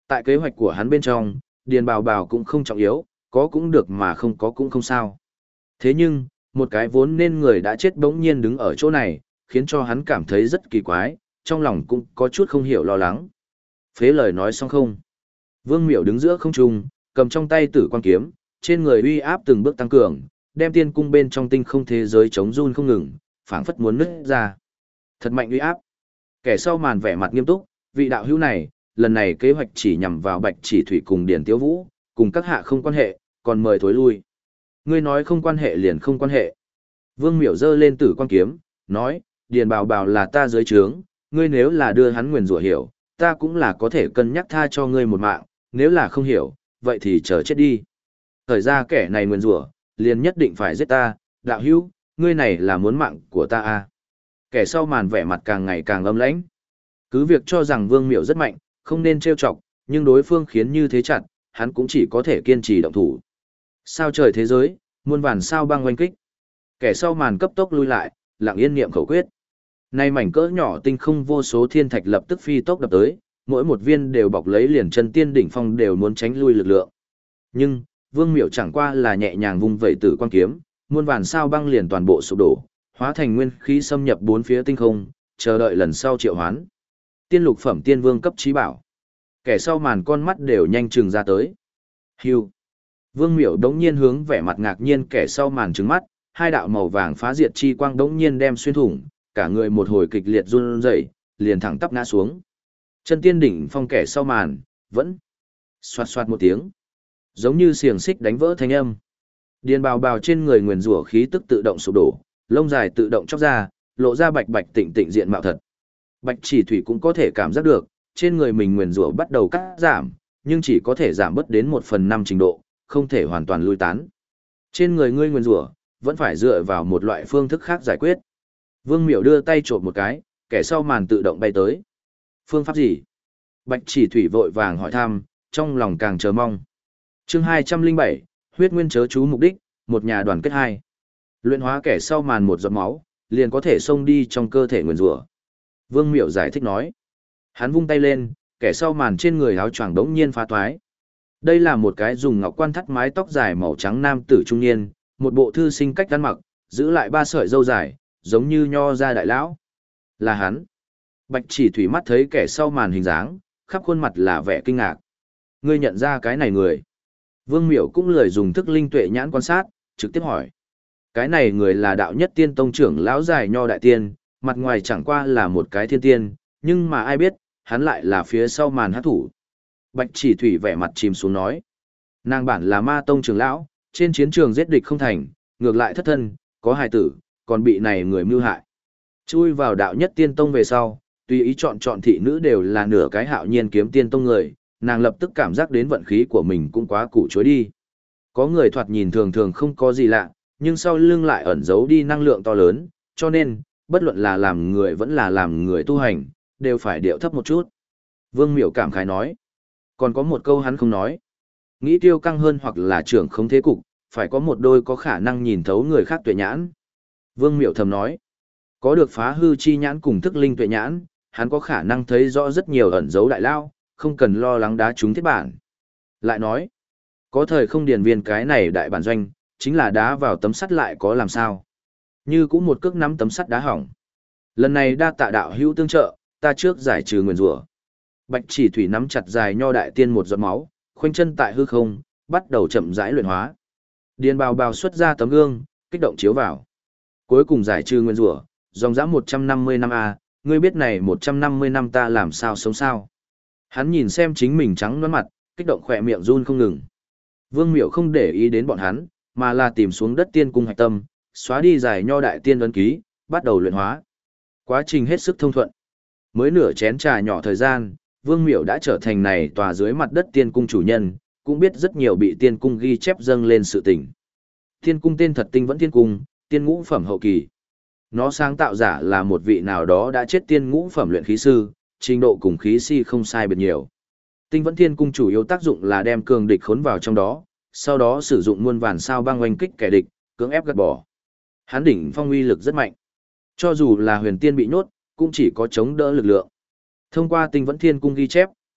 A: Tại kế hoạch của hắn bên trong, Điền Bào Bào cũng không trọng yếu, có cũng được mà không có cũng không sao. Thế nhưng, một cái vốn nên người đã chết bỗng nhiên đứng ở chỗ này, khiến cho hắn cảm thấy rất kỳ quái, trong lòng cũng có chút không hiểu lo lắng. Phế lời nói xong không? Vương Miểu đứng giữa không trung, cầm trong tay Tử Quang kiếm, trên người uy áp từng bước tăng cường, đem tiên cung bên trong tinh không thế giới chống run không ngừng, phảng phất muốn nứt ra. Thật mạnh uy áp. Kẻ sau màn vẻ mặt nghiêm túc, vị đạo hữu này, lần này kế hoạch chỉ nhằm vào Bạch Chỉ Thủy cùng Điền Tiếu Vũ, cùng các hạ không quan hệ, còn mời thối lui. Ngươi nói không quan hệ liền không quan hệ. Vương Miểu giơ lên Tử Quang kiếm, nói, Điền Bào Bào là ta dưới trướng, ngươi nếu là đưa hắn nguyền rủa hiểu, ta cũng là có thể cân nhắc tha cho ngươi một mạng, nếu là không hiểu, vậy thì chờ chết đi. Thời ra kẻ này nguyền rủa, liền nhất định phải giết ta, đạo hữu, ngươi này là muốn mạng của ta à. Kẻ sau màn vẻ mặt càng ngày càng âm lãnh. Cứ việc cho rằng Vương Miểu rất mạnh, không nên trêu chọc, nhưng đối phương khiến như thế chặt, hắn cũng chỉ có thể kiên trì động thủ. Sao trời thế giới, muôn vàn sao băng oanh kích. Kẻ sau màn cấp tốc lui lại, lặng yên niệm khẩu quyết. Nay mảnh cỡ nhỏ tinh không vô số thiên thạch lập tức phi tốc đập tới, mỗi một viên đều bọc lấy liền chân tiên đỉnh phong đều muốn tránh lui lực lượng. Nhưng, Vương Miểu chẳng qua là nhẹ nhàng vung vẩy Tử Quang kiếm, muôn vàn sao băng liền toàn bộ sụp đổ, hóa thành nguyên khí xâm nhập bốn phía tinh không, chờ đợi lần sau triệu hoán. Tiên lục phẩm tiên vương cấp trí bảo. Kẻ sau màn con mắt đều nhanh trừng ra tới. Hưu. Vương Miểu đống nhiên hướng vẻ mặt ngạc nhiên kẻ sau màn trừng mắt, hai đạo màu vàng phá diệt chi quang đống nhiên đem xuyên thủng, cả người một hồi kịch liệt run rẩy, liền thẳng tắp ngã xuống. Chân tiên đỉnh phong kẻ sau màn, vẫn xoạt xoạt một tiếng, giống như xiềng xích đánh vỡ thanh âm. Điền Bào Bào trên người nguyền rủa khí tức tự động sụp đổ, lông dài tự động chóc ra, lộ ra bạch bạch tịnh tịnh diện mạo thật. Bạch Chỉ Thủy cũng có thể cảm giác được, trên người mình nguyền rủa bắt đầu cắt giảm, nhưng chỉ có thể giảm bớt đến 1/5 trình độ, không thể hoàn toàn lui tán. Trên người ngươi nguyền rủa, vẫn phải dựa vào một loại phương thức khác giải quyết. Vương Miểu đưa tay trộm một cái, kẻ sau màn tự động bay tới. Phương pháp gì? Bạch Chỉ Thủy vội vàng hỏi thăm, trong lòng càng chờ mong. Chương 207, huyết nguyên chớ chú mục đích, một nhà đoàn kết hai. Luyện hóa kẻ sau màn một giọt máu, liền có thể xông đi trong cơ thể nguyền rủa. Vương Miểu giải thích nói. Hắn vung tay lên, kẻ sau màn trên người áo choàng đống nhiên phá toái. Đây là một cái dùng ngọc quan thắt mái tóc dài màu trắng nam tử trung niên, một bộ thư sinh cách ăn mặc, giữ lại 3 sợi râu dài, giống như nho gia đại lão. Là hắn. Bạch Chỉ Thủy mắt thấy kẻ sau màn hình dáng, khắp khuôn mặt là vẻ kinh ngạc. Ngươi nhận ra cái này người. Vương Miểu cũng lười dùng thức linh tuệ nhãn quan sát, trực tiếp hỏi. Cái này người là đạo nhất tiên tông trưởng lão dài nho đại tiên, mặt ngoài chẳng qua là một cái thiên tiên, nhưng mà ai biết, hắn lại là phía sau màn hát thủ. Bạch Chỉ Thủy vẻ mặt chìm xuống nói. Nàng bản là ma tông trưởng lão, trên chiến trường giết địch không thành, ngược lại thất thân, có hài tử, còn bị này người mưu hại. Chui vào đạo nhất tiên tông về sau, tùy ý chọn thị nữ đều là nửa cái hạo nhiên kiếm tiên tông người, nàng lập tức cảm giác đến vận khí của mình cũng quá củ chối đi. Có người thoạt nhìn thường thường không có gì lạ, nhưng sau lưng lại ẩn giấu đi năng lượng to lớn, cho nên, bất luận là làm người vẫn là làm người tu hành, đều phải điệu thấp một chút. Vương Miểu cảm khái nói. Còn có một câu hắn không nói. Nghĩ tiêu căng hơn hoặc là trưởng không thế cục, phải có một đôi có khả năng nhìn thấu người khác tuệ nhãn. Vương Miểu thầm nói. Có được phá hư chi nhãn cùng thức linh tuệ nhãn, hắn có khả năng thấy rõ rất nhiều ẩn dấu đại lao, không cần lo lắng đá trúng thiết bản. Lại nói, có thời không điền viên cái này đại bản doanh, chính là đá vào tấm sắt lại có làm sao. Như cũng một cước nắm tấm sắt đá hỏng. Lần này đa tạ đạo hữu tương trợ, ta trước giải trừ nguyền rủa. Bạch Chỉ Thủy nắm chặt dài nho đại tiên một giọt máu, khoanh chân tại hư không, bắt đầu chậm rãi luyện hóa. Điền Bào Bào xuất ra tấm gương, kích động chiếu vào. Cuối cùng giải trừ nguyên rủa, dòng dã 150 năm a, ngươi biết này 150 năm ta làm sao sống sao? Hắn nhìn xem chính mình trắng nõn mặt, kích động khỏe miệng run không ngừng. Vương Miểu không để ý đến bọn hắn, mà là tìm xuống đất tiên cung hạch tâm, xóa đi giải nho đại tiên ấn ký, bắt đầu luyện hóa. Quá trình hết sức thông thuận. Mới nửa chén trà nhỏ thời gian, Vương Miểu đã trở thành này tòa dưới mặt đất tiên cung chủ nhân, cũng biết rất nhiều bị tiên cung ghi chép dâng lên sự tình. Tiên cung tên thật Tinh Vẫn Tiên Cung, tiên ngũ phẩm hậu kỳ. Nó sáng tạo giả là một vị nào đó đã chết tiên ngũ phẩm luyện khí sư, trình độ cùng khí si không sai biệt nhiều. Tinh Vẫn Tiên Cung chủ yếu tác dụng là đem cường địch khốn vào trong đó, sau đó sử dụng muôn vàn sao băng oanh kích kẻ địch, cưỡng ép gạt bỏ. Hắn đỉnh phong uy lực rất mạnh. Cho dù là huyền tiên bị nhốt, cũng chỉ có chống đỡ lực lượng. Thông qua Tinh Vẫn Thiên Cung ghi chép,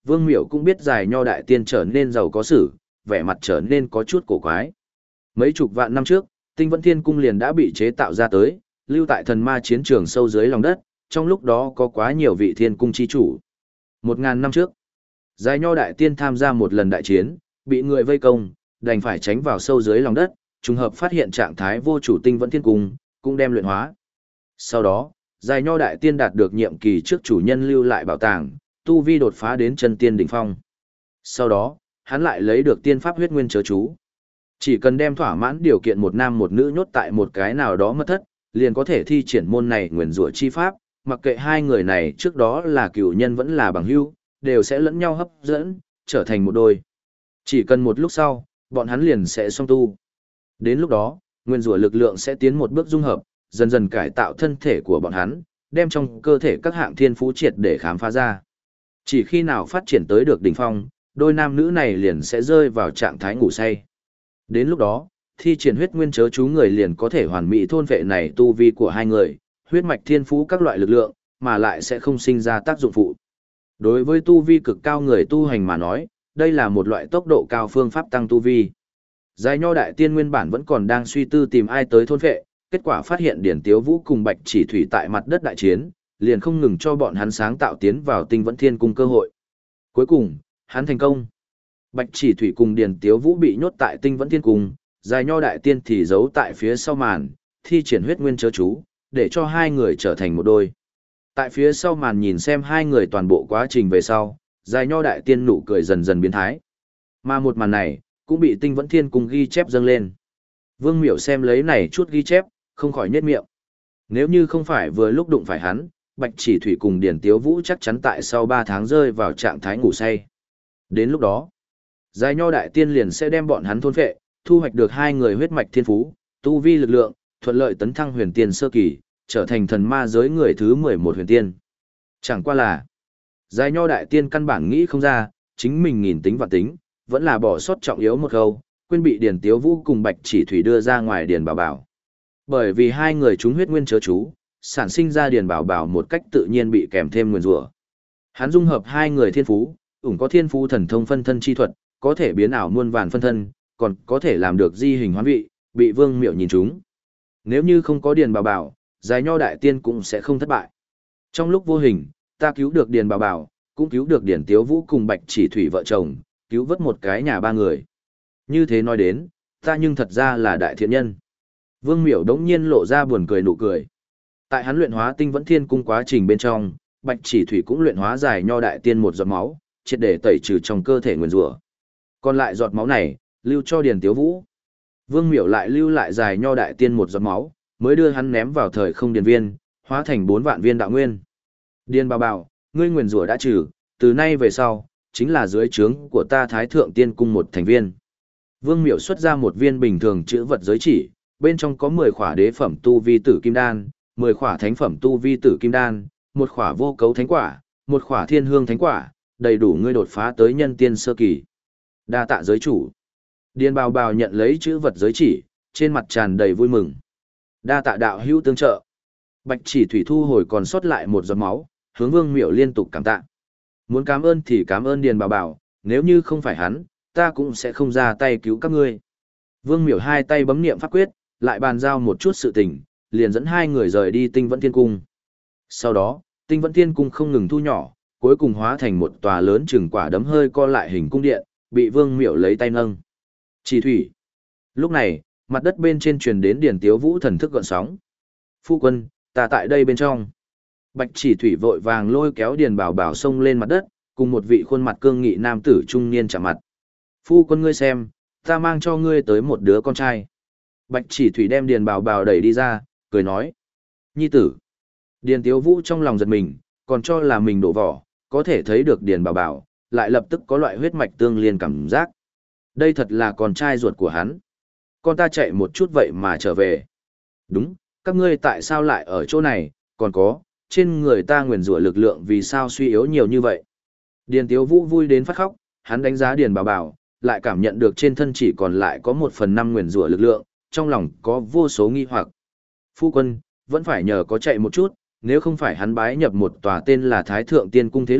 A: Vương Miểu cũng biết Giải Nho đại tiên trở nên giàu có sử, vẻ mặt trở nên có chút cổ quái. Mấy chục vạn năm trước, Tinh Vẫn Thiên Cung liền đã bị chế tạo ra tới, lưu tại thần ma chiến trường sâu dưới lòng đất, trong lúc đó có quá nhiều vị thiên cung chi chủ. 1000 năm trước, Giải Nho đại tiên tham gia một lần đại chiến, bị người vây công, đành phải tránh vào sâu dưới lòng đất, trùng hợp phát hiện trạng thái vô chủ Tinh Vẫn Thiên Cung, cũng đem luyện hóa. Sau đó, Giải Nho đại tiên đạt được nhiệm kỳ trước chủ nhân lưu lại bảo tàng, tu vi đột phá đến chân tiên đỉnh phong. Sau đó, hắn lại lấy được tiên pháp huyết nguyên chớ chú. Chỉ cần đem thỏa mãn điều kiện một nam một nữ nhốt tại một cái nào đó mất thất, liền có thể thi triển môn này nguyền rủa chi pháp, mặc kệ hai người này trước đó là cựu nhân vẫn là bằng hữu, đều sẽ lẫn nhau hấp dẫn, trở thành một đôi. Chỉ cần một lúc sau, bọn hắn liền sẽ song tu. Đến lúc đó, nguyên rủa lực lượng sẽ tiến một bước dung hợp, dần dần cải tạo thân thể của bọn hắn, đem trong cơ thể các hạng thiên phú triệt để khám phá ra. Chỉ khi nào phát triển tới được đỉnh phong, đôi nam nữ này liền sẽ rơi vào trạng thái ngủ say. Đến lúc đó, thi triển huyết nguyên chớ chú người liền có thể hoàn mỹ thôn vệ này tu vi của hai người, huyết mạch thiên phú các loại lực lượng, mà lại sẽ không sinh ra tác dụng phụ. Đối với tu vi cực cao người tu hành mà nói, đây là một loại tốc độ cao phương pháp tăng tu vi. Giải Nho đại tiên nguyên bản vẫn còn đang suy tư tìm ai tới thôn vệ, kết quả phát hiện Điển Tiếu Vũ cùng Bạch Chỉ Thủy tại mặt đất đại chiến, liền không ngừng cho bọn hắn sáng tạo tiến vào Tinh Vẫn Thiên Cung cơ hội. Cuối cùng, hắn thành công. Bạch Chỉ Thủy cùng Điền Tiếu Vũ bị nhốt tại Tinh Vẫn Thiên Cung, Giải Nho đại tiên thì giấu tại phía sau màn, thi triển huyết nguyên chớ chú, để cho hai người trở thành một đôi. Tại phía sau màn nhìn xem hai người toàn bộ quá trình về sau, Giải Nho đại tiên nụ cười dần dần biến thái. Mà một màn này, cũng bị Tinh Vẫn Thiên Cung ghi chép dâng lên. Vương Miểu xem lấy này chút ghi chép, không khỏi nhếch miệng. Nếu như không phải vừa lúc đụng phải hắn, Bạch Chỉ Thủy cùng Điền Tiếu Vũ chắc chắn tại sau 3 tháng rơi vào trạng thái ngủ say. Đến lúc đó, Giải Nho đại tiên liền sẽ đem bọn hắn thôn phệ, thu hoạch được hai người huyết mạch thiên phú, tu vi lực lượng, thuận lợi tấn thăng huyền tiên sơ kỳ, trở thành thần ma giới người thứ 11 huyền tiên. Chẳng qua là, Giải Nho đại tiên căn bản nghĩ không ra, chính mình nghìn tính vạn tính, vẫn là bỏ sót trọng yếu một câu, quên bị Điền Tiếu Vũ cùng Bạch Chỉ Thủy đưa ra ngoài Điền Bảo Bảo. Bởi vì hai người chúng huyết nguyên chớ chú, sản sinh ra Điền Bảo Bảo một cách tự nhiên bị kèm thêm nguyên rủa. Hắn dung hợp hai người thiên phú, ủng có thiên phú thần thông phân thân chi thuật, có thể biến ảo muôn vàn phân thân, còn có thể làm được di hình hoán vị, bị Vương Miệu nhìn trúng. Nếu như không có Điền Bảo Bảo, Giải Nho đại tiên cũng sẽ không thất bại. Trong lúc vô hình, ta cứu được Điền Bảo Bảo, cũng cứu được Điền Tiếu Vũ cùng Bạch Chỉ Thủy vợ chồng, cứu vớt một cái nhà 3 người. Như thế nói đến, ta nhưng thật ra là đại thiện nhân. Vương Miểu đống nhiên lộ ra buồn cười nụ cười. Tại hắn luyện hóa Tinh Vẫn Thiên Cung quá trình bên trong, Bạch Chỉ Thủy cũng luyện hóa Giải Nho đại tiên một giọt máu, triệt để tẩy trừ trong cơ thể nguyên rủa. Còn lại giọt máu này, lưu cho Điền Tiếu Vũ. Vương Miểu lại lưu lại Giải Nho đại tiên một giọt máu, mới đưa hắn ném vào thời không điền viên, hóa thành 4 vạn viên đạo nguyên. Điền Bảo Bảo, ngươi nguyên rủa đã trừ, từ nay về sau, chính là dưới trướng của ta Thái Thượng Tiên Cung một thành viên. Vương Miểu xuất ra một viên bình thường chữ vật giới chỉ, bên trong có 10 khỏa đế phẩm tu vi tử kim đan, 10 khỏa thánh phẩm tu vi tử kim đan, 1 khỏa vô cấu thánh quả, 1 khỏa thiên hương thánh quả, đầy đủ ngươi đột phá tới nhân tiên sơ kỳ. Đa tạ giới chủ. Điền Bảo Bảo nhận lấy chữ vật giới chỉ, trên mặt tràn đầy vui mừng. Đa tạ đạo hữu tương trợ. Bạch Chỉ Thủy thu hồi còn sót lại một giọt máu, hướng Vương Miểu liên tục cảm tạ. Muốn cảm ơn thì cảm ơn Điền Bảo Bảo, nếu như không phải hắn, ta cũng sẽ không ra tay cứu các ngươi. Vương Miểu hai tay bấm niệm pháp quyết, lại bàn giao một chút sự tình, liền dẫn hai người rời đi Tinh Vẫn Thiên Cung. Sau đó, Tinh Vẫn Thiên Cung không ngừng thu nhỏ, cuối cùng hóa thành một tòa lớn chừng quả đấm hơi co lại hình cung điện, bị Vương Miểu lấy tay nâng. Chỉ Thủy. Lúc này, mặt đất bên trên truyền đến Điền Tiếu Vũ thần thức gợn sóng. Phu quân, ta tại đây bên trong. Bạch Chỉ Thủy vội vàng lôi kéo Điền Bảo Bảo xông lên mặt đất, cùng một vị khuôn mặt cương nghị nam tử trung niên chạm mặt. Phu quân ngươi xem, ta mang cho ngươi tới một đứa con trai. Bạch Chỉ Thủy đem Điền Bảo Bảo đẩy đi ra, cười nói. Nhi tử. Điền Tiếu Vũ trong lòng giật mình, còn cho là mình đổ vỏ, có thể thấy được Điền Bảo Bảo, lại lập tức có loại huyết mạch tương liên cảm giác. Đây thật là con trai ruột của hắn. Con ta chạy một chút vậy mà trở về. Đúng, các ngươi tại sao lại ở chỗ này, còn có, trên người ta nguyền rủa lực lượng vì sao suy yếu nhiều như vậy. Điền Tiếu Vũ vui đến phát khóc, hắn đánh giá Điền Bảo Bảo, lại cảm nhận được trên thân chỉ còn lại có 1/5 nguyền rủa lực lượng, trong lòng có vô số nghi hoặc. Phu quân, vẫn phải nhờ có chạy một chút, nếu không phải hắn bái nhập một tòa tên là Thái Thượng Tiên Cung thế lực,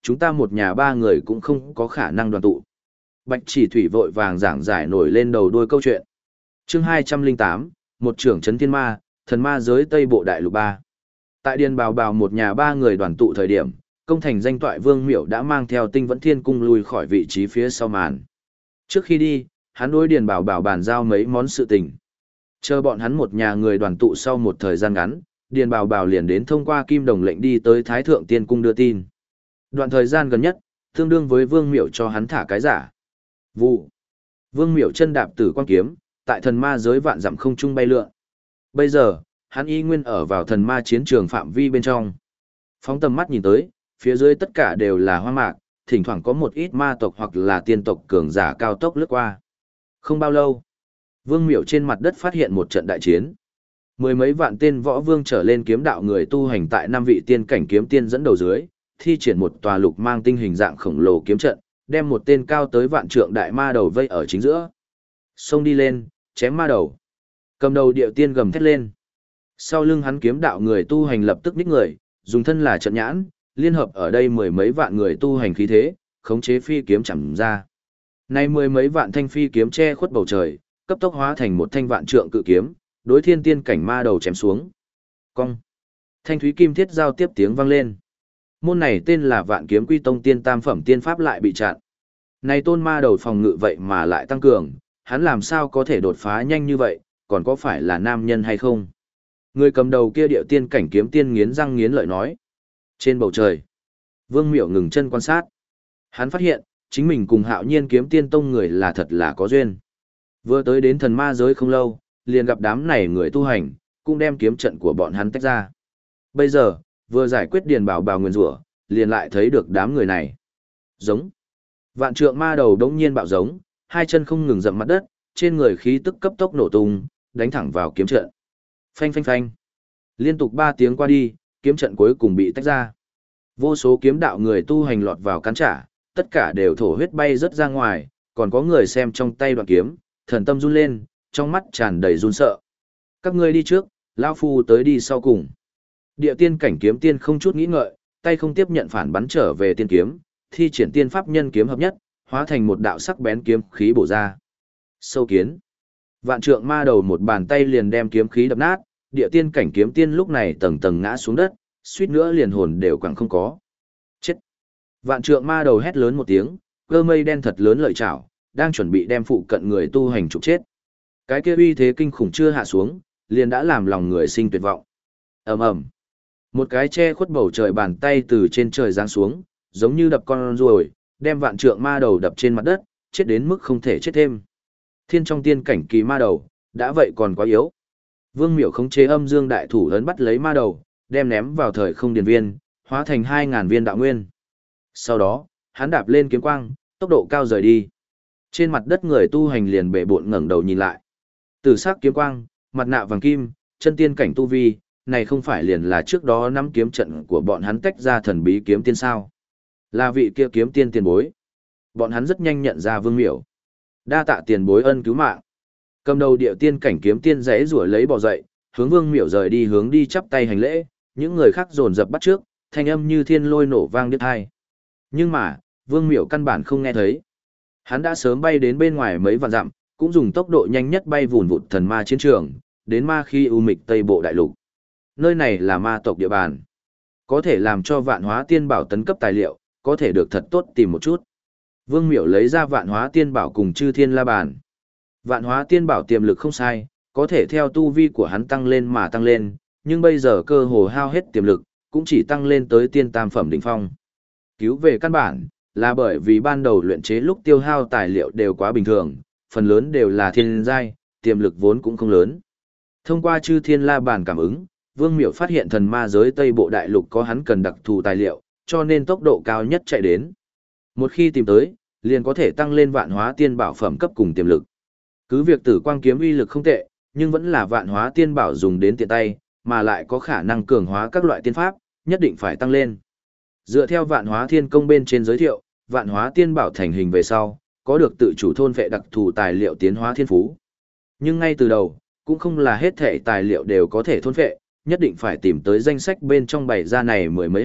A: chúng ta một nhà ba người cũng không có khả năng đoàn tụ. Bạch Chỉ Thủy vội vàng giảng giải nổi lên đầu đuôi câu chuyện. Chương 208, một trưởng trấn thiên ma, thần ma giới Tây Bộ Đại Lục 3. Tại Điền Bào Bào một nhà ba người đoàn tụ thời điểm, công thành danh toại Vương Miểu đã mang theo Tinh Vẫn Thiên Cung lui khỏi vị trí phía sau màn. Trước khi đi, hắn đối Điền Bào Bào bàn giao mấy món sự tình. Chờ bọn hắn một nhà người đoàn tụ sau một thời gian ngắn, Điền Bào Bào liền đến thông qua Kim Đồng lệnh đi tới Thái Thượng Tiên Cung đưa tin. Đoạn thời gian gần nhất, tương đương với Vương Miểu cho hắn thả cái giả. Vụ. Vương Miểu chân đạp tử quan kiếm, tại thần ma giới vạn dặm không trung bay lượn. Bây giờ, hắn y nguyên ở vào thần ma chiến trường phạm vi bên trong. Phóng tầm mắt nhìn tới, phía dưới tất cả đều là hoang mạc, thỉnh thoảng có một ít ma tộc hoặc là tiên tộc cường giả cao tốc lướt qua. Không bao lâu, Vương Miểu trên mặt đất phát hiện một trận đại chiến. Mười mấy vạn tên võ vương trở lên kiếm đạo người tu hành tại 5 vị tiên cảnh kiếm tiên dẫn đầu dưới, thi triển một tòa lục mang tinh hình dạng khổng lồ kiếm trận, đem một tên cao tới vạn trượng đại ma đầu vây ở chính giữa. Xông đi lên, chém ma đầu. Cầm đầu điệu tiên gầm thét lên. Sau lưng hắn kiếm đạo người tu hành lập tức ních người, dùng thân là trận nhãn, liên hợp ở đây mười mấy vạn người tu hành khí thế, khống chế phi kiếm chầm ra. Nay mười mấy vạn thanh phi kiếm che khuất bầu trời, cấp tốc hóa thành một thanh vạn trượng cự kiếm, đối thiên tiên cảnh ma đầu chém xuống. Cong. Thanh thúy kim thiết giao tiếp tiếng vang lên. Môn này tên là Vạn Kiếm Quy Tông tiên tam phẩm tiên pháp lại bị chặn. Này tôn ma đầu phòng ngự vậy mà lại tăng cường, hắn làm sao có thể đột phá nhanh như vậy, còn có phải là nam nhân hay không? Người cầm đầu kia điệu tiên cảnh kiếm tiên nghiến răng nghiến lợi nói. Trên bầu trời, Vương Miểu ngừng chân quan sát. Hắn phát hiện, chính mình cùng Hạo Nhiên kiếm tiên tông người là thật là có duyên. Vừa tới đến thần ma giới không lâu, liền gặp đám này người tu hành, cũng đem kiếm trận của bọn hắn tách ra. Bây giờ, vừa giải quyết Điền Bảo Bào nguyên rủa, liền lại thấy được đám người này. Giống. Vạn trượng ma đầu đống nhiên bạo giống, hai chân không ngừng dậm mặt đất, trên người khí tức cấp tốc nổ tung, đánh thẳng vào kiếm trận. Phanh phanh phanh. Liên tục 3 tiếng qua đi, kiếm trận cuối cùng bị tách ra. Vô số kiếm đạo người tu hành lọt vào cắn trả, tất cả đều thổ huyết bay rất ra ngoài, còn có người xem trong tay đoạn kiếm, thần tâm run lên, trong mắt tràn đầy run sợ. Các ngươi đi trước, lão phu tới đi sau cùng. Địa tiên cảnh kiếm tiên không chút nghĩ ngợi, tay không tiếp nhận phản bắn trở về tiên kiếm, thi triển tiên pháp nhân kiếm hợp nhất, hóa thành một đạo sắc bén kiếm khí bổ ra. Sâu kiến. Vạn trượng ma đầu một bàn tay liền đem kiếm khí đập nát, địa tiên cảnh kiếm tiên lúc này tầng tầng ngã xuống đất, suýt nữa liền hồn đều quẳng không có. Chết. Vạn trượng ma đầu hét lớn một tiếng, cơ mây đen thật lớn lợi chảo, đang chuẩn bị đem phụ cận người tu hành trục chết. Cái kia uy thế kinh khủng chưa hạ xuống, liền đã làm lòng người sinh tuyệt vọng. Ầm ầm. Một cái che khuất bầu trời bàn tay từ trên trời giáng xuống, giống như đập con ruồi, đem vạn trượng ma đầu đập trên mặt đất, chết đến mức không thể chết thêm. Thiên trong tiên cảnh kỳ ma đầu, đã vậy còn quá yếu. Vương Miểu khống chế âm dương đại thủ ấn bắt lấy ma đầu, đem ném vào thời không điền viên, hóa thành 2000 viên đạo nguyên. Sau đó, hắn đạp lên kiếm quang, tốc độ cao rời đi. Trên mặt đất người tu hành liền bệ bội ngẩng đầu nhìn lại. Tử sắc kiếm quang, mặt nạ vàng kim, chân tiên cảnh tu vi, này không phải liền là trước đó nắm kiếm trận của bọn hắn tách ra thần bí kiếm tiên sao? Là vị kia kiếm tiên tiền bối. Bọn hắn rất nhanh nhận ra Vương Miểu. Đa tạ tiền bối ân cứu mạng. Cầm đầu điệu tiên cảnh kiếm tiên rẽ rủa lấy bò dậy, hướng Vương Miểu rời đi hướng đi chắp tay hành lễ, những người khác dồn dập bắt trước, thanh âm như thiên lôi nổ vang điếc tai. Nhưng mà, Vương Miểu căn bản không nghe thấy. Hắn đã sớm bay đến bên ngoài mấy vạn dặm, cũng dùng tốc độ nhanh nhất bay vùn vụt thần ma chiến trường, đến ma khi u mịch Tây Bộ Đại Lục. Nơi này là ma tộc địa bàn. Có thể làm cho Vạn Hóa Tiên Bảo tấn cấp tài liệu, có thể được thật tốt tìm một chút. Vương Miểu lấy ra Vạn Hóa Tiên Bảo cùng Chư Thiên La Bàn. Vạn Hóa Tiên Bảo tiềm lực không sai, có thể theo tu vi của hắn tăng lên mà tăng lên, nhưng bây giờ cơ hồ hao hết tiềm lực, cũng chỉ tăng lên tới tiên tam phẩm đỉnh phong. Cứu về căn bản, là bởi vì ban đầu luyện chế lúc tiêu hao tài liệu đều quá bình thường, phần lớn đều là thiên giai, tiềm lực vốn cũng không lớn. Thông qua Chư Thiên La Bàn cảm ứng, Vương Miểu phát hiện thần ma giới Tây Bộ Đại Lục có hắn cần đặc thù tài liệu, cho nên tốc độ cao nhất chạy đến. Một khi tìm tới, liền có thể tăng lên Vạn Hóa Tiên Bảo phẩm cấp cùng tiềm lực. Cứ việc Tử Quang kiếm uy lực không tệ, nhưng vẫn là Vạn Hóa Tiên Bảo dùng đến tiện tay, mà lại có khả năng cường hóa các loại tiên pháp, nhất định phải tăng lên. Dựa theo Vạn Hóa Thiên Công bên trên giới thiệu, Vạn Hóa Tiên Bảo thành hình về sau, có được tự chủ thôn vệ đặc thù tài liệu tiến hóa thiên phú. Nhưng ngay từ đầu, cũng không là hết thể tài liệu đều có thể thôn vệ, nhất định phải tìm tới danh sách bên trong bày ra này mười mấy hạng,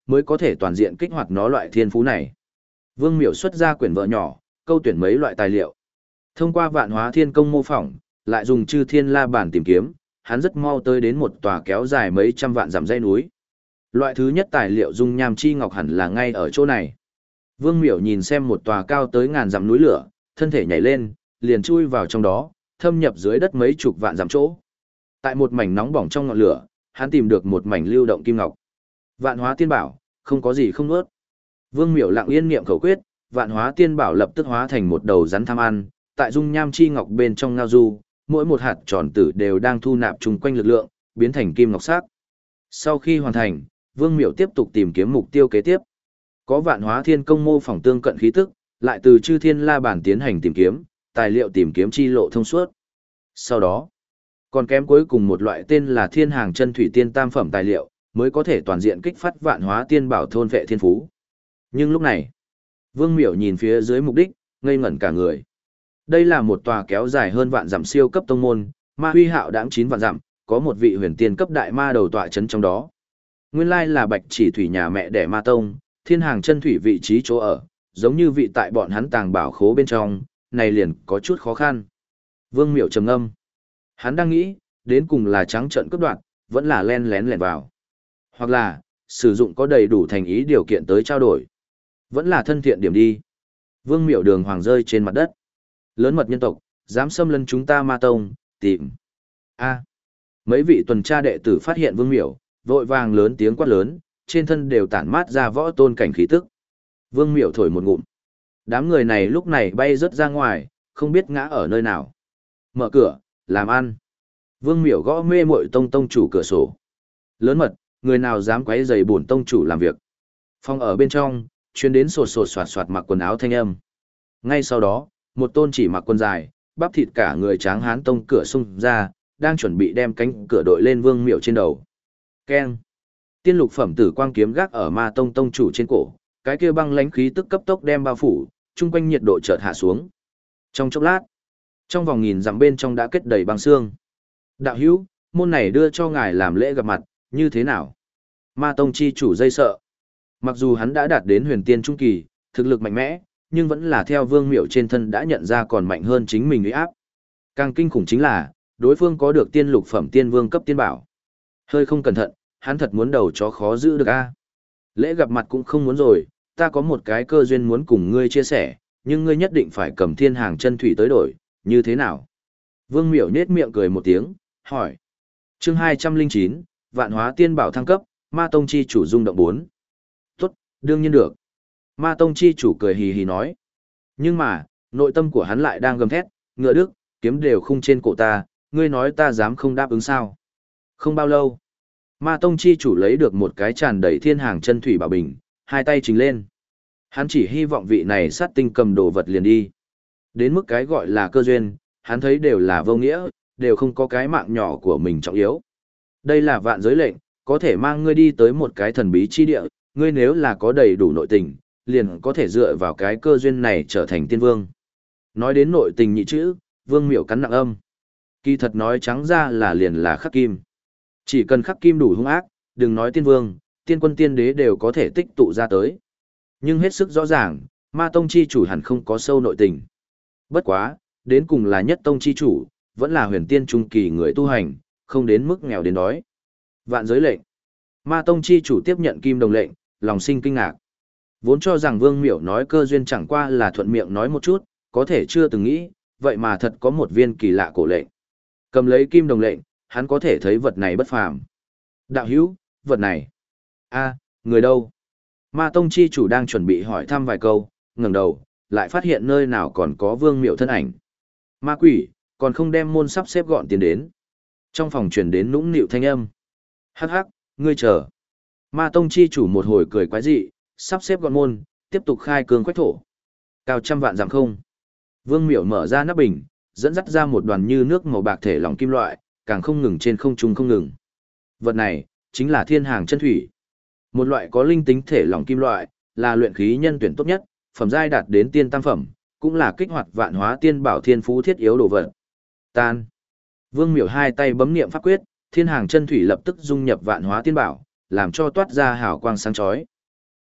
A: mới có thể toàn diện kích hoạt nó loại thiên phú này. Vương Miểu xuất ra quyển vợ nhỏ, câu tuyển mấy loại tài liệu. Thông qua Vạn Hóa Thiên Công mô phỏng, lại dùng Chư Thiên La Bản tìm kiếm, hắn rất mau tới đến một tòa kéo dài mấy trăm vạn dặm dãy núi. Loại thứ nhất tài liệu dung nham chi ngọc hẳn là ngay ở chỗ này. Vương Miểu nhìn xem một tòa cao tới ngàn dặm núi lửa, thân thể nhảy lên, liền chui vào trong đó, thâm nhập dưới đất mấy chục vạn dặm chỗ. Tại một mảnh nóng bỏng trong ngọn lửa, hắn tìm được một mảnh lưu động kim ngọc. Vạn Hóa Tiên Bảo, không có gì không nuốt. Vương Miểu lặng yên niệm khẩu quyết, Vạn Hóa Tiên Bảo lập tức hóa thành một đầu rắn tham ăn, tại dung nham chi ngọc bên trong ngao du, mỗi một hạt tròn tử đều đang thu nạp chung quanh lực lượng, biến thành kim ngọc sắc. Sau khi hoàn thành, Vương Miểu tiếp tục tìm kiếm mục tiêu kế tiếp. Có Vạn Hóa Thiên Công mô phỏng tương cận khí tức, lại từ Chư Thiên La Bản tiến hành tìm kiếm, tài liệu tìm kiếm chi lộ thông suốt. Sau đó, còn kém cuối cùng một loại tên là Thiên Hàng Chân Thủy Tiên tam phẩm tài liệu, mới có thể toàn diện kích phát Vạn Hóa Tiên Bảo thôn vệ thiên phú. Nhưng lúc này, Vương Miểu nhìn phía dưới mục đích, ngây ngẩn cả người. Đây là một tòa kéo dài hơn vạn dặm siêu cấp tông môn, ma huy hạo đãng 9 vạn dặm, có một vị huyền tiên cấp đại ma đầu tọa chấn trong đó. Nguyên lai là Bạch Chỉ Thủy nhà mẹ đẻ ma tông, Thiên Hàng Chân Thủy vị trí chỗ ở, giống như vị tại bọn hắn tàng bảo khố bên trong, này liền có chút khó khăn. Vương Miểu trầm ngâm. Hắn đang nghĩ, đến cùng là trắng trợn cướp đoạt, vẫn là len lén lẻn vào. Hoặc là, sử dụng có đầy đủ thành ý điều kiện tới trao đổi. Vẫn là thân thiện điểm đi. Vương Miểu đường hoàng rơi trên mặt đất. Lớn mật nhân tộc, dám xâm lấn chúng ta ma tông, tìm. Mấy vị tuần tra đệ tử phát hiện Vương Miểu, vội vàng lớn tiếng quát lớn, trên thân đều tản mát ra võ tôn cảnh khí tức. Vương Miểu thổi một ngụm. Đám người này lúc này bay rớt ra ngoài, không biết ngã ở nơi nào. Mở cửa, làm ăn. Vương Miểu gõ mê muội tông chủ cửa sổ. Lớn mật, người nào dám quấy rầy bổn tông chủ làm việc. Phòng ở bên trong, chuyên đến sột sột soạt soạt mặc quần áo thanh âm. Ngay sau đó, một tôn chỉ mặc quần dài, bắp thịt cả người tráng hán tông cửa xung ra, đang chuẩn bị đem cánh cửa đội lên Vương Miểu trên đầu. Keng. Tiên lục phẩm tử quang kiếm gác ở ma tông tông chủ trên cổ, cái kia băng lãnh khí tức cấp tốc đem bao phủ, chung quanh nhiệt độ chợt hạ xuống. Trong chốc lát, trong vòng nghìn dặm bên trong đã kết đầy băng xương. Đạo hữu, môn này đưa cho ngài làm lễ gặp mặt, như thế nào? Ma tông chi chủ dây sợ. Mặc dù hắn đã đạt đến huyền tiên trung kỳ, thực lực mạnh mẽ, nhưng vẫn là theo Vương Miểu trên thân đã nhận ra còn mạnh hơn chính mình uy áp. Càng kinh khủng chính là, đối phương có được tiên lục phẩm tiên vương cấp tiên bảo. Hơi không cẩn thận, hắn thật muốn đầu chó khó giữ được a. Lễ gặp mặt cũng không muốn rồi, ta có một cái cơ duyên muốn cùng ngươi chia sẻ, nhưng ngươi nhất định phải cầm Thiên Hàng Chân Thủy tới đổi, như thế nào? Vương Miểu nhếch miệng cười một tiếng, hỏi. Chương 209, Vạn Hóa Tiên Bảo thăng cấp, Ma Tông chi chủ rung động 4. Tốt, đương nhiên được. Ma Tông chi chủ cười hì hì nói. Nhưng mà, nội tâm của hắn lại đang gầm thét, ngựa đức, kiếm đều khung trên cổ ta, ngươi nói ta dám không đáp ứng sao? Không bao lâu, Ma Tông chi chủ lấy được một cái tràn đầy Thiên Hàng Chân Thủy bảo bình, hai tay trình lên. Hắn chỉ hy vọng vị này sát tinh cầm đồ vật liền đi. Đến mức cái gọi là cơ duyên, hắn thấy đều là vô nghĩa, đều không có cái mạng nhỏ của mình trọng yếu. Đây là vạn giới lệnh, có thể mang ngươi đi tới một cái thần bí chi địa, ngươi nếu là có đầy đủ nội tình, liền có thể dựa vào cái cơ duyên này trở thành tiên vương. Nói đến nội tình nhị chữ, Vương Miểu cắn nặng âm. Kỳ thật nói trắng ra là liền là khắc kim. Chỉ cần khắc kim đủ hung ác, đừng nói tiên vương, tiên quân tiên đế đều có thể tích tụ ra tới. Nhưng hết sức rõ ràng, Ma Tông chi chủ hẳn không có sâu nội tình. Bất quá, đến cùng là nhất tông chi chủ, vẫn là huyền tiên trung kỳ người tu hành, không đến mức nghèo đến đói. Vạn giới lệnh. Ma Tông chi chủ tiếp nhận kim đồng lệnh, lòng sinh kinh ngạc. Vốn cho rằng Vương Miểu nói cơ duyên chẳng qua là thuận miệng nói một chút, có thể chưa từng nghĩ, vậy mà thật có một viên kỳ lạ cổ lệnh. Cầm lấy kim đồng lệnh, hắn có thể thấy vật này bất phàm. Đạo hữu, vật này. Người đâu? Ma Tông chi chủ đang chuẩn bị hỏi thăm vài câu, ngẩng đầu, lại phát hiện nơi nào còn có Vương Miểu thân ảnh. Ma quỷ, còn không đem môn sắp xếp gọn tiến đến. Trong phòng truyền đến nũng nịu thanh âm. Hắc hắc, ngươi chờ. Ma Tông chi chủ một hồi cười quái dị, sắp xếp gọn môn, tiếp tục khai cương quách thổ. Cao trăm vạn giảm không. Vương Miểu mở ra nắp bình, dẫn dắt ra một đoàn như nước màu bạc thể lỏng kim loại, càng không ngừng trên không trung không ngừng. Vật này, chính là Thiên Hàng Chân Thủy. Một loại có linh tính thể lỏng kim loại, là luyện khí nhân tuyển tốt nhất, phẩm giai đạt đến tiên tam phẩm, cũng là kích hoạt Vạn Hóa Tiên Bảo thiên phú thiết yếu đồ vật. Tan. Vương Miểu hai tay bấm niệm pháp quyết, Thiên Hàng Chân Thủy lập tức dung nhập Vạn Hóa Tiên Bảo, làm cho toát ra hào quang sáng chói.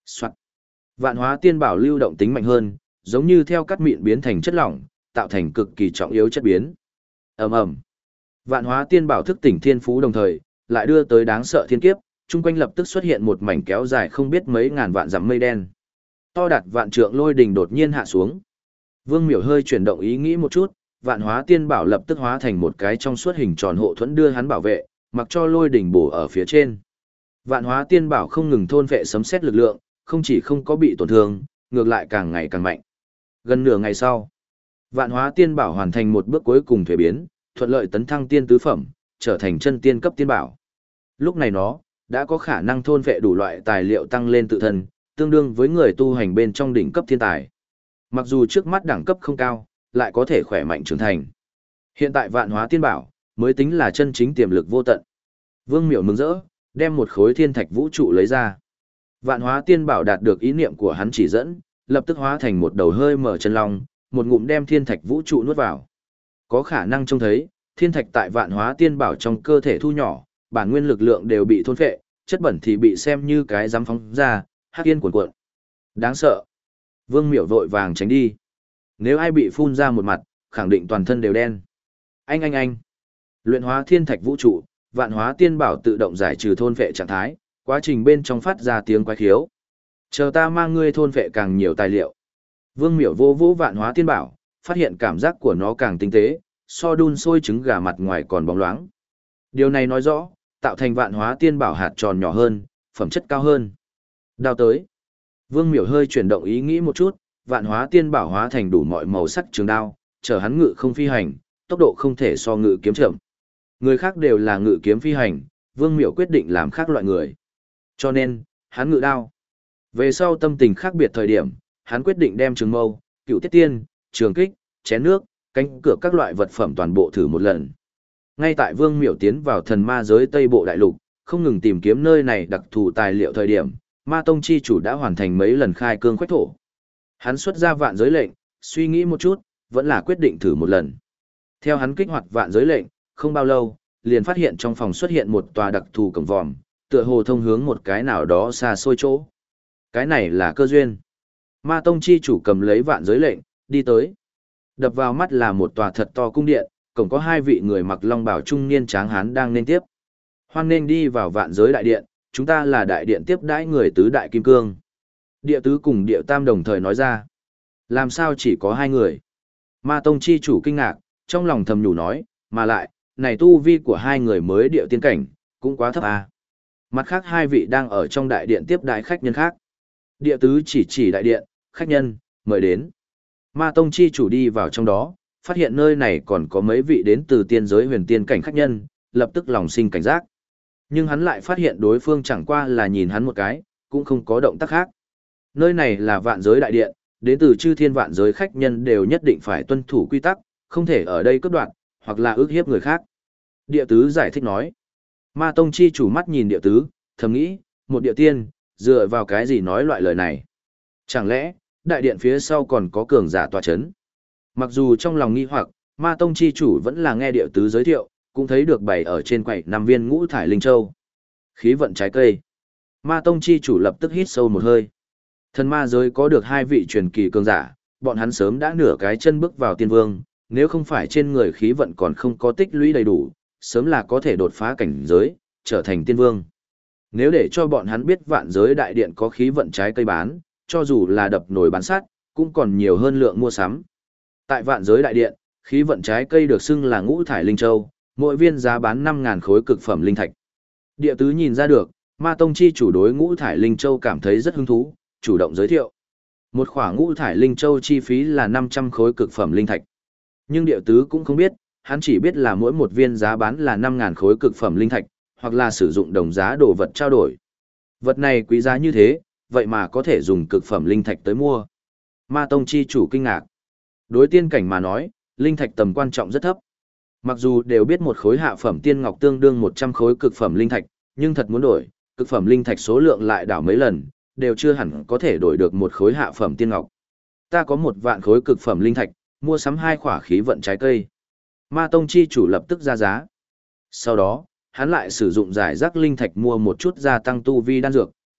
A: Soạt. Vạn hóa tiên bảo lưu động tính mạnh hơn, giống như theo cắt mịn biến thành chất lỏng, tạo thành cực kỳ trọng yếu chất biến. Ầm ầm. Vạn hóa tiên bảo thức tỉnh thiên phú đồng thời, lại đưa tới đáng sợ thiên kiếp, chung quanh lập tức xuất hiện một mảnh kéo dài không biết mấy ngàn vạn dặm mây đen. To đạt vạn trượng lôi đình đột nhiên hạ xuống. Vương Miểu hơi chuyển động ý nghĩ một chút, vạn hóa tiên bảo lập tức hóa thành một cái trong suốt hình tròn hộ thuẫn đưa hắn bảo vệ, mặc cho lôi đình bổ ở phía trên. Vạn hóa tiên bảo không ngừng thôn vệ sấm sét lực lượng, không chỉ không có bị tổn thương, ngược lại càng ngày càng mạnh. Gần nửa ngày sau, vạn hóa tiên bảo hoàn thành một bước cuối cùng thuế biến, thuận lợi tấn thăng tiên tứ phẩm, trở thành chân tiên cấp tiên bảo. Lúc này nó đã có khả năng thôn vệ đủ loại tài liệu tăng lên tự thân, tương đương với người tu hành bên trong đỉnh cấp thiên tài. Mặc dù trước mắt đẳng cấp không cao, lại có thể khỏe mạnh trưởng thành. Hiện tại vạn hóa tiên bảo mới tính là chân chính tiềm lực vô tận. Vương Miểu mừng rỡ, đem một khối thiên thạch vũ trụ lấy ra. Vạn hóa tiên bảo đạt được ý niệm của hắn chỉ dẫn, lập tức hóa thành một đầu hơi mở chân long, một ngụm đem thiên thạch vũ trụ nuốt vào. Có khả năng trông thấy, thiên thạch tại vạn hóa tiên bảo trong cơ thể thu nhỏ, bản nguyên lực lượng đều bị thôn phệ, chất bẩn thì bị xem như cái giám phóng ra, hắc yên cuồn cuộn. Đáng sợ. Vương Miểu vội vàng tránh đi. Nếu ai bị phun ra một mặt, khẳng định toàn thân đều đen. Anh. Luyện hóa thiên thạch vũ trụ, vạn hóa tiên bảo tự động giải trừ thôn phệ trạng thái, quá trình bên trong phát ra tiếng quái khiếu. Chờ ta mang ngươi thôn phệ càng nhiều tài liệu. Vương Miểu vô vũ vạn hóa tiên bảo, phát hiện cảm giác của nó càng tinh tế, so đun sôi trứng gà mặt ngoài còn bóng loáng. Điều này nói rõ, tạo thành vạn hóa tiên bảo hạt tròn nhỏ hơn, phẩm chất cao hơn. Đao tới. Vương Miểu hơi chuyển động ý nghĩ một chút, vạn hóa tiên bảo hóa thành đủ mọi màu sắc trường đao, chở hắn ngự không phi hành, tốc độ không thể so ngự kiếm chậm. Người khác đều là ngự kiếm phi hành, Vương Miểu quyết định làm khác loại người. Cho nên, hắn ngự đao. Về sau tâm tình khác biệt thời điểm, hắn quyết định đem trường mâu, cựu tiết tiên, trường kích, chén nước, cánh cửa các loại vật phẩm toàn bộ thử một lần. Ngay tại Vương Miểu tiến vào thần ma giới Tây Bộ Đại Lục, không ngừng tìm kiếm nơi này đặc thù tài liệu thời điểm, Ma Tông chi chủ đã hoàn thành mấy lần khai cương khoách thổ. Hắn xuất ra vạn giới lệnh, suy nghĩ một chút, vẫn là quyết định thử một lần. Theo hắn kích hoạt vạn giới lệnh, không bao lâu, liền phát hiện trong phòng xuất hiện một tòa đặc thù cổng vòm, tựa hồ thông hướng một cái nào đó xa xôi chỗ. Cái này là cơ duyên. Ma Tông chi chủ cầm lấy vạn giới lệnh, đi tới. Đập vào mắt là một tòa thật to cung điện, cổng có hai vị người mặc long bào trung niên tráng hán đang nên tiếp. Hoan nên đi vào vạn giới đại điện, chúng ta là đại điện tiếp đãi người tứ đại kim cương. Địa tứ cùng địa tam đồng thời nói ra. Làm sao chỉ có hai người? Ma Tông chi chủ kinh ngạc, trong lòng thầm nhủ nói, mà lại, này tu vi của hai người mới địa tiên cảnh, cũng quá thấp à. Mặt khác hai vị đang ở trong đại điện tiếp đãi khách nhân khác. Địa tứ chỉ đại điện, khách nhân, mời đến. Ma Tông chi chủ đi vào trong đó, phát hiện nơi này còn có mấy vị đến từ tiên giới huyền tiên cảnh khách nhân, lập tức lòng sinh cảnh giác. Nhưng hắn lại phát hiện đối phương chẳng qua là nhìn hắn một cái, cũng không có động tác khác. Nơi này là vạn giới đại điện, đến từ chư thiên vạn giới khách nhân đều nhất định phải tuân thủ quy tắc, không thể ở đây cướp đoạt, hoặc là ức hiếp người khác. Địa tứ giải thích nói. Ma Tông chi chủ mắt nhìn địa tứ, thầm nghĩ, một địa tiên, dựa vào cái gì nói loại lời này? Chẳng lẽ, đại điện phía sau còn có cường giả tọa chấn? Mặc dù trong lòng nghi hoặc, Ma Tông chi chủ vẫn là nghe địa tứ giới thiệu, cũng thấy được bày ở trên quầy 5 viên ngũ thải linh châu. Khí vận trái cây. Ma Tông chi chủ lập tức hít sâu một hơi. Thần ma giới có được hai vị truyền kỳ cường giả, bọn hắn sớm đã nửa cái chân bước vào tiên vương, nếu không phải trên người khí vận còn không có tích lũy đầy đủ, sớm là có thể đột phá cảnh giới, trở thành tiên vương. Nếu để cho bọn hắn biết vạn giới đại điện có khí vận trái cây bán, cho dù là đập nồi bán sắt, cũng còn nhiều hơn lượng mua sắm. Tại vạn giới đại điện, khí vận trái cây được xưng là ngũ thải linh châu, mỗi viên giá bán 5.000 khối cực phẩm linh thạch. Địa tứ nhìn ra được, Ma Tông chi chủ đối ngũ thải linh châu cảm thấy rất hứng thú, chủ động giới thiệu. Một khoả ngũ thải linh châu chi phí là 500 khối cực phẩm linh thạch. Nhưng địa tứ cũng không biết, hắn chỉ biết là mỗi một viên giá bán là 5.000 khối cực phẩm linh thạch, hoặc là sử dụng đồng giá đồ vật trao đổi. Vật này quý giá như thế, vậy mà có thể dùng cực phẩm linh thạch tới mua. Ma Tông chi chủ kinh ngạc. Đối tiên cảnh mà nói, linh thạch tầm quan trọng rất thấp. Mặc dù đều biết một khối hạ phẩm tiên ngọc tương đương 100 khối cực phẩm linh thạch, nhưng thật muốn đổi, cực phẩm linh thạch số lượng lại đảo mấy lần, đều chưa hẳn có thể đổi được một khối hạ phẩm tiên ngọc. Ta có 1.000 khối cực phẩm linh thạch, mua sắm 2 khỏa khí vận trái cây. Ma Tông chi chủ lập tức ra giá. Sau đó, hắn lại sử dụng giải rác linh thạch mua một chút gia tăng tu vi đan dược,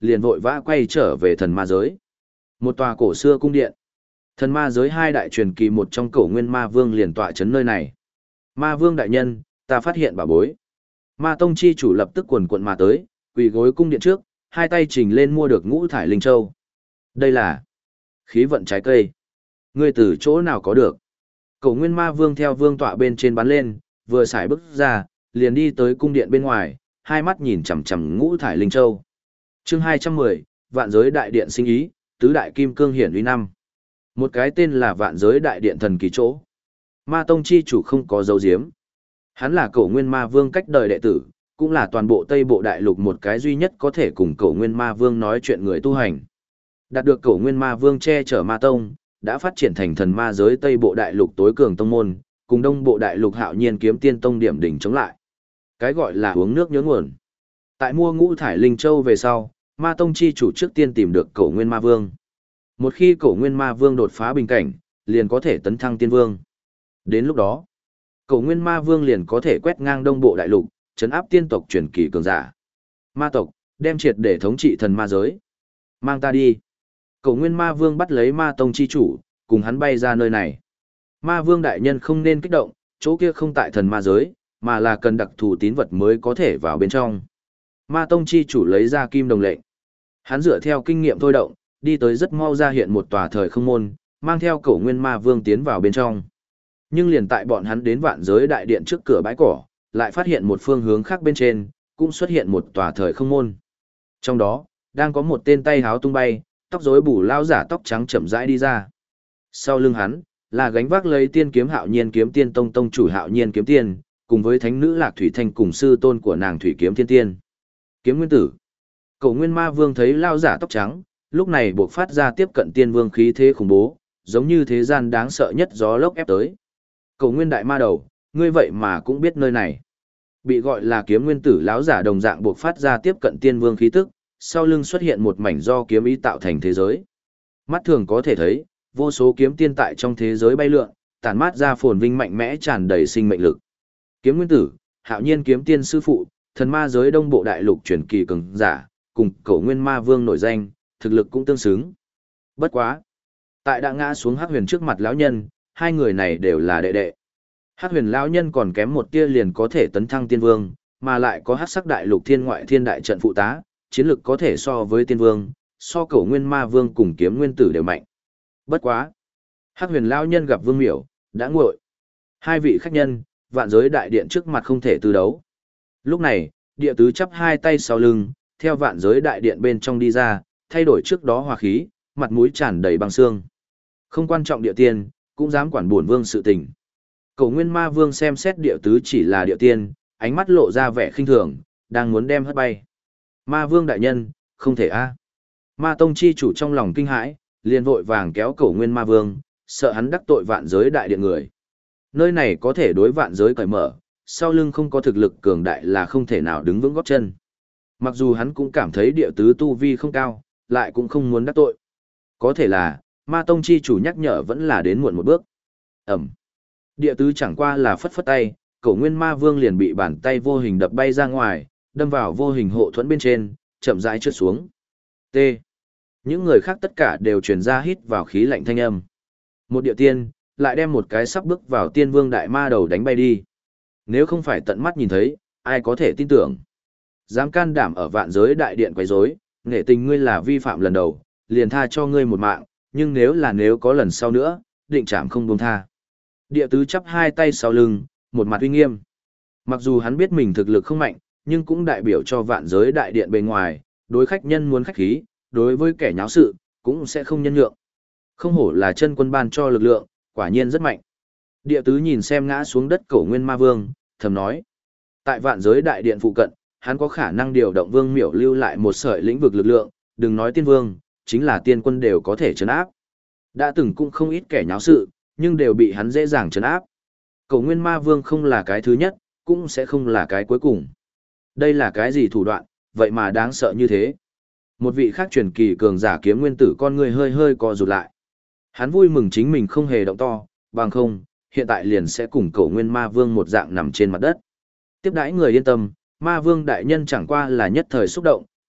A: liền vội vã quay trở về thần ma giới. Một tòa cổ xưa cung điện. Thần ma giới hai đại truyền kỳ một trong cổ nguyên ma vương liền tọa chấn nơi này. Ma vương đại nhân, ta phát hiện bảo bối. Ma tông chi chủ lập tức quần quận mà tới, quỳ gối cung điện trước, hai tay trình lên mua được ngũ thải linh châu. Đây là khí vận trái cây. Ngươi từ chỗ nào có được? Cổ nguyên ma vương theo vương tọa bên trên bắn lên, vừa xài bước ra, liền đi tới cung điện bên ngoài, hai mắt nhìn chằm chằm ngũ thải linh châu. Chương 210, Vạn giới đại điện sinh ý, tứ đại kim cương hiển uy năm. Một cái tên là Vạn giới đại điện thần kỳ chỗ. Ma tông chi chủ không có dấu diếm. Hắn là cổ nguyên ma vương cách đời đệ tử, cũng là toàn bộ Tây Bộ Đại Lục một cái duy nhất có thể cùng cổ nguyên ma vương nói chuyện người tu hành. Đạt được cổ nguyên ma vương che chở ma tông, đã phát triển thành thần ma giới Tây Bộ Đại Lục tối cường tông môn, cùng Đông Bộ Đại Lục Hạo Nhiên kiếm tiên tông điểm đỉnh chống lại. Cái gọi là uống nước nhớ nguồn. Tại mua ngũ thải linh châu về sau, ma tông chi chủ trước tiên tìm được cổ nguyên ma vương. Một khi cổ nguyên ma vương đột phá bình cảnh, liền có thể tấn thăng tiên vương. Đến lúc đó, cổ nguyên ma vương liền có thể quét ngang Đông Bộ Đại Lục, trấn áp tiên tộc truyền kỳ cường giả. Ma tộc, đem triệt để thống trị thần ma giới. Mang ta đi. Cổ nguyên ma vương bắt lấy ma tông chi chủ, cùng hắn bay ra nơi này. Ma vương đại nhân không nên kích động, chỗ kia không tại thần ma giới, mà là cần đặc thù tín vật mới có thể vào bên trong. Ma tông chi chủ lấy ra kim đồng lệnh. Hắn dựa theo kinh nghiệm thôi động, đi tới rất mau ra hiện một tòa thời không môn, mang theo cổ nguyên ma vương tiến vào bên trong. Nhưng liền tại bọn hắn đến vạn giới đại điện trước cửa bãi cỏ, lại phát hiện một phương hướng khác bên trên, cũng xuất hiện một tòa thời không môn. Trong đó, đang có một tên tay háo tung bay, tóc rối bù lao giả tóc trắng chậm rãi đi ra. Sau lưng hắn, là gánh vác lấy tiên kiếm Hạo Nhiên kiếm tiên tông tông chủ Hạo Nhiên kiếm tiên, cùng với thánh nữ Lạc Thủy Thanh cùng sư tôn của nàng Thủy kiếm thiên tiên. Kiếm nguyên tử. Cổ nguyên ma vương thấy lao giả tóc trắng, lúc này buộc phát ra tiếp cận tiên vương khí thế khủng bố, giống như thế gian đáng sợ nhất gió lốc ép tới. Cổ nguyên đại ma đầu, ngươi vậy mà cũng biết nơi này. Bị gọi là kiếm nguyên tử lão giả đồng dạng buộc phát ra tiếp cận tiên vương khí tức, sau lưng xuất hiện một mảnh do kiếm ý tạo thành thế giới. Mắt thường có thể thấy, vô số kiếm tiên tại trong thế giới bay lượn, tản mát ra phồn vinh mạnh mẽ tràn đầy sinh mệnh lực. Kiếm nguyên tử, Hạo Nhiên kiếm tiên sư phụ, thần ma giới Đông Bộ Đại Lục truyền kỳ cường giả, cùng Cổ Nguyên Ma Vương nổi danh, thực lực cũng tương xứng. Bất quá, tại đã ngã xuống Hắc Huyền trước mặt lão nhân, hai người này đều là đệ đệ. Hắc Huyền lão nhân còn kém một tia liền có thể tấn thăng tiên vương, mà lại có Hắc Sắc Đại Lục Thiên Ngoại Thiên đại trận phụ tá, chiến lực có thể so với tiên vương, so Cổ Nguyên Ma Vương cùng Kiếm Nguyên Tử đều mạnh. Bất quá, Hắc Huyền lão nhân gặp Vương Miểu, đã nguội. Hai vị khách nhân, vạn giới đại điện trước mặt không thể tư đấu. Lúc này, địa tứ chắp hai tay sau lưng, theo vạn giới đại điện bên trong đi ra, thay đổi trước đó hòa khí, mặt mũi tràn đầy băng xương. Không quan trọng địa tiên, cũng dám quản bổn vương sự tình. Cổ Nguyên Ma Vương xem xét địa tứ chỉ là địa tiên, ánh mắt lộ ra vẻ khinh thường, đang muốn đem hất bay. Ma Vương đại nhân, không thể a. Ma Tông chi chủ trong lòng kinh hãi, liền vội vàng kéo Cổ Nguyên Ma Vương, sợ hắn đắc tội vạn giới đại điện người. Nơi này có thể đối vạn giới cởi mở, sau lưng không có thực lực cường đại là không thể nào đứng vững gót chân. Mặc dù hắn cũng cảm thấy địa tứ tu vi không cao, lại cũng không muốn đắc tội. Có thể là, Ma Tông chi chủ nhắc nhở vẫn là đến muộn một bước. Ẩm. Địa tứ chẳng qua là phất phất tay, Cổ Nguyên Ma Vương liền bị bàn tay vô hình đập bay ra ngoài, đâm vào vô hình hộ thuẫn bên trên, chậm rãi trượt xuống. T. Những người khác tất cả đều truyền ra hít vào khí lạnh thanh âm. Một địa tiên, lại đem một cái sắp bước vào tiên vương đại ma đầu đánh bay đi. Nếu không phải tận mắt nhìn thấy, ai có thể tin tưởng. Dám can đảm ở vạn giới đại điện quấy rối, nghệ tình ngươi là vi phạm lần đầu, liền tha cho ngươi một mạng, nhưng nếu có lần sau nữa, định trảm không buông tha. Địa tứ chắp hai tay sau lưng, một mặt uy nghiêm. Mặc dù hắn biết mình thực lực không mạnh, nhưng cũng đại biểu cho vạn giới đại điện bên ngoài, đối khách nhân muốn khách khí, đối với kẻ nháo sự, cũng sẽ không nhân nhượng. Không hổ là chân quân ban cho lực lượng, quả nhiên rất mạnh. Địa tứ nhìn xem ngã xuống đất Cổ Nguyên Ma Vương, thầm nói. Tại vạn giới đại điện phụ cận, hắn có khả năng điều động Vương Miểu lưu lại một sợi lĩnh vực lực lượng, đừng nói tiên vương, chính là tiên quân đều có thể trấn áp. Đã từng cũng không ít kẻ nháo sự, nhưng đều bị hắn dễ dàng trấn áp. Cổ Nguyên Ma Vương không là cái thứ nhất, cũng sẽ không là cái cuối cùng. Đây là cái gì thủ đoạn, vậy mà đáng sợ như thế. Một vị khác truyền kỳ cường giả Kiếm Nguyên Tử con người hơi hơi co rụt lại. Hắn vui mừng chính mình không hề động to, bằng không, hiện tại liền sẽ cùng Cổ Nguyên Ma Vương một dạng nằm trên mặt đất. Tiếp đãi người yên tâm, Ma Vương đại nhân chẳng qua là nhất thời xúc động,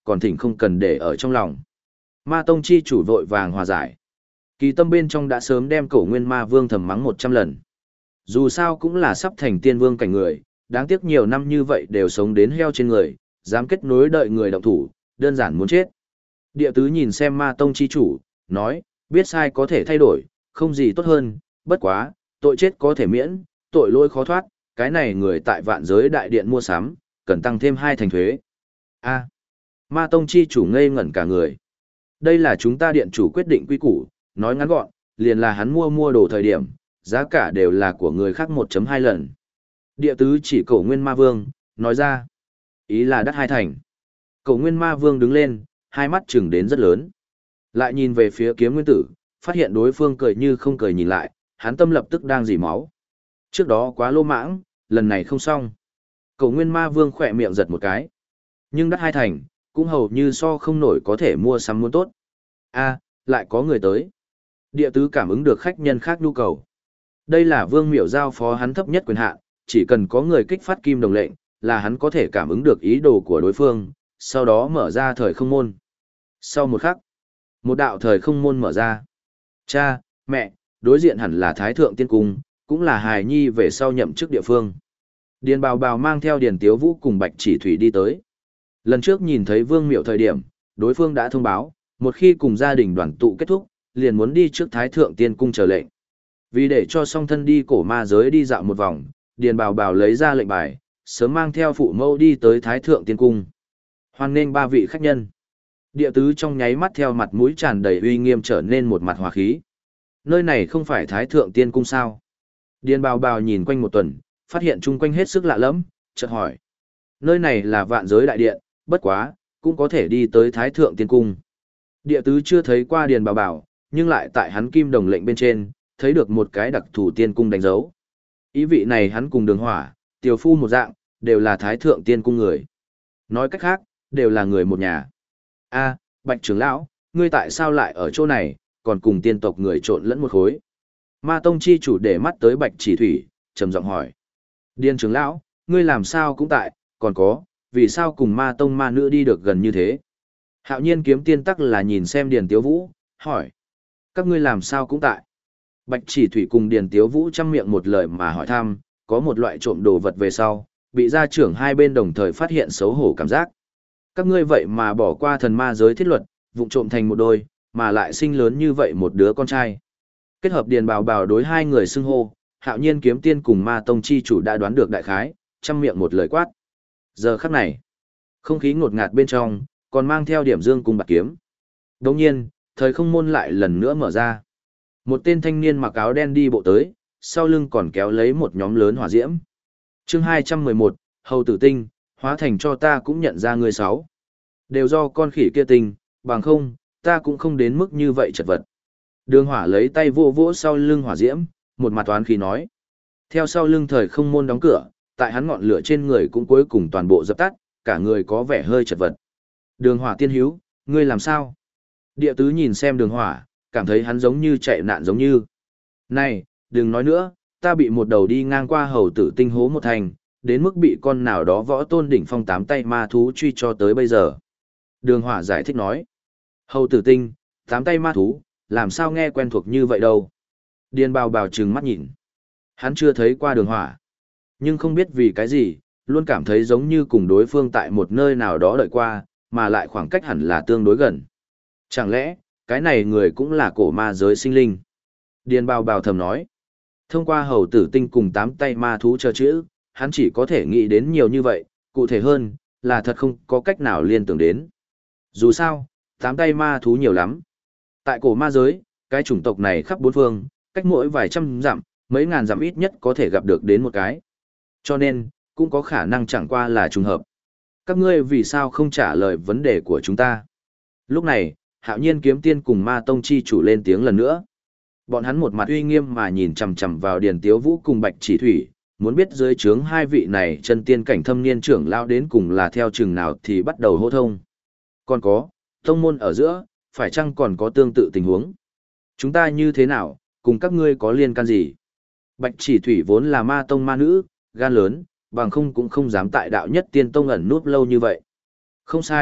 A: còn thỉnh không cần để ở trong lòng. Ma tông chi chủ vội vàng hòa giải. Kỳ tâm bên trong đã sớm đem Cổ Nguyên Ma Vương thầm mắng 100 lần. Dù sao cũng là sắp thành tiên vương cảnh người, đáng tiếc nhiều năm như vậy đều sống đến heo trên người, dám kết nối đợi người động thủ, đơn giản muốn chết. Địa tứ nhìn xem Ma tông chi chủ, nói, biết sai có thể thay đổi, không gì tốt hơn, bất quá, tội chết có thể miễn, tội lỗi khó thoát, cái này người tại vạn giới đại điện mua sắm, cần tăng thêm 2 thành thuế. A. Ma tông chi chủ ngây ngẩn cả người. Đây là chúng ta điện chủ quyết định quy củ, nói ngắn gọn, liền là hắn mua đồ thời điểm, giá cả đều là của người khác 1.2 lần. Địa tứ chỉ Cổ Nguyên Ma Vương, nói ra, ý là đắt 2 thành. Cổ Nguyên Ma Vương đứng lên, hai mắt trừng đến rất lớn. Lại nhìn về phía Kiếm Nguyên Tử, phát hiện đối phương cười như không cười nhìn lại, hắn tâm lập tức đang dỉ máu. Trước đó quá lô mãng, lần này không xong. Cổ Nguyên Ma Vương khỏe miệng giật một cái. Nhưng đắt 2 thành, cũng hầu như so không nổi có thể mua sắm muốn tốt. A, lại có người tới. Địa tứ cảm ứng được khách nhân khác nhu cầu. Đây là Vương Miểu giao phó hắn thấp nhất quyền hạn, chỉ cần có người kích phát kim đồng lệnh, là hắn có thể cảm ứng được ý đồ của đối phương, sau đó mở ra thời không môn. Sau một khắc, một đạo thời không môn mở ra. Cha, mẹ, đối diện hẳn là Thái Thượng Tiên Cung, cũng là hài nhi về sau nhậm chức địa phương. Điền Bào Bào mang theo Điền Tiếu Vũ cùng Bạch Chỉ Thủy đi tới. Lần trước nhìn thấy Vương Miệu thời điểm, đối phương đã thông báo, một khi cùng gia đình đoàn tụ kết thúc, liền muốn đi trước Thái Thượng Tiên Cung chờ lệnh. Vì để cho song thân đi cổ ma giới đi dạo một vòng, Điền Bào Bào lấy ra lệnh bài, sớm mang theo phụ mẫu đi tới Thái Thượng Tiên Cung. Hoan nghênh 3 vị khách nhân. Địa tứ trong nháy mắt theo mặt mũi tràn đầy uy nghiêm trở nên một mặt hòa khí. Nơi này không phải Thái Thượng Tiên Cung sao? Điền Bào Bào nhìn quanh một tuần, phát hiện chung quanh hết sức lạ lẫm, chợt hỏi. Nơi này là vạn giới đại điện, bất quá, cũng có thể đi tới Thái Thượng Tiên Cung. Địa tứ chưa thấy qua Điền Bào Bào, nhưng lại tại hắn kim đồng lệnh bên trên, thấy được một cái đặc thù tiên cung đánh dấu. Ý vị này hắn cùng Đường Hỏa, Tiều Phu một dạng, đều là Thái Thượng Tiên Cung người. Nói cách khác, đều là người một nhà. A, Bạch trưởng lão, ngươi tại sao lại ở chỗ này, còn cùng tiên tộc người trộn lẫn một khối? Ma Tông chi chủ để mắt tới Bạch Chỉ Thủy, trầm giọng hỏi. Điền trưởng lão, ngươi làm sao cũng tại, còn có, vì sao cùng Ma Tông ma nữ đi được gần như thế? Hạo Nhiên Kiếm Tiên tắc là nhìn xem Điền Tiếu Vũ, hỏi. Các ngươi làm sao cũng tại? Bạch Chỉ Thủy cùng Điền Tiếu Vũ chăm miệng một lời mà hỏi thăm, có một loại trộm đồ vật về sau, bị gia trưởng hai bên đồng thời phát hiện xấu hổ cảm giác. Các ngươi vậy mà bỏ qua thần ma giới thiết luật, vụng trộm thành một đôi, mà lại sinh lớn như vậy một đứa con trai. Kết hợp Điền Bào Bào đối hai người xưng hô, Hạo Nhiên Kiếm Tiên cùng Ma Tông chi chủ đã đoán được đại khái, chăm miệng một lời quát. Giờ khắc này, không khí ngột ngạt bên trong, còn mang theo điểm dương cùng bạc kiếm. Đồng nhiên, thời không môn lại lần nữa mở ra. Một tên thanh niên mặc áo đen đi bộ tới, sau lưng còn kéo lấy một nhóm lớn hỏa diễm. Chương 211, Hầu Tử Tinh, hóa thành cho ta cũng nhận ra người 6. Đều do con khỉ kia tinh, bằng không, ta cũng không đến mức như vậy chật vật. Đường Hỏa lấy tay vô vỗ sau lưng hỏa diễm, một mặt toán khí nói. Theo sau lưng thời không môn đóng cửa, tại hắn ngọn lửa trên người cũng cuối cùng toàn bộ dập tắt, cả người có vẻ hơi chật vật. Đường Hỏa tiên hiếu, ngươi làm sao? Địa tứ nhìn xem Đường Hỏa, cảm thấy hắn giống như chạy nạn giống như. Này, đừng nói nữa, ta bị một đầu đi ngang qua hầu tử tinh hố một thành, đến mức bị con nào đó võ tôn đỉnh phong 8 tay ma thú truy cho tới bây giờ. Đường Hỏa giải thích nói. Hầu tử tinh, 8 tay ma thú, làm sao nghe quen thuộc như vậy đâu. Điền Bào Bào trừng mắt nhìn. Hắn chưa thấy qua Đường Hỏa. Nhưng không biết vì cái gì, luôn cảm thấy giống như cùng đối phương tại một nơi nào đó đợi qua, mà lại khoảng cách hẳn là tương đối gần. Chẳng lẽ, cái này người cũng là cổ ma giới sinh linh? Điền Bào Bào thầm nói. Thông qua hầu tử tinh cùng 8 tay ma thú chờ chữ, hắn chỉ có thể nghĩ đến nhiều như vậy, cụ thể hơn, là thật không có cách nào liên tưởng đến. Dù sao, 8 tay ma thú nhiều lắm. Tại cổ ma giới, cái chủng tộc này khắp bốn phương, cách mỗi vài trăm dặm, mấy ngàn dặm ít nhất có thể gặp được đến một cái. Cho nên, cũng có khả năng chẳng qua là trùng hợp. Các ngươi vì sao không trả lời vấn đề của chúng ta? Lúc này, Hạo Nhiên Kiếm Tiên cùng Ma Tông chi chủ lên tiếng lần nữa. Bọn hắn một mặt uy nghiêm mà nhìn chằm chằm vào Điền Tiếu Vũ cùng Bạch Chỉ Thủy, muốn biết dưới trướng hai vị này chân tiên cảnh thâm niên trưởng lao đến cùng là theo chừng nào thì bắt đầu hô thông. Còn có, tông môn ở giữa, phải chăng còn có tương tự tình huống? Chúng ta như thế nào, cùng các ngươi có liên can gì? Bạch Chỉ Thủy vốn là ma tông ma nữ, gan lớn, bằng không cũng không dám tại đạo nhất tiên tông ẩn núp lâu như vậy. Không sai,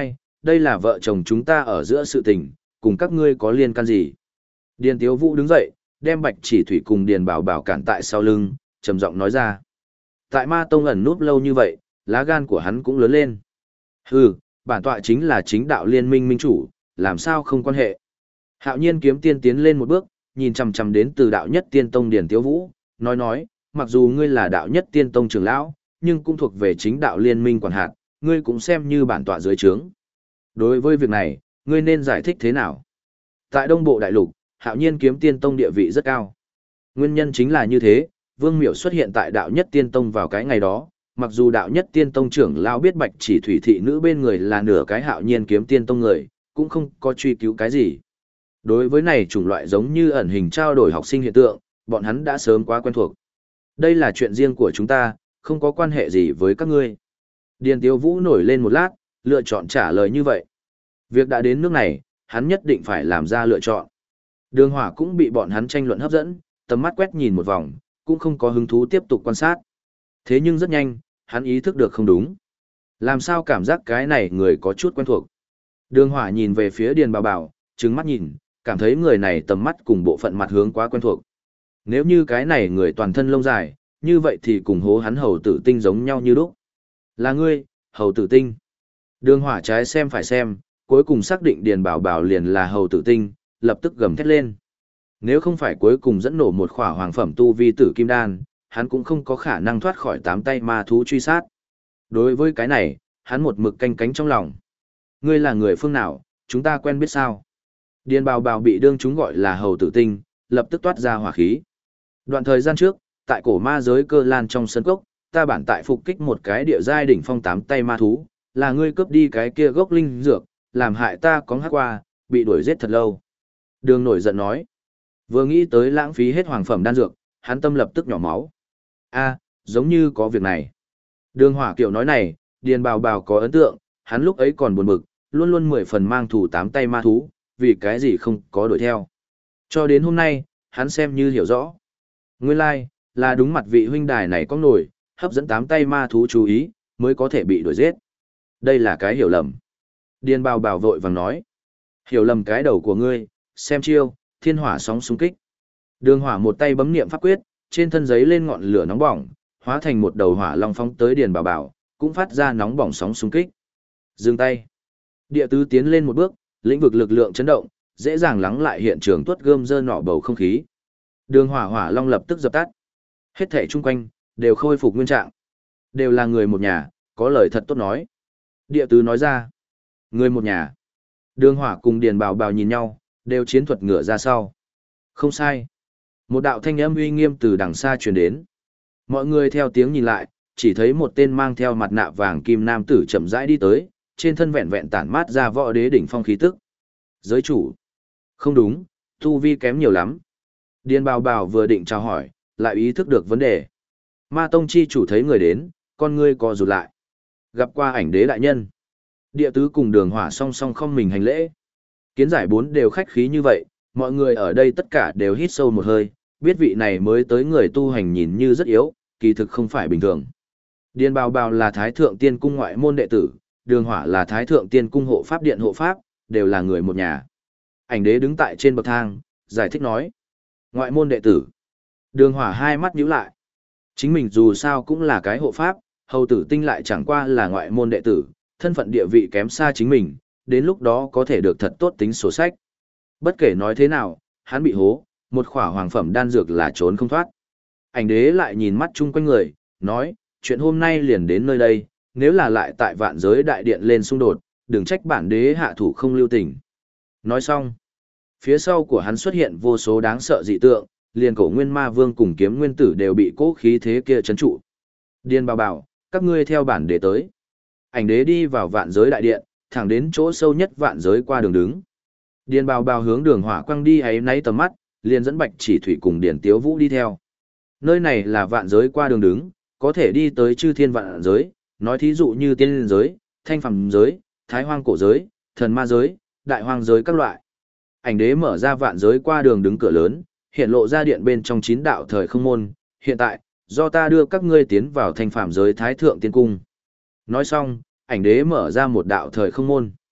A: đây là vợ chồng chúng ta ở giữa sự tình, cùng các ngươi có liên can gì? Điền Tiếu Vũ đứng dậy, đem Bạch Chỉ Thủy cùng Điền Bảo Bảo cản tại sau lưng, trầm giọng nói ra. Tại Ma Tông ẩn núp lâu như vậy, lá gan của hắn cũng lớn lên. Hừ, bản tọa chính là chính đạo liên minh minh chủ, làm sao không quan hệ. Hạo Nhiên Kiếm Tiên tiến lên một bước, nhìn chằm chằm đến từ đạo nhất tiên tông Điền Tiếu Vũ, nói, mặc dù ngươi là đạo nhất tiên tông trưởng lão, nhưng cũng thuộc về chính đạo liên minh quản hạt, ngươi cũng xem như bản tọa dưới trướng. Đối với việc này, ngươi nên giải thích thế nào? Tại Đông Bộ Đại Lục, Hạo Nhiên Kiếm Tiên tông địa vị rất cao. Nguyên nhân chính là như thế, Vương Miểu xuất hiện tại đạo nhất tiên tông vào cái ngày đó, mặc dù đạo nhất tiên tông trưởng lão biết Bạch Chỉ Thủy thị nữ bên người là nửa cái Hạo Nhiên Kiếm Tiên tông người, cũng không có truy cứu cái gì. Đối với này chủng loại giống như ẩn hình trao đổi học sinh hiện tượng, bọn hắn đã sớm quá quen thuộc. Đây là chuyện riêng của chúng ta, không có quan hệ gì với các ngươi. Điền Tiếu Vũ nổi lên một lát, lựa chọn trả lời như vậy. Việc đã đến nước này, hắn nhất định phải làm ra lựa chọn. Đường Hỏa cũng bị bọn hắn tranh luận hấp dẫn, tầm mắt quét nhìn một vòng, cũng không có hứng thú tiếp tục quan sát. Thế nhưng rất nhanh, hắn ý thức được không đúng. Làm sao cảm giác cái này người có chút quen thuộc. Đường Hỏa nhìn về phía Điền Bảo Bảo, trừng mắt nhìn, cảm thấy người này tầm mắt cùng bộ phận mặt hướng quá quen thuộc. Nếu như cái này người toàn thân lông dài, như vậy thì cùng hố hắn hầu tử tinh giống nhau như lúc. Là ngươi, hầu tử tinh. Đường Hỏa trái xem phải xem, cuối cùng xác định Điền Bảo Bảo liền là hầu tử tinh, lập tức gầm thét lên. Nếu không phải cuối cùng dẫn nổ một khỏa hoàng phẩm tu vi tử kim đan, hắn cũng không có khả năng thoát khỏi 8 tay ma thú truy sát. Đối với cái này, hắn một mực canh cánh trong lòng. Ngươi là người phương nào, chúng ta quen biết sao? Điền Bảo Bảo bị đương chúng gọi là hầu tử tinh, lập tức toát ra hỏa khí. Đoạn thời gian trước, tại cổ ma giới Cơ Lan trong sân cốc, ta bản tại phục kích một cái địa giai đỉnh phong 8 tay ma thú, là ngươi cướp đi cái kia gốc linh dược, làm hại ta có hát qua, bị đuổi giết thật lâu. Đường nổi giận nói. Vừa nghĩ tới lãng phí hết hoàng phẩm đan dược, hắn tâm lập tức nhỏ máu. A, giống như có việc này. Đường Hỏa kiểu nói này, Điền Bảo Bảo có ấn tượng, hắn lúc ấy còn buồn bực, luôn luôn 10 phần mang thủ 8 tay ma thú, vì cái gì không có đuổi theo. Cho đến hôm nay, hắn xem như hiểu rõ. Nguyên lai, là đúng mặt vị huynh đài này có nổi, hấp dẫn 8 tay ma thú chú ý, mới có thể bị đuổi giết. Đây là cái hiểu lầm. Điền Bảo Bảo vội vàng nói. Hiểu lầm cái đầu của ngươi, xem chiêu, thiên hỏa sóng xung kích. Đường Hỏa một tay bấm niệm pháp quyết, trên thân giấy lên ngọn lửa nóng bỏng, hóa thành một đầu hỏa long phóng tới Điền Bảo Bảo, cũng phát ra nóng bỏng sóng xung kích. Dừng tay. Địa tứ tiến lên một bước, lĩnh vực lực lượng chấn động, dễ dàng lắng lại hiện trường tuốt gươm dơ nọ bầu không khí. Đường hỏa long lập tức dập tắt. Hết thảy chung quanh đều khôi phục nguyên trạng. Đều là người một nhà, có lời thật tốt nói. Địa tứ nói ra. Người một nhà. Đường Hỏa cùng Điền Bảo Bảo nhìn nhau, đều chiến thuật ngựa ra sau. Không sai. Một đạo thanh âm uy nghiêm từ đằng xa truyền đến. Mọi người theo tiếng nhìn lại, chỉ thấy một tên mang theo mặt nạ vàng kim nam tử chậm rãi đi tới, trên thân vẹn vẹn tản mát ra võ đế đỉnh phong khí tức. Giới chủ. Không đúng, tu vi kém nhiều lắm. Điền Bảo Bảo vừa định chào hỏi, lại ý thức được vấn đề. Ma Tông chi chủ thấy người đến, con ngươi co rụt lại. Gặp qua ảnh đế đại nhân. Địa tứ cùng Đường Hỏa song song không mình hành lễ. Kiến giải 4 đều khách khí như vậy, mọi người ở đây tất cả đều hít sâu một hơi, biết vị này mới tới người tu hành nhìn như rất yếu, kỳ thực không phải bình thường. Điền Bảo Bảo là Thái Thượng Tiên Cung ngoại môn đệ tử, Đường Hỏa là Thái Thượng Tiên Cung hộ pháp điện hộ pháp, đều là người một nhà. Ảnh đế đứng tại trên bậc thang, giải thích nói. Ngoại môn đệ tử. Đường Hỏa hai mắt nhíu lại. Chính mình dù sao cũng là cái hộ pháp, hầu tử tinh lại chẳng qua là ngoại môn đệ tử, thân phận địa vị kém xa chính mình, đến lúc đó có thể được thật tốt tính sổ sách. Bất kể nói thế nào, hắn bị hố, một khỏa hoàng phẩm đan dược là trốn không thoát. Ảnh đế lại nhìn mắt chung quanh người, nói, chuyện hôm nay liền đến nơi đây, nếu là lại tại vạn giới đại điện lên xung đột, đừng trách bản đế hạ thủ không lưu tình. Nói xong, phía sau của hắn xuất hiện vô số đáng sợ dị tượng, liền cổ nguyên ma vương cùng kiếm nguyên tử đều bị cố khí thế kia trấn trụ. Điền Bảo Bảo, các ngươi theo bản đế tới. Ảnh đế đi vào vạn giới đại điện, thẳng đến chỗ sâu nhất vạn giới qua đường đứng. Điền Bảo Bảo hướng Đường Hỏa quăng đi ấy náy tầm mắt, liền dẫn Bạch Chỉ Thủy cùng Điền Tiếu Vũ đi theo. Nơi này là vạn giới qua đường đứng, có thể đi tới chư thiên vạn giới, nói thí dụ như tiên liên giới, thanh phàm giới, thái hoang cổ giới, thần ma giới, đại hoang giới các loại. Ảnh đế mở ra vạn giới qua đường đứng cửa lớn, hiện lộ ra điện bên trong 9 đạo thời không môn, hiện tại, do ta đưa các ngươi tiến vào thanh phàm giới thái thượng tiên cung. Nói xong, ảnh đế mở ra một đạo thời không môn.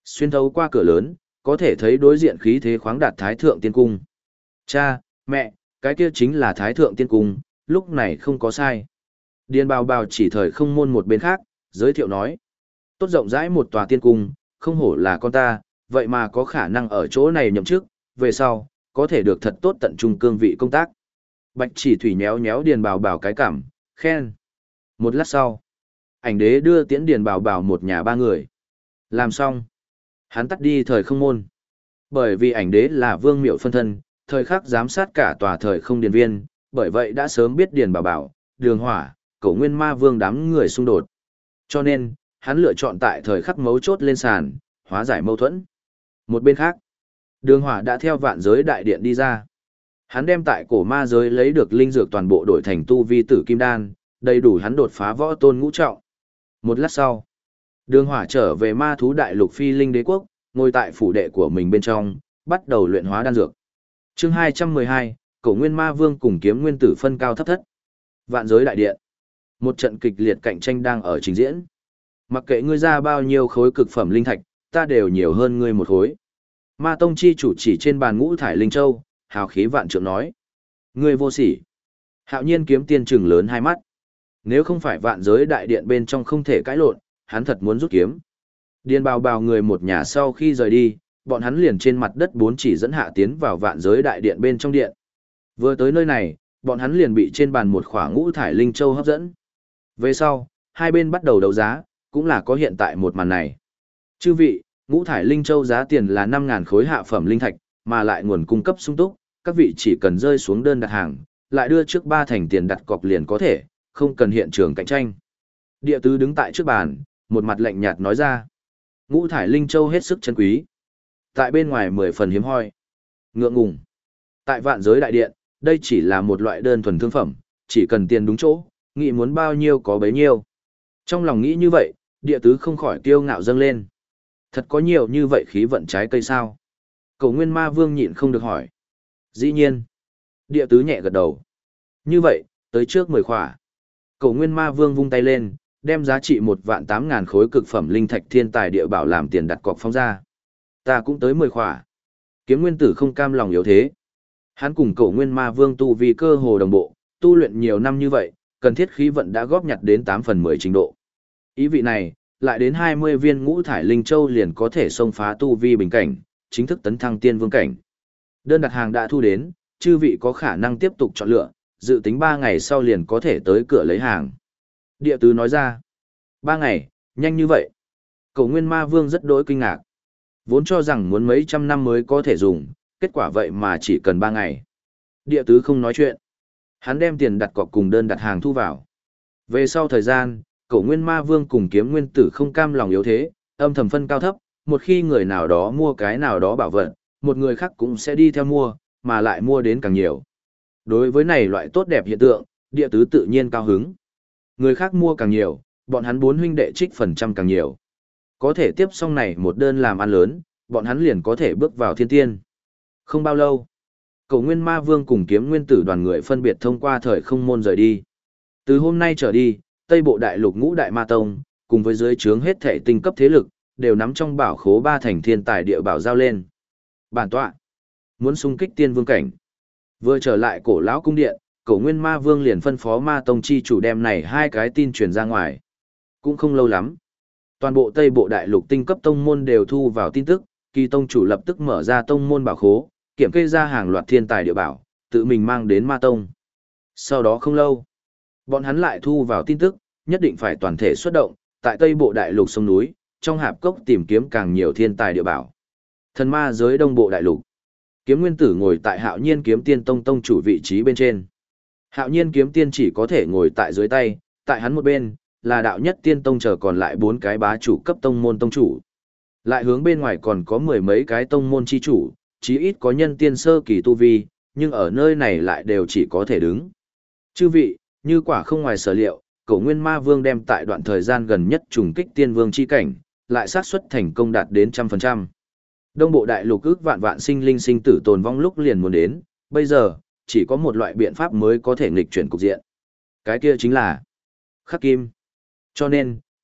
A: Xuyên thấu qua cửa lớn, có thể thấy đối diện khí thế khoáng đạt Thái Thượng Tiên Cung. Cha, mẹ, cái kia chính là Thái Thượng Tiên Cung, lúc này không có sai. Điền Bào Bào chỉ thời không môn một bên khác, giới thiệu nói. Tốt rộng rãi một tòa tiên cung, không hổ là con ta, vậy mà có khả năng ở chỗ này nhậm chức, về sau, có thể được thật tốt tận trung cương vị công tác. Bạch Chỉ Thủy nhéo nhéo Điền Bào Bào cái cảm, khen. Một lát sau, ảnh đế đưa tiễn Điền Bào Bào một nhà ba người. Làm xong, hắn tắt đi thời không môn. Bởi vì ảnh đế là vương miệu phân thân, thời khắc giám sát cả tòa thời không điền viên, bởi vậy đã sớm biết Điền Bảo Bảo, Đường Hỏa, Cổ Nguyên Ma Vương đám người xung đột. Cho nên, hắn lựa chọn tại thời khắc mấu chốt lên sàn, hóa giải mâu thuẫn. Một bên khác, Đường Hỏa đã theo vạn giới đại điện đi ra. Hắn đem tại cổ ma giới lấy được linh dược toàn bộ đổi thành tu vi tử kim đan, đầy đủ hắn đột phá võ tôn ngũ trọng. Một lát sau, Đường Hỏa trở về ma thú đại lục Phi Linh Đế quốc, ngồi tại phủ đệ của mình bên trong, bắt đầu luyện hóa đan dược. Chương 212, Cổ Nguyên Ma Vương cùng Kiếm Nguyên Tử phân cao thấp thất. Vạn giới đại điện. Một trận kịch liệt cạnh tranh đang ở trình diễn. Mặc kệ ngươi ra bao nhiêu khối cực phẩm linh thạch, ta đều nhiều hơn ngươi một khối. Ma Tông chi chủ chỉ trên bàn ngũ thải linh châu, hào khí vạn trượng nói. Ngươi vô sỉ. Hạo Nhiên kiếm tiên trừng lớn hai mắt. Nếu không phải vạn giới đại điện bên trong không thể cãi lộn, hắn thật muốn rút kiếm. Điền Bào Bào người một nhà sau khi rời đi, bọn hắn liền trên mặt đất bốn chỉ dẫn hạ tiến vào vạn giới đại điện bên trong điện. Vừa tới nơi này, bọn hắn liền bị trên bàn một khỏa ngũ thải linh châu hấp dẫn. Về sau, hai bên bắt đầu đấu giá, cũng là có hiện tại một màn này. Chư vị, ngũ thải linh châu giá tiền là 5.000 khối hạ phẩm linh thạch, mà lại nguồn cung cấp sung túc, các vị chỉ cần rơi xuống đơn đặt hàng, lại đưa trước 3 thành tiền đặt cọc liền có thể, không cần hiện trường cạnh tranh. Địa tứ đứng tại trước bàn, một mặt lạnh nhạt nói ra. Ngũ thải linh châu hết sức chân quý. Tại bên ngoài 10 phần hiếm hoi. Ngượng ngùng. Tại vạn giới đại điện, đây chỉ là một loại đơn thuần thương phẩm, chỉ cần tiền đúng chỗ, nghĩ muốn bao nhiêu có bấy nhiêu. Trong lòng nghĩ như vậy, địa tứ không khỏi kiêu ngạo dâng lên. Thật có nhiều như vậy khí vận trái cây sao? Cổ Nguyên Ma Vương nhịn không được hỏi. Dĩ nhiên. Địa tứ nhẹ gật đầu. Như vậy, tới trước 10 khỏa. Cổ Nguyên Ma Vương vung tay lên, đem giá trị 1.800.000 khối cực phẩm linh thạch thiên tài địa bảo làm tiền đặt cọc phong ra. Ta cũng tới 10 khỏa. Kiếm Nguyên Tử không cam lòng yếu thế. Hắn cùng Cổ Nguyên Ma Vương tu vì cơ hồ đồng bộ, tu luyện nhiều năm như vậy, cần thiết khí vận đã góp nhặt đến 8/10 trình độ. Ý vị này, lại đến 20 viên ngũ thải linh châu liền có thể xông phá tu vi bình cảnh, chính thức tấn thăng tiên vương cảnh. Đơn đặt hàng đã thu đến, chư vị có khả năng tiếp tục chọn lựa, dự tính 3 ngày sau liền có thể tới cửa lấy hàng. Địa tứ nói ra, 3 ngày, nhanh như vậy. Cổ Nguyên Ma Vương rất đỗi kinh ngạc. Vốn cho rằng muốn mấy trăm năm mới có thể dùng, kết quả vậy mà chỉ cần 3 ngày. Địa tứ không nói chuyện. Hắn đem tiền đặt cọc cùng đơn đặt hàng thu vào. Về sau thời gian, Cổ Nguyên Ma Vương cùng Kiếm Nguyên Tử không cam lòng yếu thế, âm thầm phân cao thấp, một khi người nào đó mua cái nào đó bảo vật, một người khác cũng sẽ đi theo mua, mà lại mua đến càng nhiều. Đối với này loại tốt đẹp hiện tượng, địa tứ tự nhiên cao hứng. Người khác mua càng nhiều, bọn hắn 4 huynh đệ trích phần trăm càng nhiều. Có thể tiếp xong này một đơn làm ăn lớn, bọn hắn liền có thể bước vào thiên tiên. Không bao lâu, Cổ Nguyên Ma Vương cùng Kiếm Nguyên Tử đoàn người phân biệt thông qua thời không môn rời đi. Từ hôm nay trở đi, Tây Bộ Đại Lục Ngũ Đại Ma Tông, cùng với dưới trướng hết thể tinh cấp thế lực, đều nắm trong bảo khố 3 thành thiên tài địa bảo giao lên. Bản tọa, muốn xung kích tiên vương cảnh. Vừa trở lại cổ lão cung điện, Cổ Nguyên Ma Vương liền phân phó Ma Tông chi chủ đem này 2 cái tin truyền ra ngoài. Cũng không lâu lắm, toàn bộ Tây Bộ Đại Lục tinh cấp tông môn đều thu vào tin tức, Kỳ tông chủ lập tức mở ra tông môn bảo khố, kiểm kê ra hàng loạt thiên tài địa bảo, tự mình mang đến Ma Tông. Sau đó không lâu, bọn hắn lại thu vào tin tức, nhất định phải toàn thể xuất động, tại Tây Bộ Đại Lục sông núi, trong hạp cốc tìm kiếm càng nhiều thiên tài địa bảo. Thần ma giới Đông Bộ Đại Lục. Kiếm Nguyên Tử ngồi tại Hạo Nhiên kiếm tiên tông tông chủ vị trí bên trên. Hạo Nhiên kiếm tiên chỉ có thể ngồi tại dưới tay, tại hắn một bên là Đạo Nhất Tiên tông chờ còn lại 4 cái bá chủ cấp tông môn tông chủ. Lại hướng bên ngoài còn có 10 mấy cái tông môn chi chủ, chí ít có nhân tiên sơ kỳ tu vi, nhưng ở nơi này lại đều chỉ có thể đứng. Chư vị, như quả không ngoài sở liệu, Cổ Nguyên Ma Vương đem tại đoạn thời gian gần nhất trùng kích tiên vương chi cảnh, lại xác suất thành công đạt đến 100%. Đông Bộ Đại Lục ước vạn vạn sinh linh sinh tử tồn vong lúc liền muốn đến, bây giờ, chỉ có một loại biện pháp mới có thể nghịch chuyển cục diện. Cái kia chính là khắc kim. Cho nên,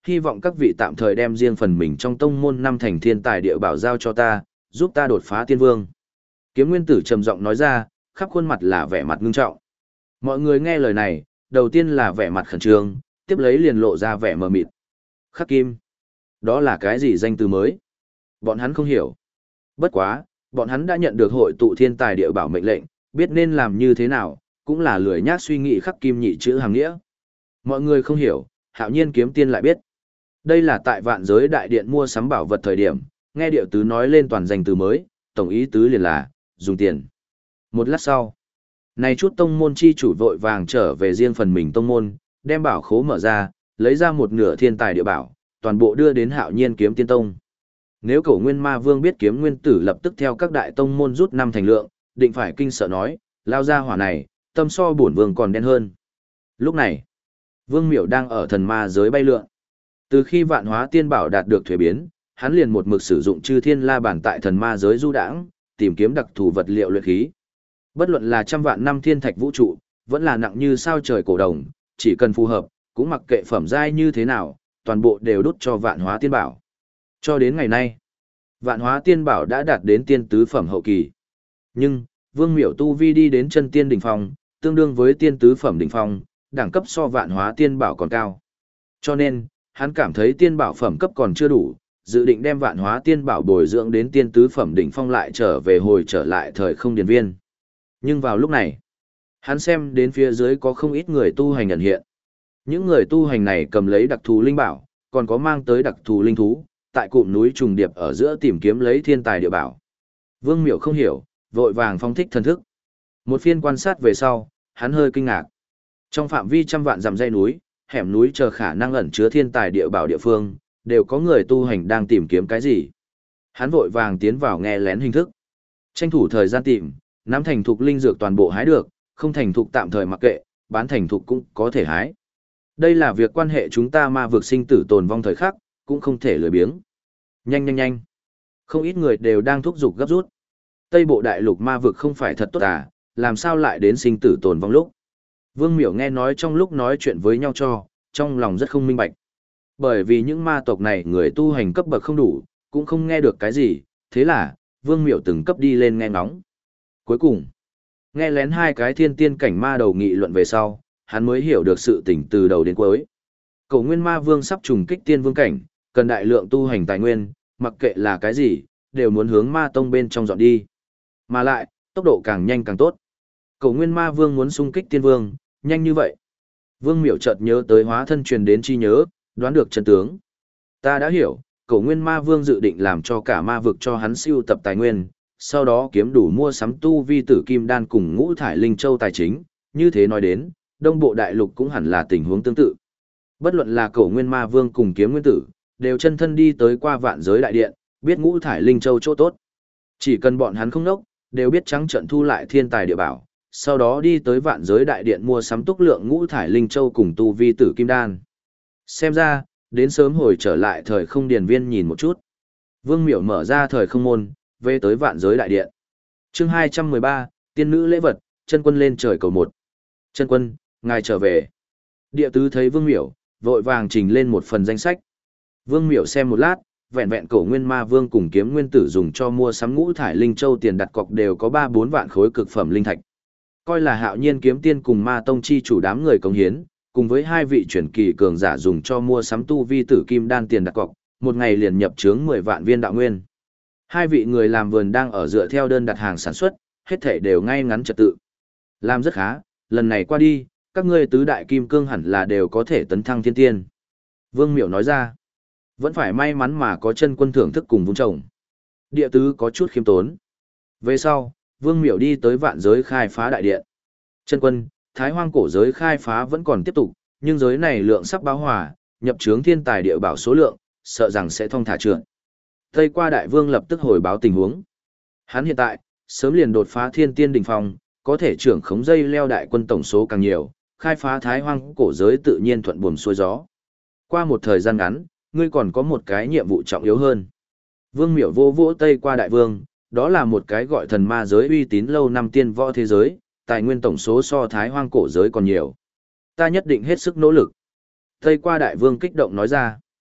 A: hy vọng các vị tạm thời đem riêng phần mình trong tông môn năm thành thiên tài địa bảo giao cho ta, giúp ta đột phá tiên vương. Kiếm nguyên tử trầm giọng nói ra, khắp khuôn mặt là vẻ mặt ngưng trọng. Mọi người nghe lời này, đầu tiên là vẻ mặt khẩn trương, tiếp lấy liền lộ ra vẻ mờ mịt. Khắc kim. Đó là cái gì danh từ mới? Bọn hắn không hiểu. Bất quá, bọn hắn đã nhận được hội tụ thiên tài địa bảo mệnh lệnh, biết nên làm như thế nào, cũng là lười nhác suy nghĩ khắc kim nhị chữ hàng nghĩa. Mọi người không hiểu, Hạo Nhiên kiếm tiên lại biết. Đây là tại vạn giới đại điện mua sắm bảo vật thời điểm, nghe điệu tứ nói lên toàn danh từ mới, tổng ý tứ liền là, dùng tiền. Một lát sau, này chút tông môn chi chủ vội vàng trở về riêng phần mình tông môn, đem bảo khố mở ra, lấy ra một nửa thiên tài địa bảo, toàn bộ đưa đến Hạo Nhiên kiếm tiên tông. Nếu Cổ Nguyên Ma Vương biết kiếm nguyên tử lập tức theo các đại tông môn rút năm thành lượng, định phải kinh sợ nói, lao ra hỏa này, tâm so bổn vương còn đen hơn. Lúc này, Vương Miểu đang ở thần ma giới bay lượn. Từ khi vạn hóa tiên bảo đạt được thuế biến, hắn liền một mực sử dụng chư thiên la bản tại thần ma giới du đãng, tìm kiếm đặc thù vật liệu luyện khí. Bất luận là trăm vạn năm thiên thạch vũ trụ, vẫn là nặng như sao trời cổ đồng, chỉ cần phù hợp, cũng mặc kệ phẩm giai như thế nào, toàn bộ đều đốt cho vạn hóa tiên bảo. Cho đến ngày nay, vạn hóa tiên bảo đã đạt đến tiên tứ phẩm hậu kỳ. Nhưng, Vương Miểu tu vi đi đến chân tiên đỉnh phong, tương đương với tiên tứ phẩm đỉnh phong, đẳng cấp so vạn hóa tiên bảo còn cao. Cho nên, hắn cảm thấy tiên bảo phẩm cấp còn chưa đủ, dự định đem vạn hóa tiên bảo bồi dưỡng đến tiên tứ phẩm đỉnh phong lại trở lại thời không điền viên. Nhưng vào lúc này, hắn xem đến phía dưới có không ít người tu hành ẩn hiện. Những người tu hành này cầm lấy đặc thù linh bảo, còn có mang tới đặc thù linh thú, tại cụm núi trùng điệp ở giữa tìm kiếm lấy thiên tài địa bảo. Vương Miểu không hiểu, vội vàng phong thích thần thức. Một phiên quan sát về sau, hắn hơi kinh ngạc. Trong phạm vi trăm vạn dặm dãy núi, hẻm núi chờ khả năng ẩn chứa thiên tài địa bảo địa phương, đều có người tu hành đang tìm kiếm cái gì. Hắn vội vàng tiến vào nghe lén hình thức. Tranh thủ thời gian tìm, nắm thành thục linh dược toàn bộ hái được, không thành thục tạm thời mặc kệ, bán thành thục cũng có thể hái. Đây là việc quan hệ chúng ta ma vực sinh tử tồn vong thời khắc, cũng không thể lười biếng. Nhanh nhanh nhanh. Không ít người đều đang thúc giục gấp rút. Tây bộ đại lục ma vực không phải thật tốt à, làm sao lại đến sinh tử tồn vong lúc. Vương Miểu nghe nói trong lúc nói chuyện với nhau trong lòng rất không minh bạch. Bởi vì những ma tộc này người tu hành cấp bậc không đủ, cũng không nghe được cái gì, thế là, Vương Miểu từng cấp đi lên nghe ngóng. Cuối cùng, nghe lén hai cái thiên tiên cảnh ma đầu nghị luận về sau, hắn mới hiểu được sự tình từ đầu đến cuối. Cổ Nguyên Ma Vương sắp trùng kích tiên vương cảnh, cần đại lượng tu hành tài nguyên, mặc kệ là cái gì, đều muốn hướng ma tông bên trong dọn đi. Mà lại, tốc độ càng nhanh càng tốt. Cổ Nguyên Ma Vương muốn xung kích tiên vương, nhanh như vậy. Vương Miểu chợt nhớ tới hóa thân truyền đến chi nhớ, đoán được chân tướng. Ta đã hiểu, Cổ Nguyên Ma Vương dự định làm cho cả ma vực cho hắn siêu tập tài nguyên, sau đó kiếm đủ mua sắm tu vi tử kim đan cùng ngũ thải linh châu tài chính, như thế nói đến, Đông Bộ Đại Lục cũng hẳn là tình huống tương tự. Bất luận là Cổ Nguyên Ma Vương cùng Kiếm Nguyên Tử, đều chân thân đi tới qua vạn giới đại điện, biết ngũ thải linh châu chỗ tốt. Chỉ cần bọn hắn không nốc, đều biết trắng trận thu lại thiên tài địa bảo, sau đó đi tới vạn giới đại điện mua sắm túc lượng ngũ thải linh châu cùng tu vi tử kim đan. Xem ra, đến sớm hồi trở lại thời không điền viên nhìn một chút. Vương Miểu mở ra thời không môn, về tới vạn giới đại điện. Chương 213, tiên nữ lễ vật, chân quân lên trời cầu một. Chân quân, ngài trở về. Địa tứ thấy Vương Miểu, vội vàng trình lên một phần danh sách. Vương Miểu xem một lát, vẹn vẹn Cổ Nguyên Ma Vương cùng Kiếm Nguyên Tử dùng cho mua sắm ngũ thải linh châu tiền đặt cọc đều có 3-4 vạn khối cực phẩm linh thạch. Coi là Hạo Nhiên kiếm tiên cùng Ma Tông chi chủ đám người cống hiến, cùng với hai vị chuyển kỳ cường giả dùng cho mua sắm tu vi tử kim đan tiền đặt cọc, một ngày liền nhập chướng 10 vạn viên đạo nguyên. Hai vị người làm vườn đang ở dựa theo đơn đặt hàng sản xuất, hết thảy đều ngay ngắn trật tự. Làm rất khá, lần này qua đi, các ngươi tứ đại kim cương hẳn là đều có thể tấn thăng thiên tiên. Vương Miểu nói ra, vẫn phải may mắn mà có chân quân thưởng thức cùng vun trồng. Địa tứ có chút khiêm tốn. Về sau, Vương Miểu đi tới vạn giới khai phá đại điện. Chân quân, Thái Hoang cổ giới khai phá vẫn còn tiếp tục, nhưng giới này lượng sắp báo hòa, nhập chướng thiên tài địa bảo số lượng, sợ rằng sẽ thông thả trượt. Tây qua đại vương lập tức hồi báo tình huống. Hắn hiện tại, sớm liền đột phá thiên tiên đỉnh phong, có thể trưởng khống dây leo đại quân tổng số càng nhiều, khai phá Thái Hoang cổ giới tự nhiên thuận buồm xuôi gió. Qua một thời gian ngắn, ngươi còn có một cái nhiệm vụ trọng yếu hơn. Vương Miểu vô vỗ Tây qua đại vương, đó là một cái gọi thần ma giới uy tín lâu năm tiên võ thế giới, tài nguyên tổng số so Thái Hoang cổ giới còn nhiều. Ta nhất định hết sức nỗ lực. Tây qua đại vương kích động nói ra.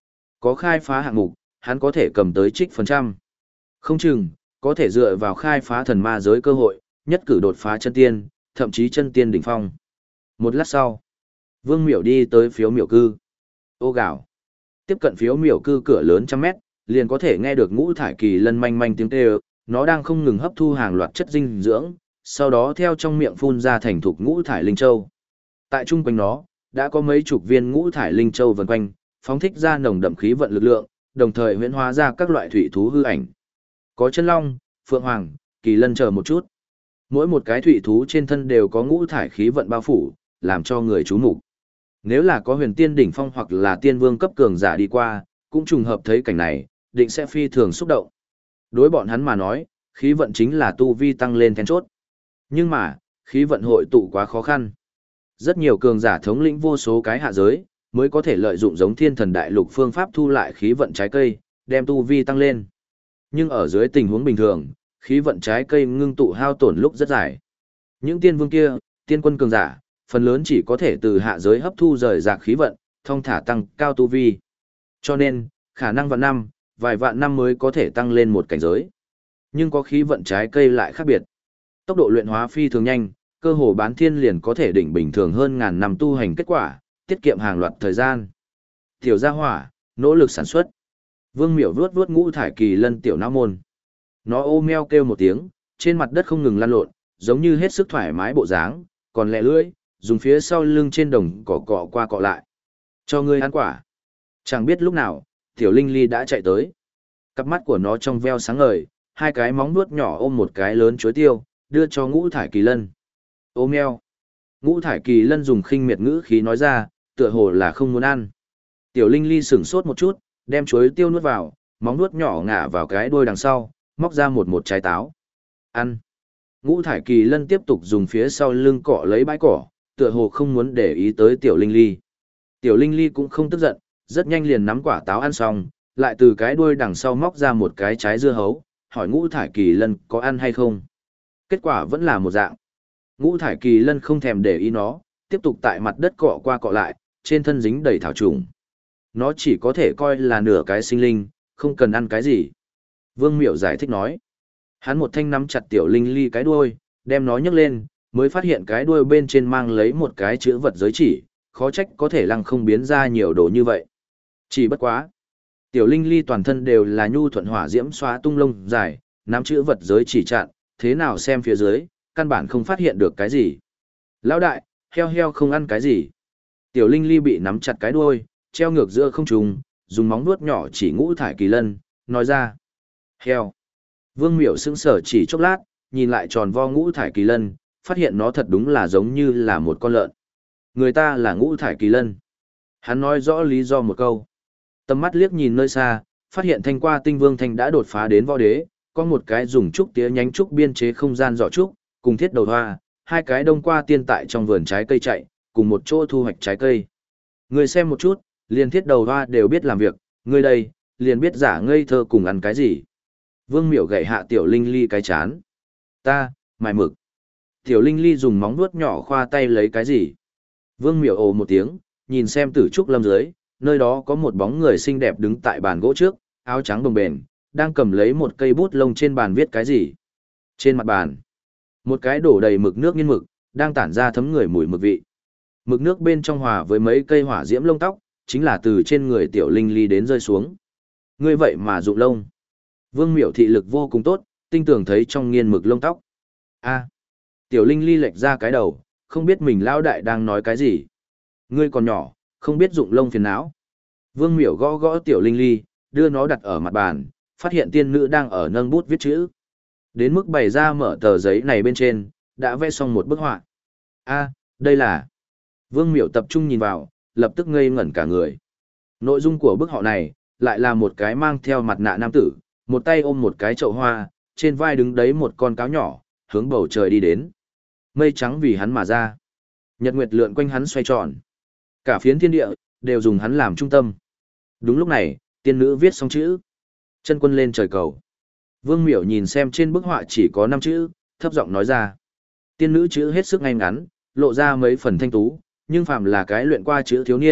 A: Có khai phá hạng mục, hắn có thể cầm tới trích phần trăm. Không chừng, có thể dựa vào khai phá thần ma giới cơ hội, nhất cử đột phá chân tiên, thậm chí chân tiên đỉnh phong. Một lát sau, Vương Miểu đi tới phiếu miểu cư. Ô gạo. Tiếp cận phiếu miểu cư cửa lớn trăm mét, liền có thể nghe được ngũ thải kỳ lân manh manh tiếng kêu, nó đang không ngừng hấp thu hàng loạt chất dinh dưỡng, sau đó theo trong miệng phun ra thành thục ngũ thải linh châu. Tại trung quanh nó, đã có mấy chục viên ngũ thải linh châu vần quanh, phóng thích ra nồng đậm khí vận lực lượng, đồng thời huyễn hóa ra các loại thủy thú hư ảnh. Có chân long, phượng hoàng, kỳ lân chờ một chút. Mỗi một cái thủy thú trên thân đều có ngũ thải khí vận bao phủ, làm cho người chú mục. Nếu là có huyền tiên đỉnh phong hoặc là tiên vương cấp cường giả đi qua, cũng trùng hợp thấy cảnh này, định sẽ phi thường xúc động. Đối bọn hắn mà nói, khí vận chính là tu vi tăng lên then chốt. Nhưng mà, khí vận hội tụ quá khó khăn. Rất nhiều cường giả thống lĩnh vô số cái hạ giới, mới có thể lợi dụng giống thiên thần đại lục phương pháp thu lại khí vận trái cây, đem tu vi tăng lên. Nhưng ở dưới tình huống bình thường, khí vận trái cây ngưng tụ hao tổn lúc rất dài. Những tiên vương kia, tiên quân cường giả, phần lớn chỉ có thể từ hạ giới hấp thu rời rạc khí vận, thông thả tăng cao tu vi. Cho nên, khả năng vạn năm, vài vạn năm mới có thể tăng lên một cảnh giới. Nhưng có khí vận trái cây lại khác biệt. Tốc độ luyện hóa phi thường nhanh, cơ hồ bán thiên liền có thể đỉnh bình thường hơn ngàn năm tu hành kết quả, tiết kiệm hàng loạt thời gian. Tiểu gia hỏa, nỗ lực sản xuất. Vương Miểu vuốt vuốt ngũ thải kỳ lân tiểu não môn. Nó ô meo kêu một tiếng, trên mặt đất không ngừng lăn lộn, giống như hết sức thoải mái bộ dáng, còn lẹ lưỡi, dùng phía sau lưng trên đồng cỏ cọ qua cọ lại. Cho ngươi ăn quả. Chẳng biết lúc nào, tiểu linh ly đã chạy tới. Cặp mắt của nó trong veo sáng ngời, hai cái móng vuốt nhỏ ôm một cái lớn chuối tiêu, đưa cho ngũ thải kỳ lân. Ô meo. Ngũ thải kỳ lân dùng khinh miệt ngữ khí nói ra, tựa hồ là không muốn ăn. Tiểu linh ly sửng sốt một chút, đem chuối tiêu nuốt vào, móng vuốt nhỏ ngả vào cái đuôi đằng sau, móc ra một trái táo. Ăn. Ngũ thải kỳ lân tiếp tục dùng phía sau lưng cọ lấy bãi cỏ, tựa hồ không muốn để ý tới tiểu linh ly. Tiểu linh ly cũng không tức giận, rất nhanh liền nắm quả táo ăn xong, lại từ cái đuôi đằng sau móc ra một cái trái dưa hấu, hỏi ngũ thải kỳ lân có ăn hay không. Kết quả vẫn là một dạng. Ngũ thải kỳ lân không thèm để ý nó, tiếp tục tại mặt đất cọ qua cọ lại, trên thân dính đầy thảo trùng. Nó chỉ có thể coi là nửa cái sinh linh, không cần ăn cái gì. Vương Miểu giải thích nói. Hắn một thanh nắm chặt tiểu linh ly cái đuôi, đem nó nhấc lên, mới phát hiện cái đuôi bên trên mang lấy một cái chữ vật giới chỉ, khó trách có thể lăng không biến ra nhiều đồ như vậy. Chỉ bất quá. Tiểu linh ly toàn thân đều là nhu thuận hỏa diễm xóa tung lông dài, nắm chữ vật giới chỉ chặn, thế nào xem phía dưới, căn bản không phát hiện được cái gì. Lão đại, heo heo không ăn cái gì. Tiểu linh ly bị nắm chặt cái đuôi, treo ngược giữa không trung, dùng móng vuốt nhỏ chỉ ngũ thải kỳ lân, nói ra. Heo. Vương Miểu sững sờ chỉ chốc lát, nhìn lại tròn vo ngũ thải kỳ lân, phát hiện nó thật đúng là giống như là một con lợn. Người ta là ngũ thải kỳ lân. Hắn nói rõ lý do một câu. Tầm mắt liếc nhìn nơi xa, phát hiện thanh qua tinh vương thanh đã đột phá đến võ đế, có một cái dùng trúc tía nhánh trúc biên chế không gian giỏ trúc, cùng thiết đầu hoa, hai cái đông qua tiên tại trong vườn trái cây chạy, cùng một chỗ thu hoạch trái cây. Người xem một chút, liền thiết đầu hoa đều biết làm việc, người đây, liền biết giả ngây thơ cùng ăn cái gì. Vương Miểu gậy hạ tiểu linh ly cái chán. Ta, mài mực. Tiểu linh ly dùng móng vuốt nhỏ khoa tay lấy cái gì. Vương Miểu ồ một tiếng, nhìn xem tử trúc lâm dưới, nơi đó có một bóng người xinh đẹp đứng tại bàn gỗ trước, áo trắng bồng bềnh, đang cầm lấy một cây bút lông trên bàn viết cái gì. Trên mặt bàn, một cái đổ đầy mực nước nghiên mực, đang tản ra thấm người mùi mực vị. Mực nước bên trong hòa với mấy cây hỏa diễm lông tóc, chính là từ trên người tiểu linh ly đến rơi xuống. Ngươi vậy mà dụng lông. Vương Miểu thị lực vô cùng tốt, tinh tường thấy trong nghiên mực lông tóc. A. Tiểu linh ly lệch ra cái đầu, không biết mình lão đại đang nói cái gì. Ngươi còn nhỏ, không biết dụng lông phiền não. Vương Miểu gõ gõ tiểu linh ly, đưa nó đặt ở mặt bàn, phát hiện tiên nữ đang ở nâng bút viết chữ. Đến mức bày ra mở tờ giấy này bên trên, đã vẽ xong một bức họa. A, đây là... Vương Miểu tập trung nhìn vào, lập tức ngây ngẩn cả người. Nội dung của bức họa này, lại là một cái mang theo mặt nạ nam tử, một tay ôm một cái chậu hoa, trên vai đứng đấy một con cáo nhỏ, hướng bầu trời đi đến. Mây trắng vì hắn mà ra. Nhật nguyệt lượn quanh hắn xoay tròn. Cả phiến thiên địa, đều dùng hắn làm trung tâm. Đúng lúc này, tiên nữ viết xong chữ. Chân quân lên trời cầu. Vương Miểu nhìn xem trên bức họa chỉ có 5 chữ, thấp giọng nói ra. Tiên nữ chữ hết sức ngay ngắn, lộ ra mấy phần thanh tú, nhưng phàm là cái luyện qua chữ thiếu niên,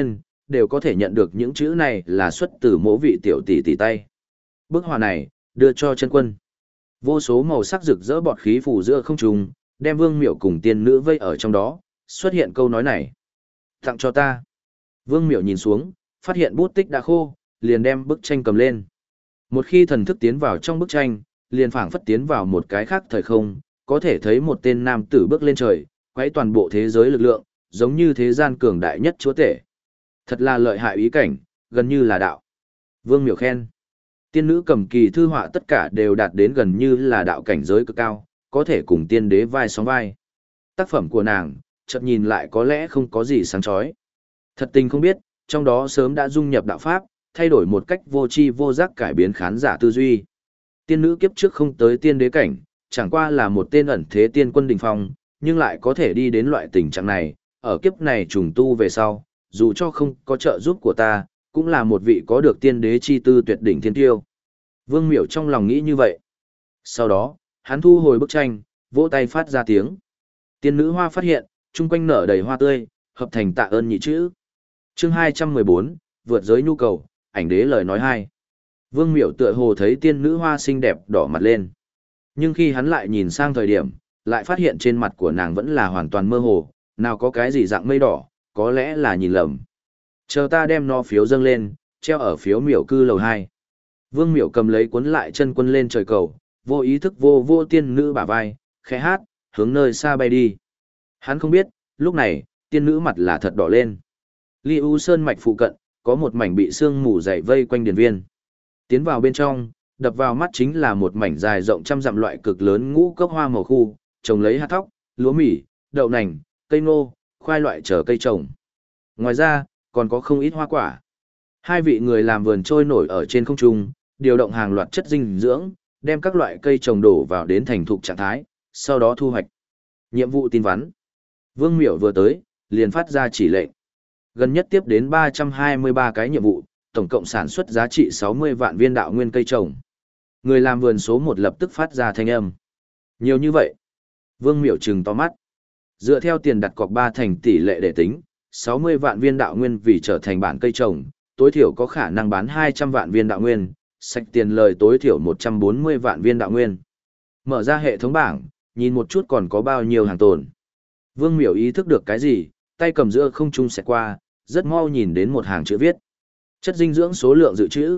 A: đều có thể nhận được những chữ này là xuất từ mỗi vị tiểu tỷ tỷ tay. Bức họa này, đưa cho chân quân. Vô số màu sắc rực rỡ bọt khí phủ giữa không trung, đem Vương Miểu cùng tiên nữ vây ở trong đó, xuất hiện câu nói này. Tặng cho ta. Vương Miểu nhìn xuống, phát hiện bút tích đã khô, liền đem bức tranh cầm lên. Một khi thần thức tiến vào trong bức tranh, liền phảng phất tiến vào một cái khác thời không, có thể thấy một tên nam tử bước lên trời, quấy toàn bộ thế giới lực lượng, giống như thế gian cường đại nhất chúa tể. Thật là lợi hại ý cảnh, gần như là đạo. Vương Miểu khen. Tiên nữ cầm kỳ thư họa tất cả đều đạt đến gần như là đạo cảnh giới cực cao, có thể cùng tiên đế vai sóng vai. Tác phẩm của nàng, chợt nhìn lại có lẽ không có gì sáng chói. Thật tình không biết, trong đó sớm đã dung nhập đạo pháp, thay đổi một cách vô tri vô giác cải biến khán giả tư duy. Tiên nữ kiếp trước không tới tiên đế cảnh, chẳng qua là một tên ẩn thế tiên quân đỉnh phong, nhưng lại có thể đi đến loại tình trạng này, ở kiếp này trùng tu về sau, dù cho không có trợ giúp của ta, cũng là một vị có được tiên đế chi tư tuyệt đỉnh thiên tiêu. Vương Miểu trong lòng nghĩ như vậy. Sau đó, hắn thu hồi bức tranh, vỗ tay phát ra tiếng. Tiên nữ hoa phát hiện, chung quanh nở đầy hoa tươi, hợp thành tạ ơn nhị chữ. Chương 214, vượt giới nhu cầu, ảnh đế lời nói hai. Vương Miểu tựa hồ thấy tiên nữ hoa xinh đẹp đỏ mặt lên. Nhưng khi hắn lại nhìn sang thời điểm, lại phát hiện trên mặt của nàng vẫn là hoàn toàn mơ hồ, nào có cái gì dạng mây đỏ, có lẽ là nhìn lầm. Chờ ta đem nó phiếu dâng lên, treo ở phiếu miểu cư lầu 2. Vương Miểu cầm lấy cuốn lại chân quân lên trời cầu, vô ý thức vô tiên nữ bả vai, khẽ hát, hướng nơi xa bay đi. Hắn không biết, lúc này, tiên nữ mặt là thật đỏ lên. Ly U Sơn mạch phụ cận, có một mảnh bị sương mù dày vây quanh điền viên. Tiến vào bên trong, đập vào mắt chính là một mảnh dài rộng trăm dặm loại cực lớn ngũ cốc hoa màu khu, trồng lấy hạt thóc, lúa mì, đậu nành, cây ngô, khoai loại trở cây trồng. Ngoài ra, còn có không ít hoa quả. Hai vị người làm vườn trôi nổi ở trên không trung, điều động hàng loạt chất dinh dưỡng, đem các loại cây trồng đổ vào đến thành thục trạng thái, sau đó thu hoạch. Nhiệm vụ tin vắn. Vương Miểu vừa tới, liền phát ra chỉ lệnh. Gần nhất tiếp đến 323 cái nhiệm vụ, tổng cộng sản xuất giá trị 60 vạn viên đạo nguyên cây trồng. Người làm vườn số 1 lập tức phát ra thanh âm. Nhiều như vậy. Vương Miểu trừng to mắt. Dựa theo tiền đặt cọc 3 thành tỷ lệ để tính, 60 vạn viên đạo nguyên vì trở thành bản cây trồng, tối thiểu có khả năng bán 200 vạn viên đạo nguyên, sạch tiền lời tối thiểu 140 vạn viên đạo nguyên. Mở ra hệ thống bảng, nhìn một chút còn có bao nhiêu hàng tồn. Vương Miểu ý thức được cái gì, tay cầm giữa không trung xẹt qua, rất mau nhìn đến một hàng chữ viết. Chất dinh dưỡng số lượng dự trữ,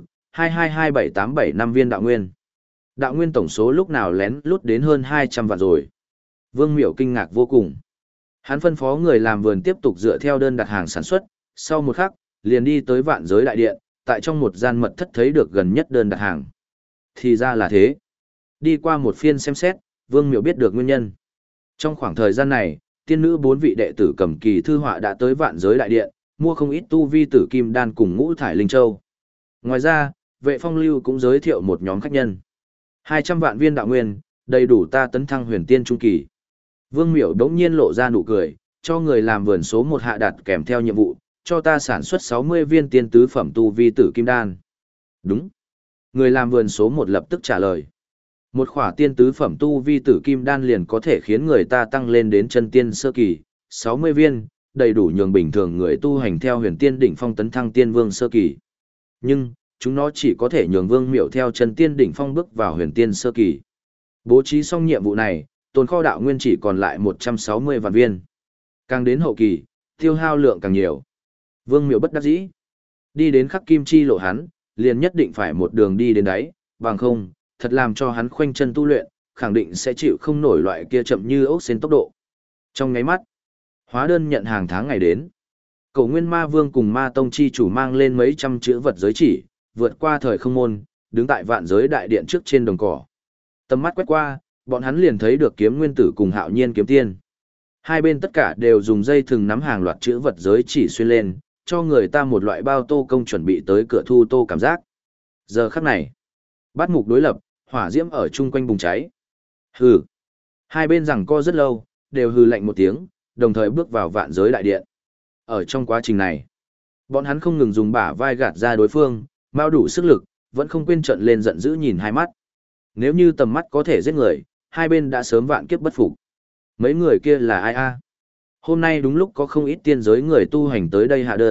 A: 2227875 viên đạo nguyên. Đạo nguyên tổng số lúc nào lén lút đến hơn 200 vạn rồi. Vương Miểu kinh ngạc vô cùng. Hắn phân phó người làm vườn tiếp tục dựa theo đơn đặt hàng sản xuất, sau một khắc, liền đi tới vạn giới đại điện, tại trong một gian mật thất thấy được gần nhất đơn đặt hàng. Thì ra là thế. Đi qua một phiên xem xét, Vương Miểu biết được nguyên nhân. Trong khoảng thời gian này, tiên nữ 4 vị đệ tử cầm kỳ thư họa đã tới vạn giới đại điện, mua không ít tu vi tử kim đan cùng ngũ thải linh châu. Ngoài ra, vệ phong lưu cũng giới thiệu một nhóm khách nhân. 200 vạn viên đạo nguyên, đầy đủ ta tấn thăng huyền tiên trung kỳ. Vương Miểu đống nhiên lộ ra nụ cười, cho người làm vườn số 1 hạ đặt kèm theo nhiệm vụ, cho ta sản xuất 60 viên tiên tứ phẩm tu vi tử kim đan. Đúng. Người làm vườn số 1 lập tức trả lời. Một khỏa tiên tứ phẩm tu vi tử kim đan liền có thể khiến người ta tăng lên đến chân tiên sơ kỳ, 60 viên, đầy đủ nhường bình thường người tu hành theo huyền tiên đỉnh phong tấn thăng tiên vương sơ kỳ. Nhưng, chúng nó chỉ có thể nhường Vương Miểu theo chân tiên đỉnh phong bước vào huyền tiên sơ kỳ. Bố trí xong nhiệm vụ này, tồn kho đạo nguyên chỉ còn lại 160 vạn viên. Càng đến hậu kỳ, tiêu hao lượng càng nhiều. Vương Miểu bất đắc dĩ. Đi đến khắc kim chi lộ hắn, liền nhất định phải một đường đi đến đáy, bằng không, thật làm cho hắn khoanh chân tu luyện, khẳng định sẽ chịu không nổi loại kia chậm như ốc sen tốc độ. Trong ngáy mắt, hóa đơn nhận hàng tháng ngày đến. Cổ Nguyên Ma Vương cùng Ma Tông chi chủ mang lên mấy trăm chữ vật giới chỉ, vượt qua thời không môn, đứng tại vạn giới đại điện trước trên đồng cỏ. Tầm mắt quét qua, bọn hắn liền thấy được Kiếm Nguyên Tử cùng Hạo Nhiên Kiếm Tiên. Hai bên tất cả đều dùng dây thừng nắm hàng loạt chữ vật giới chỉ xuyên lên, cho người ta một loại bao tô công chuẩn bị tới cửa thu tô cảm giác. Giờ khắc này, bát mục đối lập, hỏa diễm ở chung quanh bùng cháy. Hừ. Hai bên giằng co rất lâu, đều hừ lạnh một tiếng, đồng thời bước vào vạn giới đại điện. Ở trong quá trình này, bọn hắn không ngừng dùng bả vai gạt ra đối phương, bao đủ sức lực, vẫn không quên trợn lên giận dữ nhìn hai mắt. Nếu như tầm mắt có thể giết người, hai bên đã sớm vạn kiếp bất phục. Mấy người kia là ai a? Hôm nay đúng lúc có không ít tiên giới người tu hành tới đây hạ đơn,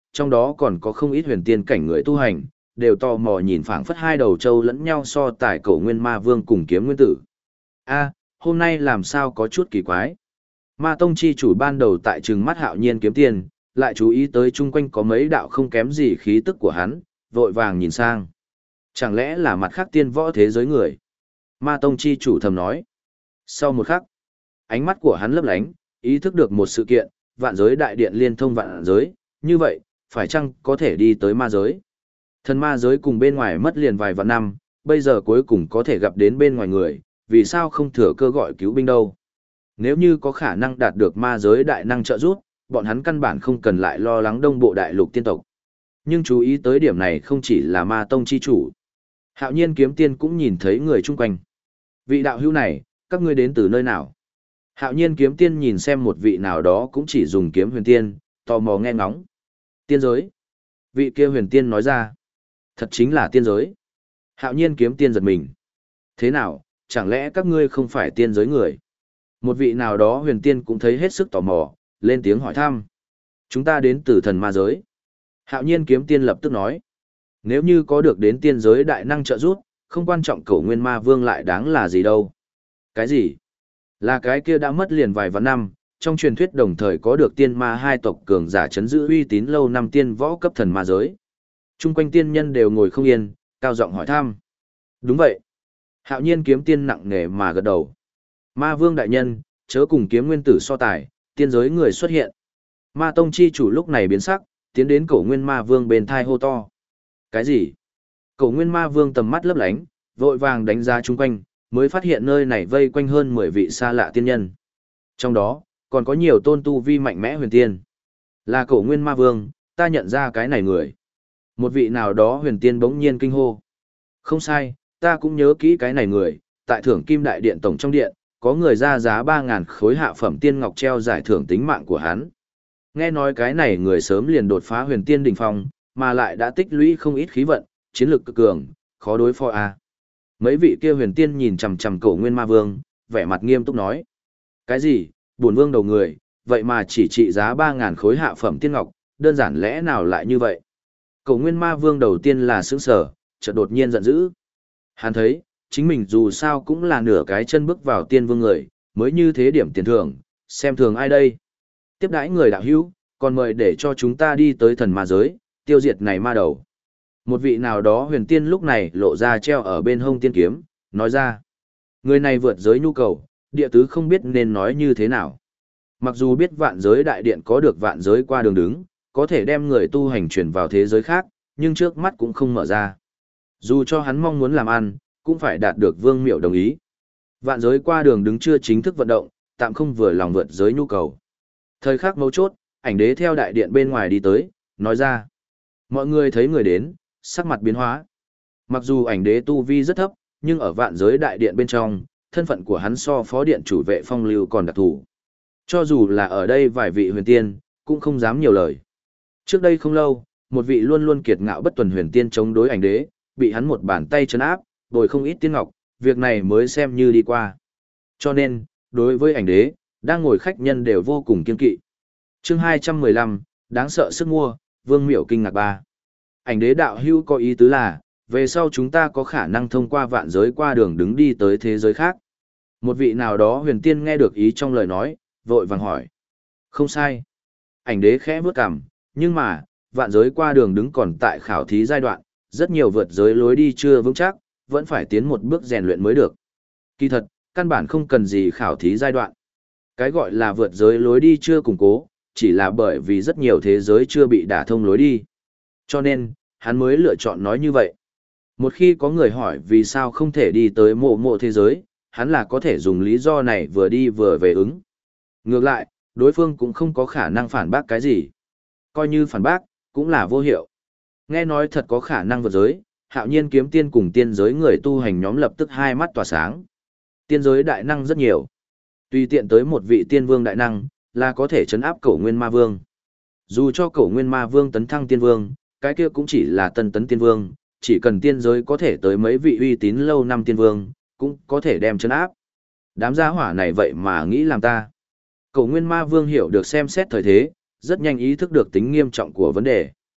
A: trong đó còn có không ít huyền tiên cảnh người tu hành, đều tò mò nhìn phảng phất hai đầu trâu lẫn nhau so tài Cổ Nguyên Ma Vương cùng Kiếm Nguyên Tử. A, hôm nay làm sao có chút kỳ quái. Ma Tông chi chủ ban đầu tại trừng mắt Hạo Nhiên Kiếm Tiên, lại chú ý tới chung quanh có mấy đạo không kém gì khí tức của hắn, vội vàng nhìn sang. Chẳng lẽ là mặt khác tiên võ thế giới người? Ma Tông chi chủ thầm nói. Sau một khắc, ánh mắt của hắn lấp lánh, ý thức được một sự kiện, vạn giới đại điện liên thông vạn giới, như vậy, phải chăng có thể đi tới ma giới? Thần ma giới cùng bên ngoài mất liền vài vạn năm, bây giờ cuối cùng có thể gặp đến bên ngoài người, vì sao không thừa cơ gọi cứu binh đâu? Nếu như có khả năng đạt được ma giới đại năng trợ giúp, bọn hắn căn bản không cần lại lo lắng đông bộ đại lục tiên tộc. Nhưng chú ý tới điểm này không chỉ là ma tông chi chủ. Hạo Nhiên Kiếm Tiên cũng nhìn thấy người chung quanh. Vị đạo hữu này, các ngươi đến từ nơi nào? Hạo Nhiên Kiếm Tiên nhìn xem một vị nào đó cũng chỉ dùng kiếm huyền tiên, tò mò nghe ngóng. Tiên giới. Vị kia huyền tiên nói ra. Thật chính là tiên giới. Hạo Nhiên Kiếm Tiên giật mình. Thế nào, chẳng lẽ các ngươi không phải tiên giới người? Một vị nào đó huyền tiên cũng thấy hết sức tò mò, lên tiếng hỏi thăm. Chúng ta đến từ thần ma giới. Hạo Nhiên Kiếm Tiên lập tức nói. Nếu như có được đến tiên giới đại năng trợ giúp, không quan trọng Cổ Nguyên Ma Vương lại đáng là gì đâu. Cái gì? Là cái kia đã mất liền vài vạn năm, trong truyền thuyết đồng thời có được tiên ma hai tộc cường giả chấn giữ uy tín lâu năm tiên võ cấp thần ma giới. Trung quanh tiên nhân đều ngồi không yên, cao giọng hỏi thăm. Đúng vậy. Hạo Nhiên Kiếm Tiên nặng nề mà gật đầu. Ma Vương đại nhân, chớ cùng Kiếm Nguyên Tử so tài, tiên giới người xuất hiện. Ma Tông chi chủ lúc này biến sắc, tiến đến Cổ Nguyên Ma Vương bên thai hô to. Cái gì? Cổ Nguyên Ma Vương tầm mắt lấp lánh, vội vàng đánh giá chung quanh, mới phát hiện nơi này vây quanh hơn 10 vị xa lạ tiên nhân. Trong đó, còn có nhiều tôn tu vi mạnh mẽ huyền tiên. Là Cổ Nguyên Ma Vương, ta nhận ra cái này người. Một vị nào đó huyền tiên bỗng nhiên kinh hô. Không sai, ta cũng nhớ kỹ cái này người, tại Thưởng Kim Đại Điện Tổng trong điện, có người ra giá 3.000 khối hạ phẩm tiên ngọc treo giải thưởng tính mạng của hắn. Nghe nói cái này người sớm liền đột phá huyền tiên đỉnh phong, mà lại đã tích lũy không ít khí vận, chiến lược cực cường, khó đối phó a. Mấy vị kia huyền tiên nhìn chằm chằm Cổ Nguyên Ma Vương, vẻ mặt nghiêm túc nói: "Cái gì? Bổn vương đầu người, vậy mà chỉ trị giá 3.000 khối hạ phẩm tiên ngọc, đơn giản lẽ nào lại như vậy?" Cổ Nguyên Ma Vương đầu tiên là sững sờ, chợt đột nhiên giận dữ. Hắn thấy, chính mình dù sao cũng là nửa cái chân bước vào tiên vương người, mới như thế điểm tiền thưởng, xem thường ai đây? Tiếp đãi người đạo hữu, còn mời để cho chúng ta đi tới thần ma giới, tiêu diệt này ma đầu. Một vị nào đó huyền tiên lúc này lộ ra treo ở bên hông tiên kiếm, nói ra. Người này vượt giới nhu cầu, địa tứ không biết nên nói như thế nào. Mặc dù biết vạn giới đại điện có được vạn giới qua đường đứng, có thể đem người tu hành chuyển vào thế giới khác, nhưng trước mắt cũng không mở ra. Dù cho hắn mong muốn làm ăn, cũng phải đạt được Vương Miệu đồng ý. Vạn giới qua đường đứng chưa chính thức vận động, tạm không vừa lòng vượt giới nhu cầu. Thời khắc mấu chốt, ảnh đế theo đại điện bên ngoài đi tới, nói ra. Mọi người thấy người đến, sắc mặt biến hóa. Mặc dù ảnh đế tu vi rất thấp, nhưng ở vạn giới đại điện bên trong, thân phận của hắn so phó điện chủ vệ phong lưu còn đặc thù. Cho dù là ở đây vài vị huyền tiên, cũng không dám nhiều lời. Trước đây không lâu, một vị luôn luôn kiệt ngạo bất tuần huyền tiên chống đối ảnh đế, bị hắn một bàn tay trấn áp, bồi không ít tiên ngọc, việc này mới xem như đi qua. Cho nên, đối với ảnh đế, đang ngồi khách nhân đều vô cùng kiên kỵ. Chương 215, đáng sợ sức mua, Vương Miểu kinh ngạc ba. Ảnh đế đạo hưu có ý tứ là, về sau chúng ta có khả năng thông qua vạn giới qua đường đứng đi tới thế giới khác. Một vị nào đó huyền tiên nghe được ý trong lời nói, vội vàng hỏi. Không sai. Ảnh đế khẽ bước cằm, nhưng mà, vạn giới qua đường đứng còn tại khảo thí giai đoạn, rất nhiều vượt giới lối đi chưa vững chắc, vẫn phải tiến một bước rèn luyện mới được. Kỳ thật, căn bản không cần gì khảo thí giai đoạn. Cái gọi là vượt giới lối đi chưa củng cố, chỉ là bởi vì rất nhiều thế giới chưa bị đả thông lối đi. Cho nên, hắn mới lựa chọn nói như vậy. Một khi có người hỏi vì sao không thể đi tới mộ thế giới, hắn là có thể dùng lý do này vừa đi vừa về ứng. Ngược lại, đối phương cũng không có khả năng phản bác cái gì. Coi như phản bác, cũng là vô hiệu. Nghe nói thật có khả năng vượt giới, Hạo Nhiên Kiếm Tiên cùng tiên giới người tu hành nhóm lập tức hai mắt tỏa sáng. Tiên giới đại năng rất nhiều. Tùy tiện tới một vị tiên vương đại năng, là có thể trấn áp Cổ Nguyên Ma Vương. Dù cho Cổ Nguyên Ma Vương tấn thăng tiên vương, cái kia cũng chỉ là tân tấn tiên vương, chỉ cần tiên giới có thể tới mấy vị uy tín lâu năm tiên vương, cũng có thể đem trấn áp. Đám gia hỏa này vậy mà nghĩ làm ta. Cổ Nguyên Ma Vương hiểu được xem xét thời thế, rất nhanh ý thức được tính nghiêm trọng của vấn đề.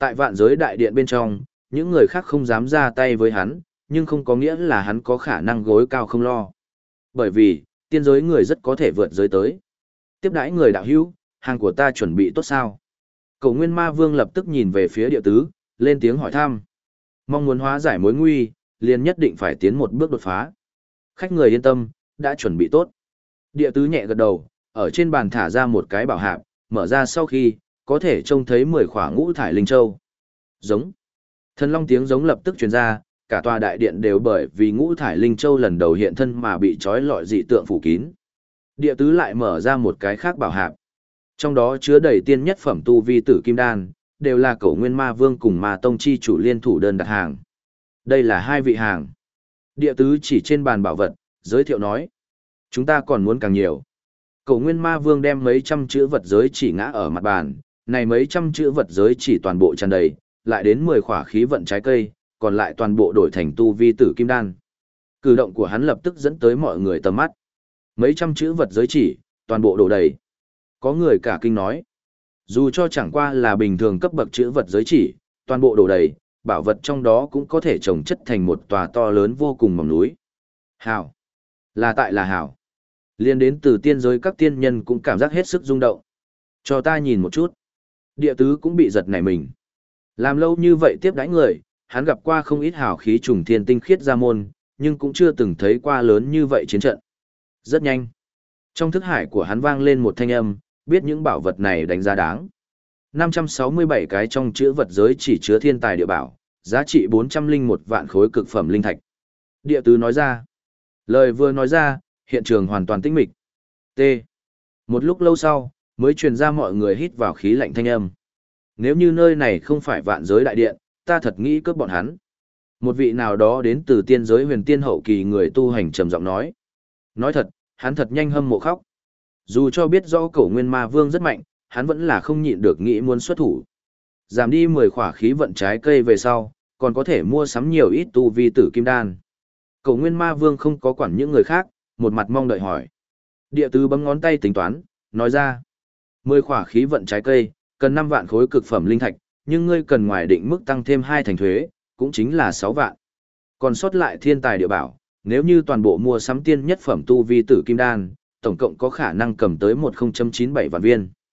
A: Tại vạn giới đại điện bên trong, những người khác không dám ra tay với hắn, nhưng không có nghĩa là hắn có khả năng gối cao không lo. Bởi vì, tiên giới người rất có thể vượt giới tới. Tiếp đãi người đạo hữu, hàng của ta chuẩn bị tốt sao? Cổ Nguyên Ma Vương lập tức nhìn về phía địa tứ, lên tiếng hỏi thăm. Mong muốn hóa giải mối nguy, liền nhất định phải tiến một bước đột phá. Khách người yên tâm, đã chuẩn bị tốt. Địa tứ nhẹ gật đầu, ở trên bàn thả ra một cái bảo hạp, mở ra sau khi, có thể trông thấy 10 khỏa ngũ thải linh châu. Giống. Thần long tiếng giống lập tức truyền ra, cả tòa đại điện đều bởi vì ngũ thải linh châu lần đầu hiện thân mà bị trói lọi dị tượng phủ kín. Địa tứ lại mở ra một cái khác bảo hạp. Trong đó chứa đầy tiên nhất phẩm tu vi tử kim đan, đều là Cổ Nguyên Ma Vương cùng Ma Tông chi chủ liên thủ đơn đặt hàng. Đây là hai vị hàng. Địa tứ chỉ trên bàn bảo vật, giới thiệu nói. Chúng ta còn muốn càng nhiều. Cổ Nguyên Ma Vương đem mấy trăm chữ vật giới chỉ ngã ở mặt bàn, này mấy trăm chữ vật giới chỉ toàn bộ tràn đầy, lại đến 10 khỏa khí vận trái cây, còn lại toàn bộ đổi thành tu vi tử kim đan. Cử động của hắn lập tức dẫn tới mọi người tầm mắt. Mấy trăm chữ vật giới chỉ, toàn bộ đổ đầy. Có người cả kinh nói, dù cho chẳng qua là bình thường cấp bậc chữ vật giới chỉ, toàn bộ đổ đầy, bảo vật trong đó cũng có thể trồng chất thành một tòa to lớn vô cùng mỏng núi. Hảo. Là tại là hảo. Liên đến từ tiên giới các tiên nhân cũng cảm giác hết sức rung động. Cho ta nhìn một chút. Địa tứ cũng bị giật nảy mình. Làm lâu như vậy tiếp đãi người, hắn gặp qua không ít hào khí trùng thiên tinh khiết ra môn, nhưng cũng chưa từng thấy qua lớn như vậy chiến trận. Rất nhanh. Trong thức hải của hắn vang lên một thanh âm, biết những bảo vật này đánh giá đáng. 567 cái trong chữ vật giới chỉ chứa thiên tài địa bảo, giá trị 401 vạn khối cực phẩm linh thạch. Địa tứ nói ra. Lời vừa nói ra, hiện trường hoàn toàn tĩnh mịch. T. Một lúc lâu sau, mới truyền ra mọi người hít vào khí lạnh thanh âm. Nếu như nơi này không phải vạn giới đại điện, ta thật nghĩ cướp bọn hắn. Một vị nào đó đến từ tiên giới huyền tiên hậu kỳ người tu hành trầm giọng nói. Nói thật, hắn thật nhanh hâm mộ khóc. Dù cho biết rõ Cổ Nguyên Ma Vương rất mạnh, hắn vẫn là không nhịn được nghĩ muốn xuất thủ. Giảm đi 10 khỏa khí vận trái cây về sau, còn có thể mua sắm nhiều ít tu vi tử kim đan. Cổ Nguyên Ma Vương không có quản những người khác, một mặt mong đợi hỏi. Địa tứ bấm ngón tay tính toán, nói ra. 10 khỏa khí vận trái cây, cần 5 vạn khối cực phẩm linh thạch, nhưng ngươi cần ngoài định mức tăng thêm 2 thành thuế, cũng chính là 6 vạn. Còn sót lại thiên tài địa bảo, nếu như toàn bộ mua sắm tiên nhất phẩm tu vi tử kim đan, tổng cộng có khả năng cầm tới 10.97 vạn viên.